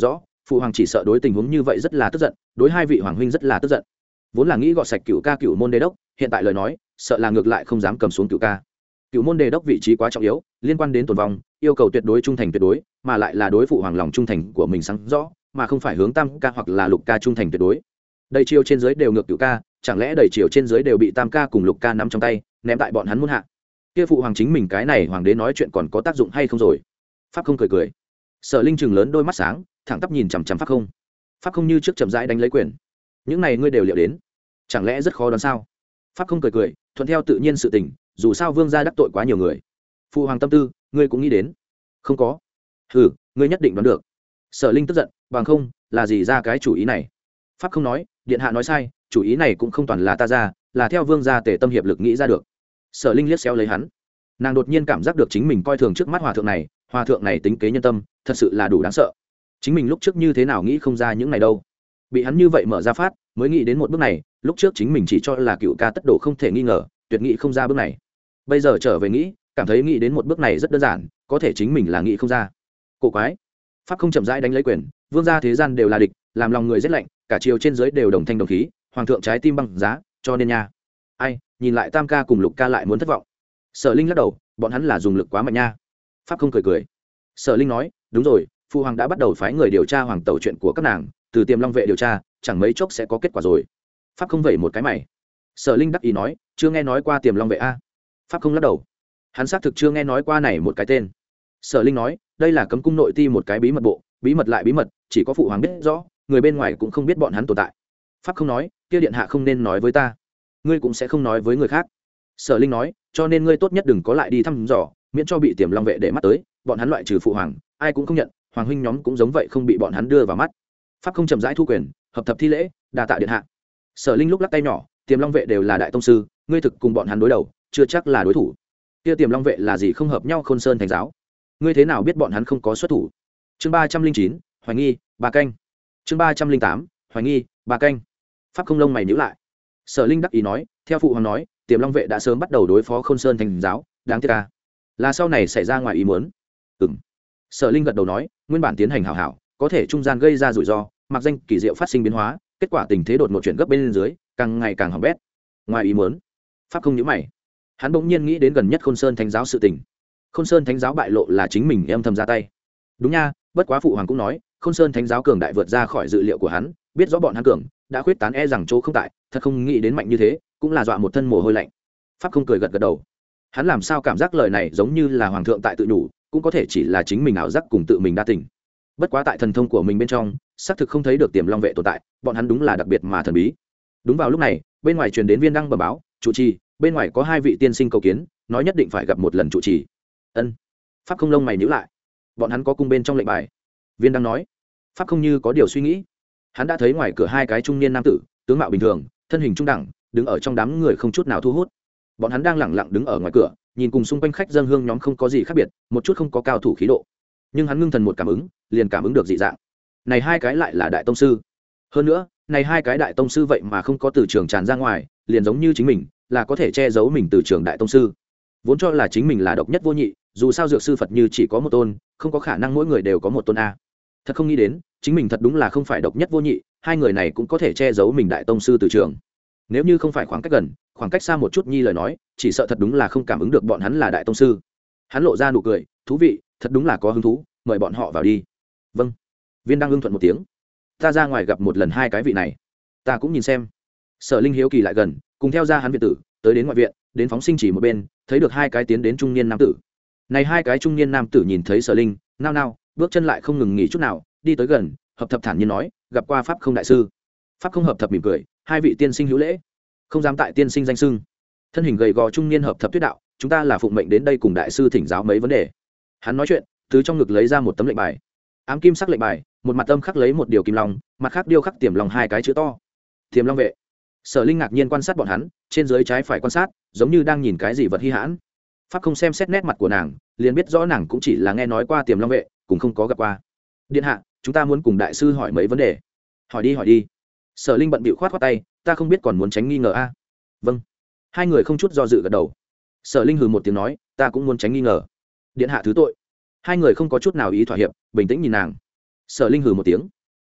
phụ hoàng chỉ sợ đối tình huống như vậy rất là tức giận, đối hai vị hoàng huynh rất là tức giận. Vốn là nghĩ gọt sạch cựu ca cựu môn đế đốc, hiện tại lời nói sợ là ngược lại không dám cầm xuống cựu ca. Cựu môn đế đốc vị trí quá trọng yếu, liên quan đến tồn vong, yêu cầu tuyệt đối trung thành tuyệt đối, mà lại là đối phụ hoàng lòng trung thành của mình sáng rõ, mà không phải hướng tam ca hoặc là lục ca trung thành tuyệt đối. Đầy triều trên dưới đều ngược cựu ca, chẳng lẽ đầy triều trên dưới đều bị tam ca cùng lục ca nắm trong tay, ném tại bọn hắn muôn hạ? Kia phụ hoàng chính mình cái này hoàng đế nói chuyện còn có tác dụng hay không rồi? Pháp không cười cười. Sở Linh chừng lớn đôi mắt sáng, thẳng tắp nhìn chằm chằm Pháp không. Pháp không như trước chậm rãi đánh lấy quyền. Những này ngươi đều liệu đến, chẳng lẽ rất khó đoán sao? Pháp không cười cười, thuận theo tự nhiên sự tình, dù sao vương gia đắc tội quá nhiều người. Phụ hoàng tâm tư ngươi cũng nghĩ đến? Không có. Ừ, ngươi nhất định đoán được. Sở Linh tức giận, bằng không là gì ra cái chủ ý này? Pháp không nói, điện hạ nói sai, chủ ý này cũng không toàn là ta ra, là theo vương gia tề tâm hiệp lực nghĩ ra được. Sở Linh liếc xéo lấy hắn, nàng đột nhiên cảm giác được chính mình coi thường trước mắt hòa thượng này, hòa thượng này tính kế nhân tâm thật sự là đủ đáng sợ. Chính mình lúc trước như thế nào nghĩ không ra những này đâu, bị hắn như vậy mở ra phát mới nghĩ đến một bước này. Lúc trước chính mình chỉ cho là cựu ca tất độ không thể nghi ngờ, tuyệt nghĩ không ra bước này. Bây giờ trở về nghĩ, cảm thấy nghĩ đến một bước này rất đơn giản, có thể chính mình là nghĩ không ra. Cổ quái. Pháp không chậm rãi đánh lấy quyền, vương gia thế gian đều là địch, làm lòng người rét lạnh, cả triều trên dưới đều đồng thanh đồng khí, hoàng thượng trái tim băng giá, cho nên nha. Ai, nhìn lại tam ca cùng lục ca lại muốn thất vọng. Sở Linh lắc đầu, bọn hắn là dùng lực quá mạnh nha. Pháp không cười cười. Sở Linh nói, đúng rồi, phụ hoàng đã bắt đầu phái người điều tra hoàng tẩu chuyện của các nàng, từ Tiềm Long vệ điều tra, chẳng mấy chốc sẽ có kết quả rồi. Pháp không vẩy một cái mày. Sở Linh đắc ý nói, chưa nghe nói qua Tiềm Long vệ a? Pháp không lắc đầu, hắn xác thực chưa nghe nói qua này một cái tên. Sở Linh nói, đây là cấm cung nội ti một cái bí mật bộ, bí mật lại bí mật, chỉ có phụ hoàng biết rõ, người bên ngoài cũng không biết bọn hắn tồn tại. Pháp không nói, kia điện hạ không nên nói với ta, ngươi cũng sẽ không nói với người khác. Sở Linh nói, cho nên ngươi tốt nhất đừng có lại đi thăm dò, miễn cho bị Tiềm Long vệ để mắt tới, bọn hắn loại trừ phụ hoàng, ai cũng không nhận, hoàng huynh nhóm cũng giống vậy không bị bọn hắn đưa vào mắt. Pháp không chậm rãi thu quyền, hợp thập thi lễ, đa tạ điện hạ. Sở Linh lúc lắc tay nhỏ, Tiềm Long vệ đều là đại tông sư, ngươi thực cùng bọn hắn đối đầu, chưa chắc là đối thủ. Kia Tiềm Long vệ là gì không hợp nhau Khôn Sơn thành giáo, ngươi thế nào biết bọn hắn không có xuất thủ? Chương ba trăm linh chín, hoài nghi, ba canh. Chương ba trăm linh tám, hoài nghi, ba canh. Pháp không lông mày nhíu lại. Sở Linh đắc ý nói, theo phụ hoàng nói, Tiềm Long vệ đã sớm bắt đầu đối phó Khôn Sơn thành giáo, đáng tiếc à, là sau này xảy ra ngoài ý muốn. Ừm. Sở Linh gật đầu nói, nguyên bản tiến hành hảo hảo, có thể trung gian gây ra rủi ro, mặc danh kỳ diệu phát sinh biến hóa, kết quả tình thế đột ngột chuyển gấp bên dưới, càng ngày càng hỏng bét. Ngoài ý muốn. Pháp không nhíu mày. Hắn bỗng nhiên nghĩ đến gần nhất Khôn Sơn thánh giáo sự tình. Khôn Sơn thánh giáo bại lộ là chính mình âm thầm ra tay. Đúng nha, bất quá phụ hoàng cũng nói, Khôn Sơn thánh giáo cường đại vượt ra khỏi dự liệu của hắn, biết rõ bọn hắn cường, đã khuyết tán e rằng chỗ không tại, thật không nghĩ đến mạnh như thế, cũng là dọa một thân mồ hôi lạnh. Pháp không cười gật gật đầu. Hắn làm sao cảm giác lời này giống như là hoàng thượng tại tự nhủ, cũng có thể chỉ là chính mình ảo giác cùng tự mình đa tình. Bất quá tại thần thông của mình bên trong, xác thực không thấy được Tiềm Long vệ tồn tại, bọn hắn đúng là đặc biệt mà thần bí. Đúng vào lúc này, bên ngoài truyền đến viên đăng bẩm báo, chủ trì, bên ngoài có hai vị tiên sinh cầu kiến, nói nhất định phải gặp một lần chủ trì. Ân. Pháp không lông mày nhíu lại. Bọn hắn có cung bên trong lệnh bài. Viên đăng nói. Pháp không như có điều suy nghĩ. Hắn đã thấy ngoài cửa hai cái trung niên nam tử, tướng mạo bình thường, thân hình trung đẳng, đứng ở trong đám người không chút nào thu hút. Bọn hắn đang lẳng lặng đứng ở ngoài cửa, nhìn cùng xung quanh khách dân hương nhóm không có gì khác biệt, một chút không có cao thủ khí độ. Nhưng hắn ngưng thần một cảm ứng, liền cảm ứng được dị dạng. Này hai cái lại là đại tông sư. Hơn nữa, này hai cái đại tông sư vậy mà không có từ trường tràn ra ngoài, liền giống như chính mình, là có thể che giấu mình từ trường đại tông sư. Vốn cho là chính mình là độc nhất vô nhị, dù sao dược sư Phật như chỉ có một tôn, không có khả năng mỗi người đều có một tôn a. Thật không nghĩ đến, chính mình thật đúng là không phải độc nhất vô nhị, hai người này cũng có thể che giấu mình đại tông sư từ trường. Nếu như không phải khoảng cách gần, khoảng cách xa một chút nhi lời nói, chỉ sợ thật đúng là không cảm ứng được bọn hắn là đại tông sư. Hắn lộ ra nụ cười, thú vị, thật đúng là có hứng thú, mời bọn họ vào đi. Vâng. Viên Đăng ưng thuận một tiếng. Ta ra ngoài gặp một lần hai cái vị này, ta cũng nhìn xem. Sở Linh hiếu kỳ lại gần, cùng theo ra hắn viện tử, tới đến ngoại viện, đến phóng sinh chỉ một bên, thấy được hai cái tiến đến trung niên nam tử. Này hai cái trung niên nam tử nhìn thấy Sở Linh, nao nao, bước chân lại không ngừng nghỉ chút nào, đi tới gần, hợp thập thản nhiên nói, gặp qua pháp không đại sư. Pháp không hợp thập mỉm cười, hai vị tiên sinh hữu lễ. Không dám tại tiên sinh danh xưng. Thân hình gầy gò trung niên hợp thập tuyết đạo, chúng ta là phụng mệnh đến đây cùng đại sư thỉnh giáo mấy vấn đề. Hắn nói chuyện, từ trong ngực lấy ra một tấm lệnh bài, ám kim sắc lệnh bài, một mặt âm khắc lấy một điều kim long, mặt khác điêu khắc Tiềm Long hai cái chữ to. Tiềm Long vệ. Sở Linh ngạc nhiên quan sát bọn hắn, trên dưới trái phải quan sát, giống như đang nhìn cái gì vật hi hãn. Pháp không xem xét nét mặt của nàng, liền biết rõ nàng cũng chỉ là nghe nói qua Tiềm Long vệ, cũng không có gặp qua. Điện hạ, chúng ta muốn cùng đại sư hỏi mấy vấn đề. Hỏi đi hỏi đi. Sở Linh bận bịu khoát khoát tay, ta không biết còn muốn tránh nghi ngờ a. À? Vâng. Hai người không chút do dự gật đầu. Sở Linh hừ một tiếng nói, ta cũng muốn tránh nghi ngờ. Điện hạ thứ tội. Hai người không có chút nào ý thỏa hiệp, bình tĩnh nhìn nàng. Sở Linh hừ một tiếng.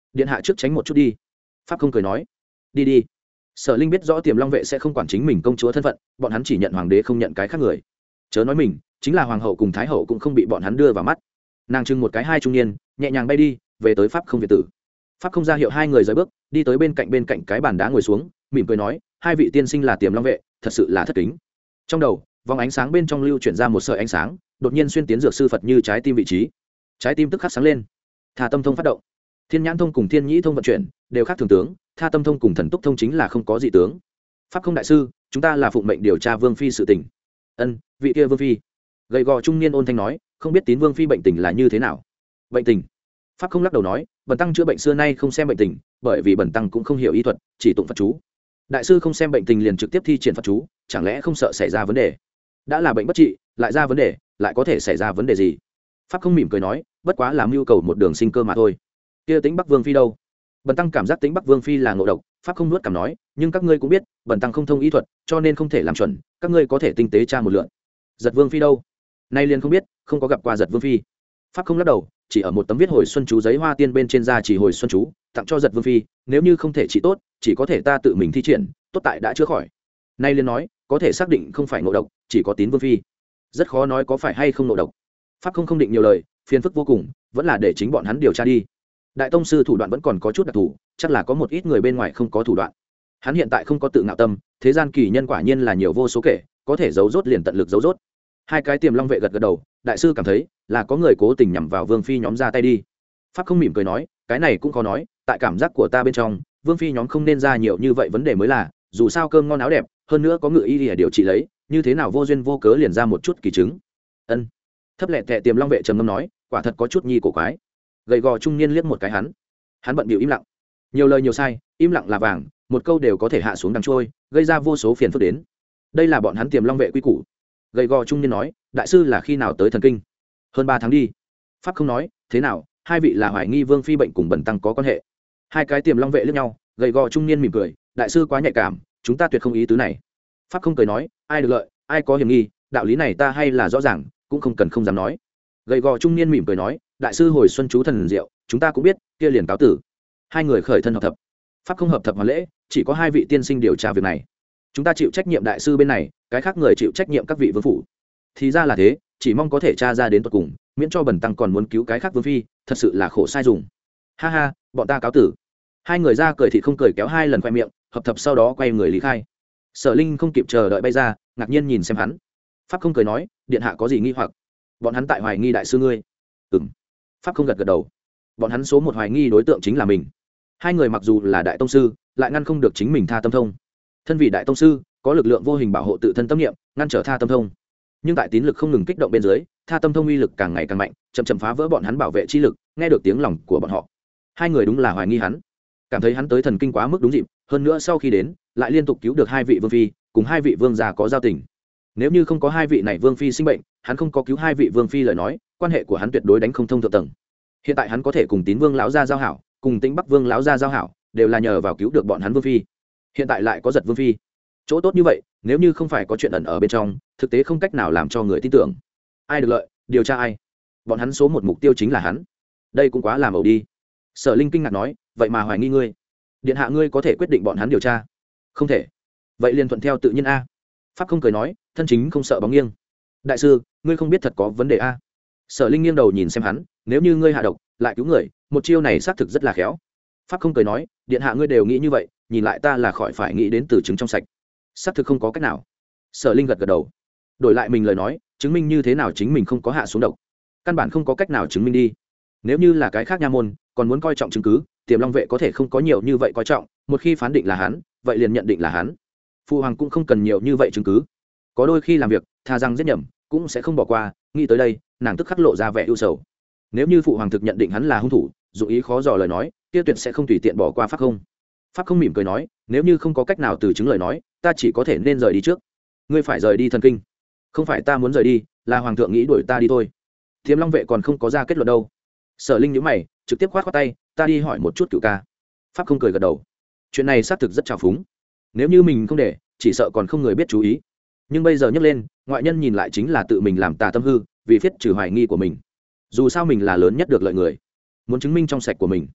điện hạ trước tránh một chút đi. Pháp không cười nói. Đi đi. Sở Linh biết rõ Tiềm Long vệ sẽ không quản chính mình công chúa thân phận, bọn hắn chỉ nhận hoàng đế không nhận cái khác người. Chớ nói mình, chính là hoàng hậu cùng thái hậu cũng không bị bọn hắn đưa vào mắt. Nàng trưng một cái hai trung niên, nhẹ nhàng bay đi, về tới Pháp không việt tử. Pháp không ra hiệu hai người rời bước, đi tới bên cạnh bên cạnh cái bàn đá ngồi xuống, mỉm cười nói, hai vị tiên sinh là Tiềm Long vệ, thật sự là thất kính. Trong đầu, vòng ánh sáng bên trong lưu chuyển ra một sợi ánh sáng, đột nhiên xuyên tiến dược sư Phật như trái tim vị trí. Trái tim tức khắc sáng lên. Tha Tâm thông phát động. Thiên Nhãn thông cùng Thiên Nhĩ thông vận chuyển, đều khác thường tướng, Tha Tâm thông cùng Thần Túc thông chính là không có gì tướng. Pháp không đại sư, chúng ta là phụng mệnh điều tra Vương phi sự tình. Ân, vị kia Vương phi. Gầy gò trung niên ôn thanh nói, không biết Tín Vương phi bệnh tình là như thế nào. Bệnh tình? Pháp không lắc đầu nói, bần tăng chữa bệnh xưa nay không xem bệnh tình, bởi vì bần tăng cũng không hiểu y thuật, chỉ tụng Phật chú. Đại sư không xem bệnh tình liền trực tiếp thi triển Phật chú, chẳng lẽ không sợ xảy ra vấn đề? Đã là bệnh bất trị, lại ra vấn đề, lại có thể xảy ra vấn đề gì? Pháp không mỉm cười nói, bất quá là mưu cầu một đường sinh cơ mà thôi. Kia Tĩnh Bắc Vương phi đâu? Bần tăng cảm giác Tĩnh Bắc Vương phi là ngộ độc. Pháp không nuốt cảm nói, nhưng các ngươi cũng biết, bần tăng không thông y thuật, cho nên không thể làm chuẩn, các ngươi có thể tinh tế tra một lượt. Giật Vương phi đâu? Nay liền không biết, không có gặp qua Giật Vương phi. Pháp không lắc đầu, chỉ ở một tấm viết hồi xuân chú giấy hoa tiên bên trên da chỉ hồi xuân chú, tặng cho Giật Vương phi, nếu như không thể trị tốt, chỉ có thể ta tự mình thi triển, tốt tại đã chữa khỏi. Nay liền nói, có thể xác định không phải ngộ độc, chỉ có Tín Vương phi. Rất khó nói có phải hay không ngộ độc. Pháp không không định nhiều lời, phiền phức vô cùng, vẫn là để chính bọn hắn điều tra đi. Đại tông sư thủ đoạn vẫn còn có chút đặc thù, chắc là có một ít người bên ngoài không có thủ đoạn. Hắn hiện tại không có tự ngạo tâm, thế gian kỳ nhân quả nhiên là nhiều vô số kể, có thể giấu rốt liền tận lực giấu rốt. Hai cái Tiềm Long vệ gật gật đầu, đại sư cảm thấy là có người cố tình nhằm vào Vương phi nhóm ra tay đi. Pháp không mỉm cười nói, cái này cũng có nói, tại cảm giác của ta bên trong, Vương phi nhóm không nên ra nhiều như vậy vấn đề mới là, dù sao cơm ngon áo đẹp, hơn nữa có ngự y để điều trị lấy, như thế nào vô duyên vô cớ liền ra một chút kỳ chứng. Ân. Thấp lẹ tẹ Tiềm Long vệ trầm ngâm nói, quả thật có chút nhi cổ quái. Gầy gò trung niên liếc một cái hắn, hắn bận bịu im lặng. Nhiều lời nhiều sai, im lặng là vàng, một câu đều có thể hạ xuống đằng trôi, gây ra vô số phiền phức đến. Đây là bọn hắn Tiềm Long vệ quy củ. Gầy gò trung niên nói, đại sư là khi nào tới thần kinh? Hơn ba tháng đi. Pháp không nói, thế nào, hai vị là hoài nghi Vương phi bệnh cùng bần tăng có quan hệ. Hai cái Tiềm Long vệ liếc nhau, gầy gò trung niên mỉm cười, đại sư quá nhạy cảm, chúng ta tuyệt không ý tứ này. Pháp không cười nói, ai được lợi, ai có hiểm nghi, đạo lý này ta hay là rõ ràng, cũng không cần không dám nói. Gầy gò trung niên mỉm cười nói, đại sư hồi xuân chú thần diệu, chúng ta cũng biết, kia liền cáo tử. Hai người khởi thân hợp thập. Pháp không hợp thập hoàn lễ, chỉ có hai vị tiên sinh điều tra việc này. Chúng ta chịu trách nhiệm đại sư bên này, cái khác người chịu trách nhiệm các vị vương phủ. Thì ra là thế, chỉ mong có thể tra ra đến tận cùng, miễn cho bần tăng còn muốn cứu cái khác vương phi, thật sự là khổ sai dùng. Ha ha, bọn ta cáo tử. Hai người ra cười thì không cười kéo hai lần khoe miệng, hợp thập sau đó quay người lý khai. Sở Linh không kịp chờ đợi bay ra, ngạc nhiên nhìn xem hắn. Pháp không cười nói, điện hạ có gì nghi hoặc? Bọn hắn tại hoài nghi đại sư ngươi. Ừm. Pháp không gật gật đầu. Bọn hắn số một hoài nghi đối tượng chính là mình. Hai người mặc dù là đại tông sư, lại ngăn không được chính mình Tha Tâm thông. Thân vị đại tông sư, có lực lượng vô hình bảo hộ tự thân tâm niệm, ngăn trở Tha Tâm thông. Nhưng tại tín lực không ngừng kích động bên dưới, Tha Tâm thông uy lực càng ngày càng mạnh, chậm chậm phá vỡ bọn hắn bảo vệ chi lực, nghe được tiếng lòng của bọn họ. Hai người đúng là hoài nghi hắn, cảm thấy hắn tới thần kinh quá mức đúng dịp, hơn nữa sau khi đến, lại liên tục cứu được hai vị vương phi, cùng hai vị vương gia có giao tình. Nếu như không có hai vị này vương phi sinh bệnh, hắn không có cứu hai vị vương phi lời nói, quan hệ của hắn tuyệt đối đánh không thông thượng tầng. Hiện tại hắn có thể cùng Tín Vương lão gia giao hảo, cùng Tĩnh Bắc Vương lão gia giao hảo, đều là nhờ vào cứu được bọn hắn vương phi. Hiện tại lại có Giật Vương phi, chỗ tốt như vậy, nếu như không phải có chuyện ẩn ở bên trong, thực tế không cách nào làm cho người tin tưởng. Ai được lợi, điều tra ai? Bọn hắn số một mục tiêu chính là hắn. Đây cũng quá làm ẩu đi. Sở Linh kinh ngạc nói, vậy mà hoài nghi ngươi, điện hạ ngươi có thể quyết định bọn hắn điều tra? Không thể. Vậy liền thuận theo tự nhiên a. Pháp không cười nói, thân chính không sợ bóng nghiêng. Đại sư, ngươi không biết thật có vấn đề a. Sở Linh nghiêng đầu nhìn xem hắn, nếu như ngươi hạ độc lại cứu người, một chiêu này xác thực rất là khéo. Pháp không cười nói, điện hạ ngươi đều nghĩ như vậy, nhìn lại ta là khỏi phải nghĩ đến từ chứng trong sạch. Xác thực không có cách nào. Sở Linh gật gật đầu. Đổi lại mình lời nói, chứng minh như thế nào chính mình không có hạ xuống độc, căn bản không có cách nào chứng minh đi. Nếu như là cái khác nha môn, còn muốn coi trọng chứng cứ, Tiềm Long vệ có thể không có nhiều như vậy coi trọng, một khi phán định là hắn, vậy liền nhận định là hắn. Phụ hoàng cũng không cần nhiều như vậy chứng cứ. Có đôi khi làm việc, tha rằng giết nhầm, cũng sẽ không bỏ qua. Nghĩ tới đây, nàng tức khắc lộ ra vẻ ưu sầu. Nếu như phụ hoàng thực nhận định hắn là hung thủ, dù ý khó dò lời nói, kia tuyệt sẽ không tùy tiện bỏ qua Pháp không. Pháp không mỉm cười nói, nếu như không có cách nào từ chứng lời nói, ta chỉ có thể nên rời đi trước. Ngươi phải rời đi thần kinh. Không phải ta muốn rời đi, là hoàng thượng nghĩ đuổi ta đi thôi. Tiềm Long vệ còn không có ra kết luận đâu. Sở Linh nhíu mày, trực tiếp khoát khoát tay, ta đi hỏi một chút cựu ca. Pháp không cười gật đầu. Chuyện này xác thực rất trào phúng. Nếu như mình không để, chỉ sợ còn không người biết chú ý. Nhưng bây giờ nhắc lên, ngoại nhân nhìn lại chính là tự mình làm tà tâm hư, vì phiết trừ hoài nghi của mình. Dù sao mình là lớn nhất được lợi người, muốn chứng minh trong sạch của mình.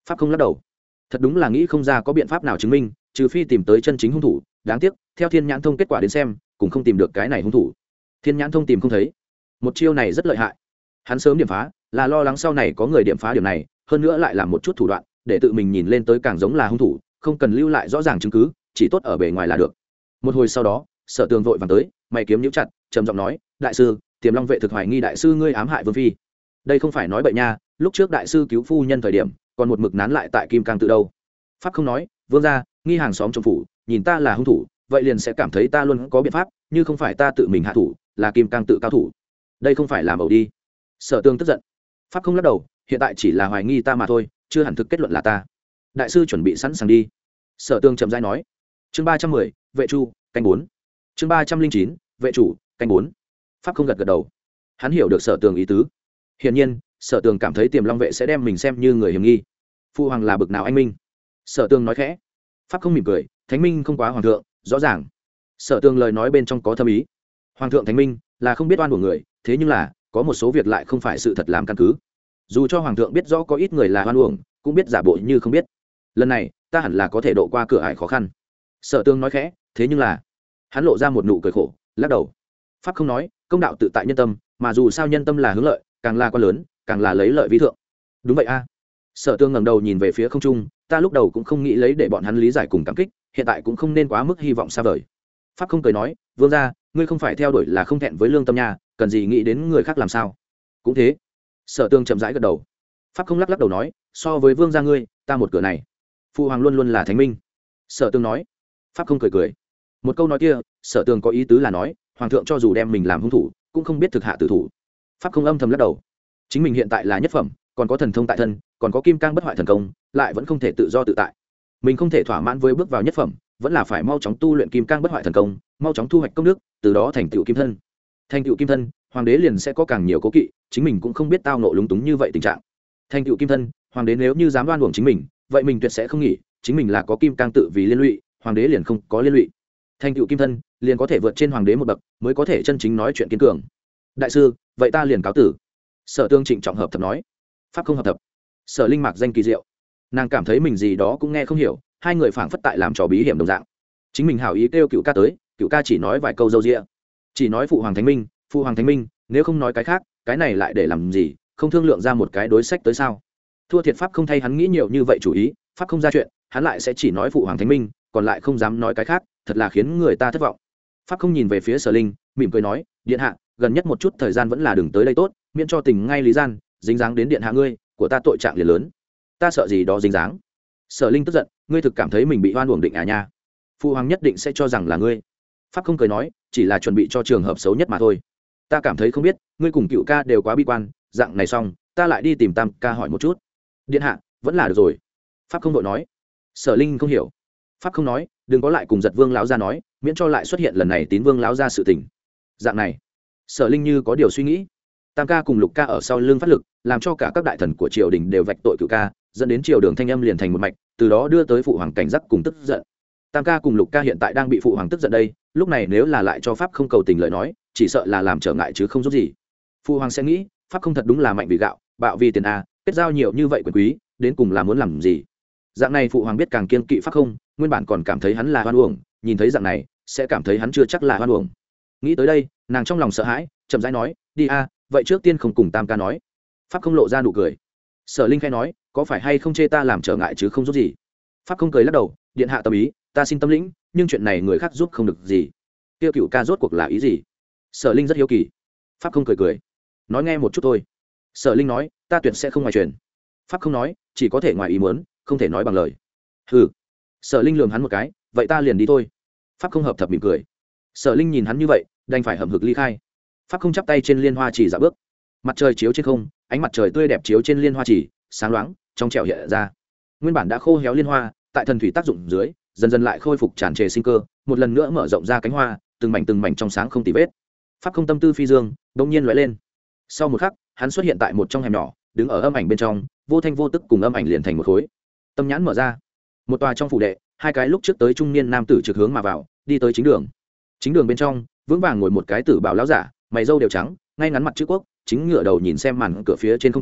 Pháp không lắc đầu, thật đúng là nghĩ không ra có biện pháp nào chứng minh, trừ phi tìm tới chân chính hung thủ. Đáng tiếc theo thiên nhãn thông kết quả đến xem cũng không tìm được cái này hung thủ. Thiên nhãn thông tìm không thấy. Một chiêu này rất lợi hại, hắn sớm điểm phá là lo lắng sau này có người điểm phá điểm này, hơn nữa lại làm một chút thủ đoạn để tự mình nhìn lên tới càng giống là hung thủ, không cần lưu lại rõ ràng chứng cứ, chỉ tốt ở bề ngoài là được. Một hồi sau đó Sở Tường vội vàng tới, mày kiếm nhíu chặt, trầm giọng nói, đại sư, Tiềm Long vệ thực hoài nghi đại sư ngươi ám hại vương phi. Đây không phải nói bậy nha, lúc trước đại sư cứu phu nhân thời điểm còn một mực nán lại tại Kim Cang tự đâu. Pháp không nói, vương gia nghi hàng xóm trong phủ nhìn ta là hung thủ, vậy liền sẽ cảm thấy ta luôn có biện pháp, như không phải ta tự mình hạ thủ là Kim Cang tự cao thủ, đây không phải làm ẩu đi. Sở Tường tức giận. Pháp không lắc đầu, hiện tại chỉ là hoài nghi ta mà thôi, chưa hẳn thực kết luận là ta. Đại sư chuẩn bị sẵn sàng đi. Sở Tường chậm rãi nói. Chương ba trăm mười, vệ chu, canh bốn. Chương ba trăm linh chín, vệ chủ, canh bốn. Pháp không gật gật đầu. Hắn hiểu được Sở Tường ý tứ. Hiển nhiên, Sở Tường cảm thấy Tiềm Long vệ sẽ đem mình xem như người hiểm nghi. Phu hoàng là bực nào anh minh? Sở Tường nói khẽ. Pháp không mỉm cười, thánh minh không quá hoàng thượng, rõ ràng. Sở Tường lời nói bên trong có thâm ý. Hoàng thượng thánh minh là không biết oan của người, thế nhưng là có một số việc lại không phải sự thật làm căn cứ. Dù cho hoàng thượng biết rõ có ít người là oan uổng, cũng biết giả bộ như không biết. Lần này ta hẳn là có thể độ qua cửa ải khó khăn. Sở Tường nói khẽ, thế nhưng là hắn lộ ra một nụ cười khổ, lắc đầu. Pháp không nói, công đạo tự tại nhân tâm, mà dù sao nhân tâm là hướng lợi, càng là quan lớn càng là lấy lợi vi thượng. Đúng vậy a. Sở Tường ngẩng đầu nhìn về phía không trung, ta lúc đầu cũng không nghĩ lấy để bọn hắn lý giải cùng cảm kích, hiện tại cũng không nên quá mức hy vọng xa vời. Pháp không cười nói, vương gia ngươi không phải theo đuổi là không thẹn với lương tâm nha, cần gì nghĩ đến người khác làm sao. Cũng thế. Sở Tường chậm rãi gật đầu. Pháp không lắc lắc đầu nói, so với vương gia ngươi ta một cửa này. Phụ hoàng luôn luôn là thánh minh. Sở Tường nói. Pháp không cười cười. Một câu nói kia Sở Tường có ý tứ là nói hoàng thượng cho dù đem mình làm hung thủ cũng không biết thực hạ tử thủ. Pháp không âm thầm lắc đầu. Chính mình hiện tại là nhất phẩm, còn có thần thông tại thân, còn có kim cang bất hoại thần công, lại vẫn không thể tự do tự tại. Mình không thể thỏa mãn với bước vào nhất phẩm, vẫn là phải mau chóng tu luyện kim cang bất hoại thần công, mau chóng thu hoạch công đức, từ đó thành tựu kim thân. Thành tựu kim thân, hoàng đế liền sẽ có càng nhiều cố kỵ, chính mình cũng không biết tao nộ lúng túng như vậy tình trạng. Thành tựu kim thân, hoàng đế nếu như dám đoan uổng chính mình, vậy mình tuyệt sẽ không nghĩ, chính mình là có kim cang tự vì liên lụy, hoàng đế liền không có liên lụy. Thành tựu kim thân, liền có thể vượt trên hoàng đế một bậc, mới có thể chân chính nói chuyện kiên cường. Đại sư, vậy ta liền cáo tử. Sở Tương trịnh trọng hợp thập nói. Pháp không hợp thập. Sở Linh mạc danh kỳ diệu, nàng cảm thấy mình gì đó cũng nghe không hiểu, hai người phảng phất tại làm trò bí hiểm đồng dạng. Chính mình hảo ý kêu cựu ca tới, cựu ca chỉ nói vài câu dâu dịa, chỉ nói phụ hoàng thánh minh, phụ hoàng thánh minh, nếu không nói cái khác, cái này lại để làm gì, không thương lượng ra một cái đối sách tới sao? Thua thiệt Pháp không thay hắn nghĩ nhiều như vậy chủ ý, Pháp không ra chuyện, hắn lại sẽ chỉ nói phụ hoàng thánh minh, còn lại không dám nói cái khác, thật là khiến người ta thất vọng. Pháp không nhìn về phía Sở Linh, mỉm cười nói, điện hạ, gần nhất một chút thời gian vẫn là đừng tới đây tốt, miễn cho tình ngay lý gian dính dáng đến điện hạ ngươi, của ta tội trạng liền lớn. Ta sợ gì đó dính dáng. Sở Linh tức giận, ngươi thực cảm thấy mình bị oan uổng định à nha? Phụ hoàng nhất định sẽ cho rằng là ngươi. Pháp không cười nói, chỉ là chuẩn bị cho trường hợp xấu nhất mà thôi. Ta cảm thấy không biết, ngươi cùng cựu ca đều quá bi quan, dạng này xong, ta lại đi tìm tam ca hỏi một chút. Điện hạ, vẫn là được rồi. Pháp không đội nói. Sở Linh không hiểu. Pháp không nói, đừng có lại cùng Giật Vương lão gia nói, miễn cho lại xuất hiện lần này Tín Vương lão gia sự tình. Dạng này. Sở Linh như có điều suy nghĩ. Tam ca cùng Lục ca ở sau lưng phát lực, làm cho cả các đại thần của triều đình đều vạch tội cựu ca, dẫn đến triều đường thanh âm liền thành một mạch, từ đó đưa tới phụ hoàng cảnh giác cùng tức giận. Tam ca cùng Lục ca hiện tại đang bị phụ hoàng tức giận đây, lúc này nếu là lại cho Pháp không cầu tình lời nói, chỉ sợ là làm trở ngại chứ không giúp gì. Phụ hoàng sẽ nghĩ, Pháp không thật đúng là mạnh vì gạo, bạo vì tiền a, kết giao nhiều như vậy quyền quý, đến cùng là muốn làm gì? Dạng này phụ hoàng biết càng kiên kỵ Pháp không, nguyên bản còn cảm thấy hắn là hoan uổng, nhìn thấy dạng này, sẽ cảm thấy hắn chưa chắc là hoan uổng. Nghĩ tới đây, nàng trong lòng sợ hãi, chậm rãi nói, đi a, vậy trước tiên không cùng Tam ca nói. Pháp không lộ ra nụ cười. Sở Linh khẽ nói, có phải hay không chê ta làm trở ngại chứ không giúp gì? Pháp không cười lắc đầu, điện hạ tâm ý, ta xin tâm lĩnh, nhưng chuyện này người khác giúp không được gì. Tiêu cựu ca rốt cuộc là ý gì? Sở Linh rất hiếu kỳ. Pháp không cười cười, nói nghe một chút thôi. Sở Linh nói, ta tuyệt sẽ không ngoài truyền. Pháp không nói, chỉ có thể ngoài ý muốn, không thể nói bằng lời. Hừ. Sở Linh lườm hắn một cái, vậy ta liền đi thôi. Pháp không hợp thập mỉm cười. Sở Linh nhìn hắn như vậy, đành phải hậm hực ly khai. Pháp không chắp tay trên liên hoa chỉ dạo bước. Mặt trời chiếu trên không, ánh mặt trời tươi đẹp chiếu trên liên hoa chỉ, sáng loáng, trong trẻo hiện ra. Nguyên bản đã khô héo liên hoa, tại thần thủy tác dụng dưới, dần dần lại khôi phục tràn trề sinh cơ, một lần nữa mở rộng ra cánh hoa, từng mảnh từng mảnh trong sáng không tì vết. Pháp không tâm tư phi dương, đột nhiên lóe lên. Sau một khắc, hắn xuất hiện tại một trong hẻm nhỏ, đứng ở âm ảnh bên trong, vô thanh vô tức cùng âm ảnh liền thành một khối. Tâm nhãn mở ra, một tòa trong phủ đệ, hai cái lúc trước tới trung niên nam tử trực hướng mà vào, đi tới chính đường. Chính đường bên trong, vững vàng ngồi một cái tử bào lão giả, mày râu đều trắng, ngay ngắn mặt chữ quốc, chính ngựa đầu nhìn xem màn cửa phía trên không trung,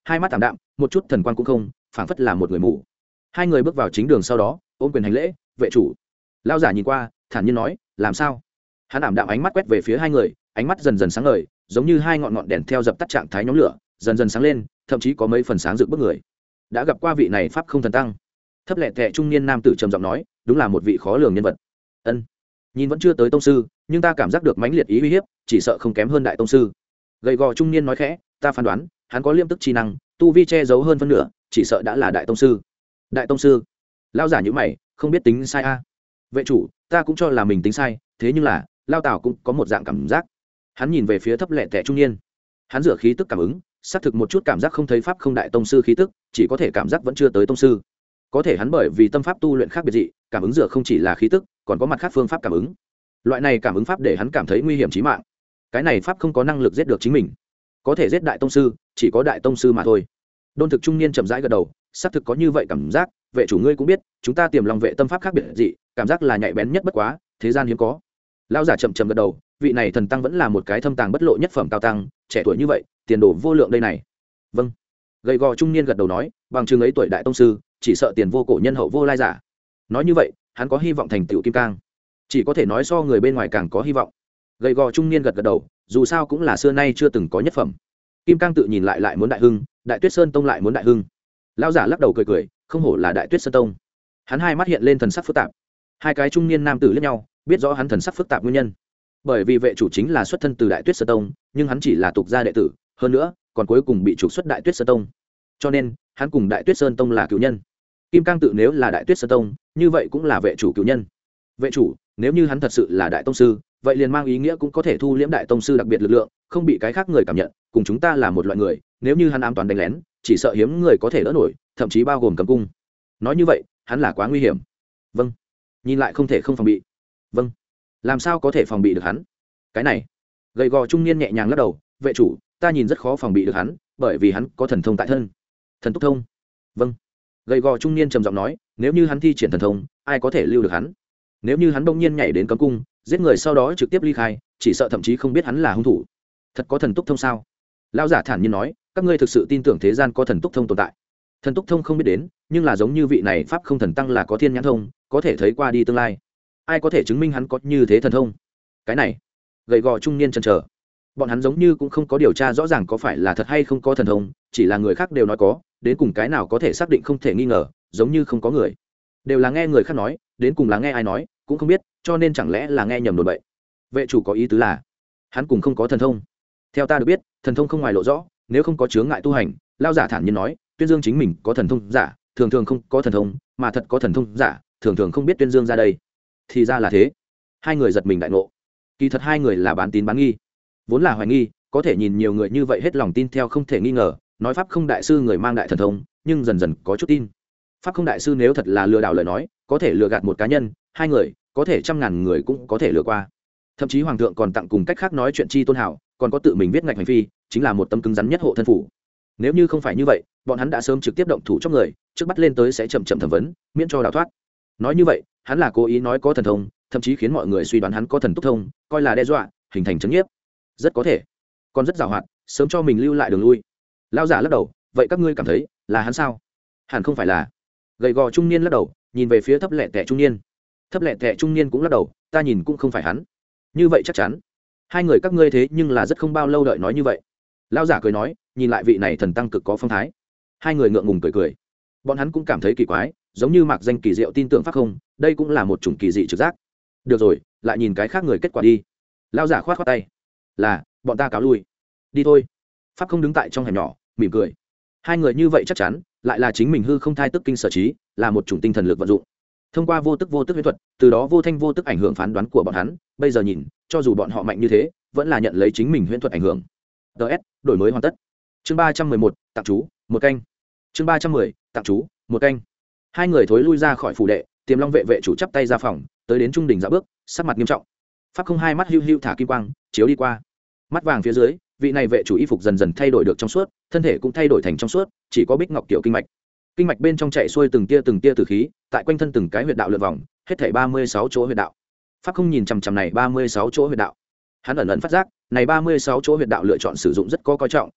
hai mắt tảm đạm một chút thần quan cũng không, phảng phất là một người mù. Hai người bước vào chính đường sau đó ôm quyền hành lễ. Vệ chủ. Lão giả nhìn qua thản nhiên nói, làm sao? Hắn ảm đạm ánh mắt quét về phía hai người, ánh mắt dần dần sáng ngời, giống như hai ngọn ngọn đèn theo dập tắt trạng thái nhóm lửa, dần dần sáng lên, thậm chí có mấy phần sáng rực bức người. Đã gặp qua vị này pháp không thần tăng. Thấp lẹ tẹ trung niên nam tử trầm giọng nói, đúng là một vị khó lường nhân vật. Ân. Nhìn vẫn chưa tới tông sư, nhưng ta cảm giác được mãnh liệt ý uy hiếp, chỉ sợ không kém hơn đại tông sư. Gầy gò trung niên nói khẽ, ta phán đoán hắn có liêm tức chi năng, tu vi che giấu hơn phân nửa, chỉ sợ đã là đại tông sư. Đại tông sư? Lão giả nhíu mày, không biết tính sai a. À. Vệ chủ, ta cũng cho là mình tính sai, thế nhưng là Lão Tào cũng có một dạng cảm giác. Hắn nhìn về phía thấp lẹ tẹ trung niên, hắn dựa khí tức cảm ứng, xác thực một chút cảm giác không thấy pháp không đại tông sư khí tức, chỉ có thể cảm giác vẫn chưa tới tông sư. Có thể hắn bởi vì tâm pháp tu luyện khác biệt dị, cảm ứng dựa không chỉ là khí tức, còn có mặt khác phương pháp cảm ứng. Loại này cảm ứng pháp để hắn cảm thấy nguy hiểm chí mạng. Cái này pháp không có năng lực giết được chính mình, có thể giết đại tông sư, chỉ có đại tông sư mà thôi. Đôn Thực trung niên chậm rãi gật đầu, xác thực có như vậy cảm giác. Vệ chủ ngươi cũng biết, chúng ta tiềm lòng vệ tâm pháp khác biệt dị, cảm giác là nhạy bén nhất bất quá, thế gian hiếm có. Lão giả chậm chậm gật đầu, vị này thần tăng vẫn là một cái thâm tàng bất lộ nhất phẩm cao tăng, trẻ tuổi như vậy, tiền đồ vô lượng đây này. Vâng. Gầy gò trung niên gật đầu nói, bằng chừng ấy tuổi đại tông sư, chỉ sợ tiền vô cổ nhân hậu vô lai giả. Nói như vậy, hắn có hy vọng thành tựu kim cang, chỉ có thể nói so người bên ngoài càng có hy vọng. Gầy gò trung niên gật gật đầu, dù sao cũng là xưa nay chưa từng có nhất phẩm. Kim cang tự nhìn lại lại muốn đại hưng, Đại Tuyết Sơn tông lại muốn đại hưng. Lão giả lắc đầu cười cười, không hổ là Đại Tuyết Sơn tông. Hắn hai mắt hiện lên thần sắc phức tạp. Hai cái trung niên nam tử liếc nhau, biết rõ hắn thần sắc phức tạp nguyên nhân. Bởi vì vệ chủ chính là xuất thân từ Đại Tuyết Sơn tông, nhưng hắn chỉ là tục gia đệ tử, hơn nữa, còn cuối cùng bị trục xuất Đại Tuyết Sơn tông. Cho nên, hắn cùng Đại Tuyết Sơn tông là cửu nhân. Kim cang tự nếu là Đại Tuyết Sơn tông, như vậy cũng là vệ chủ cửu nhân. Vệ chủ, nếu như hắn thật sự là đại tông sư, vậy liền mang ý nghĩa cũng có thể thu liễm đại tông sư đặc biệt lực lượng, không bị cái khác người cảm nhận, cùng chúng ta là một loại người, nếu như hắn ám toán đánh lén, chỉ sợ hiếm người có thể đỡ nổi, thậm chí bao gồm cấm cung. Nói như vậy, hắn là quá nguy hiểm. Vâng. Nhìn lại không thể không phòng bị. Vâng. Làm sao có thể phòng bị được hắn? Cái này. Gầy gò trung niên nhẹ nhàng lắc đầu, vệ chủ, ta nhìn rất khó phòng bị được hắn, bởi vì hắn có thần thông tại thân. Thần túc thông. Vâng. Gầy gò trung niên trầm giọng nói, nếu như hắn thi triển thần thông, ai có thể lưu được hắn? Nếu như hắn đông nhiên nhảy đến cấm cung, giết người sau đó trực tiếp ly khai, chỉ sợ thậm chí không biết hắn là hung thủ. Thật có thần túc thông sao? Lão giả thản nhiên nói, các ngươi thực sự tin tưởng thế gian có thần túc thông tồn tại? Thần túc thông không biết đến, nhưng là giống như vị này pháp không thần tăng là có thiên nhãn thông, có thể thấy qua đi tương lai. Ai có thể chứng minh hắn có như thế thần thông? Cái này, gầy gò trung niên chần chờ. Bọn hắn giống như cũng không có điều tra rõ ràng có phải là thật hay không có thần thông, chỉ là người khác đều nói có, đến cùng cái nào có thể xác định không thể nghi ngờ, giống như không có người. Đều là nghe người khác nói, đến cùng là nghe ai nói, cũng không biết, cho nên chẳng lẽ là nghe nhầm đồn bậy. Vệ chủ có ý tứ là hắn cùng không có thần thông. Theo ta được biết, thần thông không ngoài lộ rõ, nếu không có chướng ngại tu hành. Lao giả thản nhiên nói, tuyên dương chính mình có thần thông giả, thường thường không có thần thông, mà thật có thần thông giả, thường thường không biết tuyên dương ra đây. Thì ra là thế. Hai người giật mình đại ngộ. Kỳ thật hai người là bán tín bán nghi, vốn là hoài nghi, có thể nhìn nhiều người như vậy hết lòng tin theo không thể nghi ngờ, nói pháp không đại sư người mang đại thần thông, nhưng dần dần có chút tin. Pháp không đại sư nếu thật là lừa đảo lời nói, có thể lừa gạt một cá nhân, hai người, có thể trăm ngàn người cũng có thể lừa qua. Thậm chí hoàng thượng còn tặng cùng cách khác nói chuyện chi tôn hảo, còn có tự mình viết ngạch hành phi, chính là một tấm cứng rắn nhất hộ thân phủ. Nếu như không phải như vậy, bọn hắn đã sớm trực tiếp động thủ cho người, trước bắt lên tới sẽ chậm chậm thẩm vấn, miễn cho đào thoát. Nói như vậy, hắn là cố ý nói có thần thông, thậm chí khiến mọi người suy đoán hắn có thần túc thông, coi là đe dọa, hình thành chấn nhiếp. Rất có thể, còn rất giàu hoạt, sớm cho mình lưu lại đường lui. Lão giả lắc đầu, vậy các ngươi cảm thấy là hắn sao? Hẳn không phải là. Gầy gò trung niên lắc đầu, nhìn về phía thấp lẹ tẹ trung niên. Thấp lẹ tẹ trung niên cũng lắc đầu, ta nhìn cũng không phải hắn. Như vậy chắc chắn. Hai người các ngươi thế nhưng là rất không bao lâu đợi nói như vậy. Lão giả cười nói, nhìn lại vị này thần tăng cực có phong thái. Hai người ngượng ngùng cười cười. Bọn hắn cũng cảm thấy kỳ quái, giống như mạc danh kỳ diệu tin tưởng pháp không, đây cũng là một chủng kỳ dị trực giác. Được rồi, lại nhìn cái khác người kết quả đi. Lão giả khoát khoát tay, là bọn ta cáo lui. Đi thôi. Pháp không đứng tại trong hẻm nhỏ, mỉm cười. Hai người như vậy chắc chắn, lại là chính mình hư không thai tức kinh sở trí, là một chủng tinh thần lực vận dụng. Thông qua vô tức vô tức huyễn thuật, từ đó vô thanh vô tức ảnh hưởng phán đoán của bọn hắn, bây giờ nhìn, cho dù bọn họ mạnh như thế, vẫn là nhận lấy chính mình huyễn thuật ảnh hưởng. ds đổi mới hoàn tất. Chương ba trăm mười một, tặng chú, một canh. Chương ba trăm mười, tặng chú, một canh. Hai người thối lui ra khỏi phủ đệ, Tiềm Long vệ vệ chủ chắp tay ra phòng, tới đến trung đỉnh dạo bước, sắc mặt nghiêm trọng. Pháp không hai mắt hưu hưu thả kim quang, chiếu đi qua. Mắt vàng phía dưới, vị này vệ chủ y phục dần dần thay đổi được trong suốt, thân thể cũng thay đổi thành trong suốt, chỉ có bích ngọc kiểu kinh mạch. Kinh mạch bên trong chạy xuôi từng tia từng tia tử khí, tại quanh thân từng cái huyệt đạo lượn vòng, hết thảy ba mươi sáu chỗ huyệt đạo. Pháp không nhìn chằm chằm này ba mươi sáu chỗ huyệt đạo. Hắn ẩn ẩn phát giác, này ba mươi sáu chỗ huyệt đạo lựa chọn sử dụng rất có coi trọng,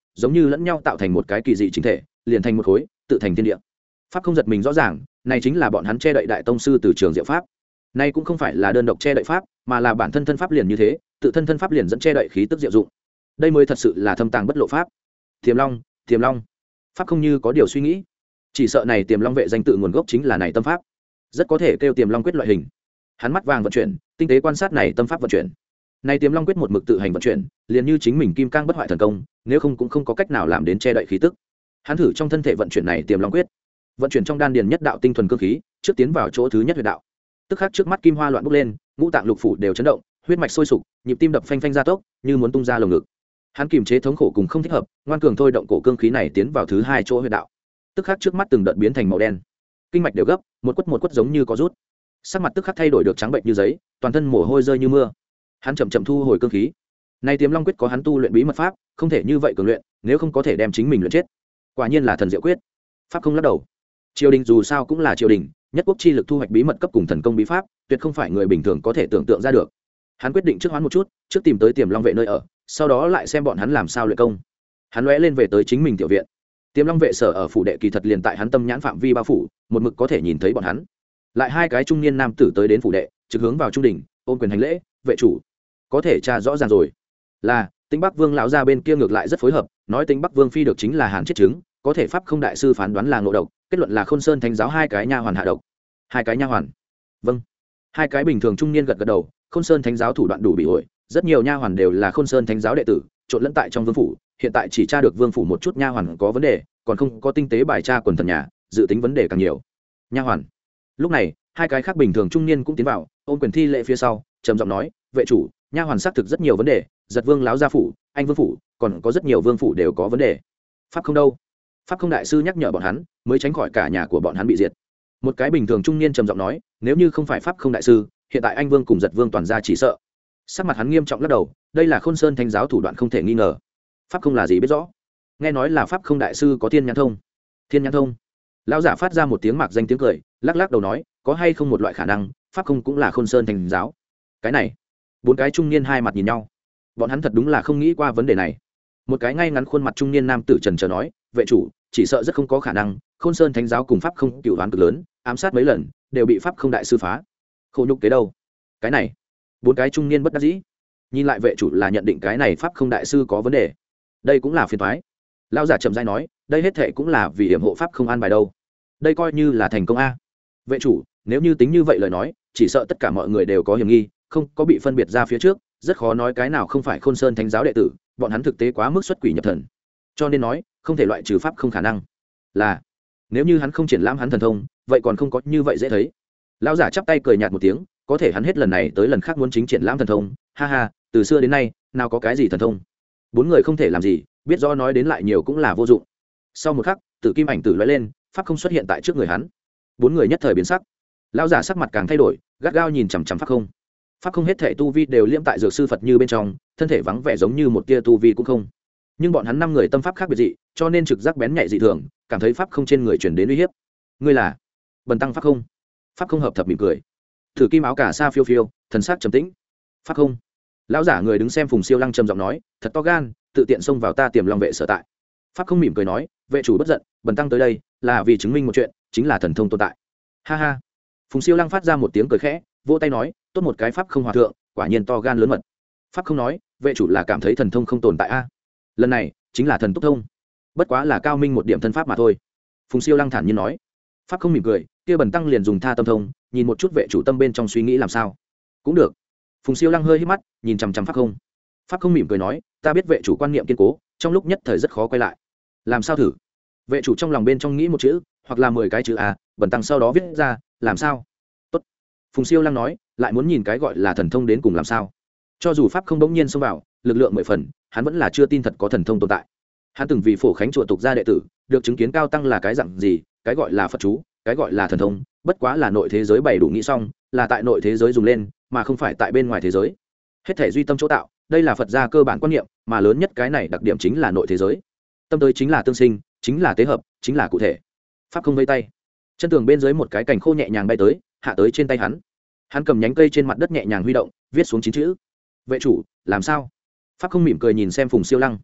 giống như lẫn nhau tạo thành một cái kỳ dị chính thể, liền thành một khối, tự thành thiên địa. Pháp không giật mình rõ ràng, này chính là bọn hắn che đậy đại tông sư từ trường diệu pháp. Này cũng không phải là đơn độc che đậy pháp, mà là bản thân thân pháp liền như thế, tự thân thân pháp liền dẫn che đậy khí tức diệu dụng. Đây mới thật sự là thâm tàng bất lộ pháp. Tiềm Long, Tiềm Long. Pháp không như có điều suy nghĩ, chỉ sợ này Tiềm Long vệ danh tự nguồn gốc chính là này tâm pháp, rất có thể kêu Tiềm Long quyết loại hình. Hắn mắt vàng vận chuyển, tinh tế quan sát này tâm pháp vận chuyển. Này Tiềm Long quyết một mực tự hành vận chuyển, liền như chính mình kim cang bất hoại thần công, nếu không cũng không có cách nào làm đến che đậy khí tức. Hắn thử trong thân thể vận chuyển này Tiềm Long quyết, vận chuyển trong đan điền nhất đạo tinh thuần cương khí, trước tiến vào chỗ thứ nhất huyệt đạo. Tức khắc trước mắt kim hoa loạn bốc lên, ngũ tạng lục phủ đều chấn động, huyết mạch sôi sục, nhịp tim đập phanh phanh gia tốc, như muốn tung ra lồng ngực. Hắn kiềm chế thống khổ cùng không thích hợp, ngoan cường thôi động cổ cương khí này tiến vào thứ hai chỗ huyệt đạo. Tức khắc trước mắt từng đợt biến thành màu đen, kinh mạch đều gấp, một quất một quất giống như có rút. Sắc mặt tức khắc thay đổi được trắng bệnh như giấy, toàn thân mồ hôi rơi như mưa. Hắn chậm chậm thu hồi cương khí. Này Tiềm Long quyết có hắn tu luyện bí mật pháp, không thể như vậy cường luyện, nếu không có thể đem chính mình luyện chết. Quả nhiên là thần diệu quyết. Pháp không lắc đầu. Triều đình dù sao cũng là triều đình, nhất quốc chi lực thu hoạch bí mật cấp cùng thần công bí pháp, tuyệt không phải người bình thường có thể tưởng tượng ra được. Hắn quyết định trước hoán một chút, trước tìm tới Tiềm Long vệ nơi ở, sau đó lại xem bọn hắn làm sao luyện công. Hắn lóe lên về tới chính mình tiểu viện. Tiềm Long vệ sở ở phủ đệ kỳ thật liền tại hắn tâm nhãn phạm vi bao phủ, một mực có thể nhìn thấy bọn hắn. Lại hai cái trung niên nam tử tới đến phủ đệ, trực hướng vào trung đình, ôm quyền hành lễ, vệ chủ. Có thể tra rõ ràng rồi. Là, Tĩnh Bắc Vương lão gia bên kia ngược lại rất phối hợp, nói Tĩnh Bắc Vương phi được chính là Hàn chết chứng, có thể pháp không đại sư phán đoán là ngộ độc, kết luận là Khôn Sơn Thánh giáo hai cái nha hoàn hạ độc. Hai cái nha hoàn? Vâng. Hai cái bình thường trung niên gật gật đầu, Khôn Sơn Thánh giáo thủ đoạn đủ bị ổi, rất nhiều nha hoàn đều là Khôn Sơn Thánh giáo đệ tử, trộn lẫn tại trong vương phủ, hiện tại chỉ tra được vương phủ một chút nha hoàn có vấn đề, còn không có tinh tế bài tra quần thần nhà, dự tính vấn đề càng nhiều. Nha hoàn. Lúc này, hai cái khác bình thường trung niên cũng tiến vào, ôn quyền thi lễ phía sau, trầm giọng nói, vệ chủ, nha hoàn xác thực rất nhiều vấn đề, giật vương láo gia phủ, anh vương phủ, còn có rất nhiều vương phủ đều có vấn đề. Pháp không đâu? Pháp không đại sư nhắc nhở bọn hắn, mới tránh khỏi cả nhà của bọn hắn bị diệt. Một cái bình thường trung niên trầm giọng nói, nếu như không phải pháp không đại sư, hiện tại anh vương cùng giật vương toàn gia chỉ sợ. Sắc mặt hắn nghiêm trọng lắc đầu, đây là Khôn Sơn Thánh giáo thủ đoạn không thể nghi ngờ. Pháp không là gì biết rõ? Nghe nói là pháp không đại sư có thiên nhãn thông. Thiên nhãn thông? Lão giả phát ra một tiếng mạc danh tiếng cười, lắc lắc đầu nói, có hay không một loại khả năng, pháp không cũng là Khôn Sơn Thánh giáo? Cái này, bốn cái trung niên hai mặt nhìn nhau, bọn hắn thật đúng là không nghĩ qua vấn đề này. Một cái ngay ngắn khuôn mặt trung niên nam tử trần trờ nói, vệ chủ, chỉ sợ rất không có khả năng, Khôn Sơn Thánh giáo cùng pháp không cựu đoán cực lớn, ám sát mấy lần đều bị pháp không đại sư phá. Khổ nhục kế đâu? Cái này, bốn cái trung niên bất đắc dĩ, nhìn lại vệ chủ là nhận định cái này pháp không đại sư có vấn đề, đây cũng là phiền toái. Lão giả chậm rãi nói, đây hết thệ cũng là vì hiểm hộ pháp không an bài đâu, đây coi như là thành công a. Vệ chủ, nếu như tính như vậy lời nói, chỉ sợ tất cả mọi người đều có hiểm nghi, không có bị phân biệt ra phía trước, rất khó nói cái nào không phải Khôn Sơn Thánh giáo đệ tử, bọn hắn thực tế quá mức xuất quỷ nhập thần, cho nên nói không thể loại trừ pháp không khả năng. Là, nếu như hắn không triển lãm hắn thần thông, vậy còn không có như vậy dễ thấy. Lão giả chắp tay cười nhạt một tiếng, có thể hắn hết lần này tới lần khác muốn chính triển lãm thần thông, ha ha, từ xưa đến nay nào có cái gì thần thông. Bốn người không thể làm gì, biết rõ nói đến lại nhiều cũng là vô dụng. Sau một khắc, tử kim ảnh tử lóe lên, pháp không xuất hiện tại trước người hắn. Bốn người nhất thời biến sắc. Lão giả sắc mặt càng thay đổi, gắt gao nhìn chằm chằm pháp không. Pháp không hết thể tu vi đều liễm tại dược sư Phật như bên trong, thân thể vắng vẻ giống như một tia tu vi cũng không. Nhưng bọn hắn năm người tâm pháp khác biệt dị, cho nên trực giác bén nhạy dị thường, cảm thấy pháp không trên người truyền đến uy hiếp. Ngươi là? Bần tăng pháp không. Pháp không hợp thập mỉm cười. Thử kim áo cả sa phiêu phiêu, thần sắc trầm tĩnh. Pháp không. Lão giả người đứng xem Phùng Siêu Lăng trầm giọng nói, thật to gan, tự tiện xông vào ta Tiềm Long vệ sở tại. Pháp không mỉm cười nói, vệ chủ bất giận, bần tăng tới đây là vì chứng minh một chuyện, chính là thần thông tồn tại. Ha ha. Phùng Siêu Lăng phát ra một tiếng cười khẽ, vỗ tay nói, tốt một cái pháp không hòa thượng, quả nhiên to gan lớn mật. Pháp không nói, vệ chủ là cảm thấy thần thông không tồn tại a. Lần này chính là thần túc thông, bất quá là cao minh một điểm thân pháp mà thôi. Phùng Siêu Lăng thản nhiên nói. Pháp không mỉm cười, kia bần tăng liền dùng tha tâm thông, nhìn một chút vệ chủ tâm bên trong suy nghĩ làm sao. Cũng được. Phùng Siêu Lăng hơi hít mắt, nhìn chằm chằm pháp không. Pháp không mỉm cười nói, ta biết vệ chủ quan niệm kiên cố, trong lúc nhất thời rất khó quay lại. Làm sao thử? Vệ chủ trong lòng bên trong nghĩ một chữ, hoặc là mười cái chữ a, bần tăng sau đó viết ra, làm sao? Tốt. Phùng Siêu Lăng nói, lại muốn nhìn cái gọi là thần thông đến cùng làm sao. Cho dù pháp không bỗng nhiên xông vào, lực lượng mười phần, hắn vẫn là chưa tin thật có thần thông tồn tại. Hắn từng vì Phổ Khánh chùa tục gia đệ tử, được chứng kiến cao tăng là cái dạng gì, cái gọi là Phật chú, cái gọi là thần thông, bất quá là nội thế giới bày đủ nghĩ xong, là tại nội thế giới dùng lên, mà không phải tại bên ngoài thế giới. Hết thể duy tâm chỗ tạo, đây là Phật gia cơ bản quan niệm, mà lớn nhất cái này đặc điểm chính là nội thế giới. Tâm tới chính là tương sinh, chính là tế hợp, chính là cụ thể. Pháp không vây tay, chân tường bên dưới một cái cành khô nhẹ nhàng bay tới, hạ tới trên tay hắn. Hắn cầm nhánh cây trên mặt đất nhẹ nhàng huy động, viết xuống chín chữ. Vệ chủ, làm sao? Pháp không mỉm cười nhìn xem Phùng Siêu Lăng.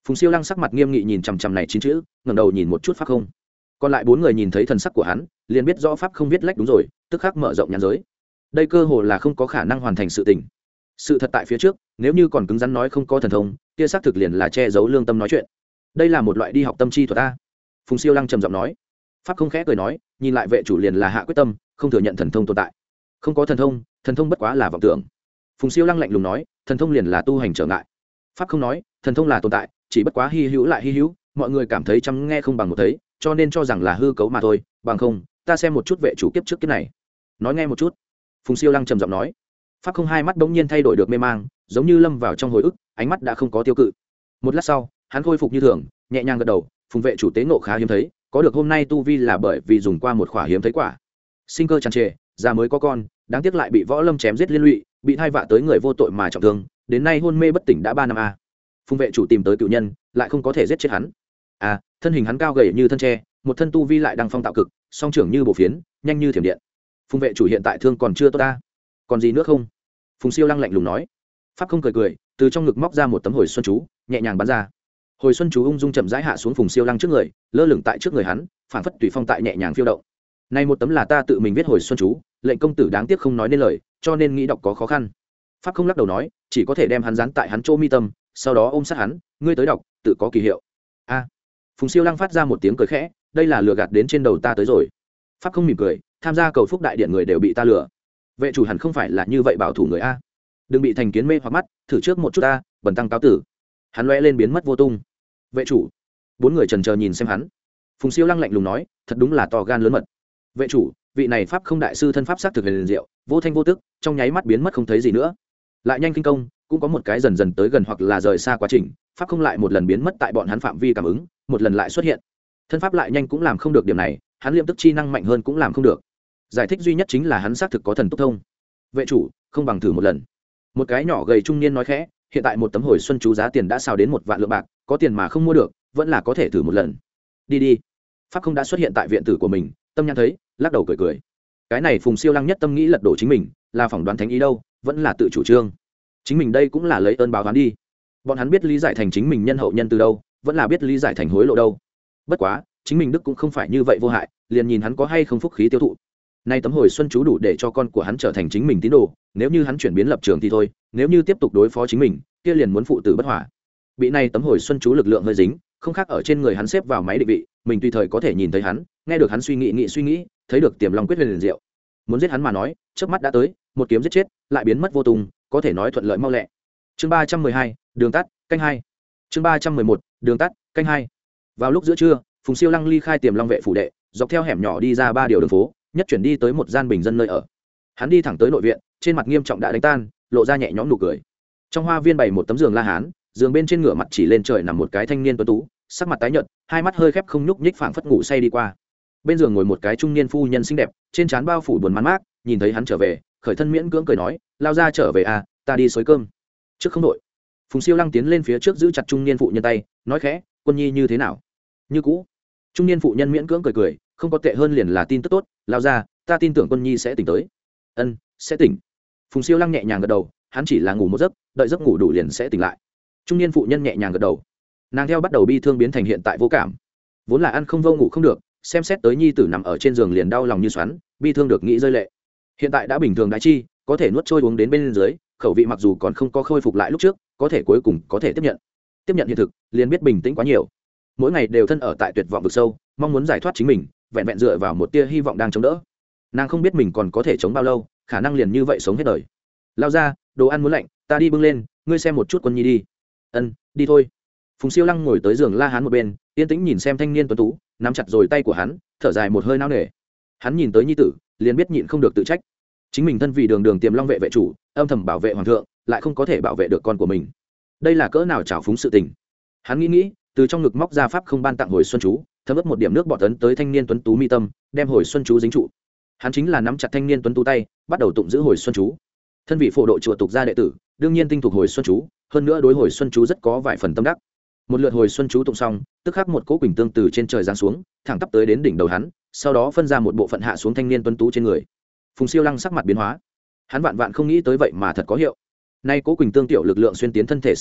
Phùng Siêu Lăng sắc mặt nghiêm nghị nhìn chằm chằm này chín chữ, ngẩng đầu nhìn một chút pháp không. Còn lại bốn người nhìn thấy thần sắc của hắn, liền biết rõ pháp không viết lách đúng rồi, tức khắc mở rộng nhãn giới. Đây cơ hồ là không có khả năng hoàn thành sự tình. Sự thật tại phía trước, nếu như còn cứng rắn nói không có thần thông, kia xác thực liền là che giấu lương tâm nói chuyện. Đây là một loại đi học tâm chi thuật a. Phùng Siêu Lăng trầm giọng nói. Pháp không khẽ cười nói, nhìn lại vệ chủ liền là hạ quyết tâm, không thừa nhận thần thông tồn tại. Không có thần thông, thần thông bất quá là vọng tưởng. Phùng Siêu Lăng lạnh lùng nói, thần thông liền là tu hành trở ngại. Pháp không nói, thần thông là tồn tại, chỉ bất quá hy hữu lại hy hữu, mọi người cảm thấy chăm nghe không bằng một thấy, cho nên cho rằng là hư cấu mà thôi, bằng không, ta xem một chút vệ chủ kiếp trước kiếp này. Nói nghe một chút. Phùng Siêu Lăng trầm giọng nói. Pháp không hai mắt bỗng nhiên thay đổi được mê mang, giống như lâm vào trong hồi ức, ánh mắt đã không có tiêu cự. Một lát sau, hắn khôi phục như thường, nhẹ nhàng gật đầu, Phùng vệ chủ tế ngộ khá hiếm thấy, có được hôm nay tu vi là bởi vì dùng qua một khỏa hiếm thấy quả. Sinh cơ tràn trề, già mới có con, đáng tiếc lại bị võ lâm chém giết liên lụy, bị thai vạ tới người vô tội mà trọng thương, đến nay hôn mê bất tỉnh đã ba năm a. Phùng vệ chủ tìm tới cựu nhân, lại không có thể giết chết hắn. À, thân hình hắn cao gầy như thân tre, một thân tu vi lại đang phong tạo cực, song trưởng như bổ phiến, nhanh như thiểm điện. Phùng vệ chủ hiện tại thương còn chưa tốt ta, còn gì nữa không? Phùng Siêu Lăng lạnh lùng nói. Pháp không cười cười, từ trong ngực móc ra một tấm hồi xuân chú, nhẹ nhàng bắn ra. Hồi xuân chú ung dung chậm rãi hạ xuống Phùng Siêu Lăng trước người, lơ lửng tại trước người hắn, phản phất tùy phong tại nhẹ nhàng phiêu động. Này một tấm là ta tự mình viết hồi xuân chú, lệnh công tử đáng tiếc không nói nên lời, cho nên nghĩ đọc có khó khăn. Pháp không lắc đầu nói, chỉ có thể đem hắn dán tại hắn chỗ mi tâm, sau đó ôm sát hắn, ngươi tới đọc, tự có kỳ hiệu. A. Phùng Siêu Lăng phát ra một tiếng cười khẽ, đây là lừa gạt đến trên đầu ta tới rồi. Pháp không mỉm cười, tham gia cầu phúc đại điện người đều bị ta lừa. Vệ chủ hẳn không phải là như vậy bảo thủ người a. Đừng bị thành kiến mê hoặc mắt, thử trước một chút ta, bần tăng cáo tử. Hắn lóe lên biến mất vô tung. Vệ chủ. Bốn người chần chờ nhìn xem hắn. Phùng Siêu Lăng lạnh lùng nói, thật đúng là to gan lớn mật. Vệ chủ, vị này pháp không đại sư thân pháp sát thực liền diệu, vô thanh vô tức, trong nháy mắt biến mất không thấy gì nữa. Lại nhanh kinh công, cũng có một cái dần dần tới gần hoặc là rời xa quá trình, pháp không lại một lần biến mất tại bọn hắn phạm vi cảm ứng, một lần lại xuất hiện. Thân pháp lại nhanh cũng làm không được điểm này, hắn liệm tức chi năng mạnh hơn cũng làm không được. Giải thích duy nhất chính là hắn xác thực có thần tốc thông. Vệ chủ, không bằng thử một lần. Một cái nhỏ gầy trung niên nói khẽ, hiện tại một tấm hồi xuân chú giá tiền đã xào đến một vạn lượng bạc, có tiền mà không mua được, vẫn là có thể thử một lần. Đi đi. Pháp không đã xuất hiện tại viện tử của mình, tâm nhãn thấy, lắc đầu cười cười. Cái này Phùng Siêu Lăng nhất tâm nghĩ lật đổ chính mình, là phỏng đoán thánh ý đâu, vẫn là tự chủ trương. Chính mình đây cũng là lấy ơn báo oán đi. Bọn hắn biết lý giải thành chính mình nhân hậu nhân từ đâu, vẫn là biết lý giải thành hối lộ đâu. Bất quá, chính mình đức cũng không phải như vậy vô hại, liền nhìn hắn có hay không phúc khí tiêu thụ. Nay tấm hồi xuân chú đủ để cho con của hắn trở thành chính mình tín đồ, nếu như hắn chuyển biến lập trường thì thôi, nếu như tiếp tục đối phó chính mình, kia liền muốn phụ tử bất hòa. Bị này tấm hồi xuân chú lực lượng hơi dính, không khác ở trên người hắn xếp vào máy định vị, mình tùy thời có thể nhìn thấy hắn, nghe được hắn suy nghĩ nghĩ suy nghĩ, thấy được tiềm long quyết liền liền diệu. Muốn giết hắn mà nói, chớp mắt đã tới, một kiếm giết chết, lại biến mất vô tung, có thể nói thuận lợi mau lẹ. Chương ba trăm mười hai, đường tắt, canh hai. Chương ba trăm mười một, đường tắt, canh hai. Vào lúc giữa trưa, Phùng Siêu Lăng ly khai tiềm long vệ phủ đệ, dọc theo hẻm nhỏ đi ra ba điều đường phố, nhất chuyển đi tới một gian bình dân nơi ở. Hắn đi thẳng tới nội viện, trên mặt nghiêm trọng đã đánh tan, lộ ra nhẹ nhõm nụ cười. Trong hoa viên bày một tấm giường la hán, giường bên trên ngửa mặt chỉ lên trời nằm một cái thanh niên tuấn tú, sắc mặt tái nhợt, hai mắt hơi khép không nhúc nhích phảng phất ngủ say đi qua. Bên giường ngồi một cái trung niên phu nhân xinh đẹp, trên trán bao phủ buồn man mác, nhìn thấy hắn trở về, khởi thân miễn cưỡng cười nói, lao ra trở về à, ta đi xới cơm. Trước không đội. Phùng Siêu Lăng tiến lên phía trước giữ chặt trung niên phụ nhân tay, nói khẽ, quân nhi như thế nào? Như cũ. Trung niên phụ nhân miễn cưỡng cười cười, không có tệ hơn liền là tin tức tốt, lao ra, ta tin tưởng quân nhi sẽ tỉnh tới. Ân, sẽ tỉnh. Phùng Siêu Lăng nhẹ nhàng gật đầu, hắn chỉ là ngủ một giấc, đợi giấc ngủ đủ liền sẽ tỉnh lại. Trung niên phụ nhân nhẹ nhàng gật đầu. Nàng theo bắt đầu bi thương biến thành hiện tại vô cảm. Vốn là ăn không vô ngủ không được, xem xét tới nhi tử nằm ở trên giường liền đau lòng như xoắn, bi thương được nghĩ rơi lệ. Hiện tại đã bình thường đại chi, có thể nuốt trôi uống đến bên dưới, khẩu vị mặc dù còn không có khôi phục lại lúc trước, có thể cuối cùng có thể tiếp nhận. Tiếp nhận hiện thực, liền biết bình tĩnh quá nhiều. Mỗi ngày đều thân ở tại tuyệt vọng vực sâu, mong muốn giải thoát chính mình, vẹn vẹn dựa vào một tia hy vọng đang chống đỡ. Nàng không biết mình còn có thể chống bao lâu, khả năng liền như vậy sống hết đời. Lao ra, đồ ăn muốn lạnh, ta đi bưng lên, ngươi xem một chút quân nhi đi. Ân, đi thôi. Phùng Siêu Lăng ngồi tới giường la hán một bên, yên tĩnh nhìn xem thanh niên tuấn tú, nắm chặt rồi tay của hắn, thở dài một hơi nao nề. Hắn nhìn tới nhi tử, liền biết nhịn không được tự trách. Chính mình thân vì đường đường tiềm long vệ vệ chủ, âm thầm bảo vệ hoàng thượng, lại không có thể bảo vệ được con của mình. Đây là cỡ nào trào phúng sự tình. Hắn nghĩ nghĩ, từ trong ngực móc ra pháp không ban tặng hồi xuân chú, thấm ướt một điểm nước bọt tấn tới thanh niên tuấn tú mi tâm, đem hồi xuân chú dính trụ. Hắn chính là nắm chặt thanh niên tuấn tú tay, bắt đầu tụng giữ hồi xuân chú. Thân vị phổ độ chùa tục gia đệ tử, đương nhiên tinh thuộc hồi xuân chú, hơn nữa đối hồi xuân chú rất có vài phần tâm đắc. Một lượt hồi xuân chú tụng xong, tức khắc một cỗ quỳnh tương từ trên trời giáng xuống, thẳng tắp tới đến đỉnh đầu hắn, sau đó phân ra một bộ phận hạ xuống thanh niên tuấn tú trên người. Phùng Siêu Lăng sắc mặt biến hóa, hắn vạn vạn không nghĩ tới vậy mà thật có hiệu. Nay cỗ quỳnh tương tiểu lực lượng xuyên tiến thân thể sau đó,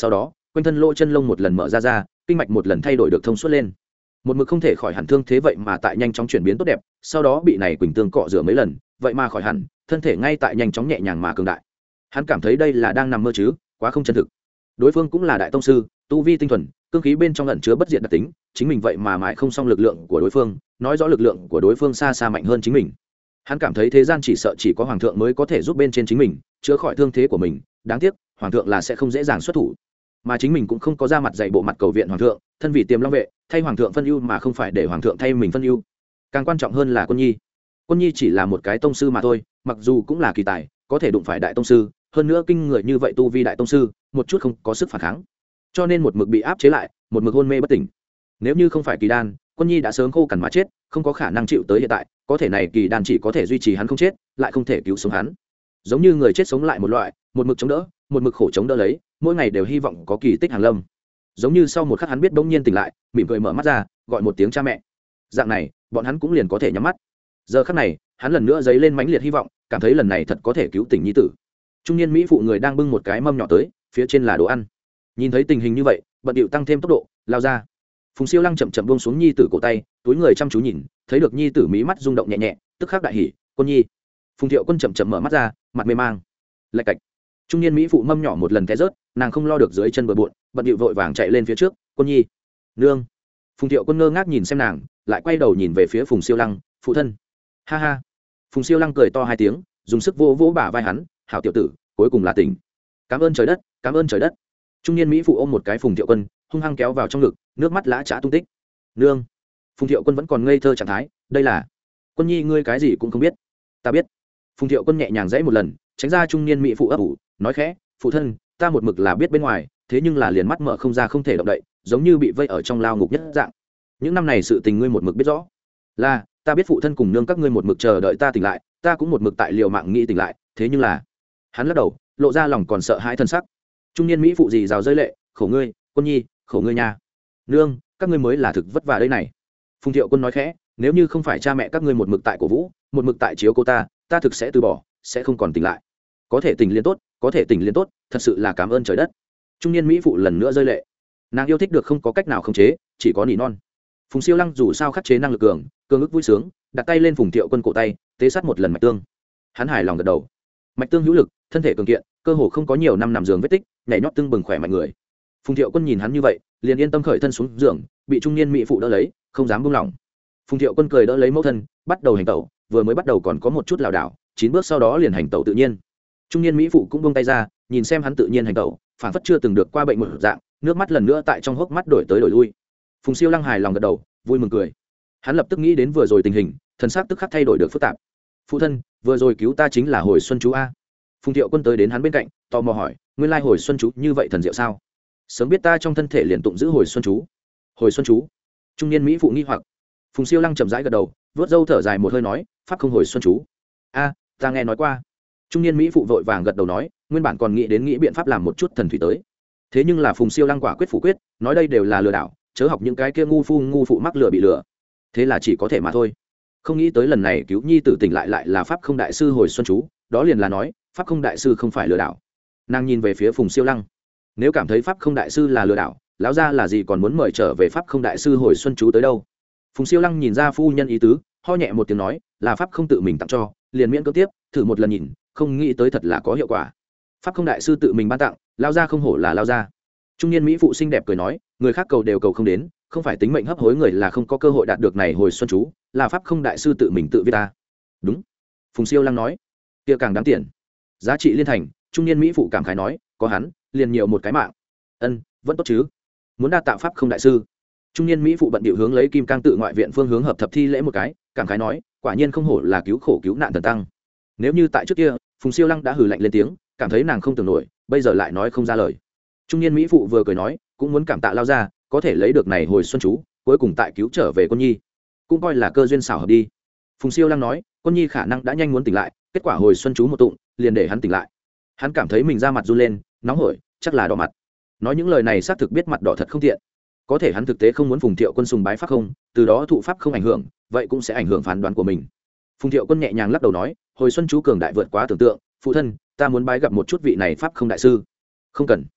quanh thân lỗ chân lông một lần mở ra ra, kinh mạch một lần thay đổi được thông suốt lên. Một mực không thể khỏi hẳn thương thế vậy mà tại nhanh chóng chuyển biến tốt đẹp, sau đó bị này quỳnh tương cọ rửa mấy lần, vậy mà khỏi hẳn, thân thể ngay tại nhanh chóng nhẹ nhàng mà cường đại. Hắn cảm thấy đây là đang nằm mơ chứ, quá không chân thực. Đối phương cũng là đại tông sư, tu vi tinh thuần, cương khí bên trong ẩn chứa bất diệt đặc tính, chính mình vậy mà mãi không xong lực lượng của đối phương, nói rõ lực lượng của đối phương xa xa mạnh hơn chính mình. Hắn cảm thấy thế gian chỉ sợ chỉ có hoàng thượng mới có thể giúp bên trên chính mình chữa khỏi thương thế của mình, đáng tiếc hoàng thượng là sẽ không dễ dàng xuất thủ, mà chính mình cũng không có ra mặt dạy bộ mặt cầu viện hoàng thượng, thân vì tiềm long vệ thay hoàng thượng phân ưu mà không phải để hoàng thượng thay mình phân ưu. Càng quan trọng hơn là quân nhi, quân nhi chỉ là một cái tông sư mà thôi, mặc dù cũng là kỳ tài, có thể đụng phải đại tông sư, hơn nữa kinh người như vậy tu vi đại tông sư, một chút không có sức phản kháng, cho nên một mực bị áp chế lại, một mực hôn mê bất tỉnh. Nếu như không phải kỳ đan, quân nhi đã sớm khô cằn mà chết, không có khả năng chịu tới hiện tại. Có thể này kỳ đan chỉ có thể duy trì hắn không chết, lại không thể cứu sống hắn, giống như người chết sống lại một loại, một mực chống đỡ, một mực khổ chống đỡ lấy, mỗi ngày đều hy vọng có kỳ tích hàng lâm. Giống như sau một khắc hắn biết bỗng nhiên tỉnh lại, mỉm cười mở mắt ra, gọi một tiếng cha mẹ. Dạng này bọn hắn cũng liền có thể nhắm mắt. Giờ khắc này hắn lần nữa dấy lên mãnh liệt hy vọng, cảm thấy lần này thật có thể cứu tỉnh nhi tử. Trung niên mỹ phụ người đang bưng một cái mâm nhỏ tới, phía trên là đồ ăn. Nhìn thấy tình hình như vậy, bận điệu tăng thêm tốc độ lao ra. Phùng Siêu Lăng chậm chậm buông xuống nhi tử cổ tay, túi người chăm chú nhìn, thấy được nhi tử mí mắt rung động nhẹ nhẹ, tức khắc đại hỉ. Quân nhi. Phùng Thiệu Quân chậm chậm mở mắt ra, mặt mê mang. Lạch cạch. Trung niên mỹ phụ mâm nhỏ một lần té rớt, nàng không lo được dưới chân bừa bộn, bận điệu vội vàng chạy lên phía trước. Quân nhi. Nương. Phùng Thiệu Quân ngơ ngác nhìn xem nàng, lại quay đầu nhìn về phía Phùng Siêu Lăng, phụ thân. Ha ha. Phùng Siêu Lăng cười to hai tiếng, dùng sức vỗ vỗ bả vai hắn, hảo tiểu tử, cuối cùng là tỉnh. Cảm ơn trời đất, cảm ơn trời đất. Trung niên mỹ phụ ôm một cái Phùng Thiệu Quân, hung hăng kéo vào trong ngực, nước mắt lã chã tung tích. Nương. Phùng Thiệu Quân vẫn còn ngây thơ trạng thái, đây là Quân nhi, ngươi cái gì cũng không biết. Ta biết. Phùng Thiệu Quân nhẹ nhàng dãy một lần, tránh ra trung niên mỹ phụ ấp ủ, nói khẽ, phụ thân, ta một mực là biết bên ngoài, thế nhưng là liền mắt mở không ra không thể động đậy, giống như bị vây ở trong lao ngục nhất dạng. Những năm này sự tình ngươi một mực biết rõ. Là, ta biết phụ thân cùng nương các ngươi một mực chờ đợi ta tỉnh lại, ta cũng một mực tại liều mạng nghĩ tỉnh lại, thế nhưng là hắn lắc đầu, lộ ra lòng còn sợ hãi thân sắc. Trung niên mỹ phụ gì rào rơi lệ, khổ ngươi, Quân nhi, khổ ngươi nha. Nương, các ngươi mới là thực vất vả đây này. Phùng Thiệu Quân nói khẽ, nếu như không phải cha mẹ các ngươi một mực tại cổ vũ, một mực tại chiếu cô ta, ta thực sẽ từ bỏ, sẽ không còn tỉnh lại. Có thể tỉnh liên tốt, có thể tỉnh liên tốt, thật sự là cảm ơn trời đất. Trung niên mỹ phụ lần nữa rơi lệ, nàng yêu thích được không có cách nào khống chế, chỉ có nỉ non. Phùng Siêu Lăng dù sao khắc chế năng lực cường, cường ức vui sướng, đặt tay lên Phùng Thiệu Quân cổ tay, tế sát một lần mạch tương. Hắn hài lòng gật đầu. Mạch tương hữu lực, thân thể cường kiện, cơ hồ không có nhiều năm nằm giường vết tích, nhảy nhót tưng bừng khỏe mạnh người. Phùng Thiệu Quân nhìn hắn như vậy, liền yên tâm khởi thân xuống giường, bị trung niên mỹ phụ đỡ lấy, không dám buông lỏng. Phùng Thiệu Quân cười đỡ lấy mẫu thân, bắt đầu hành tẩu, vừa mới bắt đầu còn có một chút lảo đảo, chín bước sau đó liền hành tẩu tự nhiên. Trung niên mỹ phụ cũng buông tay ra, nhìn xem hắn tự nhiên hành tẩu, phản phất chưa từng được qua bệnh một dạng, nước mắt lần nữa tại trong hốc mắt đổi tới đổi lui. Phùng Siêu Lăng hài lòng gật đầu, vui mừng cười. Hắn lập tức nghĩ đến vừa rồi tình hình, thần sắc tức khắc thay đổi được phức tạp. Phụ thân, vừa rồi cứu ta chính là hồi xuân chú a. Phùng Thiệu Quân tới đến hắn bên cạnh, tò mò hỏi, nguyên lai hồi xuân chú như vậy thần diệu sao? Sớm biết ta trong thân thể liền tụng giữ hồi xuân chú. Hồi xuân chú? Trung niên mỹ phụ nghi hoặc. Phùng Siêu Lăng chậm rãi gật đầu, vớt râu thở dài một hơi nói, pháp không hồi xuân chú. A, ta nghe nói qua. Trung niên mỹ phụ vội vàng gật đầu nói, nguyên bản còn nghĩ đến nghĩ biện pháp làm một chút thần thủy tới. Thế nhưng là Phùng Siêu Lăng quả quyết phủ quyết, nói đây đều là lừa đảo, chớ học những cái kia ngu phu ngu phụ mắc lừa bị lừa. Thế là chỉ có thể mà thôi. Không nghĩ tới lần này cứu nhi tử tỉnh lại lại là pháp không đại sư hồi xuân chú, đó liền là nói, pháp không đại sư không phải lừa đảo. Nàng nhìn về phía Phùng Siêu Lăng, nếu cảm thấy pháp không đại sư là lừa đảo, lão gia là gì còn muốn mời trở về pháp không đại sư hồi xuân chú tới đâu? Phùng Siêu Lăng nhìn ra phu nhân ý tứ, ho nhẹ một tiếng nói, là pháp không tự mình tặng cho, liền miễn cưỡng tiếp, thử một lần nhìn, không nghĩ tới thật là có hiệu quả. Pháp không đại sư tự mình ban tặng, lão gia không hổ là lão gia. Trung niên mỹ phụ xinh đẹp cười nói, người khác cầu đều cầu không đến, không phải tính mệnh hấp hối người là không có cơ hội đạt được này hồi xuân chú, là pháp không đại sư tự mình tự viết ta. Đúng. Phùng Siêu Lăng nói, kia càng đáng tiền, giá trị liên thành. Trung niên mỹ phụ cảm khái nói, có hắn liền nhiều một cái mạng. Ân, vẫn tốt chứ. Muốn đa tạ pháp không đại sư. Trung niên mỹ phụ bận điệu hướng lấy kim cang tự ngoại viện phương hướng hợp thập thi lễ một cái, cảm khái nói, quả nhiên không hổ là cứu khổ cứu nạn thần tăng. Nếu như tại trước kia, Phùng Siêu Lăng đã hừ lạnh lên tiếng, cảm thấy nàng không tưởng nổi, bây giờ lại nói không ra lời. Trung niên mỹ phụ vừa cười nói, cũng muốn cảm tạ lao ra, có thể lấy được này hồi xuân chú, cuối cùng tại cứu trở về Quân nhi, cũng coi là cơ duyên xảo hợp đi. Phùng Siêu Lăng nói, Quân nhi khả năng đã nhanh muốn tỉnh lại, kết quả hồi xuân chú một tụng, liền để hắn tỉnh lại. Hắn cảm thấy mình da mặt run lên, nóng hổi, chắc là đỏ mặt. Nói những lời này xác thực biết mặt đỏ thật không tiện, có thể hắn thực tế không muốn Phùng Thiệu Quân sùng bái pháp không, từ đó thụ pháp không ảnh hưởng, vậy cũng sẽ ảnh hưởng phán đoán của mình. Phùng Thiệu Quân nhẹ nhàng lắc đầu nói, hồi xuân chú cường đại vượt quá tưởng tượng, phụ thân, ta muốn bái gặp một chút vị này pháp không đại sư. Không cần.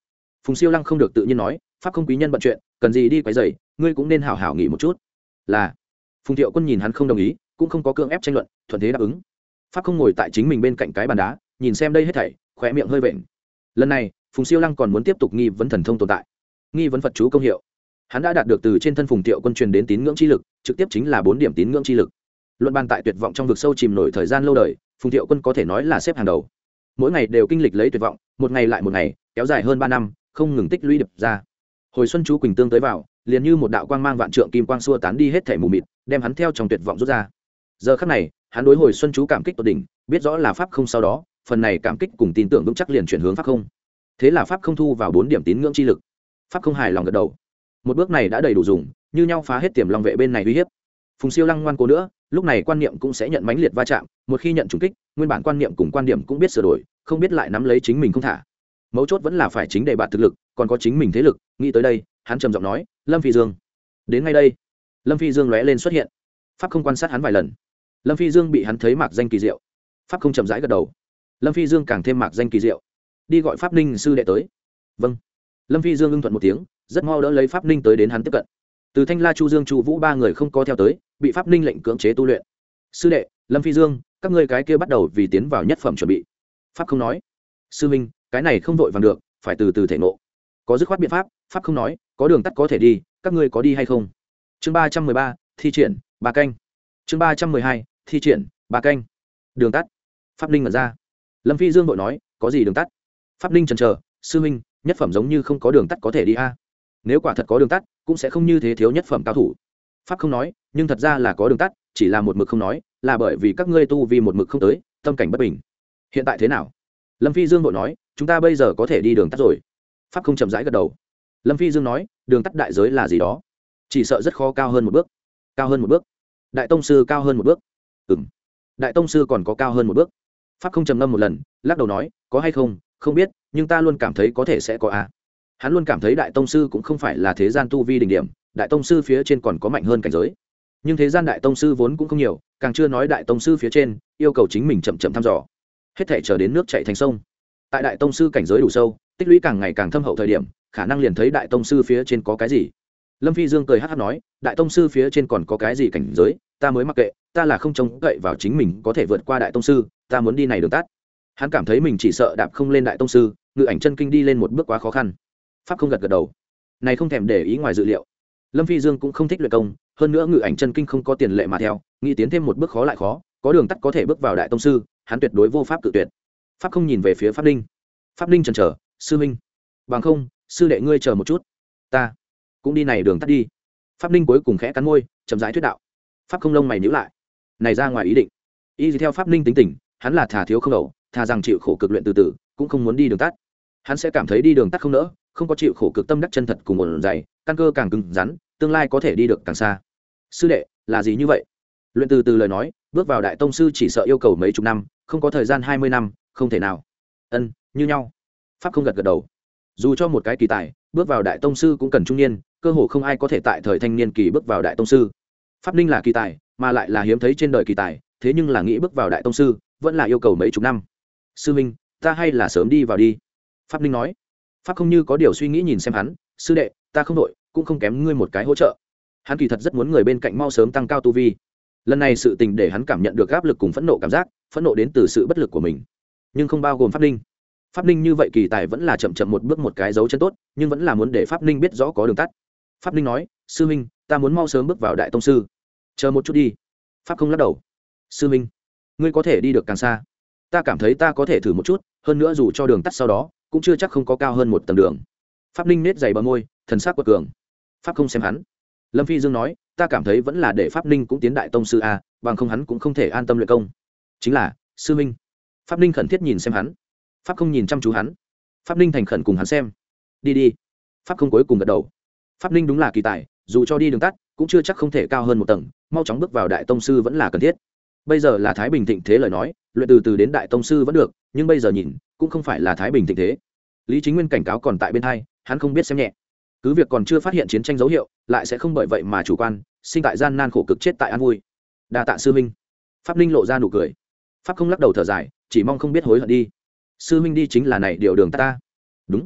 Phùng Siêu Lăng không được tự nhiên nói, pháp không quý nhân bận chuyện, cần gì đi quấy rầy, ngươi cũng nên hảo hảo nghỉ một chút. Là. Phùng Thiệu Quân nhìn hắn không đồng ý, cũng không có cưỡng ép tranh luận, thuận thế đáp ứng. Pháp không ngồi tại chính mình bên cạnh cái bàn đá, nhìn xem đây hết thảy, khóe miệng hơi vện. Lần này, Phùng Siêu Lăng còn muốn tiếp tục nghi vấn thần thông tồn tại, nghi vấn Phật chú công hiệu. Hắn đã đạt được từ trên thân Phùng Thiệu Quân truyền đến tín ngưỡng chi lực, trực tiếp chính là bốn điểm tín ngưỡng chi lực. Luận bàn tại tuyệt vọng trong vực sâu chìm nổi thời gian lâu đời, Phùng Thiệu Quân có thể nói là xếp hàng đầu. Mỗi ngày đều kinh lịch lấy tuyệt vọng, một ngày lại một ngày, kéo dài hơn ba năm, không ngừng tích lũy đập ra. Hồi xuân chú Quỳnh Tương tới vào, liền như một đạo quang mang vạn trượng kim quang xua tán đi hết thảy mù mịt, đem hắn theo trong tuyệt vọng rút ra. Giờ khắc này, hắn đối hồi xuân chú cảm kích tột đỉnh, biết rõ là pháp không sau đó, phần này cảm kích cùng tin tưởng vững chắc liền chuyển hướng pháp không. Thế là pháp không thu vào bốn điểm tín ngưỡng chi lực. Pháp không hài lòng gật đầu. Một bước này đã đầy đủ dùng, như nhau phá hết tiềm long vệ bên này uy hiếp. Phùng Siêu Lăng ngoan cố nữa, lúc này quan niệm cũng sẽ nhận mãnh liệt va chạm, một khi nhận trùng kích, nguyên bản quan niệm cùng quan điểm cũng biết sửa đổi, không biết lại nắm lấy chính mình không thả. Mấu chốt vẫn là phải chính đề bạt thực lực, còn có chính mình thế lực, nghĩ tới đây, hắn trầm giọng nói, Lâm Phi Dương. Đến ngay đây. Lâm Phi Dương lóe lên xuất hiện. Pháp không quan sát hắn vài lần. Lâm Phi Dương bị hắn thấy mạc danh kỳ diệu. Pháp không chậm rãi gật đầu. Lâm Phi Dương càng thêm mạc danh kỳ diệu. Đi gọi Pháp Ninh sư đệ tới. Vâng. Lâm Phi Dương ưng thuận một tiếng, rất mau đỡ lấy Pháp Ninh tới đến hắn tiếp cận. Từ Thanh La, Chu Dương, Chu Vũ ba người không có theo tới, bị Pháp Ninh lệnh cưỡng chế tu luyện. Sư đệ, Lâm Phi Dương, các ngươi cái kia bắt đầu vì tiến vào nhất phẩm chuẩn bị. Pháp không nói. Sư minh, cái này không vội vàng được, phải từ từ thể ngộ. Có dứt khoát biện pháp. Pháp không nói, có đường tắt có thể đi, các ngươi có đi hay không? Chương ba trăm mười ba, thi triển ba canh. Chương ba trăm mười hai, thi triển ba canh. Đường tắt. Pháp Ninh mở ra. Lâm Phi Dương vội nói, có gì đường tắt? Pháp Ninh chần chờ, sư minh, nhất phẩm giống như không có đường tắt có thể đi a. Nếu quả thật có đường tắt, cũng sẽ không như thế thiếu nhất phẩm cao thủ. Pháp không nói, nhưng thật ra là có đường tắt, chỉ là một mực không nói, là bởi vì các ngươi tu vì một mực không tới, tâm cảnh bất bình. Hiện tại thế nào? Lâm Phi Dương vội nói, chúng ta bây giờ có thể đi đường tắt rồi. Pháp không chậm rãi gật đầu. Lâm Phi Dương nói, đường tắt đại giới là gì đó? Chỉ sợ rất khó cao hơn một bước. Cao hơn một bước? Đại tông sư cao hơn một bước? Ừm. Đại tông sư còn có cao hơn một bước? Pháp không trầm ngâm một lần, lắc đầu nói, có hay không, không biết, nhưng ta luôn cảm thấy có thể sẽ có a. Hắn luôn cảm thấy đại tông sư cũng không phải là thế gian tu vi đỉnh điểm, đại tông sư phía trên còn có mạnh hơn cảnh giới. Nhưng thế gian đại tông sư vốn cũng không nhiều, càng chưa nói đại tông sư phía trên yêu cầu chính mình chậm chậm thăm dò. Hết thể chờ đến nước chảy thành sông. Tại đại tông sư cảnh giới đủ sâu, tích lũy càng ngày càng thâm hậu thời điểm, khả năng liền thấy đại tông sư phía trên có cái gì. Lâm Phi Dương cười hắc hắc nói, đại tông sư phía trên còn có cái gì cảnh giới, ta mới mặc kệ, ta là không trông cậy vào chính mình có thể vượt qua đại tông sư, ta muốn đi này đường tắt. Hắn cảm thấy mình chỉ sợ đạp không lên đại tông sư, ngự ảnh chân kinh đi lên một bước quá khó khăn. Pháp không gật gật đầu, này không thèm để ý ngoài dự liệu. Lâm Phi Dương cũng không thích luyện công, hơn nữa ngự ảnh chân kinh không có tiền lệ mà theo, nghĩ tiến thêm một bước khó lại khó, có đường tắt có thể bước vào đại tông sư, hắn tuyệt đối vô pháp cự tuyệt. Pháp không nhìn về phía Pháp Ninh. Pháp Ninh chần chờ, sư minh, bằng không, sư đệ ngươi chờ một chút, ta cũng đi này đường tắt đi. Pháp Ninh cuối cùng khẽ cắn môi, chậm rãi thuyết đạo. Pháp không lông mày nhíu lại, này ra ngoài ý định. Y theo Pháp Ninh tính tình, hắn là thà thiếu không đầu, thà rằng chịu khổ cực luyện từ từ, cũng không muốn đi đường tắt. Hắn sẽ cảm thấy đi đường tắt không nỡ, không có chịu khổ cực tâm đắc chân thật cùng ổn dày, căn cơ càng cứng rắn, tương lai có thể đi được càng xa. Sư đệ, là gì như vậy? Luyện từ từ lời nói, bước vào đại tông sư chỉ sợ yêu cầu mấy chục năm, không có thời gian hai mươi năm, không thể nào. Ân, như nhau. Pháp không gật gật đầu. Dù cho một cái kỳ tài, bước vào đại tông sư cũng cần trung niên, cơ hồ không ai có thể tại thời thanh niên kỳ bước vào đại tông sư. Pháp Ninh là kỳ tài, mà lại là hiếm thấy trên đời kỳ tài, thế nhưng là nghĩ bước vào đại tông sư, vẫn là yêu cầu mấy chục năm. Sư minh, ta hay là sớm đi vào đi. Pháp Ninh nói. Pháp không như có điều suy nghĩ nhìn xem hắn, sư đệ, ta không đội, cũng không kém ngươi một cái hỗ trợ. Hắn kỳ thật rất muốn người bên cạnh mau sớm tăng cao tu vi. Lần này sự tình để hắn cảm nhận được áp lực cùng phẫn nộ cảm giác, phẫn nộ đến từ sự bất lực của mình, nhưng không bao gồm Pháp Ninh. Pháp Ninh như vậy kỳ tài vẫn là chậm chậm một bước một cái dấu chân tốt, nhưng vẫn là muốn để Pháp Ninh biết rõ có đường tắt. Pháp Ninh nói, sư minh, ta muốn mau sớm bước vào đại tông sư. Chờ một chút đi. Pháp không lắc đầu. Sư minh, ngươi có thể đi được càng xa. Ta cảm thấy ta có thể thử một chút, hơn nữa dù cho đường tắt sau đó cũng chưa chắc không có cao hơn một tầng đường. Pháp Ninh nết dày bờ môi, thần sắc quật cường. Pháp không xem hắn. Lâm Phi Dương nói, ta cảm thấy vẫn là để Pháp Ninh cũng tiến đại tông sư a, bằng không hắn cũng không thể an tâm luyện công. Chính là, sư minh. Pháp Ninh khẩn thiết nhìn xem hắn. Pháp không nhìn chăm chú hắn. Pháp Ninh thành khẩn cùng hắn xem. Đi đi. Pháp không cuối cùng gật đầu. Pháp Ninh đúng là kỳ tài, dù cho đi đường tắt cũng chưa chắc không thể cao hơn một tầng, mau chóng bước vào đại tông sư vẫn là cần thiết. Bây giờ là thái bình thịnh thế lời nói, luyện từ từ đến đại tông sư vẫn được, nhưng bây giờ nhìn cũng không phải là thái bình thịnh thế. Lý Chính Nguyên cảnh cáo còn tại bên hai, hắn không biết xem nhẹ. Cứ việc còn chưa phát hiện chiến tranh dấu hiệu, lại sẽ không bởi vậy mà chủ quan, sinh tại gian nan khổ cực chết tại an vui. Đa tạ sư minh. Pháp Ninh lộ ra nụ cười. Pháp không lắc đầu thở dài, chỉ mong không biết hối hận đi. Sư minh đi chính là này điều đường ta, ta. Đúng.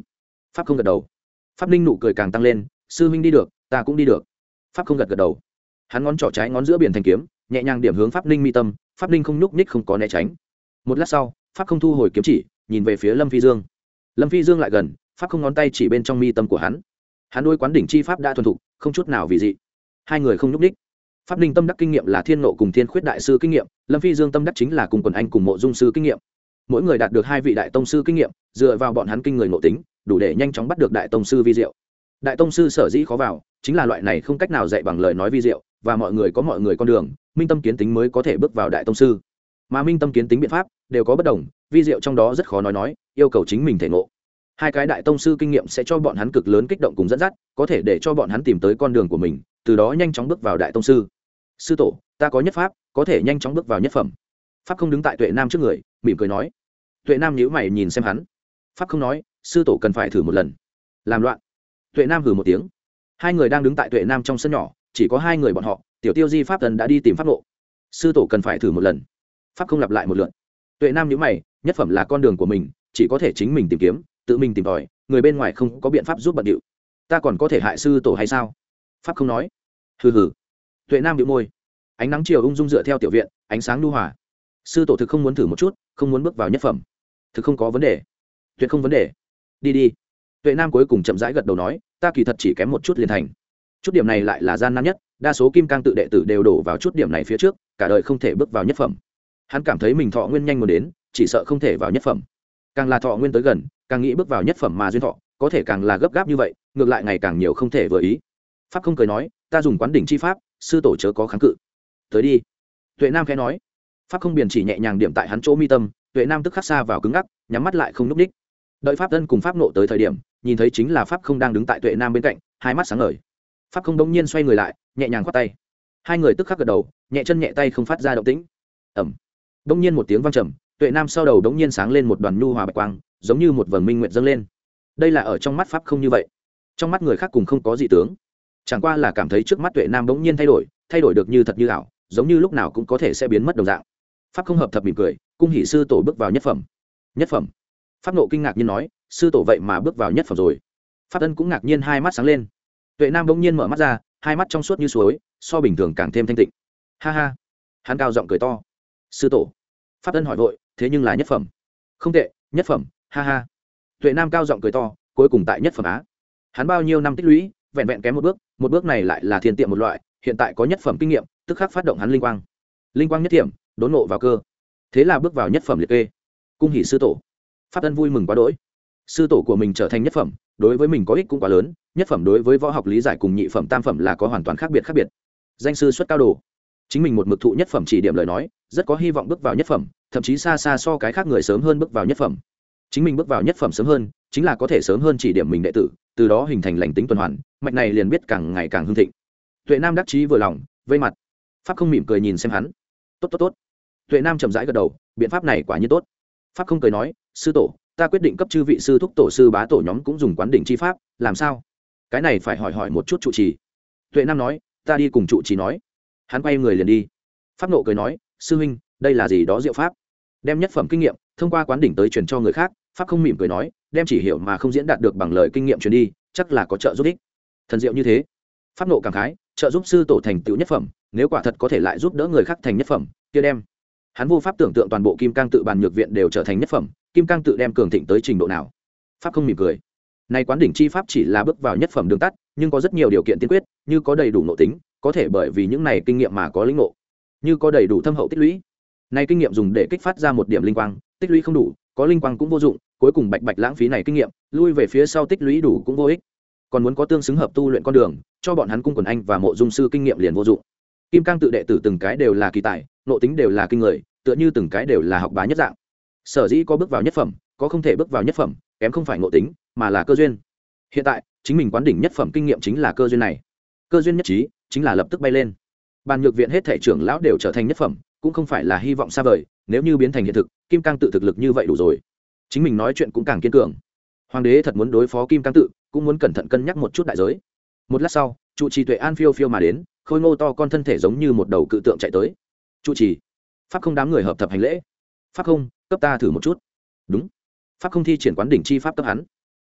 pháp không gật đầu. Pháp ninh nụ cười càng tăng lên, sư huynh đi được ta cũng đi được. Pháp không gật gật đầu. Hắn ngón trỏ trái ngón giữa biển thành kiếm, nhẹ nhàng điểm hướng pháp ninh mi tâm. Pháp ninh không nhúc nhích, không có né tránh. Một lát sau, pháp không thu hồi kiếm chỉ, nhìn về phía Lâm Phi Dương. Lâm Phi Dương lại gần, pháp không ngón tay chỉ bên trong mi tâm của hắn. Hắn đôi quán đỉnh chi pháp đã thuần thục, không chút nào vì dị. Hai người không nhúc nhích. Pháp ninh tâm đắc kinh nghiệm là thiên nộ cùng thiên khuyết đại sư kinh nghiệm, Lâm Phi Dương tâm đắc chính là cùng quần anh cùng mộ dung sư kinh nghiệm. Mỗi người đạt được hai vị đại tông sư kinh nghiệm, dựa vào bọn hắn kinh người ngộ tính, đủ để nhanh chóng bắt được đại tông sư vi diệu. Đại tông sư sở dĩ khó vào, chính là loại này không cách nào dạy bằng lời nói vi diệu, và mọi người có mọi người con đường, minh tâm kiến tính mới có thể bước vào đại tông sư. Mà minh tâm kiến tính biện pháp đều có bất đồng, vi diệu trong đó rất khó nói nói, yêu cầu chính mình thể ngộ. Hai cái đại tông sư kinh nghiệm sẽ cho bọn hắn cực lớn kích động cùng dẫn dắt, có thể để cho bọn hắn tìm tới con đường của mình, từ đó nhanh chóng bước vào đại tông sư. Sư tổ, ta có nhất pháp, có thể nhanh chóng bước vào nhất phẩm. Pháp không đứng tại Tuệ Nam trước người, mỉm cười nói. Tuệ Nam nhíu mày nhìn xem hắn. Pháp không nói, sư tổ cần phải thử một lần. Làm loạn. Tuệ Nam hừ một tiếng. Hai người đang đứng tại Tuệ Nam trong sân nhỏ, chỉ có hai người bọn họ, Tiểu Tiêu Di pháp thần đã đi tìm pháp nộ. Sư tổ cần phải thử một lần. Pháp không lặp lại một lượt. Tuệ Nam nhíu mày, nhất phẩm là con đường của mình, chỉ có thể chính mình tìm kiếm, tự mình tìm tòi, người bên ngoài không có biện pháp giúp bận điệu. Ta còn có thể hại sư tổ hay sao? Pháp không nói. Hừ hừ. Tuệ Nam nhíu môi. Ánh nắng chiều ung dung dựa theo tiểu viện, ánh sáng nhu hòa. Sư tổ thực không muốn thử một chút, không muốn bước vào nhất phẩm. Thực không có vấn đề. Tuyệt không vấn đề. Đi đi. Tuệ Nam cuối cùng chậm rãi gật đầu nói, ta kỳ thật chỉ kém một chút liền thành. Chút điểm này lại là gian nan nhất, đa số kim cang tự đệ tử đều đổ vào chút điểm này phía trước, cả đời không thể bước vào nhất phẩm. Hắn cảm thấy mình thọ nguyên nhanh muốn đến, chỉ sợ không thể vào nhất phẩm. Càng là thọ nguyên tới gần, càng nghĩ bước vào nhất phẩm mà duyên thọ, có thể càng là gấp gáp như vậy, ngược lại ngày càng nhiều không thể vừa ý. Pháp không cười nói, ta dùng quán đỉnh chi pháp, sư tổ chớ có kháng cự. Tới đi. Tuệ Nam khẽ nói. Pháp không biển chỉ nhẹ nhàng điểm tại hắn chỗ mi tâm, Tuệ Nam tức khắc xa vào cứng ngắc, nhắm mắt lại không nhúc nhích. Đợi pháp thân cùng pháp nộ tới thời điểm, nhìn thấy chính là pháp không đang đứng tại Tuệ Nam bên cạnh, hai mắt sáng ngời. Pháp không đống nhiên xoay người lại, nhẹ nhàng khoát tay. Hai người tức khắc gật đầu, nhẹ chân nhẹ tay không phát ra động tĩnh. Ầm. Đống nhiên một tiếng vang trầm, Tuệ Nam sau đầu đống nhiên sáng lên một đoàn nhu hòa bạch quang, giống như một vầng minh nguyệt dâng lên. Đây là ở trong mắt pháp không như vậy, trong mắt người khác cùng không có gì tướng, chẳng qua là cảm thấy trước mắt Tuệ Nam đống nhiên thay đổi, thay đổi được như thật như ảo, giống như lúc nào cũng có thể sẽ biến mất đồng dạng. Pháp không hợp thập mỉm cười, cung hỷ sư tổ bước vào nhất phẩm. Nhất phẩm. Pháp nộ kinh ngạc nhiên nói, sư tổ vậy mà bước vào nhất phẩm rồi. Pháp ân cũng ngạc nhiên hai mắt sáng lên. Tuệ Nam bỗng nhiên mở mắt ra, hai mắt trong suốt như suối, so bình thường càng thêm thanh tịnh. Ha ha. Hắn cao giọng cười to. Sư tổ. Pháp ân hỏi vội, thế nhưng là nhất phẩm. Không tệ, nhất phẩm, ha ha. Tuệ Nam cao giọng cười to, cuối cùng tại nhất phẩm á. Hắn bao nhiêu năm tích lũy, vẹn vẹn kém một bước, một bước này lại là thiên tiệm một loại, hiện tại có nhất phẩm kinh nghiệm, tức khắc phát động hắn linh quang. Linh quang nhất thiểm, đốn ngộ vào cơ. Thế là bước vào nhất phẩm liệt kê. Cung hỷ sư tổ. Pháp ân vui mừng quá đỗi. Sư tổ của mình trở thành nhất phẩm, đối với mình có ích cũng quá lớn, nhất phẩm đối với võ học lý giải cùng nhị phẩm tam phẩm là có hoàn toàn khác biệt khác biệt. Danh sư xuất cao đồ, chính mình một mực thụ nhất phẩm chỉ điểm lời nói, rất có hy vọng bước vào nhất phẩm, thậm chí xa xa so cái khác người sớm hơn bước vào nhất phẩm. Chính mình bước vào nhất phẩm sớm hơn, chính là có thể sớm hơn chỉ điểm mình đệ tử, từ đó hình thành lành tính tuần hoàn, mạch này liền biết càng ngày càng hưng thịnh. Tuệ Nam đắc chí vừa lòng, vây mặt. Pháp không mỉm cười nhìn xem hắn. Tốt tốt tốt. Tuệ Nam chậm rãi gật đầu, biện pháp này quả nhiên tốt. Pháp không cười nói, sư tổ, ta quyết định cấp chư vị sư thúc tổ sư bá tổ nhóm cũng dùng quán đỉnh chi pháp, làm sao? Cái này phải hỏi hỏi một chút trụ trì. Tuệ Nam nói, ta đi cùng trụ trì nói. Hắn quay người liền đi. Pháp nộ cười nói, sư huynh, đây là gì đó diệu pháp? Đem nhất phẩm kinh nghiệm thông qua quán đỉnh tới truyền cho người khác. Pháp không mỉm cười nói, đem chỉ hiểu mà không diễn đạt được bằng lời kinh nghiệm truyền đi, chắc là có trợ giúp ích. Thần diệu như thế. Pháp nộ cảm khái, trợ giúp sư tổ thành tựu nhất phẩm, nếu quả thật có thể lại giúp đỡ người khác thành nhất phẩm, kia đem. Hắn vô pháp tưởng tượng toàn bộ kim cang tự bàn nhược viện đều trở thành nhất phẩm, kim cang tự đem cường thịnh tới trình độ nào. Pháp không mỉm cười. Này quán đỉnh chi pháp chỉ là bước vào nhất phẩm đường tắt, nhưng có rất nhiều điều kiện tiên quyết, như có đầy đủ nội tính, có thể bởi vì những này kinh nghiệm mà có linh ngộ, như có đầy đủ thâm hậu tích lũy. Này kinh nghiệm dùng để kích phát ra một điểm linh quang, tích lũy không đủ, có linh quang cũng vô dụng, cuối cùng bạch bạch lãng phí này kinh nghiệm, lui về phía sau tích lũy đủ cũng vô ích. Còn muốn có tương xứng hợp tu luyện con đường, cho bọn hắn cung quần anh và mộ dung sư kinh nghiệm liền vô dụng. Kim cang tự đệ tử từng cái đều là kỳ tài, nội tính đều là kinh người, tựa như từng cái đều là học bá nhất dạng. Sở dĩ có bước vào nhất phẩm, có không thể bước vào nhất phẩm, kém không phải nội tính, mà là cơ duyên. Hiện tại, chính mình quán đỉnh nhất phẩm kinh nghiệm chính là cơ duyên này. Cơ duyên nhất trí, chính là lập tức bay lên. Bàn nhược viện hết thảy trưởng lão đều trở thành nhất phẩm, cũng không phải là hy vọng xa vời, nếu như biến thành hiện thực, Kim Cang tự thực lực như vậy đủ rồi. Chính mình nói chuyện cũng càng kiên cường. Hoàng đế thật muốn đối phó Kim Cang tự, cũng muốn cẩn thận cân nhắc một chút đại giới. Một lát sau, trụ trì Tuệ An phiêu phiêu mà đến, khôi ngô to con thân thể giống như một đầu cự tượng chạy tới. Trụ trì, pháp không đám người hợp thập hành lễ. Pháp không, cấp ta thử một chút. Đúng. Pháp không thi triển quán đỉnh chi pháp cấp hắn.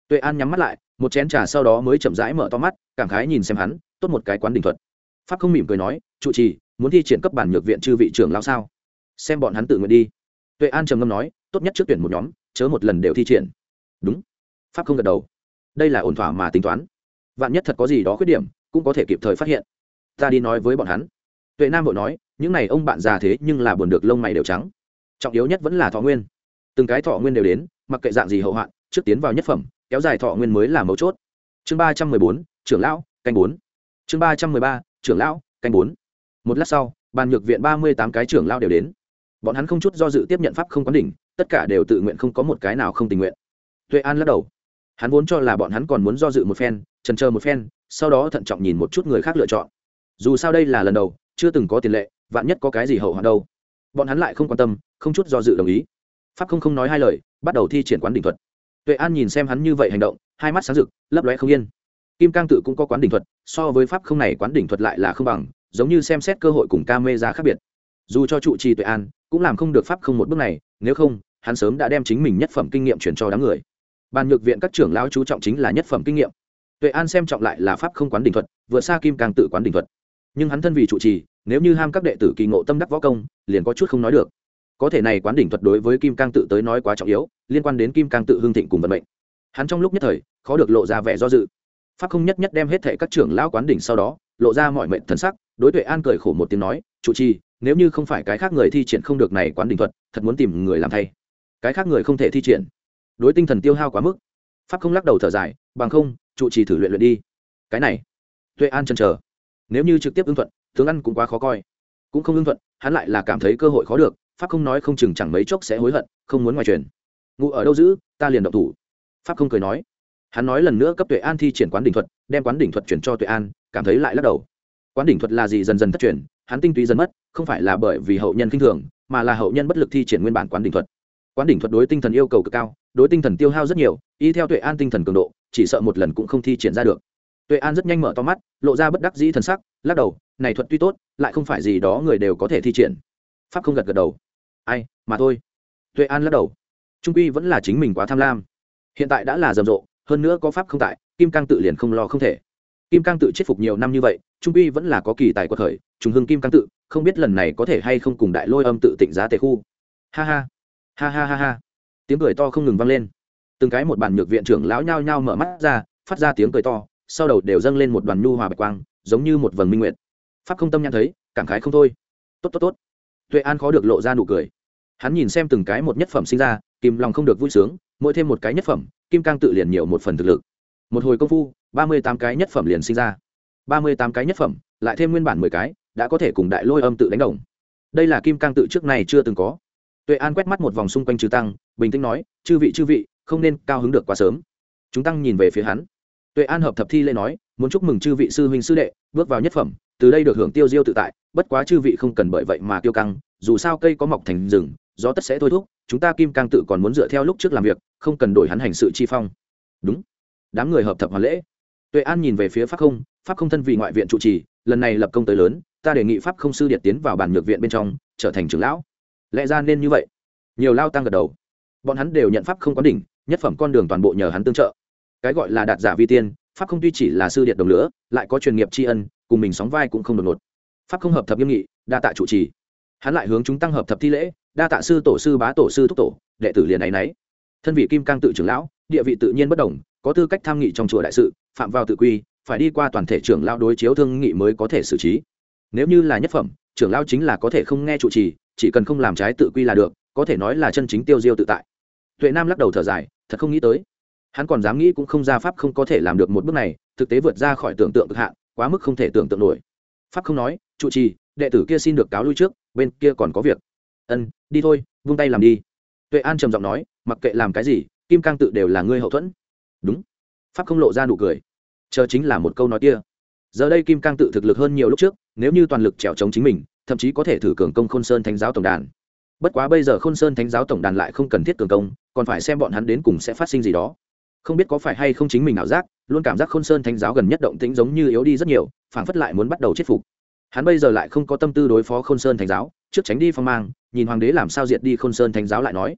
Tuệ An nhắm mắt lại một chén trà sau đó mới chậm rãi mở to mắt cảm khái nhìn xem hắn tốt một cái quán đỉnh thuật. Pháp không mỉm cười nói trụ trì muốn thi triển cấp bản nhược viện chư vị trưởng lão sao, xem bọn hắn tự nguyện đi. Tuệ An trầm ngâm nói tốt nhất trước tuyển một nhóm chớ một lần đều thi triển. Đúng. Pháp không gật đầu, đây là ổn thỏa mà tính toán, vạn nhất thật có gì đó khuyết điểm cũng có thể kịp thời phát hiện. Ta đi nói với bọn hắn. Tuệ Nam vội nói những này ông bạn già thế nhưng là buồn được lông mày đều trắng, trọng yếu nhất vẫn là thọ nguyên, từng cái thọ nguyên đều đến, mặc kệ dạng gì hậu hoạn trước tiến vào nhất phẩm kéo dài thọ nguyên mới là mấu chốt. Chương ba trăm mười bốn trưởng lão canh bốn. Chương ba trăm mười ba trưởng lão canh bốn. Một lát sau bàn nhược viện ba mươi tám cái trưởng lão đều đến, bọn hắn không chút do dự tiếp nhận pháp không quán đỉnh, tất cả đều tự nguyện không có một cái nào không tình nguyện. Tuệ An lắc đầu, hắn vốn cho là bọn hắn còn muốn do dự một phen chần chờ một phen sau đó thận trọng nhìn một chút người khác lựa chọn, dù sao đây là lần đầu chưa từng có tiền lệ, vạn nhất có cái gì hậu hoạn đâu. Bọn hắn lại không quan tâm, không chút do dự đồng ý. Pháp không không nói hai lời bắt đầu thi triển quán đỉnh thuật. Tuệ An nhìn xem hắn như vậy hành động hai mắt sáng rực lấp lóe không yên. Kim Cang tự cũng có quán đỉnh thuật, so với pháp không này quán đỉnh thuật lại là không bằng, giống như xem xét cơ hội cùng camera khác biệt. Dù cho trụ trì Tuệ An cũng làm không được pháp không một bước này, nếu không hắn sớm đã đem chính mình nhất phẩm kinh nghiệm truyền cho đám người. Bàn nhược viện các trưởng lão chú trọng chính là nhất phẩm kinh nghiệm, Tuệ An xem trọng lại là pháp không quán đỉnh thuật, vượt xa Kim Cang tự quán đỉnh thuật. Nhưng hắn thân vì trụ trì, nếu như ham các đệ tử kỳ ngộ tâm đắc võ công, liền có chút không nói được. Có thể này quán đỉnh thuật đối với Kim Cang tự tới nói quá trọng yếu, liên quan đến Kim Cang tự hưng thịnh cùng vận mệnh. Hắn trong lúc nhất thời khó được lộ ra vẻ do dự. Pháp không nhất nhất đem hết thảy các trưởng lão quán đỉnh sau đó, lộ ra mọi mệnh thần sắc, đối Tuệ An cười khổ một tiếng nói, "Trụ trì, nếu như không phải cái khác người thi triển không được này quán đỉnh thuật, thật muốn tìm người làm thay. Cái khác người không thể thi triển, đối tinh thần tiêu hao quá mức." Pháp không lắc đầu thở dài, "Bằng không, trụ trì thử luyện luyện đi." Cái này, Tuệ An chần chờ. Nếu như trực tiếp ưng thuận, tướng ăn cũng quá khó coi. Cũng không ưng thuận, hắn lại là cảm thấy cơ hội khó được, Pháp không nói không chừng chẳng mấy chốc sẽ hối hận, không muốn ngoài truyền. "Ngụ ở đâu giữ, ta liền động thủ." Pháp không cười nói. Hắn nói lần nữa cấp Tuệ An thi triển quán đỉnh thuật, đem quán đỉnh thuật chuyển cho Tuệ An, cảm thấy lại lắc đầu. Quán đỉnh thuật là gì dần dần thất truyền, hắn tinh túy dần mất, không phải là bởi vì hậu nhân khinh thường, mà là hậu nhân bất lực thi triển nguyên bản quán đỉnh thuật. Quán đỉnh thuật đối tinh thần yêu cầu cực cao, đối tinh thần tiêu hao rất nhiều, y theo Tuệ An tinh thần cường độ, chỉ sợ một lần cũng không thi triển ra được. Tuệ An rất nhanh mở to mắt, lộ ra bất đắc dĩ thần sắc, lắc đầu, này thuật tuy tốt, lại không phải gì đó người đều có thể thi triển. Pháp không gật gật đầu. Ai, mà thôi. Tuệ An lắc đầu. Trung quy vẫn là chính mình quá tham lam. Hiện tại đã là rầm rộ, hơn nữa có pháp không tại, Kim Cang tự liền không lo không thể. Kim Cang tự chết phục nhiều năm như vậy, trung quy vẫn là có kỳ tài quật khởi, trùng hưng Kim Cang tự, không biết lần này có thể hay không cùng Đại Lôi Âm tự tịnh giá tề khu. Ha ha, ha ha ha ha. Tiếng cười to không ngừng vang lên. Từng cái một bàn nhược viện trưởng lão nhao nhao mở mắt ra, phát ra tiếng cười to, sau đầu đều dâng lên một đoàn nhu hòa bạch quang, giống như một vầng minh nguyệt. Pháp không tâm nhãn thấy, cảm khái không thôi. Tốt tốt tốt. Tuệ An khó được lộ ra nụ cười. Hắn nhìn xem từng cái một nhất phẩm sinh ra, kìm lòng không được vui sướng, mỗi thêm một cái nhất phẩm, Kim Cang tự liền nhiều một phần thực lực. Một hồi công phu, ba mươi tám cái nhất phẩm liền sinh ra. ba mươi tám cái nhất phẩm, lại thêm nguyên bản mười cái, đã có thể cùng Đại Lôi Âm tự đánh đồng. Đây là Kim Cang tự trước này chưa từng có. Tuệ An quét mắt một vòng xung quanh chư tăng, bình tĩnh nói, "Chư vị chư vị, không nên cao hứng được quá sớm." Chúng tăng nhìn về phía hắn. Tuệ An hợp thập thi lễ nói, "Muốn chúc mừng chư vị sư huynh sư đệ bước vào nhất phẩm, từ đây được hưởng tiêu diêu tự tại, bất quá chư vị không cần bởi vậy mà kiêu căng, dù sao cây có mọc thành rừng, gió tất sẽ thôi thúc, chúng ta Kim Cang tự còn muốn dựa theo lúc trước làm việc, không cần đổi hắn hành sự chi phong." Đúng. Đám người hợp thập hoàn lễ. Tuệ An nhìn về phía Pháp Không, Pháp Không thân vì ngoại viện trụ trì, lần này lập công tới lớn, ta đề nghị Pháp Không sư điệt tiến vào bản nhược viện bên trong, trở thành trưởng lão. Lẽ ra nên như vậy. Nhiều lao tăng gật đầu. Bọn hắn đều nhận Pháp Không quán đỉnh, nhất phẩm con đường toàn bộ nhờ hắn tương trợ. Cái gọi là đạt giả vi tiên, Pháp Không tuy chỉ là sư điệt đồng lửa, lại có truyền nghiệp tri ân, cùng mình sóng vai cũng không đột ngột. Pháp Không hợp thập nghiêm nghị, đa tạ trụ trì. Hắn lại hướng chúng tăng hợp thập thi lễ, đa tạ sư tổ sư bá tổ sư thúc tổ, đệ tử liền ấy nấy. Thân vị Kim Cang tự trưởng lão, địa vị tự nhiên bất đồng, có tư cách tham nghị trong chùa đại sự, phạm vào tự quy, phải đi qua toàn thể trưởng lão đối chiếu thương nghị mới có thể xử trí. Nếu như là nhất phẩm, trưởng lão chính là có thể không nghe trụ trì, chỉ cần không làm trái tự quy là được, có thể nói là chân chính tiêu diêu tự tại. Tuệ Nam lắc đầu thở dài, thật không nghĩ tới. Hắn còn dám nghĩ cũng không ra Pháp không có thể làm được một bước này, thực tế vượt ra khỏi tưởng tượng cực hạn, quá mức không thể tưởng tượng nổi. Pháp không nói, trụ trì, đệ tử kia xin được cáo lui trước, bên kia còn có việc. Ân, đi thôi, vung tay làm đi. Tuệ An trầm giọng nói, mặc kệ làm cái gì, Kim Cang tự đều là ngươi hậu thuẫn. Đúng. Pháp không lộ ra nụ cười. Chờ chính là một câu nói kia. Giờ đây Kim Cang tự thực lực hơn nhiều lúc trước, nếu như toàn lực trèo chống chính mình, thậm chí có thể thử cường công Khôn Sơn Thánh giáo tổng đàn. Bất quá bây giờ Khôn Sơn Thánh giáo tổng đàn lại không cần thiết cường công, còn phải xem bọn hắn đến cùng sẽ phát sinh gì đó. Không biết có phải hay không chính mình ảo giác, luôn cảm giác Khôn Sơn Thánh giáo gần nhất động tĩnh giống như yếu đi rất nhiều, phảng phất lại muốn bắt đầu chết phục. Hắn bây giờ lại không có tâm tư đối phó Khôn Sơn Thánh giáo, trước tránh đi phong mang, nhìn hoàng đế làm sao diệt đi Khôn Sơn Thánh giáo lại nói.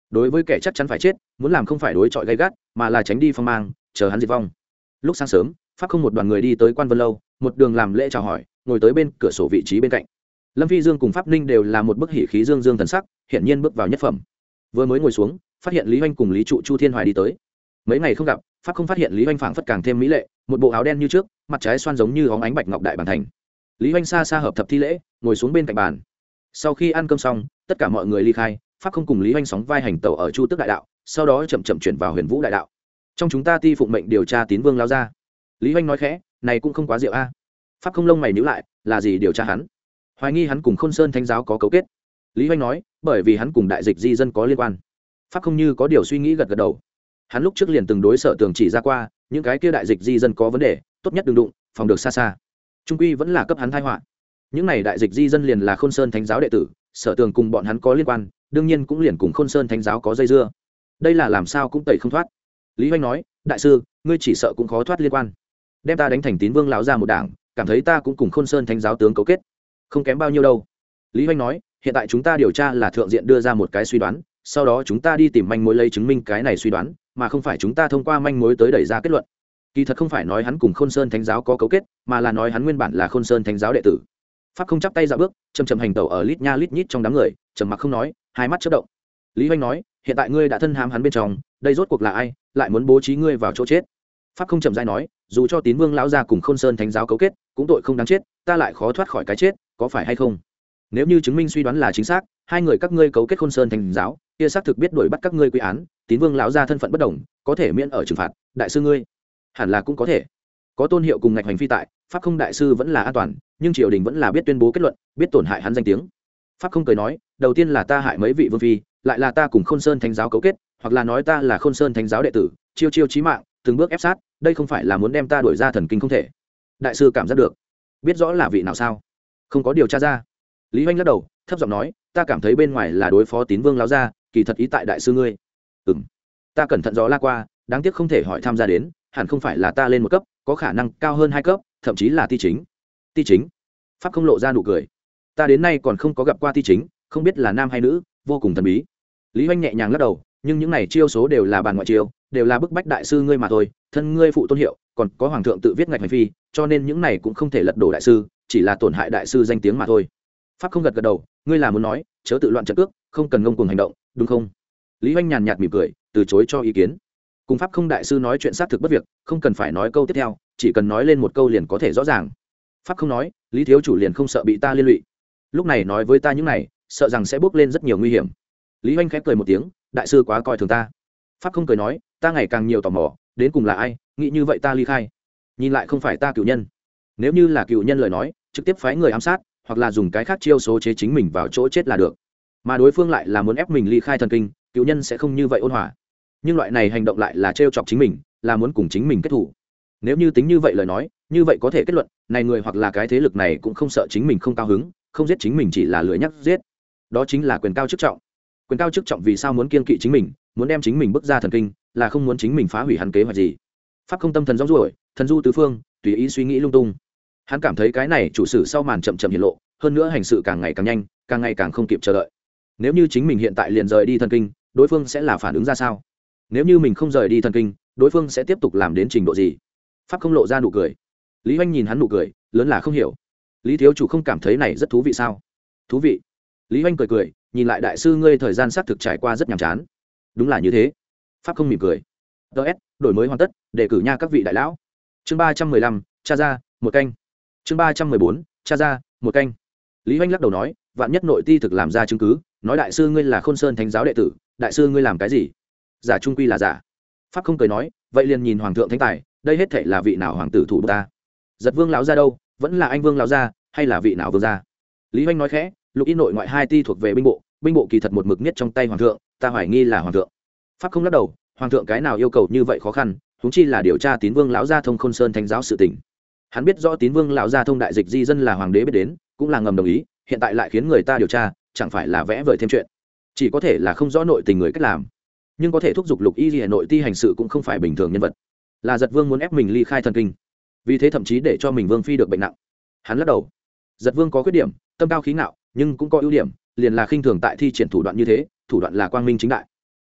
đối với kẻ chắc chắn phải chết muốn làm không phải đối chọi gay gắt mà là tránh đi phong mang chờ hắn diệt vong. Lúc sáng sớm pháp không một đoàn người đi tới Quan Vân lâu, một đường làm lễ chào hỏi, ngồi tới bên cửa sổ vị trí bên cạnh. Lâm Phi Dương cùng Pháp Ninh đều là một bức hỉ khí dương dương thần sắc, hiển nhiên bước vào nhất phẩm. Vừa mới ngồi xuống, phát hiện Lý Hoành cùng Lý Trụ Chu Thiên Hoài đi tới. Mấy ngày không gặp, Pháp không phát hiện Lý Hoành phảng phất càng thêm mỹ lệ, một bộ áo đen như trước, mặt trái xoan giống như óng ánh bạch ngọc đại bản thành. Lý Hoành xa xa hợp thập thi lễ, ngồi xuống bên cạnh bàn. Sau khi ăn cơm xong, tất cả mọi người ly khai, Pháp không cùng Lý Hoành sóng vai hành tẩu ở Chu Tước đại đạo, sau đó chậm chậm chuyển vào Huyền Vũ đại đạo. Trong chúng ta ti phụng mệnh điều tra Tín Vương lão gia. Lý Hoành nói khẽ, này cũng không quá rượu a. Pháp không lông mày nhíu lại, là gì điều tra hắn? Hoài nghi hắn cùng Khôn Sơn Thánh giáo có cấu kết. Lý Hoành nói, bởi vì hắn cùng đại dịch di dân có liên quan. Pháp không như có điều suy nghĩ gật gật đầu. Hắn lúc trước liền từng đối Sở Tường chỉ ra qua, những cái kia đại dịch di dân có vấn đề, tốt nhất đừng đụng, phòng được xa xa. Trung quy vẫn là cấp hắn tai họa. Những này đại dịch di dân liền là Khôn Sơn Thánh giáo đệ tử, Sở Tường cùng bọn hắn có liên quan, đương nhiên cũng liền cùng Khôn Sơn Thánh giáo có dây dưa. Đây là làm sao cũng tẩy không thoát. Lý Hoành nói, đại sư, ngươi chỉ sợ cũng khó thoát liên quan. Đem ta đánh thành Tín Vương lão gia một đảng, cảm thấy ta cũng cùng Khôn Sơn Thánh giáo tướng cấu kết, không kém bao nhiêu đâu. Lý Hoành nói, hiện tại chúng ta điều tra là thượng diện đưa ra một cái suy đoán, sau đó chúng ta đi tìm manh mối lấy chứng minh cái này suy đoán, mà không phải chúng ta thông qua manh mối tới đẩy ra kết luận. Kỳ thật không phải nói hắn cùng Khôn Sơn Thánh giáo có cấu kết, mà là nói hắn nguyên bản là Khôn Sơn Thánh giáo đệ tử. Pháp không chắp tay ra bước, chậm chậm hành tẩu ở lít nha lít nhít trong đám người, trầm mặc không nói, hai mắt chớp động. Lý Hoành nói, hiện tại ngươi đã thân hãm hắn bên trong, đây rốt cuộc là ai, lại muốn bố trí ngươi vào chỗ chết? Pháp không chậm rãi nói, dù cho Tín Vương lão gia cùng Khôn Sơn Thánh giáo cấu kết, cũng tội không đáng chết, ta lại khó thoát khỏi cái chết, có phải hay không? Nếu như chứng minh suy đoán là chính xác, hai người các ngươi cấu kết Khôn Sơn Thánh giáo, kia xác thực biết đuổi bắt các ngươi quy án, Tín Vương lão gia thân phận bất đồng, có thể miễn ở trừng phạt, đại sư ngươi, hẳn là cũng có thể. Có Tôn Hiệu cùng Ngạch Hành Phi tại, Pháp không đại sư vẫn là an toàn, nhưng triều đình vẫn là biết tuyên bố kết luận, biết tổn hại hắn danh tiếng. Pháp không cười nói, đầu tiên là ta hại mấy vị vương phi, lại là ta cùng Khôn Sơn Thánh giáo cấu kết, hoặc là nói ta là Khôn Sơn Thánh giáo đệ tử, chiêu chiêu chí mạng, từng bước ép sát, đây không phải là muốn đem ta đuổi ra thần kinh không thể. Đại sư cảm giác được, biết rõ là vị nào sao? Không có điều tra ra. Lý Hoành lắc đầu, thấp giọng nói, ta cảm thấy bên ngoài là đối phó Tín Vương lão gia, kỳ thật ý tại đại sư ngươi. Ừm, ta cẩn thận dò la qua, đáng tiếc không thể hỏi tham gia đến, hẳn không phải là ta lên một cấp, có khả năng cao hơn hai cấp, thậm chí là ti chính. Ti chính? Pháp không lộ ra nụ cười. Ta đến nay còn không có gặp qua ti chính, không biết là nam hay nữ, vô cùng thần bí. Lý Hoành nhẹ nhàng lắc đầu, nhưng những này chiêu số đều là bàn ngoại chiêu, đều là bức bách đại sư ngươi mà thôi, thân ngươi phụ Tôn Hiệu, còn có hoàng thượng tự viết Ngạch Hành Phi, cho nên những này cũng không thể lật đổ đại sư, chỉ là tổn hại đại sư danh tiếng mà thôi. Pháp không gật gật đầu, ngươi là muốn nói, chớ tự loạn trận cước, không cần ngông cuồng hành động, đúng không? Lý Hoành nhàn nhạt mỉm cười, từ chối cho ý kiến. Cùng Pháp không đại sư nói chuyện xác thực bất việc, không cần phải nói câu tiếp theo, chỉ cần nói lên một câu liền có thể rõ ràng. Pháp không nói, Lý thiếu chủ liền không sợ bị ta liên lụy. Lúc này nói với ta những này, sợ rằng sẽ bước lên rất nhiều nguy hiểm. Lý Hoành khép cười một tiếng, đại sư quá coi thường ta. Pháp không cười nói, ta ngày càng nhiều tò mò, đến cùng là ai, nghĩ như vậy ta ly khai. Nhìn lại không phải ta cựu nhân. Nếu như là cựu nhân lời nói, trực tiếp phái người ám sát, hoặc là dùng cái khác chiêu số chế chính mình vào chỗ chết là được. Mà đối phương lại là muốn ép mình ly khai thần kinh, cựu nhân sẽ không như vậy ôn hòa. Nhưng loại này hành động lại là trêu chọc chính mình, là muốn cùng chính mình kết thù. Nếu như tính như vậy lời nói, như vậy có thể kết luận, này người hoặc là cái thế lực này cũng không sợ chính mình không cao hứng, không giết chính mình chỉ là lưỡi nhắc giết. Đó chính là quyền cao chức trọng. Quyền cao chức trọng vì sao muốn kiêng kỵ chính mình, muốn đem chính mình bước ra thần kinh, là không muốn chính mình phá hủy hắn kế hoạch gì. Pháp không tâm thần rong ruổi, thần du tứ phương, tùy ý suy nghĩ lung tung. Hắn cảm thấy cái này chủ sử sau màn chậm chậm hiện lộ, hơn nữa hành sự càng ngày càng nhanh, càng ngày càng không kịp chờ đợi. Nếu như chính mình hiện tại liền rời đi thần kinh, đối phương sẽ là phản ứng ra sao? Nếu như mình không rời đi thần kinh, đối phương sẽ tiếp tục làm đến trình độ gì? Pháp không lộ ra nụ cười. Lý Hoành nhìn hắn nụ cười, lớn là không hiểu. Lý thiếu chủ không cảm thấy này rất thú vị sao? Thú vị. Lý Hoành cười cười, nhìn lại đại sư ngươi thời gian xác thực trải qua rất nhàm chán. Đúng là như thế. Pháp không mỉm cười. ts đổi mới hoàn tất, đề cử nha các vị đại lão. Chương ba trăm mười lăm, cha ra, một canh. Chương ba trăm mười bốn, cha ra, một canh. Lý Hoành lắc đầu nói, vạn nhất nội ti thực làm ra chứng cứ, nói đại sư ngươi là Khôn Sơn Thánh giáo đệ tử, đại sư ngươi làm cái gì? Giả trung quy là giả. Pháp không cười nói, vậy liền nhìn hoàng thượng thánh tài, đây hết thảy là vị nào hoàng tử thủ ta? Giật Vương lão gia đâu, vẫn là anh Vương lão gia, hay là vị nào vương gia? Lý Hoành nói khẽ, lục y nội ngoại hai ti thuộc về binh bộ, binh bộ kỳ thật một mực nhất trong tay hoàng thượng, ta hoài nghi là hoàng thượng. Pháp không lắc đầu, hoàng thượng cái nào yêu cầu như vậy khó khăn, huống chi là điều tra Tín Vương lão gia thông Khôn Sơn Thánh giáo sự tình. Hắn biết rõ Tín Vương lão gia thông đại dịch di dân là hoàng đế biết đến, cũng là ngầm đồng ý, hiện tại lại khiến người ta điều tra, chẳng phải là vẽ vời thêm chuyện. Chỉ có thể là không rõ nội tình người cách làm, nhưng có thể thúc giục lục y Lìa nội ti hành sự cũng không phải bình thường nhân vật. Là Giật Vương muốn ép mình ly khai thần kinh, vì thế thậm chí để cho mình vương phi được bệnh nặng. Hắn lắc đầu. Giật Vương có khuyết điểm, tâm cao khí ngạo, nhưng cũng có ưu điểm, liền là khinh thường tại thi triển thủ đoạn như thế, thủ đoạn là quang minh chính đại.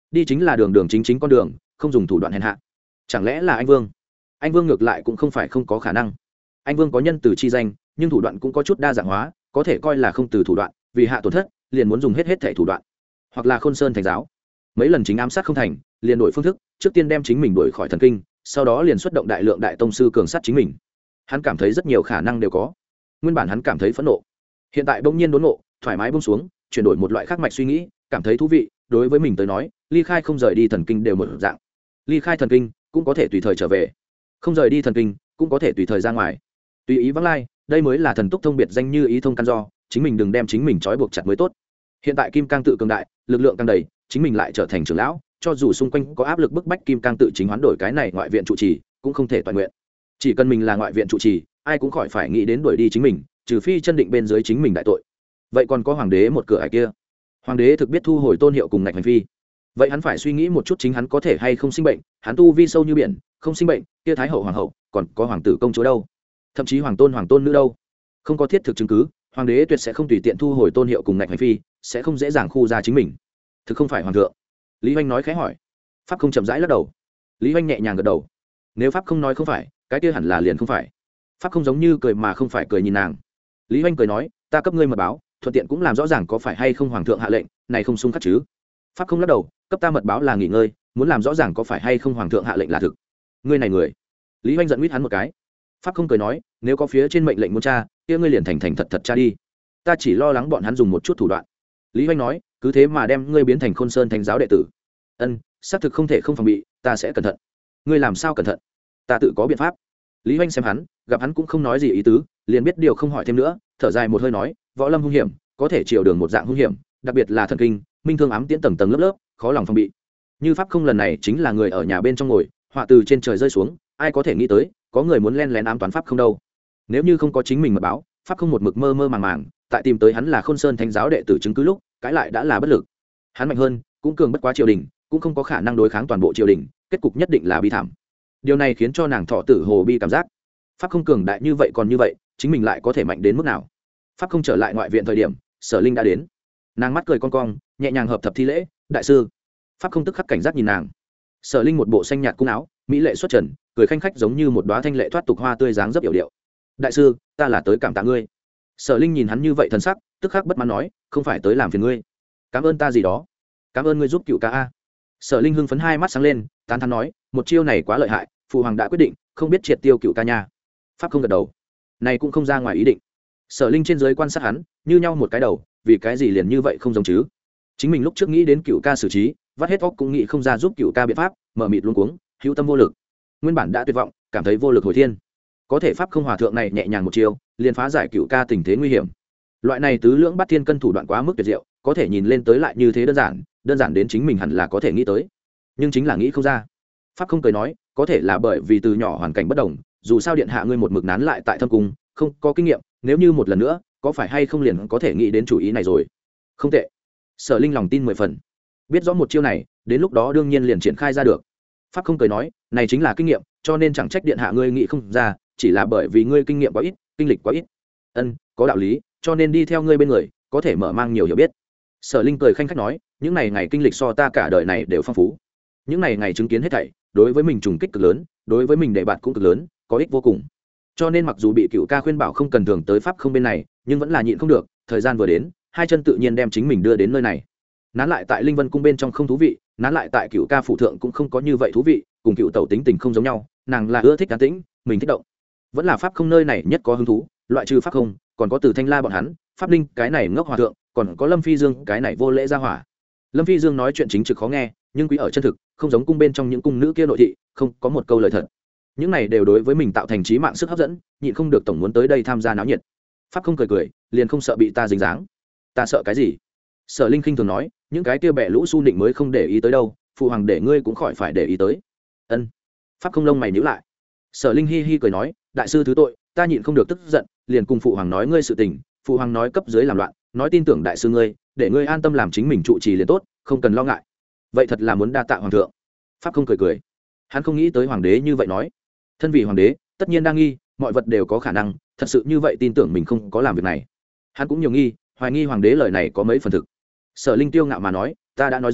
đi chính là đường đường chính chính con đường, không dùng thủ đoạn hèn hạ. Chẳng lẽ là anh Vương? Anh Vương ngược lại cũng không phải không có khả năng. Anh Vương có nhân từ chi danh, nhưng thủ đoạn cũng có chút đa dạng hóa, có thể coi là không từ thủ đoạn, vì hạ tổn thất, liền muốn dùng hết hết thảy thủ đoạn. Hoặc là Khôn Sơn thành giáo, mấy lần chính ám sát không thành, liền đổi phương thức, trước tiên đem chính mình đuổi khỏi thần kinh, sau đó liền xuất động đại lượng đại tông sư cường sát chính mình. Hắn cảm thấy rất nhiều khả năng đều có. Nguyên bản hắn cảm thấy phẫn nộ, hiện tại bỗng nhiên đốn nộ, thoải mái buông xuống, chuyển đổi một loại khác mạch suy nghĩ, cảm thấy thú vị. Đối với mình tới nói, ly khai không rời đi thần kinh đều một dạng. Ly khai thần kinh cũng có thể tùy thời trở về, không rời đi thần kinh cũng có thể tùy thời ra ngoài, tùy ý vắng lai. Đây mới là thần túc thông biệt danh như ý thông căn do, chính mình đừng đem chính mình trói buộc chặt mới tốt. Hiện tại kim cang tự cường đại, lực lượng càng đầy, chính mình lại trở thành trưởng lão, cho dù xung quanh có áp lực bức bách kim cang tự chính hoán đổi cái này ngoại viện trụ trì cũng không thể toàn nguyện. Chỉ cần mình là ngoại viện trụ trì, ai cũng khỏi phải nghĩ đến đuổi đi chính mình, trừ phi chân định bên dưới chính mình đại tội. Vậy còn có hoàng đế một cửa ải kia, hoàng đế thực biết thu hồi tôn hiệu cùng ngạch hành phi, vậy hắn phải suy nghĩ một chút chính hắn có thể hay không sinh bệnh. Hắn tu vi sâu như biển, không sinh bệnh, kia thái hậu hoàng hậu còn có hoàng tử công chúa đâu, thậm chí hoàng tôn hoàng tôn nữ đâu. Không có thiết thực chứng cứ, hoàng đế tuyệt sẽ không tùy tiện thu hồi tôn hiệu cùng ngạch hành phi, sẽ không dễ dàng khu ra chính mình. Thực không phải hoàng thượng? Lý Hoành nói khẽ hỏi. Pháp không chậm rãi lắc đầu. Lý Hoành nhẹ nhàng gật đầu. Nếu pháp không nói không phải, cái kia hẳn là liền không phải. Pháp không giống như cười mà không phải cười nhìn nàng. Lý Hoành cười nói, ta cấp ngươi mật báo, thuận tiện cũng làm rõ ràng có phải hay không hoàng thượng hạ lệnh, này không xung khắc chứ? Pháp không lắc đầu, cấp ta mật báo là nghỉ ngơi, muốn làm rõ ràng có phải hay không hoàng thượng hạ lệnh là thực. Ngươi này người. Lý Hoành giận huýt hắn một cái. Pháp không cười nói, nếu có phía trên mệnh lệnh muốn tra, kia ngươi liền thành thành thật thật tra đi, ta chỉ lo lắng bọn hắn dùng một chút thủ đoạn. Lý Hoành nói, cứ thế mà đem ngươi biến thành Khôn Sơn thánh giáo đệ tử. Ân, xác thực không thể không phòng bị, ta sẽ cẩn thận. Ngươi làm sao cẩn thận? Ta tự có biện pháp. Lý Hoành xem hắn, gặp hắn cũng không nói gì ý tứ, liền biết điều không hỏi thêm nữa, thở dài một hơi nói, võ lâm hung hiểm, có thể chiều đường một dạng hung hiểm, đặc biệt là thần kinh, minh thương ám tiễn tầng tầng lớp lớp, khó lòng phòng bị. Như pháp không lần này chính là người ở nhà bên trong ngồi, họa từ trên trời rơi xuống, ai có thể nghĩ tới, có người muốn len lén ám toán pháp không đâu. Nếu như không có chính mình mật báo, pháp không một mực mơ mơ màng màng, tại tìm tới hắn là Khôn Sơn thánh giáo đệ tử chứng cứ lúc, cãi lại đã là bất lực. Hắn mạnh hơn, cũng cường bất quá triều đình, cũng không có khả năng đối kháng toàn bộ triều đình, kết cục nhất định là bi thảm. Điều này khiến cho nàng thọ tử hồ bi cảm giác, pháp không cường đại như vậy còn như vậy, chính mình lại có thể mạnh đến mức nào? Pháp không trở lại ngoại viện thời điểm, Sở Linh đã đến. Nàng mắt cười con cong, nhẹ nhàng hợp thập thi lễ, đại sư. Pháp không tức khắc cảnh giác nhìn nàng. Sở Linh một bộ xanh nhạt cung áo, mỹ lệ xuất trần, cười khanh khách giống như một đóa thanh lệ thoát tục hoa tươi dáng dấp yểu điệu. Đại sư, ta là tới cảm tạ ngươi. Sở Linh nhìn hắn như vậy thần sắc, tức khắc bất mãn nói, không phải tới làm phiền ngươi. Cảm ơn ta gì đó? Cảm ơn ngươi giúp cựu ca a. Sở Linh hưng phấn hai mắt sáng lên, tán thán nói, một chiêu này quá lợi hại, phụ hoàng đã quyết định, không biết triệt tiêu cựu ca nha. Pháp không gật đầu, này cũng không ra ngoài ý định. Sở Linh trên dưới quan sát hắn, như nhau một cái đầu, vì cái gì liền như vậy không giống chứ? Chính mình lúc trước nghĩ đến cựu ca xử trí, vắt hết óc cũng nghĩ không ra giúp cựu ca biện pháp, mở mịt luống cuống, hữu tâm vô lực. Nguyên bản đã tuyệt vọng, cảm thấy vô lực hồi thiên. Có thể pháp không hòa thượng này nhẹ nhàng một chiêu, liền phá giải cựu ca tình thế nguy hiểm. Loại này tứ lưỡng bắt thiên cân thủ đoạn quá mức tuyệt diệu, có thể nhìn lên tới lại như thế đơn giản, đơn giản đến chính mình hẳn là có thể nghĩ tới, nhưng chính là nghĩ không ra. Pháp không cười nói, có thể là bởi vì từ nhỏ hoàn cảnh bất đồng, dù sao điện hạ ngươi một mực nán lại tại thâm cung, không có kinh nghiệm, nếu như một lần nữa, có phải hay không liền có thể nghĩ đến chủ ý này rồi. Không tệ. Sở Linh lòng tin mười phần, biết rõ một chiêu này, đến lúc đó đương nhiên liền triển khai ra được. Pháp không cười nói, này chính là kinh nghiệm, cho nên chẳng trách điện hạ ngươi nghĩ không ra, chỉ là bởi vì ngươi kinh nghiệm quá ít, kinh lịch quá ít. Ân, có đạo lý, cho nên đi theo ngươi bên người, có thể mở mang nhiều hiểu biết. Sở Linh cười khanh khách nói, những này ngày kinh lịch so ta cả đời này đều phong phú. Những này ngày chứng kiến hết thảy, đối với mình trùng kích cực lớn, đối với mình đề bạt cũng cực lớn, có ích vô cùng. Cho nên mặc dù bị cựu ca khuyên bảo không cần thường tới pháp không bên này, nhưng vẫn là nhịn không được, thời gian vừa đến, hai chân tự nhiên đem chính mình đưa đến nơi này. Nán lại tại Linh Vân cung bên trong không thú vị, nán lại tại cựu ca phụ thượng cũng không có như vậy thú vị, cùng cựu tẩu tính tình không giống nhau, nàng là ưa thích an tĩnh, mình thích động. Vẫn là pháp không nơi này nhất có hứng thú, loại trừ pháp không, còn có Từ Thanh La bọn hắn, pháp linh cái này ngốc hòa thượng, còn có Lâm Phi Dương cái này vô lễ ra hỏa. Lâm Phi Dương nói chuyện chính trực khó nghe, nhưng quý ở chân thực, không giống cung bên trong những cung nữ kia nội thị, không có một câu lời thật. Những này đều đối với mình tạo thành trí mạng sức hấp dẫn, nhịn không được tổng muốn tới đây tham gia náo nhiệt. Pháp không cười cười, liền không sợ bị ta dính dáng. Ta sợ cái gì? Sở Linh khinh thường nói, những cái kia bẻ lũ su nịnh mới không để ý tới đâu, phụ hoàng để ngươi cũng khỏi phải để ý tới. Ân. Pháp không lông mày nhíu lại. Sở Linh hi hi cười nói, đại sư thứ tội, ta nhịn không được tức giận, liền cùng phụ hoàng nói ngươi sự tình, phụ hoàng nói cấp dưới làm loạn, nói tin tưởng đại sư ngươi, để ngươi an tâm làm chính mình trụ trì liền tốt, không cần lo ngại. Vậy thật là muốn đa tạ hoàng thượng. Pháp không cười cười, hắn không nghĩ tới hoàng đế như vậy nói. Thân vị hoàng đế, tất nhiên đang nghi, mọi vật đều có khả năng, thật sự như vậy tin tưởng mình không có làm việc này. Hắn cũng nhiều nghi, hoài nghi hoàng đế lời này có mấy phần thực. Sở Linh tiêu ngạo mà nói, ta đã nói rồi,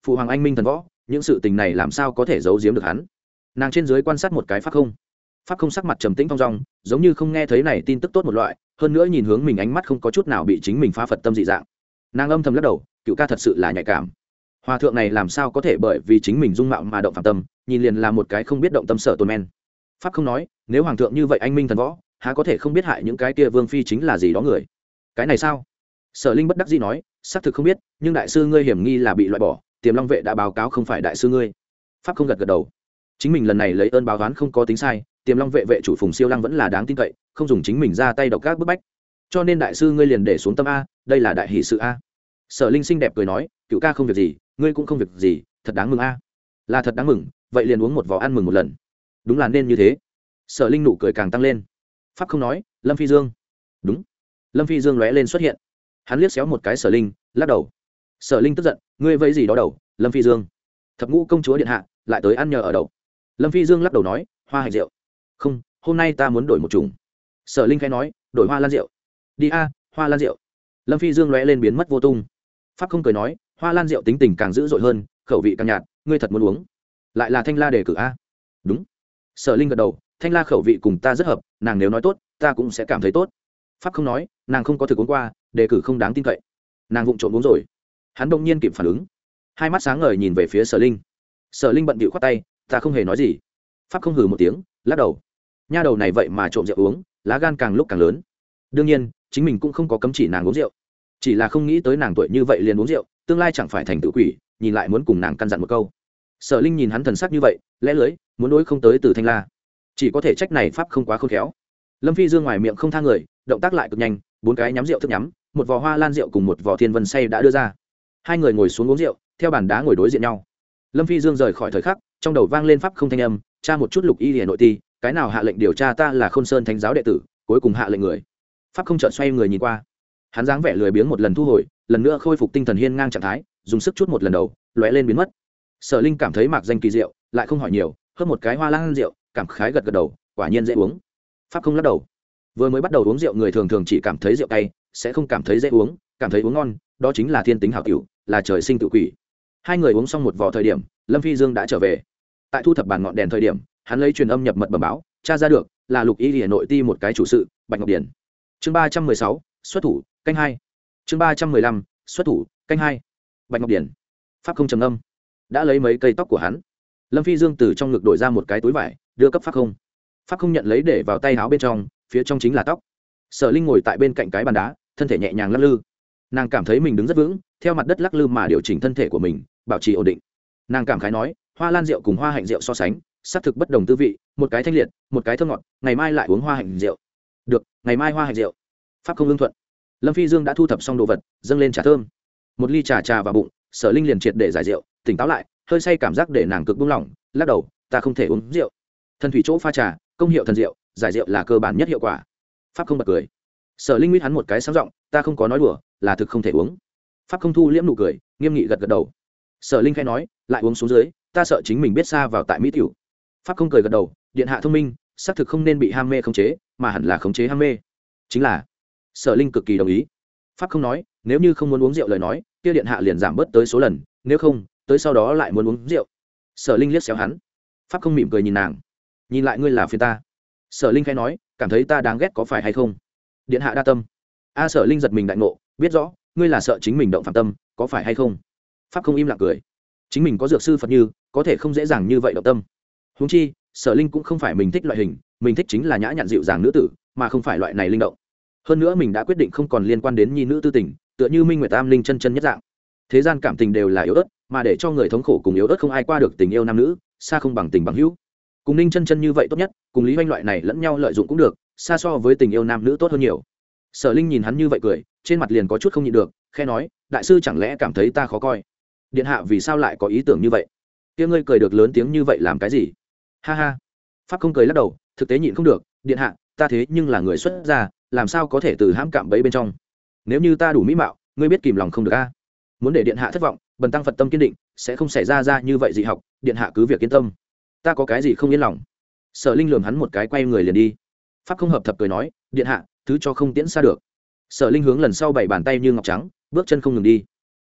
phụ hoàng anh minh thần võ, những sự tình này làm sao có thể giấu giếm được hắn. Nàng trên dưới quan sát một cái pháp không, pháp không sắc mặt trầm tĩnh thong dong, giống như không nghe thấy này tin tức tốt một loại, hơn nữa nhìn hướng mình ánh mắt không có chút nào bị chính mình phá phật tâm dị dạng. Nàng âm thầm lắc đầu, cựu ca thật sự là nhạy cảm. Hòa thượng này làm sao có thể bởi vì chính mình dung mạo mà động phạm tâm, nhìn liền là một cái không biết động tâm sở tôn men. Pháp không nói, nếu hoàng thượng như vậy anh minh thần võ, há có thể không biết hại những cái kia vương phi chính là gì đó người. Cái này sao? Sở Linh bất đắc dĩ nói, xác thực không biết, nhưng đại sư ngươi hiểm nghi là bị loại bỏ, Tiềm Long vệ đã báo cáo không phải đại sư ngươi. Pháp không gật gật đầu. Chính mình lần này lấy ơn báo oán không có tính sai, Tiềm Long vệ vệ chủ Phùng Siêu Lăng vẫn là đáng tin cậy, không dùng chính mình ra tay độc các bức bách. Cho nên đại sư ngươi liền để xuống tâm a, đây là đại hỷ sự a. Sở Linh xinh đẹp cười nói, cựu ca không việc gì, ngươi cũng không việc gì, thật đáng mừng a. Là thật đáng mừng, vậy liền uống một vò ăn mừng một lần. Đúng là nên như thế. Sở Linh nụ cười càng tăng lên. Pháp không nói, Lâm Phi Dương. Đúng. Lâm Phi Dương lóe lên xuất hiện. Hắn liếc xéo một cái Sở Linh, lắc đầu. Sở Linh tức giận, ngươi vẫy gì đó đầu, Lâm Phi Dương. Thập ngũ công chúa điện hạ lại tới ăn nhờ ở đậu. Lâm Phi Dương lắc đầu nói, hoa hạnh rượu. Không, hôm nay ta muốn đổi một chủng. Sở Linh khẽ nói, đổi hoa lan rượu. Đi a, hoa lan rượu. Lâm Phi Dương lóe lên biến mất vô tung. Pháp không cười nói, hoa lan rượu tính tình càng dữ dội hơn, khẩu vị càng nhạt, ngươi thật muốn uống. Lại là Thanh La đề cử a. Đúng. Sở Linh gật đầu, Thanh La khẩu vị cùng ta rất hợp, nàng nếu nói tốt, ta cũng sẽ cảm thấy tốt. Pháp không nói, nàng không có thực uống qua, đề cử không đáng tin cậy. Nàng vụng trộm uống rồi. Hắn đông nhiên kịp phản ứng, hai mắt sáng ngời nhìn về phía Sở Linh. Sở Linh bận bịu khoát tay, ta không hề nói gì. Pháp không hừ một tiếng, lắc đầu. Nha đầu này vậy mà trộm rượu uống, lá gan càng lúc càng lớn. Đương nhiên, chính mình cũng không có cấm chỉ nàng uống rượu, chỉ là không nghĩ tới nàng tuổi như vậy liền uống rượu, tương lai chẳng phải thành tự quỷ, nhìn lại muốn cùng nàng căn dặn một câu. Sở Linh nhìn hắn thần sắc như vậy, lẽ lưới muốn đối không tới từ Thanh La, chỉ có thể trách này pháp không quá khôn khéo. Lâm Phi Dương ngoài miệng không tha người, động tác lại cực nhanh, bốn cái nhắm rượu thức nhắm, một vò hoa lan rượu cùng một vò thiên vân say đã đưa ra. Hai người ngồi xuống uống rượu, theo bàn đá ngồi đối diện nhau. Lâm Phi Dương rời khỏi thời khắc, trong đầu vang lên pháp không thanh âm, tra một chút Lục Y Liễu nội ti, cái nào hạ lệnh điều tra ta là Khôn Sơn Thánh giáo đệ tử, cuối cùng hạ lệnh người. Pháp không chợt xoay người nhìn qua, hắn dáng vẻ lười biếng một lần thu hồi, lần nữa khôi phục tinh thần hiên ngang trạng thái, dùng sức chút một lần đầu, lóe lên biến mất. Sở Linh cảm thấy mạc danh kỳ diệu, lại không hỏi nhiều, hớp một cái hoa lan rượu, cảm khái gật gật đầu, quả nhiên dễ uống. Pháp không lắc đầu. Vừa mới bắt đầu uống rượu người thường thường chỉ cảm thấy rượu cay, sẽ không cảm thấy dễ uống, cảm thấy uống ngon, đó chính là thiên tính hảo cửu, là trời sinh tự quỷ. Hai người uống xong một vò thời điểm, Lâm Phi Dương đã trở về. Tại thu thập bàn ngọn đèn thời điểm, hắn lấy truyền âm nhập mật bẩm báo, tra ra được là Lục Y Liễu nội ti một cái chủ sự, Bạch Ngọc Điển. Chương ba trăm mười sáu, xuất thủ, canh hai. Chương ba trăm mười lăm, xuất thủ, canh hai. Bạch Ngọc Điển. Pháp không trầm âm, đã lấy mấy cây tóc của hắn. Lâm Phi Dương từ trong ngực đổi ra một cái túi vải, đưa cấp Pháp không. Pháp không nhận lấy để vào tay áo bên trong, phía trong chính là tóc. Sở Linh ngồi tại bên cạnh cái bàn đá, thân thể nhẹ nhàng lắc lư. Nàng cảm thấy mình đứng rất vững, theo mặt đất lắc lư mà điều chỉnh thân thể của mình, bảo trì ổn định. Nàng cảm khái nói, hoa lan rượu cùng hoa hạnh rượu so sánh, xác thực bất đồng tư vị, một cái thanh liệt, một cái thơm ngọt, ngày mai lại uống hoa hạnh rượu. Được, ngày mai hoa hạnh rượu. Pháp không ưng thuận. Lâm Phi Dương đã thu thập xong đồ vật, dâng lên trà thơm. Một ly trà trà vào bụng, Sở Linh liền triệt để giải rượu, tỉnh táo lại, hơi say cảm giác để nàng cực buông lỏng, lắc đầu, ta không thể uống rượu. Thần thủy chỗ pha trà, công hiệu thần rượu, giải rượu là cơ bản nhất hiệu quả. Pháp không bật cười. Sở Linh nguyết hắn một cái sáng giọng, ta không có nói đùa, là thực không thể uống. Pháp không thu liễm nụ cười, nghiêm nghị gật gật đầu. Sở Linh khẽ nói, lại uống xuống dưới, ta sợ chính mình biết xa vào tại mỹ tiểu. Pháp không cười gật đầu, điện hạ thông minh, xác thực không nên bị ham mê khống chế, mà hẳn là khống chế ham mê. Chính là. Sở Linh cực kỳ đồng ý. Pháp không nói, nếu như không muốn uống rượu lời nói, kia điện hạ liền giảm bớt tới số lần, nếu không, tới sau đó lại muốn uống rượu. Sở Linh liếc xéo hắn. Pháp không mỉm cười nhìn nàng, nhìn lại ngươi là phiền ta. Sở Linh khẽ nói, cảm thấy ta đáng ghét có phải hay không? Điện hạ đa tâm. A Sở Linh giật mình đại ngộ, biết rõ, ngươi là sợ chính mình động phạm tâm, có phải hay không? Pháp không im lặng cười. Chính mình có dược sư Phật Như, có thể không dễ dàng như vậy động tâm. Huống chi, Sở Linh cũng không phải mình thích loại hình, mình thích chính là nhã nhặn dịu dàng nữ tử, mà không phải loại này linh động. Hơn nữa mình đã quyết định không còn liên quan đến nhi nữ tư tình, tựa như Minh Nguyệt Tam Linh chân chân nhất dạng. Thế gian cảm tình đều là yếu ớt, mà để cho người thống khổ cùng yếu ớt không ai qua được tình yêu nam nữ, xa không bằng tình bằng hữu. Cùng Ninh chân chân như vậy tốt nhất, cùng Lý Hoanh loại này lẫn nhau lợi dụng cũng được, xa so với tình yêu nam nữ tốt hơn nhiều. Sở Linh nhìn hắn như vậy cười, trên mặt liền có chút không nhịn được, khẽ nói, đại sư chẳng lẽ cảm thấy ta khó coi? Điện hạ vì sao lại có ý tưởng như vậy? Kia ngươi cười được lớn tiếng như vậy làm cái gì? Ha ha. Pháp không cười lắc đầu, thực tế nhịn không được, điện hạ, ta thế nhưng là người xuất gia, làm sao có thể từ hãm cạm bẫy bên trong? Nếu như ta đủ mỹ mạo, ngươi biết kìm lòng không được a. Muốn để điện hạ thất vọng, bần tăng Phật tâm kiên định, sẽ không xảy ra ra như vậy dị học, điện hạ cứ việc yên tâm. Ta có cái gì không yên lòng? Sở Linh lườm hắn một cái, quay người liền đi. Pháp không hợp thập cười nói, điện hạ, thứ cho không tiễn xa được. Sở Linh hướng lần sau bảy bàn tay như ngọc trắng, bước chân không ngừng đi.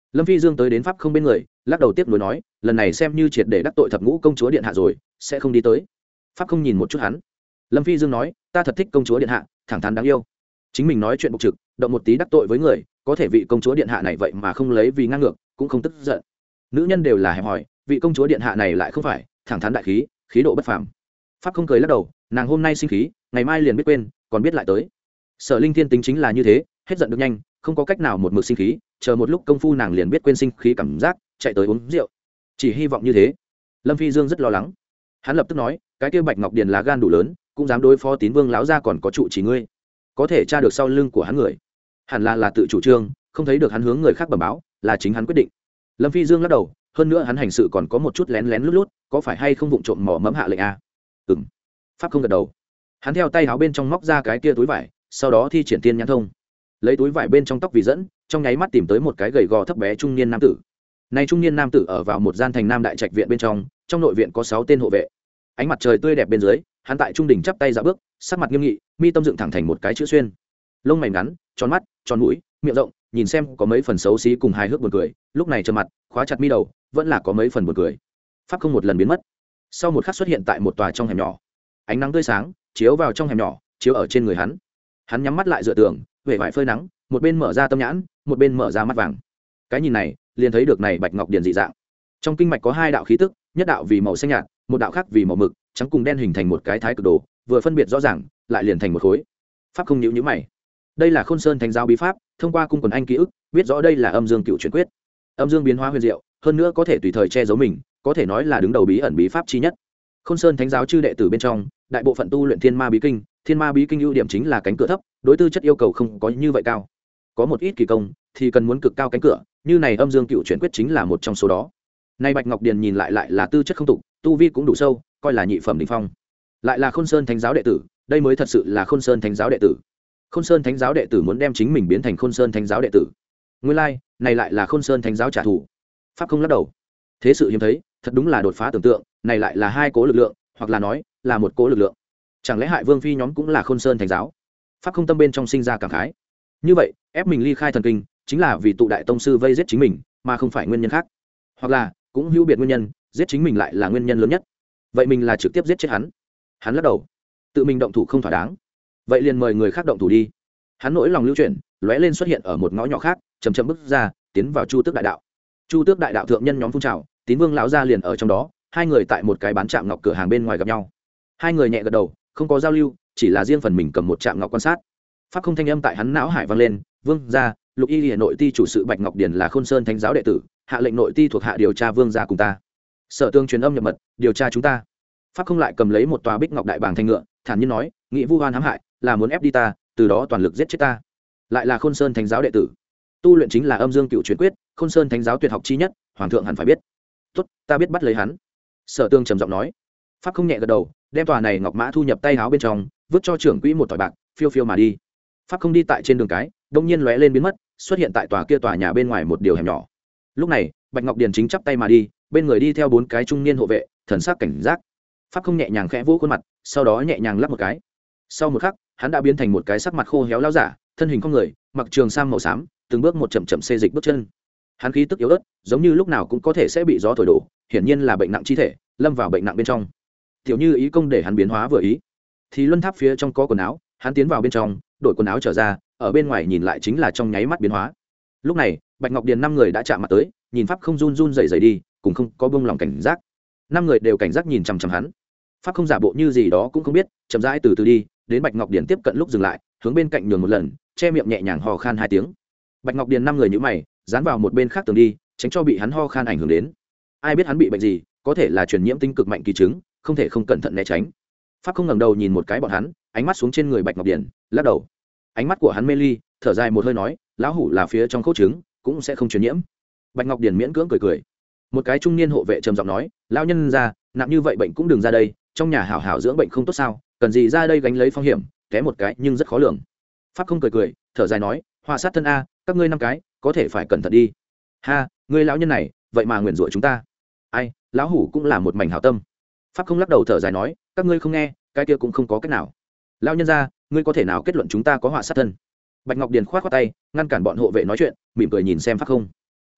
Lâm Phi Dương tới đến pháp không bên người, lắc đầu tiếp nối nói, lần này xem như triệt để đắc tội thập ngũ công chúa điện hạ rồi, sẽ không đi tới. Pháp không nhìn một chút hắn. Lâm Phi Dương nói, ta thật thích công chúa điện hạ, thẳng thắn đáng yêu. Chính mình nói chuyện bộc trực, động một tí đắc tội với người, có thể vị công chúa điện hạ này vậy mà không lấy vì ngang ngược, cũng không tức giận. Nữ nhân đều là hẹp hòi, vị công chúa điện hạ này lại không phải, thẳng thắn đại khí, khí độ bất phàm. Pháp không cười lắc đầu, nàng hôm nay sinh khí, ngày mai liền biết quên, còn biết lại tới. Sở Linh Thiên tính chính là như thế, hết giận được nhanh, không có cách nào một mực sinh khí, chờ một lúc công phu nàng liền biết quên sinh khí cảm giác, chạy tới uống rượu. Chỉ hy vọng như thế. Lâm Phi Dương rất lo lắng. Hắn lập tức nói, cái kia Bạch Ngọc Điền là gan đủ lớn, cũng dám đối phó Tín Vương lão gia, còn có trụ chỉ ngươi. Có thể tra được sau lưng của hắn người, hẳn là là tự chủ trương, không thấy được hắn hướng người khác bẩm báo, là chính hắn quyết định. Lâm Phi Dương lắc đầu, hơn nữa hắn hành sự còn có một chút lén lén lút lút, có phải hay không vụng trộm mỏ mẫm hạ lệnh a? Ừm. Pháp không gật đầu. Hắn theo tay áo bên trong móc ra cái kia túi vải, sau đó thi triển tiên nhãn thông, lấy túi vải bên trong tóc vì dẫn, trong nháy mắt tìm tới một cái gầy gò thấp bé trung niên nam tử. Này trung niên nam tử ở vào một gian thành nam đại trạch viện bên trong, trong nội viện có sáu tên hộ vệ. Ánh mặt trời tươi đẹp bên dưới, hắn tại trung đỉnh chắp tay dạo bước, sắc mặt nghiêm nghị, mi tâm dựng thẳng thành một cái chữ xuyên. Lông mày ngắn, tròn mắt, tròn mũi, miệng rộng, nhìn xem có mấy phần xấu xí cùng hài hước buồn cười, lúc này trầm mặt, khóa chặt mi đầu, vẫn là có mấy phần buồn cười. Pháp không một lần biến mất. Sau một khắc xuất hiện tại một tòa trong hẻm nhỏ. Ánh nắng tươi sáng chiếu vào trong hẻm nhỏ, chiếu ở trên người hắn. Hắn nhắm mắt lại dựa tường, vẻ vải phơi nắng, một bên mở ra tâm nhãn, một bên mở ra mắt vàng. Cái nhìn này, liền thấy được này Bạch Ngọc Điền dị dạng. Trong kinh mạch có hai đạo khí tức, nhất đạo vì màu xanh nhạt, một đạo khác vì màu mực, trắng cùng đen hình thành một cái thái cực đồ, vừa phân biệt rõ ràng, lại liền thành một khối. Pháp không nhíu nhíu mày. Đây là Khôn Sơn Thánh giáo bí pháp, thông qua cung quần anh ký ức, biết rõ đây là Âm Dương Cựu Chuyển Quyết. Âm dương biến hóa huyền diệu, hơn nữa có thể tùy thời che giấu mình, có thể nói là đứng đầu bí ẩn bí pháp chi nhất. Khôn Sơn Thánh giáo chư đệ tử bên trong, đại bộ phận tu luyện Thiên Ma bí kinh, Thiên Ma bí kinh ưu điểm chính là cánh cửa thấp, đối tư chất yêu cầu không có như vậy cao. Có một ít kỳ công thì cần muốn cực cao cánh cửa, như này Âm Dương Cựu Chuyển Quyết chính là một trong số đó. Nay Bạch Ngọc Điền nhìn lại lại là tư chất không tục, tu vi cũng đủ sâu, coi là nhị phẩm đỉnh phong. Lại là Khôn Sơn Thánh giáo đệ tử, đây mới thật sự là Khôn Sơn Thánh giáo đệ tử. Khôn Sơn Thánh giáo đệ tử muốn đem chính mình biến thành Khôn Sơn Thánh giáo đệ tử. Nguyên lai, like, này lại là Khôn Sơn Thánh giáo trả thù. Pháp không lắc đầu. Thế sự hiếm thấy, thật đúng là đột phá tưởng tượng, này lại là hai cố lực lượng, hoặc là nói, là một cố lực lượng. Chẳng lẽ Hại Vương phi nhóm cũng là Khôn Sơn Thánh giáo? Pháp không tâm bên trong sinh ra cảm khái. Như vậy, ép mình ly khai thần kinh, chính là vì tụ đại tông sư vây giết chính mình, mà không phải nguyên nhân khác. Hoặc là, cũng hữu biệt nguyên nhân, giết chính mình lại là nguyên nhân lớn nhất. Vậy mình là trực tiếp giết chết hắn. Hắn lắc đầu. Tự mình động thủ không thỏa đáng. Vậy liền mời người khác động thủ đi. Hắn nỗi lòng lưu chuyển, lóe lên xuất hiện ở một ngõ nhỏ khác, chầm chậm bước ra, tiến vào Chu Tước đại đạo. Chu Tước đại đạo thượng nhân nhóm phun trào, Tín Vương lão gia liền ở trong đó, hai người tại một cái bán chạm ngọc cửa hàng bên ngoài gặp nhau. Hai người nhẹ gật đầu, không có giao lưu, chỉ là riêng phần mình cầm một chạm ngọc quan sát. Pháp không thanh âm tại hắn não hải vang lên, "Vương gia, Lục Y Liễu nội ti chủ sự Bạch Ngọc Điền là Khôn Sơn Thánh giáo đệ tử, hạ lệnh nội ti thuộc hạ điều tra vương gia cùng ta." Sở Tương truyền âm nhập mật, điều tra chúng ta. Pháp không lại cầm lấy một tòa bích ngọc đại bàng thanh ngựa, thản nhiên nói, "Nghị vu oan hãm hại, là muốn ép đi ta, từ đó toàn lực giết chết ta." Lại là Khôn Sơn Thánh giáo đệ tử, tu luyện chính là Âm Dương Cựu Chuyển Quyết, Khôn Sơn Thánh giáo tuyệt học chi nhất, hoàng thượng hẳn phải biết. "Tốt, ta biết bắt lấy hắn." Sở Tương trầm giọng nói. Pháp không nhẹ gật đầu, đem tòa này ngọc mã thu nhập tay áo bên trong, vứt cho trưởng quỹ một tỏi bạc, phiêu phiêu mà đi. Pháp không đi tại trên đường cái, đông nhiên lóe lên biến mất, xuất hiện tại tòa kia tòa nhà bên ngoài một điều hẻm nhỏ. Lúc này, Bạch Ngọc Điền chính chắp tay mà đi, bên người đi theo bốn cái trung niên hộ vệ, thần sắc cảnh giác. Pháp không nhẹ nhàng khẽ vỗ khuôn mặt, sau đó nhẹ nhàng lắp một cái. Sau một khắc, hắn đã biến thành một cái sắc mặt khô héo lão giả, thân hình con người, mặc trường sam màu xám, từng bước một chậm chậm xê dịch bước chân. Hắn khí tức yếu ớt, giống như lúc nào cũng có thể sẽ bị gió thổi đổ, hiển nhiên là bệnh nặng chi thể, lâm vào bệnh nặng bên trong. Tiểu Như ý công để hắn biến hóa vừa ý. Thì luân tháp phía trong có quần áo, hắn tiến vào bên trong, đổi quần áo trở ra, ở bên ngoài nhìn lại chính là trong nháy mắt biến hóa. Lúc này, Bạch Ngọc Điền năm người đã chạm mặt tới, nhìn Pháp không run run rẩy rẩy đi, cũng không có buông lòng cảnh giác. Năm người đều cảnh giác nhìn chằm chằm hắn. Pháp không giả bộ như gì đó cũng không biết, chậm rãi từ từ đi, đến Bạch Ngọc Điền tiếp cận lúc dừng lại, hướng bên cạnh nhường một lần, che miệng nhẹ nhàng ho khan hai tiếng. Bạch Ngọc Điền năm người nhíu mày, dán vào một bên khác tường đi, tránh cho bị hắn ho khan ảnh hưởng đến. Ai biết hắn bị bệnh gì, có thể là truyền nhiễm tinh cực mạnh kỳ chứng, không thể không cẩn thận né tránh. Pháp không ngẩng đầu nhìn một cái bọn hắn, ánh mắt xuống trên người Bạch Ngọc Điền, lắc đầu. Ánh mắt của hắn mê ly, thở dài một hơi nói, lão hủ là phía trong khấu trứng, cũng sẽ không truyền nhiễm. Bạch Ngọc Điền miễn cưỡng cười cười. Một cái trung niên hộ vệ trầm giọng nói, lão nhân gia, nặng như vậy bệnh cũng đừng ra đây, trong nhà hảo hảo dưỡng bệnh không tốt sao, cần gì ra đây gánh lấy phong hiểm, té một cái nhưng rất khó lường. Pháp không cười cười, thở dài nói, họa sát thân a, các ngươi năm cái, có thể phải cẩn thận đi. Ha, ngươi lão nhân này, vậy mà nguyền rủa chúng ta. Ai, lão hủ cũng là một mảnh hảo tâm. Pháp không lắc đầu thở dài nói, các ngươi không nghe, cái kia cũng không có cách nào. Lão nhân gia, ngươi có thể nào kết luận chúng ta có họa sát thân? Bạch Ngọc Điền khoát khoát tay, ngăn cản bọn hộ vệ nói chuyện, mỉm cười nhìn xem Pháp không.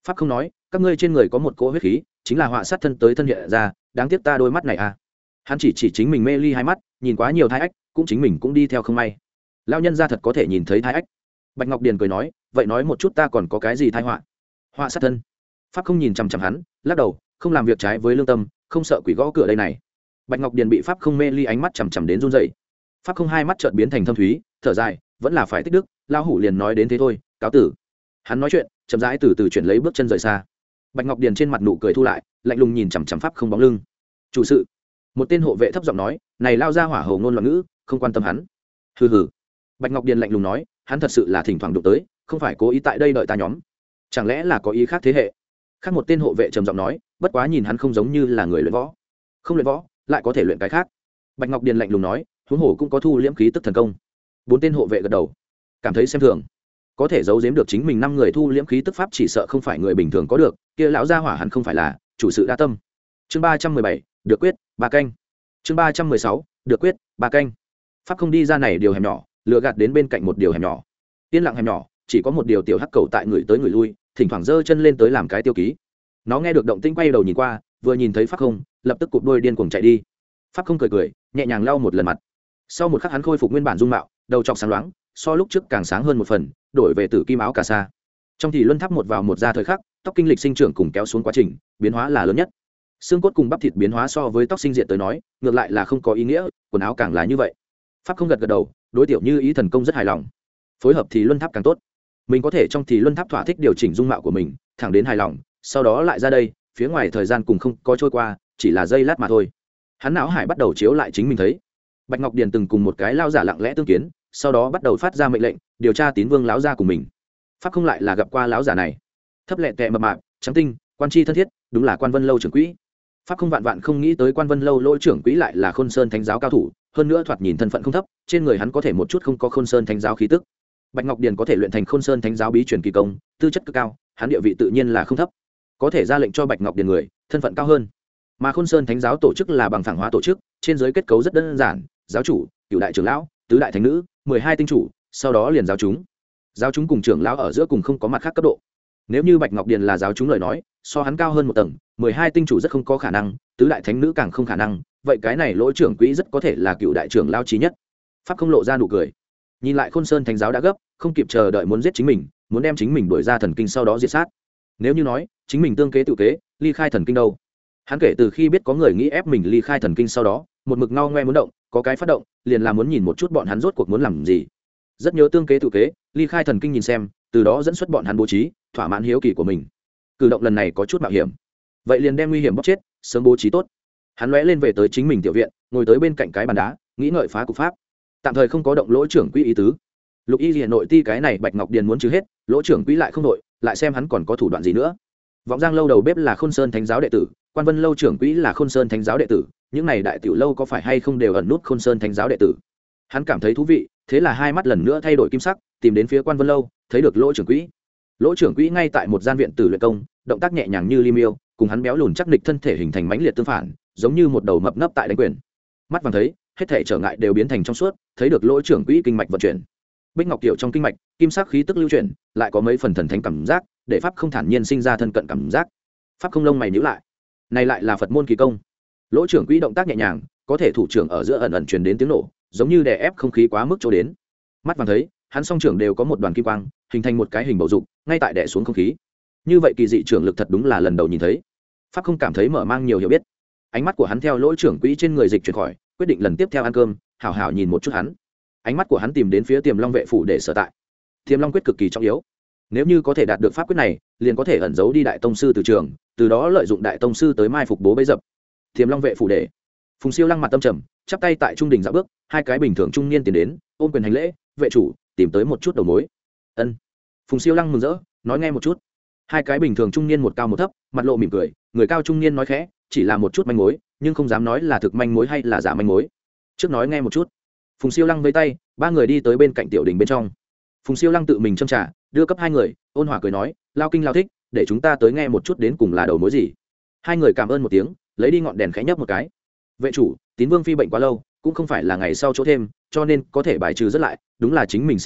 pháp không nói, các ngươi trên người có một cỗ huyết khí chính là họa sát thân tới thân hiện ra, đáng tiếc ta đôi mắt này à. Hắn chỉ chỉ chính mình mê ly hai mắt, nhìn quá nhiều thai ách, cũng chính mình cũng đi theo không may. Lão nhân ra thật có thể nhìn thấy thai ách. Bạch Ngọc Điền cười nói, vậy nói một chút ta còn có cái gì thai họa? Họa sát thân. Pháp không nhìn chằm chằm hắn, lắc đầu, không làm việc trái với lương tâm, không sợ quỷ gõ cửa đây này. Bạch Ngọc Điền bị pháp không mê ly ánh mắt chằm chằm đến run rẩy. Pháp không hai mắt chợt biến thành thâm thúy, thở dài, vẫn là phải tích đức, lão hủ liền nói đến thế thôi, cáo tử. Hắn nói chuyện, chậm rãi từ từ chuyển lấy bước chân rời xa. Bạch Ngọc Điền trên mặt nụ cười thu lại, lạnh lùng nhìn chằm chằm pháp không bóng lưng. Chủ sự. Một tên hộ vệ thấp giọng nói, này lao ra hỏa hầu ngôn loạn ngữ, không quan tâm hắn. Hừ hừ. Bạch Ngọc Điền lạnh lùng nói, hắn thật sự là thỉnh thoảng đụng tới, không phải cố ý tại đây đợi ta nhóm. Chẳng lẽ là có ý khác thế hệ? Khác một tên hộ vệ trầm giọng nói, bất quá nhìn hắn không giống như là người luyện võ. Không luyện võ, lại có thể luyện cái khác. Bạch Ngọc Điền lạnh lùng nói, huống hồ cũng có thu liễm khí tức thần công. Bốn tên hộ vệ gật đầu, cảm thấy xem thường. Có thể giấu giếm được chính mình năm người thu liễm khí tức pháp chỉ sợ không phải người bình thường có được, kia lão gia hỏa hẳn không phải là chủ sự đa tâm. Chương ba trăm mười bảy, được quyết, ba canh. Chương ba trăm mười sáu, được quyết, ba canh. Pháp không đi ra này điều hẻm nhỏ, lựa gạt đến bên cạnh một điều hẻm nhỏ. Yên lặng hẻm nhỏ, chỉ có một điều tiểu hắc cầu tại người tới người lui, thỉnh thoảng giơ chân lên tới làm cái tiêu ký. Nó nghe được động tĩnh quay đầu nhìn qua, vừa nhìn thấy Pháp không, lập tức cụp đuôi điên cuồng chạy đi. Pháp không cười cười, nhẹ nhàng lau một lần mặt. Sau một khắc hắn khôi phục nguyên bản dung mạo, đầu trọc sáng loáng, so lúc trước càng sáng hơn một phần, đổi về tử kim áo cà sa. Trong thì luân tháp một vào một ra thời khắc, tóc kinh lịch sinh trưởng cùng kéo xuống quá trình, biến hóa là lớn nhất. Xương cốt cùng bắp thịt biến hóa so với tóc sinh diện tới nói, ngược lại là không có ý nghĩa, quần áo càng là như vậy. Pháp không gật gật đầu, đối tiểu như ý thần công rất hài lòng. Phối hợp thì luân tháp càng tốt. Mình có thể trong thì luân tháp thỏa thích điều chỉnh dung mạo của mình, thẳng đến hài lòng, sau đó lại ra đây, phía ngoài thời gian cùng không có trôi qua, chỉ là giây lát mà thôi. Hắn não hải bắt đầu chiếu lại chính mình thấy. Bạch Ngọc Điền từng cùng một cái lao giả lặng lẽ tương kiến, sau đó bắt đầu phát ra mệnh lệnh, điều tra tín vương lão gia của mình. Pháp không lại là gặp qua lão giả này, thấp lẹ tẹ mập mạp, trắng tinh, quan tri thân thiết, đúng là Quan Vân Lâu trưởng quỹ. Pháp không vạn vạn không nghĩ tới Quan Vân Lâu lỗ trưởng quỹ lại là Khôn Sơn Thánh giáo cao thủ, hơn nữa thoạt nhìn thân phận không thấp, trên người hắn có thể một chút không có Khôn Sơn Thánh giáo khí tức. Bạch Ngọc Điền có thể luyện thành Khôn Sơn Thánh giáo bí truyền kỳ công, tư chất cực cao, hắn địa vị tự nhiên là không thấp, có thể ra lệnh cho Bạch Ngọc Điền người, thân phận cao hơn. Mà Khôn Sơn Thánh giáo tổ chức là bằng phẳng hóa tổ chức, trên dưới kết cấu rất đơn giản, giáo chủ, cửu đại trưởng lão, tứ đại thánh nữ, mười hai tinh chủ, sau đó liền giáo chúng. Giáo chúng cùng trưởng lão ở giữa cùng không có mặt khác cấp độ. Nếu như Bạch Ngọc Điền là giáo chúng lời nói, so hắn cao hơn một tầng, mười hai tinh chủ rất không có khả năng, tứ đại thánh nữ càng không khả năng, vậy cái này lỗ trưởng quỹ rất có thể là cựu đại trưởng lão chí nhất. Pháp không lộ ra nụ cười. Nhìn lại Khôn Sơn Thánh giáo đã gấp, không kịp chờ đợi muốn giết chính mình, muốn đem chính mình đuổi ra thần kinh sau đó diệt sát. Nếu như nói, chính mình tương kế tự kế, ly khai thần kinh đâu? Hắn kể từ khi biết có người nghĩ ép mình ly khai thần kinh sau đó, một mực ngao ngoe muốn động, có cái phát động, liền là muốn nhìn một chút bọn hắn rốt cuộc muốn làm gì. Rất nhớ tương kế tự kế, ly khai thần kinh nhìn xem, từ đó dẫn xuất bọn hắn bố trí, thỏa mãn hiếu kỳ của mình. Cử động lần này có chút mạo hiểm, vậy liền đem nguy hiểm bóc chết, sớm bố trí tốt. Hắn lóe lên về tới chính mình tiểu viện, ngồi tới bên cạnh cái bàn đá, nghĩ ngợi phá cục pháp. Tạm thời không có động lỗ trưởng quỹ ý tứ. Lục Y Liễu nội ti cái này Bạch Ngọc Điền muốn trừ hết, lỗ trưởng quỹ lại không nội, lại xem hắn còn có thủ đoạn gì nữa. Vọng Giang lâu đầu bếp là Khôn Sơn Thánh giáo đệ tử, Quan Vân lâu trưởng quỹ là Khôn Sơn Thánh giáo đệ tử, những này đại tiểu lâu có phải hay không đều ẩn nút Khôn Sơn Thánh giáo đệ tử. Hắn cảm thấy thú vị, thế là hai mắt lần nữa thay đổi kim sắc, tìm đến phía Quan Vân lâu, thấy được lỗ trưởng quỹ. Lỗ trưởng quỹ ngay tại một gian viện tử luyện công, động tác nhẹ nhàng như li miêu, cùng hắn béo lùn chắc nịch thân thể hình thành mãnh liệt tương phản, giống như một đầu mập nấp tại đánh quyền. Mắt vàng thấy, hết thảy trở ngại đều biến thành trong suốt, thấy được lỗ trưởng quỹ kinh mạch vận chuyển. Bích ngọc tiểu trong kinh mạch, kim sắc khí tức lưu chuyển, lại có mấy phần thần thánh cảm giác, để pháp không thản nhiên sinh ra thân cận cảm giác. Pháp không lông mày nhíu lại, này lại là Phật môn kỳ công. Lỗ trưởng quỹ động tác nhẹ nhàng, có thể thủ trưởng ở giữa ẩn ẩn truyền đến tiếng nổ, giống như đè ép không khí quá mức chỗ đến. Mắt vàng thấy, hắn song trưởng đều có một đoàn kim quang, hình thành một cái hình bầu dục, ngay tại đè xuống không khí. Như vậy kỳ dị trưởng lực thật đúng là lần đầu nhìn thấy. Pháp không cảm thấy mở mang nhiều hiểu biết. Ánh mắt của hắn theo lỗ trưởng quỹ trên người dịch chuyển khỏi, quyết định lần tiếp theo ăn cơm, hảo hảo nhìn một chút hắn. Ánh mắt của hắn tìm đến phía Tiềm Long vệ phủ để sở tại. Tiềm Long quyết cực kỳ trọng yếu. Nếu như có thể đạt được pháp quyết này, liền có thể ẩn giấu đi đại tông sư từ trường, từ đó lợi dụng đại tông sư tới mai phục bố bấy dập. Tiềm Long vệ phủ để. Phùng Siêu lăng mặt tâm trầm, chắp tay tại trung đỉnh dạo bước, hai cái bình thường trung niên tiến đến, ôm quyền hành lễ, vệ chủ, tìm tới một chút đầu mối. Ân. Phùng Siêu lăng mừng rỡ, nói nghe một chút. Hai cái bình thường trung niên một cao một thấp, mặt lộ mỉm cười, người cao trung niên nói khẽ, chỉ là một chút manh mối, nhưng không dám nói là thực manh mối hay là giả manh mối. Trước nói nghe một chút. Phùng Siêu lăng với tay, ba người đi tới bên cạnh tiểu đình bên trong. Phùng Siêu lăng tự mình châm trà, đưa cấp hai người, ôn hòa cười nói, lao kinh lao thích, để chúng ta tới nghe một chút đến cùng là đầu mối gì. Hai người cảm ơn một tiếng, lấy đi ngọn đèn khẽ nhấp một cái. Vệ chủ, Tín Vương phi bệnh quá lâu, cũng không phải là ngày sau chỗ thêm, cho nên có thể bài trừ rất lại, đúng là chính mình sinh bệnh,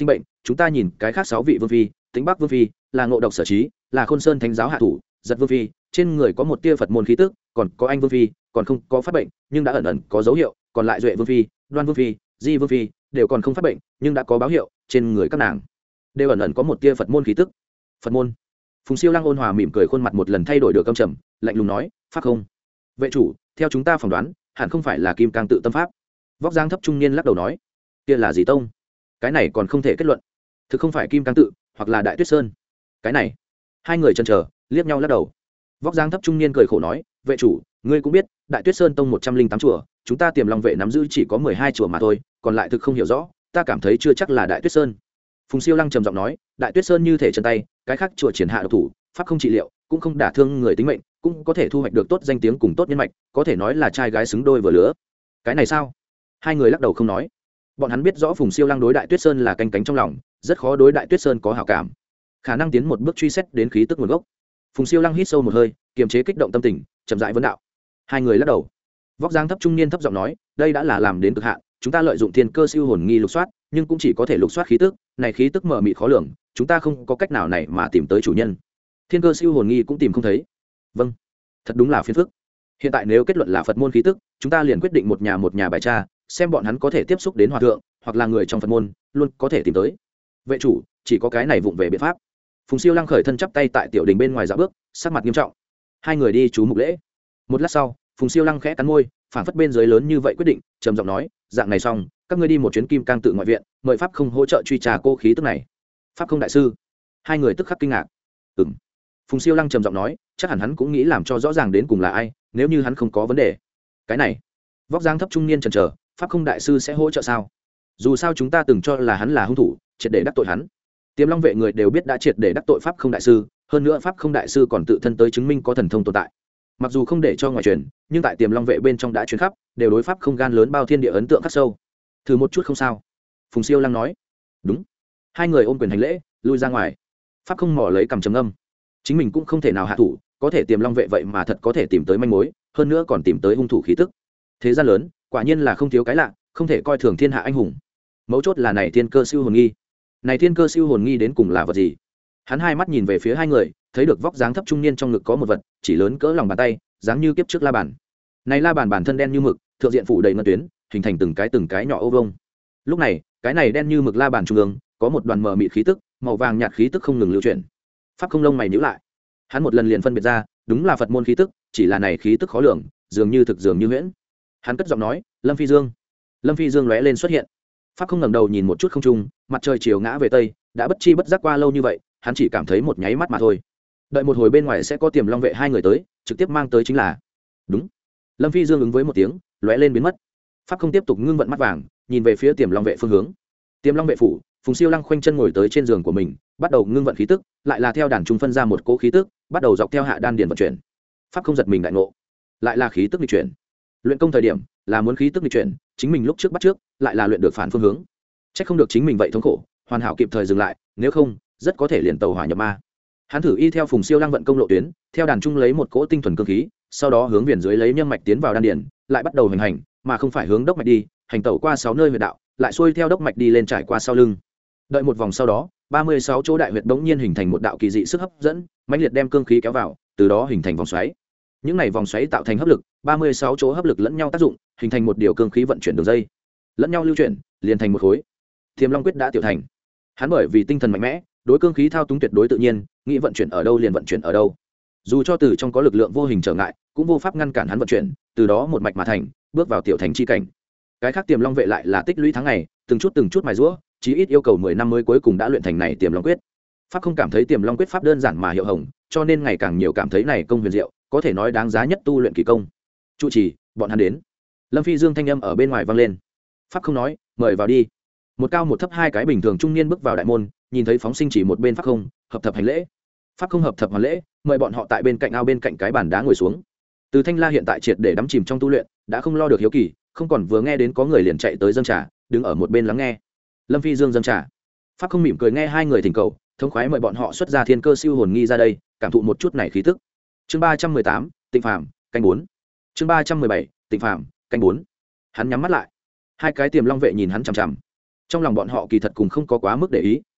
chúng ta nhìn cái khác sáu vị vương phi, Tĩnh Bắc vương phi là ngộ độc sở trí, là Khôn Sơn thánh giáo hạ thủ, Giật vương phi trên người có một tia Phật môn khí tức, còn có Anh vương phi còn không có phát bệnh nhưng đã ẩn ẩn có dấu hiệu, còn lại Duệ vương phi, Đoan vương phi, Di vương phi đều còn không phát bệnh nhưng đã có báo hiệu, trên người các nàng đều ẩn ẩn có một tia Phật môn khí tức. Phật môn. Phùng Siêu Lăng ôn hòa mỉm cười, khuôn mặt một lần thay đổi được căm trầm, lạnh lùng nói, pháp không. Vệ chủ, theo chúng ta phỏng đoán, hẳn không phải là Kim Cang tự tâm pháp. Vóc dáng thấp trung niên lắc đầu nói, kia là gì tông? Cái này còn không thể kết luận. Thực không phải Kim Cang tự, hoặc là Đại Tuyết Sơn. Cái này. Hai người chần chờ, liếc nhau lắc đầu. Vóc dáng thấp trung niên cười khổ nói, vệ chủ, ngươi cũng biết, Đại Tuyết Sơn tông một trăm linh tám chùa, chúng ta Tiềm Long vệ nắm giữ chỉ có mười hai chùa mà thôi, còn lại thực không hiểu rõ, ta cảm thấy chưa chắc là Đại Tuyết Sơn. Phùng Siêu Lăng trầm giọng nói, Đại Tuyết Sơn như thể chân tay, cái khác chùa triển hạ độc thủ, pháp không trị liệu, cũng không đả thương người tính mệnh, cũng có thể thu hoạch được tốt danh tiếng cùng tốt nhân mạch, có thể nói là trai gái xứng đôi vừa lứa. Cái này sao? Hai người lắc đầu không nói. Bọn hắn biết rõ Phùng Siêu Lăng đối Đại Tuyết Sơn là canh cánh trong lòng, rất khó đối Đại Tuyết Sơn có hảo cảm, khả năng tiến một bước truy xét đến khí tức nguồn gốc. Phùng Siêu Lăng hít sâu một hơi, kiềm chế kích động tâm tình, chậm rãi vấn đạo. Hai người lắc đầu. Vóc dáng thấp trung niên thấp giọng nói, đây đã là làm đến cực hạn, chúng ta lợi dụng thiên cơ siêu hồn nghi lục soát, nhưng cũng chỉ có thể lục soát khí tức, này khí tức mờ mịt khó lường, chúng ta không có cách nào này mà tìm tới chủ nhân. Thiên cơ siêu hồn nghi cũng tìm không thấy. Vâng, thật đúng là phiền phức. Hiện tại nếu kết luận là Phật môn khí tức, chúng ta liền quyết định một nhà một nhà bài tra, xem bọn hắn có thể tiếp xúc đến hòa thượng, hoặc là người trong Phật môn, luôn có thể tìm tới. Vệ chủ, chỉ có cái này vụng về biện pháp. Phùng Siêu Lăng khởi thân chắp tay tại tiểu đình bên ngoài dạo bước, sắc mặt nghiêm trọng. Hai người đi chú mục lễ. Một lát sau, Phùng Siêu Lăng khẽ cắn môi, phản phất bên dưới lớn như vậy quyết định, trầm giọng nói, dạng này xong, các ngươi đi một chuyến Kim Cang tự ngoại viện, mời pháp không hỗ trợ truy tra cô khí tức này. Pháp không đại sư. Hai người tức khắc kinh ngạc. Ừm. Phùng Siêu Lăng trầm giọng nói, chắc hẳn hắn cũng nghĩ làm cho rõ ràng đến cùng là ai, nếu như hắn không có vấn đề. Cái này. Vóc dáng thấp trung niên chần chờ, pháp không đại sư sẽ hỗ trợ sao? Dù sao chúng ta từng cho là hắn là hung thủ, triệt để đắc tội hắn. Tiềm Long vệ người đều biết đã triệt để đắc tội pháp không đại sư, hơn nữa pháp không đại sư còn tự thân tới chứng minh có thần thông tồn tại. Mặc dù không để cho ngoại truyền, nhưng tại Tiềm Long vệ bên trong đã truyền khắp, đều đối pháp không gan lớn bao thiên địa ấn tượng khắc sâu. Thử một chút không sao. Phùng Siêu Lăng nói. Đúng. Hai người ôm quyền hành lễ, lui ra ngoài. Pháp không mỏ lấy cầm trầm âm. Chính mình cũng không thể nào hạ thủ, có thể Tiềm Long vệ vậy mà thật có thể tìm tới manh mối, hơn nữa còn tìm tới hung thủ khí tức. Thế gian lớn, quả nhiên là không thiếu cái lạ, không thể coi thường thiên hạ anh hùng. Mấu chốt là này thiên cơ siêu hồn nghi. Này thiên cơ siêu hồn nghi đến cùng là vật gì? Hắn hai mắt nhìn về phía hai người, thấy được vóc dáng thấp trung niên trong ngực có một vật, chỉ lớn cỡ lòng bàn tay, dáng như kiếp trước la bàn. Này la bàn bản thân đen như mực, thượng diện phủ đầy ngân tuyến, hình thành từng cái từng cái nhỏ ô vông. Lúc này, cái này đen như mực la bàn trung ương, có một đoàn mờ mịt khí tức, màu vàng nhạt khí tức không ngừng lưu chuyển. Pháp không lông mày nhíu lại. Hắn một lần liền phân biệt ra, đúng là Phật môn khí tức, chỉ là này khí tức khó lường, dường như thực dường như huyễn. Hắn cất giọng nói, Lâm Phi Dương. Lâm Phi Dương lóe lên xuất hiện. Pháp không ngẩng đầu nhìn một chút không trung, mặt trời chiều ngã về tây, đã bất chi bất giác qua lâu như vậy, hắn chỉ cảm thấy một nháy mắt mà thôi. Đợi một hồi bên ngoài sẽ có Tiềm Long vệ hai người tới, trực tiếp mang tới chính là. Đúng. Lâm Phi Dương ứng với một tiếng, lóe lên biến mất. Pháp không tiếp tục ngưng vận mắt vàng, nhìn về phía Tiềm Long vệ phương hướng. Tiềm Long vệ phủ, Phùng Siêu Lăng khoanh chân ngồi tới trên giường của mình, bắt đầu ngưng vận khí tức, lại là theo đàn trung phân ra một cỗ khí tức, bắt đầu dọc theo hạ đan điền vận chuyển. Pháp không giật mình đại ngộ, lại là khí tức nghịch chuyển. Luyện công thời điểm là muốn khí tức nghịch chuyển, chính mình lúc trước bắt trước, lại là luyện được phản phương hướng. Chắc không được chính mình vậy thống khổ, hoàn hảo kịp thời dừng lại, nếu không, rất có thể liền tàu hỏa nhập ma. Hắn thử y theo Phùng Siêu Lăng vận công lộ tuyến, theo đàn trung lấy một cỗ tinh thuần cương khí, sau đó hướng viền dưới lấy nhâm mạch tiến vào đan điền, lại bắt đầu hành hành, mà không phải hướng đốc mạch đi, hành tẩu qua sáu nơi huyệt đạo, lại xuôi theo đốc mạch đi lên trải qua sau lưng. Đợi một vòng sau đó, ba mươi sáu chỗ đại huyệt bỗng nhiên hình thành một đạo kỳ dị sức hấp dẫn, mãnh liệt đem cương khí kéo vào, từ đó hình thành vòng xoáy. Những này vòng xoáy tạo thành hấp lực, ba mươi sáu chỗ hấp lực lẫn nhau tác dụng, hình thành một điều cương khí vận chuyển đường dây, lẫn nhau lưu chuyển, liền thành một khối. Tiềm Long quyết đã tiểu thành. Hắn bởi vì tinh thần mạnh mẽ, đối cương khí thao túng tuyệt đối tự nhiên, nghĩ vận chuyển ở đâu liền vận chuyển ở đâu. Dù cho từ trong có lực lượng vô hình trở ngại, cũng vô pháp ngăn cản hắn vận chuyển, từ đó một mạch mà thành, bước vào tiểu thành chi cảnh. Cái khác Tiềm Long vệ lại là tích lũy tháng ngày, từng chút từng chút mài giũa, chí ít yêu cầu mười năm mới cuối cùng đã luyện thành này Tiềm Long quyết. Pháp không cảm thấy Tiềm Long quyết pháp đơn giản mà hiệu hồng, cho nên ngày càng nhiều cảm thấy này công huyền diệu, có thể nói đáng giá nhất tu luyện kỳ công. Trụ trì, bọn hắn đến. Lâm Phi Dương thanh âm ở bên ngoài vang lên. Pháp không nói, mời vào đi. Một cao một thấp hai cái bình thường trung niên bước vào đại môn, nhìn thấy phóng sinh chỉ một bên Pháp không, hợp thập hành lễ. Pháp không hợp thập hoàn lễ, mời bọn họ tại bên cạnh ao bên cạnh cái bàn đá ngồi xuống. Từ Thanh La hiện tại triệt để đắm chìm trong tu luyện, đã không lo được hiếu kỳ, không còn vừa nghe đến có người liền chạy tới dâng trà, đứng ở một bên lắng nghe. Lâm Phi Dương dâng trà. Pháp không mỉm cười nghe hai người thỉnh cầu, thống khoái mời bọn họ xuất ra thiên cơ siêu hồn nghi ra đây, cảm thụ một chút này khí tức. Chương ba trăm mười tám, Tịnh Phàm, canh bốn. Chương ba trăm mười bảy, Tịnh Phàm, canh bốn. Hắn nhắm mắt lại. Hai cái Tiềm Long vệ nhìn hắn chằm chằm. Trong lòng bọn họ kỳ thật cùng không có quá mức để ý,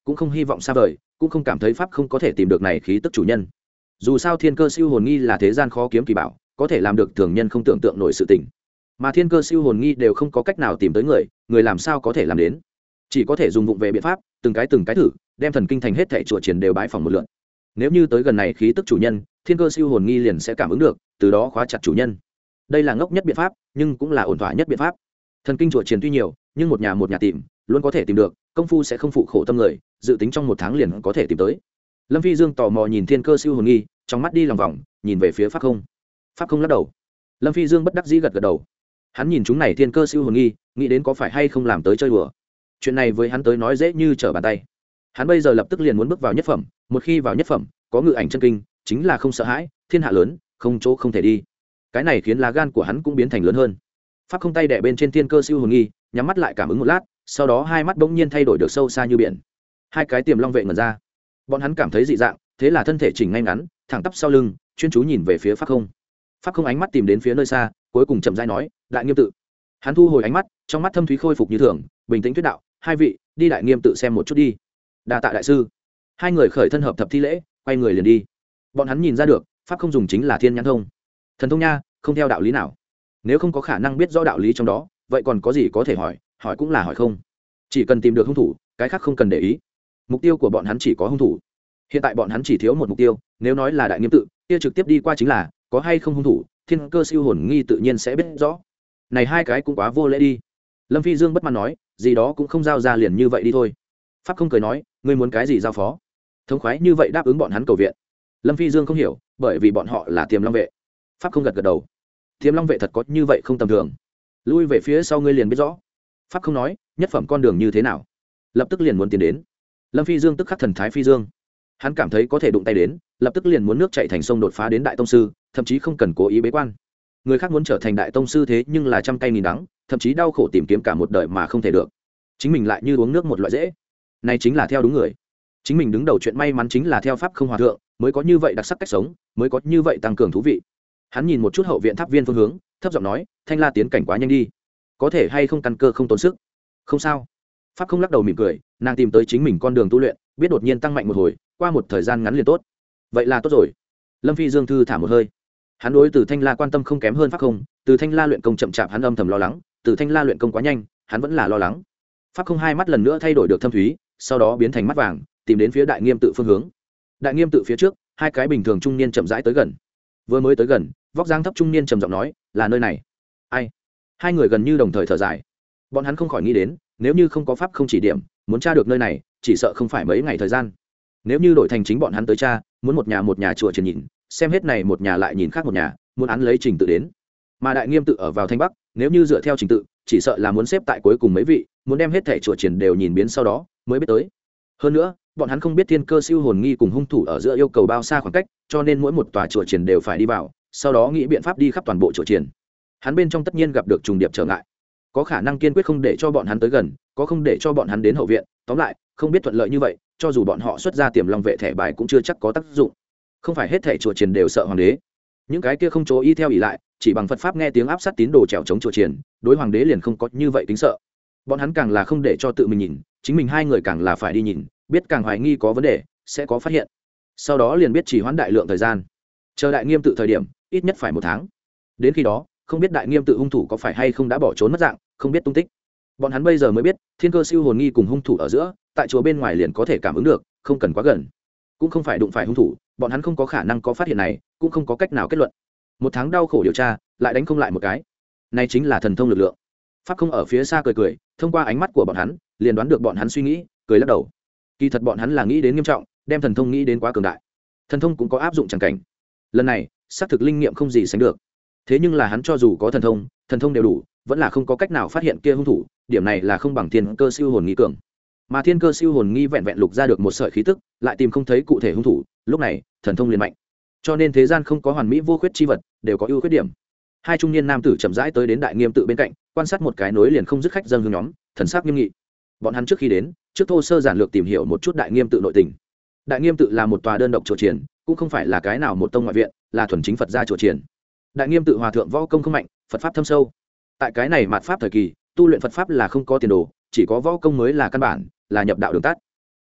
cũng không hy vọng xa vời, cũng không cảm thấy pháp không có thể tìm được này khí tức chủ nhân. Dù sao thiên cơ siêu hồn nghi là thế gian khó kiếm kỳ bảo, có thể làm được thường nhân không tưởng tượng nổi sự tình, mà thiên cơ siêu hồn nghi đều không có cách nào tìm tới người, người làm sao có thể làm đến? Chỉ có thể dùng vụng về biện pháp, từng cái từng cái thử, đem thần kinh thành hết thảy chùa triển đều bái phòng một lượt. Nếu như tới gần này khí tức chủ nhân, thiên cơ siêu hồn nghi liền sẽ cảm ứng được, từ đó khóa chặt chủ nhân. Đây là ngốc nhất biện pháp, nhưng cũng là ổn thỏa nhất biện pháp. Thần kinh chùa triển tuy nhiều, nhưng một nhà một nhà tìm, luôn có thể tìm được, công phu sẽ không phụ khổ tâm người, dự tính trong một tháng liền có thể tìm tới. Lâm Phi Dương tò mò nhìn thiên cơ siêu hồn nghi, trong mắt đi lòng vòng, nhìn về phía pháp không. Pháp không lắc đầu. Lâm Phi Dương bất đắc dĩ gật gật đầu. Hắn nhìn chúng này thiên cơ siêu hồn nghi, nghĩ đến có phải hay không làm tới chơi đùa. Chuyện này với hắn tới nói dễ như trở bàn tay. Hắn bây giờ lập tức liền muốn bước vào nhất phẩm, một khi vào nhất phẩm, có ngự ảnh chân kinh, chính là không sợ hãi, thiên hạ lớn, không chỗ không thể đi. Cái này khiến lá gan của hắn cũng biến thành lớn hơn. Pháp không tay đè bên trên thiên cơ siêu hồn nghi, nhắm mắt lại cảm ứng một lát, sau đó hai mắt bỗng nhiên thay đổi được sâu xa như biển. Hai cái tiềm long vệ ngẩn ra. Bọn hắn cảm thấy dị dạng, thế là thân thể chỉnh ngay ngắn, thẳng tắp sau lưng, chuyên chú nhìn về phía pháp không. Pháp không ánh mắt tìm đến phía nơi xa, cuối cùng chậm rãi nói, đại nghiêm tự. Hắn thu hồi ánh mắt, trong mắt thâm thúy khôi phục như thường, bình tĩnh thuyết đạo, hai vị đi đại nghiêm tự xem một chút đi. Đa tạ đại sư. Hai người khởi thân hợp thập thi lễ, quay người liền đi. Bọn hắn nhìn ra được, pháp không dùng chính là thiên nhãn thông, thần thông nha, không theo đạo lý nào. Nếu không có khả năng biết rõ đạo lý trong đó, vậy còn có gì có thể hỏi, hỏi cũng là hỏi không. Chỉ cần tìm được hung thủ, cái khác không cần để ý. Mục tiêu của bọn hắn chỉ có hung thủ. Hiện tại bọn hắn chỉ thiếu một mục tiêu, nếu nói là đại nghiêm tự, kia trực tiếp đi qua chính là có hay không hung thủ, thiên cơ siêu hồn nghi tự nhiên sẽ biết rõ. Này hai cái cũng quá vô lễ đi. Lâm Phi Dương bất mãn nói, gì đó cũng không giao ra liền như vậy đi thôi. Pháp không cười nói, ngươi muốn cái gì giao phó? Thống khoái như vậy đáp ứng bọn hắn cầu viện. Lâm Phi Dương không hiểu, bởi vì bọn họ là tiềm long vệ. Pháp không gật gật đầu. Tiềm long vệ thật có như vậy không tầm thường. Lui về phía sau ngươi liền biết rõ. Pháp không nói, nhất phẩm con đường như thế nào? Lập tức liền muốn tiến đến. Lâm Phi Dương tức khắc thần thái phi dương. Hắn cảm thấy có thể đụng tay đến, lập tức liền muốn nước chảy thành sông đột phá đến đại tông sư, thậm chí không cần cố ý bế quan. Người khác muốn trở thành đại tông sư thế nhưng là trăm cây nghìn đắng, thậm chí đau khổ tìm kiếm cả một đời mà không thể được. Chính mình lại như uống nước một loại dễ. Này chính là theo đúng người. Chính mình đứng đầu chuyện may mắn chính là theo pháp không hòa thượng, mới có như vậy đặc sắc cách sống, mới có như vậy tăng cường thú vị. Hắn nhìn một chút hậu viện tháp viên phương hướng, thấp giọng nói, Thanh La tiến cảnh quá nhanh đi, có thể hay không căn cơ không tốn sức. Không sao. Pháp không lắc đầu mỉm cười, nàng tìm tới chính mình con đường tu luyện, biết đột nhiên tăng mạnh một hồi, qua một thời gian ngắn liền tốt. Vậy là tốt rồi. Lâm Phi Dương thư thả một hơi. Hắn đối từ Thanh La quan tâm không kém hơn pháp không, từ Thanh La luyện công chậm chạp hắn âm thầm lo lắng, từ Thanh La luyện công quá nhanh, hắn vẫn là lo lắng. Pháp không hai mắt lần nữa thay đổi được thâm thúy, sau đó biến thành mắt vàng, tìm đến phía đại nghiêm tự phương hướng. Đại nghiêm tự phía trước, hai cái bình thường trung niên chậm rãi tới gần. Vừa mới tới gần, vóc dáng thấp trung niên trầm giọng nói, là nơi này. Ai? Hai người gần như đồng thời thở dài. Bọn hắn không khỏi nghĩ đến, nếu như không có pháp không chỉ điểm, muốn tra được nơi này, chỉ sợ không phải mấy ngày thời gian. Nếu như đổi thành chính bọn hắn tới tra, muốn một nhà một nhà chùa triển nhìn, xem hết này một nhà lại nhìn khác một nhà, muốn án lấy trình tự đến. Mà đại nghiêm tự ở vào thanh bắc, nếu như dựa theo trình tự, chỉ sợ là muốn xếp tại cuối cùng mấy vị, muốn đem hết thảy chùa triển đều nhìn biến sau đó mới biết tới. Hơn nữa, bọn hắn không biết thiên cơ siêu hồn nghi cùng hung thủ ở giữa yêu cầu bao xa khoảng cách, cho nên mỗi một tòa chùa triển đều phải đi vào, sau đó nghĩ biện pháp đi khắp toàn bộ chùa triển. Hắn bên trong tất nhiên gặp được trùng điệp trở ngại, có khả năng kiên quyết không để cho bọn hắn tới gần, có không để cho bọn hắn đến hậu viện. Tóm lại, không biết thuận lợi như vậy, cho dù bọn họ xuất ra tiềm long vệ thẻ bài cũng chưa chắc có tác dụng. Không phải hết thảy chùa triển đều sợ hoàng đế, những cái kia không chỗ y theo ỷ lại, chỉ bằng Phật pháp nghe tiếng áp sát tín đồ trèo chống chùa triển, đối hoàng đế liền không có như vậy tính sợ. Bọn hắn càng là không để cho tự mình nhìn, chính mình hai người càng là phải đi nhìn, biết càng hoài nghi có vấn đề, sẽ có phát hiện. Sau đó liền biết chỉ hoãn đại lượng thời gian, chờ đại nghiêm tự thời điểm, ít nhất phải một tháng. Đến khi đó, không biết đại nghiêm tự hung thủ có phải hay không đã bỏ trốn mất dạng, không biết tung tích. Bọn hắn bây giờ mới biết, thiên cơ siêu hồn nghi cùng hung thủ ở giữa, tại chùa bên ngoài liền có thể cảm ứng được, không cần quá gần, cũng không phải đụng phải hung thủ, bọn hắn không có khả năng có phát hiện này, cũng không có cách nào kết luận. Một tháng đau khổ điều tra, lại đánh không lại một cái. Này chính là thần thông lực lượng. Pháp không ở phía xa cười cười, thông qua ánh mắt của bọn hắn, liền đoán được bọn hắn suy nghĩ, cười lắc đầu. Kỳ thật bọn hắn là nghĩ đến nghiêm trọng, đem thần thông nghĩ đến quá cường đại. Thần thông cũng có áp dụng chẳng cảnh. Lần này, xác thực linh nghiệm không gì sánh được. Thế nhưng là hắn cho dù có thần thông, thần thông đều đủ, vẫn là không có cách nào phát hiện kia hung thủ, điểm này là không bằng thiên cơ siêu hồn nghi cường. Mà thiên cơ siêu hồn nghi vẹn vẹn lục ra được một sợi khí tức, lại tìm không thấy cụ thể hung thủ, lúc này, thần thông liền mạnh. Cho nên thế gian không có hoàn mỹ vô khuyết chi vật, đều có ưu khuyết điểm. Hai trung niên nam tử chậm rãi tới đến đại nghiêm tự bên cạnh, quan sát một cái nối liền không dứt khách dâng hương nhóm, thần sắc nghiêm nghị. Bọn hắn trước khi đến, trước thô sơ giản lược tìm hiểu một chút đại nghiêm tự nội tình. Đại nghiêm tự là một tòa đơn độc chùa triển, cũng không phải là cái nào một tông ngoại viện, là thuần chính Phật gia chùa triển. Đại nghiêm tự hòa thượng võ công không mạnh, Phật pháp thâm sâu. Tại cái này mạt pháp thời kỳ, tu luyện Phật pháp là không có tiền đồ, chỉ có võ công mới là căn bản, là nhập đạo đường tắt.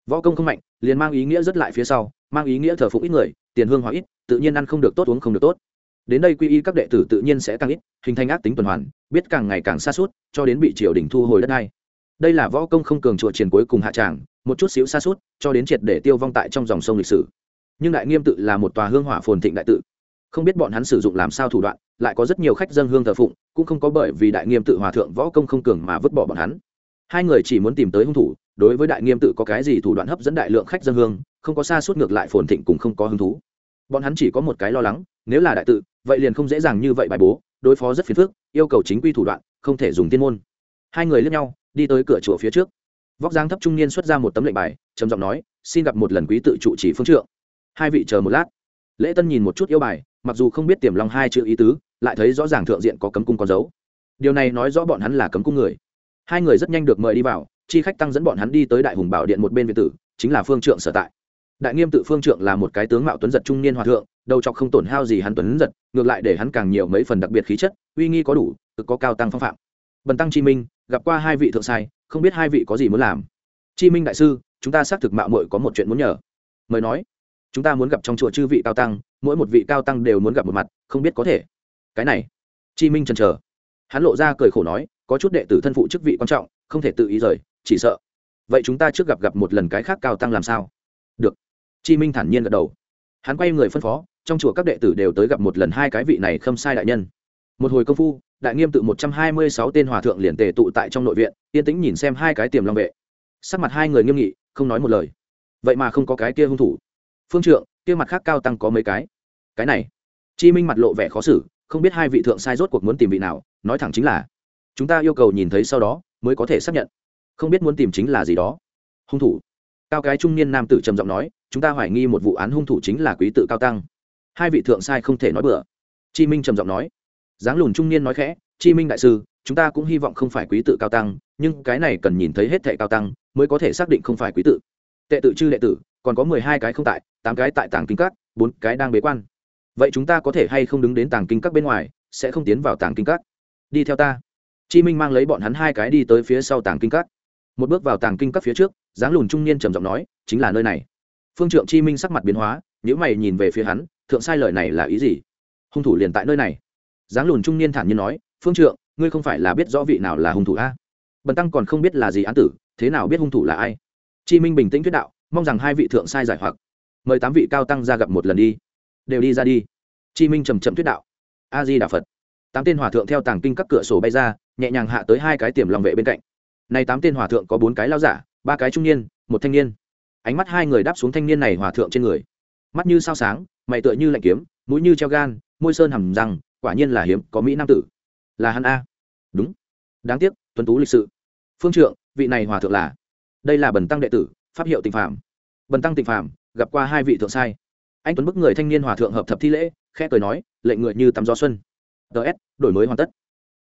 võ công không mạnh liền mang ý nghĩa rất lại phía sau, mang ý nghĩa thờ phụng ít người, tiền hương hóa ít, tự nhiên ăn không được tốt, uống không được tốt. Đến đây quy y các đệ tử tự nhiên sẽ tăng ít, hình thành ác tính tuần hoàn, biết càng ngày càng xa suốt, cho đến bị triều đình thu hồi đất đai. Đây là võ công không cường chùa triền cuối cùng hạ tràng, một chút xíu xa suốt, cho đến triệt để tiêu vong tại trong dòng sông lịch sử. Nhưng Đại Nghiêm tự là một tòa hương hỏa phồn thịnh đại tự, không biết bọn hắn sử dụng làm sao thủ đoạn, lại có rất nhiều khách dâng hương thờ phụng, cũng không có bởi vì Đại Nghiêm tự hòa thượng võ công không cường mà vứt bỏ bọn hắn. Hai người chỉ muốn tìm tới hung thủ, đối với Đại Nghiêm tự có cái gì thủ đoạn hấp dẫn đại lượng khách dâng hương, không có xa suốt ngược lại phồn thịnh cũng không có hứng thú. Bọn hắn chỉ có một cái lo lắng, nếu là đại tự, vậy liền không dễ dàng như vậy bài bố, đối phó rất phiền phức, yêu cầu chính quy thủ đoạn, không thể dùng tiên môn. Hai người liếc nhau, đi tới cửa chùa phía trước. Vóc dáng thấp trung niên xuất ra một tấm lệnh bài, trầm giọng nói, xin gặp một lần quý tự trụ chỉ phương trượng. Hai vị chờ một lát. Lễ Tân nhìn một chút yêu bài, mặc dù không biết Tiềm Long hai chữ ý tứ, lại thấy rõ ràng thượng diện có cấm cung con dấu. Điều này nói rõ bọn hắn là cấm cung người. Hai người rất nhanh được mời đi vào, chi khách tăng dẫn bọn hắn đi tới Đại Hùng Bảo Điện một bên viện tử, chính là phương trượng sở tại. Đại Nghiêm tự phương trượng là một cái tướng mạo tuấn giật trung niên hòa thượng, đầu trọc không tổn hao gì hắn tuấn giật, ngược lại để hắn càng nhiều mấy phần đặc biệt khí chất, uy nghi có đủ, cực có cao tăng phong phạm. Bần tăng Chi Minh gặp qua hai vị thượng sai, không biết hai vị có gì muốn làm. Chi Minh đại sư, chúng ta xác thực mạo muội có một chuyện muốn nhờ. Mời nói. Chúng ta muốn gặp trong chùa chư vị cao tăng, mỗi một vị cao tăng đều muốn gặp một mặt, không biết có thể. Cái này. Chi Minh chần chờ. Hắn lộ ra cười khổ nói, có chút đệ tử thân phụ chức vị quan trọng, không thể tự ý rời, chỉ sợ. Vậy chúng ta trước gặp gặp một lần cái khác cao tăng làm sao? Được. Chi Minh thản nhiên gật đầu. Hắn quay người phân phó, trong chùa các đệ tử đều tới gặp một lần hai cái vị này khâm sai đại nhân. Một hồi công phu, Đại Nghiêm tự một trăm hai mươi sáu tên hòa thượng liền tề tụ tại trong nội viện, yên tĩnh nhìn xem hai cái Tiềm Long vệ. Sắc mặt hai người nghiêm nghị, không nói một lời. Vậy mà không có cái kia hung thủ. Phương trượng, kia mặt khác cao tăng có mấy cái. Cái này. Chi Minh mặt lộ vẻ khó xử, không biết hai vị thượng sai rốt cuộc muốn tìm vị nào, nói thẳng chính là chúng ta yêu cầu nhìn thấy sau đó mới có thể xác nhận, không biết muốn tìm chính là gì đó. Hung thủ. Cao cái trung niên nam tử trầm giọng nói, chúng ta hoài nghi một vụ án hung thủ chính là quý tự cao tăng. Hai vị thượng sai không thể nói bừa. Chi Minh trầm giọng nói. Dáng lùn trung niên nói khẽ, Chi Minh đại sư, chúng ta cũng hy vọng không phải quý tự cao tăng, nhưng cái này cần nhìn thấy hết thệ cao tăng mới có thể xác định không phải quý tự. Tệ tự chư đệ tử còn có mười hai cái không tại, tám cái tại tàng kinh các, bốn cái đang bế quan. Vậy chúng ta có thể hay không đứng đến tàng kinh các bên ngoài, sẽ không tiến vào tàng kinh các. Đi theo ta. Chi Minh mang lấy bọn hắn hai cái đi tới phía sau tàng kinh các. Một bước vào tàng kinh các phía trước, dáng lùn trung niên trầm giọng nói, chính là nơi này. Phương trượng Chi Minh sắc mặt biến hóa, nhíu mày nhìn về phía hắn, thượng sai lời này là ý gì? Hung thủ liền tại nơi này. Dáng lùn trung niên thản nhiên nói, phương trượng, ngươi không phải là biết rõ vị nào là hung thủ a? Bần tăng còn không biết là gì án tử, thế nào biết hung thủ là ai? Chi Minh bình tĩnh thuyết đạo, mong rằng hai vị thượng sai giải hoặc. Mời tám vị cao tăng ra gặp một lần đi. Đều đi ra đi. Chi Minh trầm trầm thuyết đạo. A Di Đà Phật. Tám tên hòa thượng theo tàng kinh các cửa sổ bay ra, nhẹ nhàng hạ tới hai cái Tiềm Long vệ bên cạnh. Này tám tên hòa thượng có bốn cái lao giả, ba cái trung niên, một thanh niên. Ánh mắt hai người đáp xuống thanh niên này hòa thượng trên người. Mắt như sao sáng, mày tựa như lạnh kiếm, mũi như treo gan, môi sơn hầm răng, quả nhiên là hiếm có mỹ nam tử. Là hắn a? Đúng. Đáng tiếc, tuấn tú lịch sự. Phương trượng, vị này hòa thượng là? Đây là bần tăng đệ tử, pháp hiệu Tịnh Phàm. Bần tăng Tịnh Phàm, gặp qua hai vị thượng sai. Anh tuấn bức người thanh niên hòa thượng hợp thập thi lễ, khẽ cười nói, lệnh người như tắm gió xuân. ts đổi mới hoàn tất.